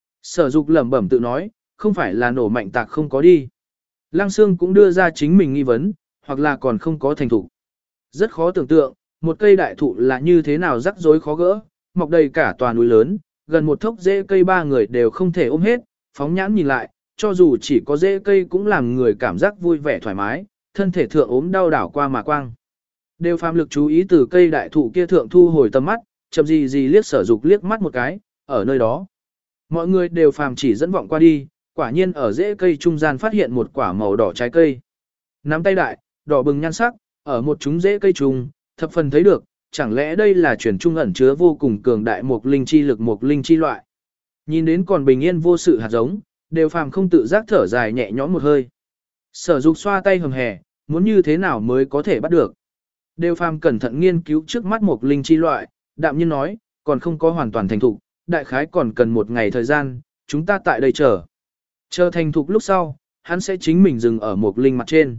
Sở Dục lẩm bẩm tự nói, không phải là nổ mạnh tạc không có đi. Lăng Xương cũng đưa ra chính mình nghi vấn, hoặc là còn không có thành thủ. Rất khó tưởng tượng, một cây đại thụ là như thế nào rắc rối khó gỡ, mọc đầy cả tòa núi lớn, gần một thốc rễ cây ba người đều không thể ôm hết, phóng nhãn nhìn lại, cho dù chỉ có rễ cây cũng làm người cảm giác vui vẻ thoải mái, thân thể thượng ốm đau đảo qua mà quang. Đều phàm lực chú ý từ cây đại thụ kia thượng thu hồi tầm mắt, chậm gì gì liếc Sở Dục liếc mắt một cái, ở nơi đó. Mọi người đều phàm chỉ dẫn vọng qua đi, quả nhiên ở rễ cây trung gian phát hiện một quả màu đỏ trái cây. Nắm tay đại, đỏ bừng nhan sắc, ở một chúng rễ cây trùng, thập phần thấy được, chẳng lẽ đây là truyền trung ẩn chứa vô cùng cường đại một linh chi lực một linh chi loại. Nhìn đến còn bình yên vô sự hạt giống, đều phàm không tự giác thở dài nhẹ nhõm một hơi. Sở Dục xoa tay hầm hè, muốn như thế nào mới có thể bắt được. Đều phàm cẩn thận nghiên cứu trước mắt một linh chi loại, đạm nhiên nói, còn không có hoàn toàn thành thục, đại khái còn cần một ngày thời gian, chúng ta tại đây chờ. Chờ thành thục lúc sau, hắn sẽ chính mình dừng ở một linh mặt trên.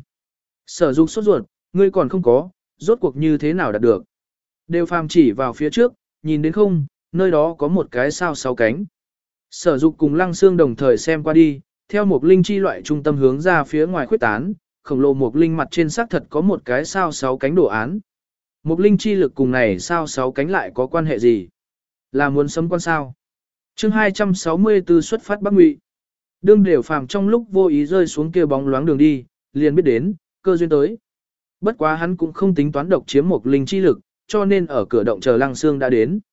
Sở Dục sốt ruột, ngươi còn không có, rốt cuộc như thế nào đạt được. Đều phàm chỉ vào phía trước, nhìn đến không, nơi đó có một cái sao sáu cánh. Sở Dục cùng Lăng Xương đồng thời xem qua đi, theo một linh chi loại trung tâm hướng ra phía ngoài khuyết tán, khổng lồ một linh mặt trên xác thật có một cái sao sáu cánh đồ án. Một linh chi lực cùng này sao sáu cánh lại có quan hệ gì? Là muốn sấm quan sao? Chương hai trăm sáu mươi tư xuất phát Bắc Ngụy. Đương Đều phàm trong lúc vô ý rơi xuống kia bóng loáng đường đi, liền biết đến, cơ duyên tới. Bất quá hắn cũng không tính toán độc chiếm một linh chi lực, cho nên ở cửa động chờ Lăng Xương đã đến.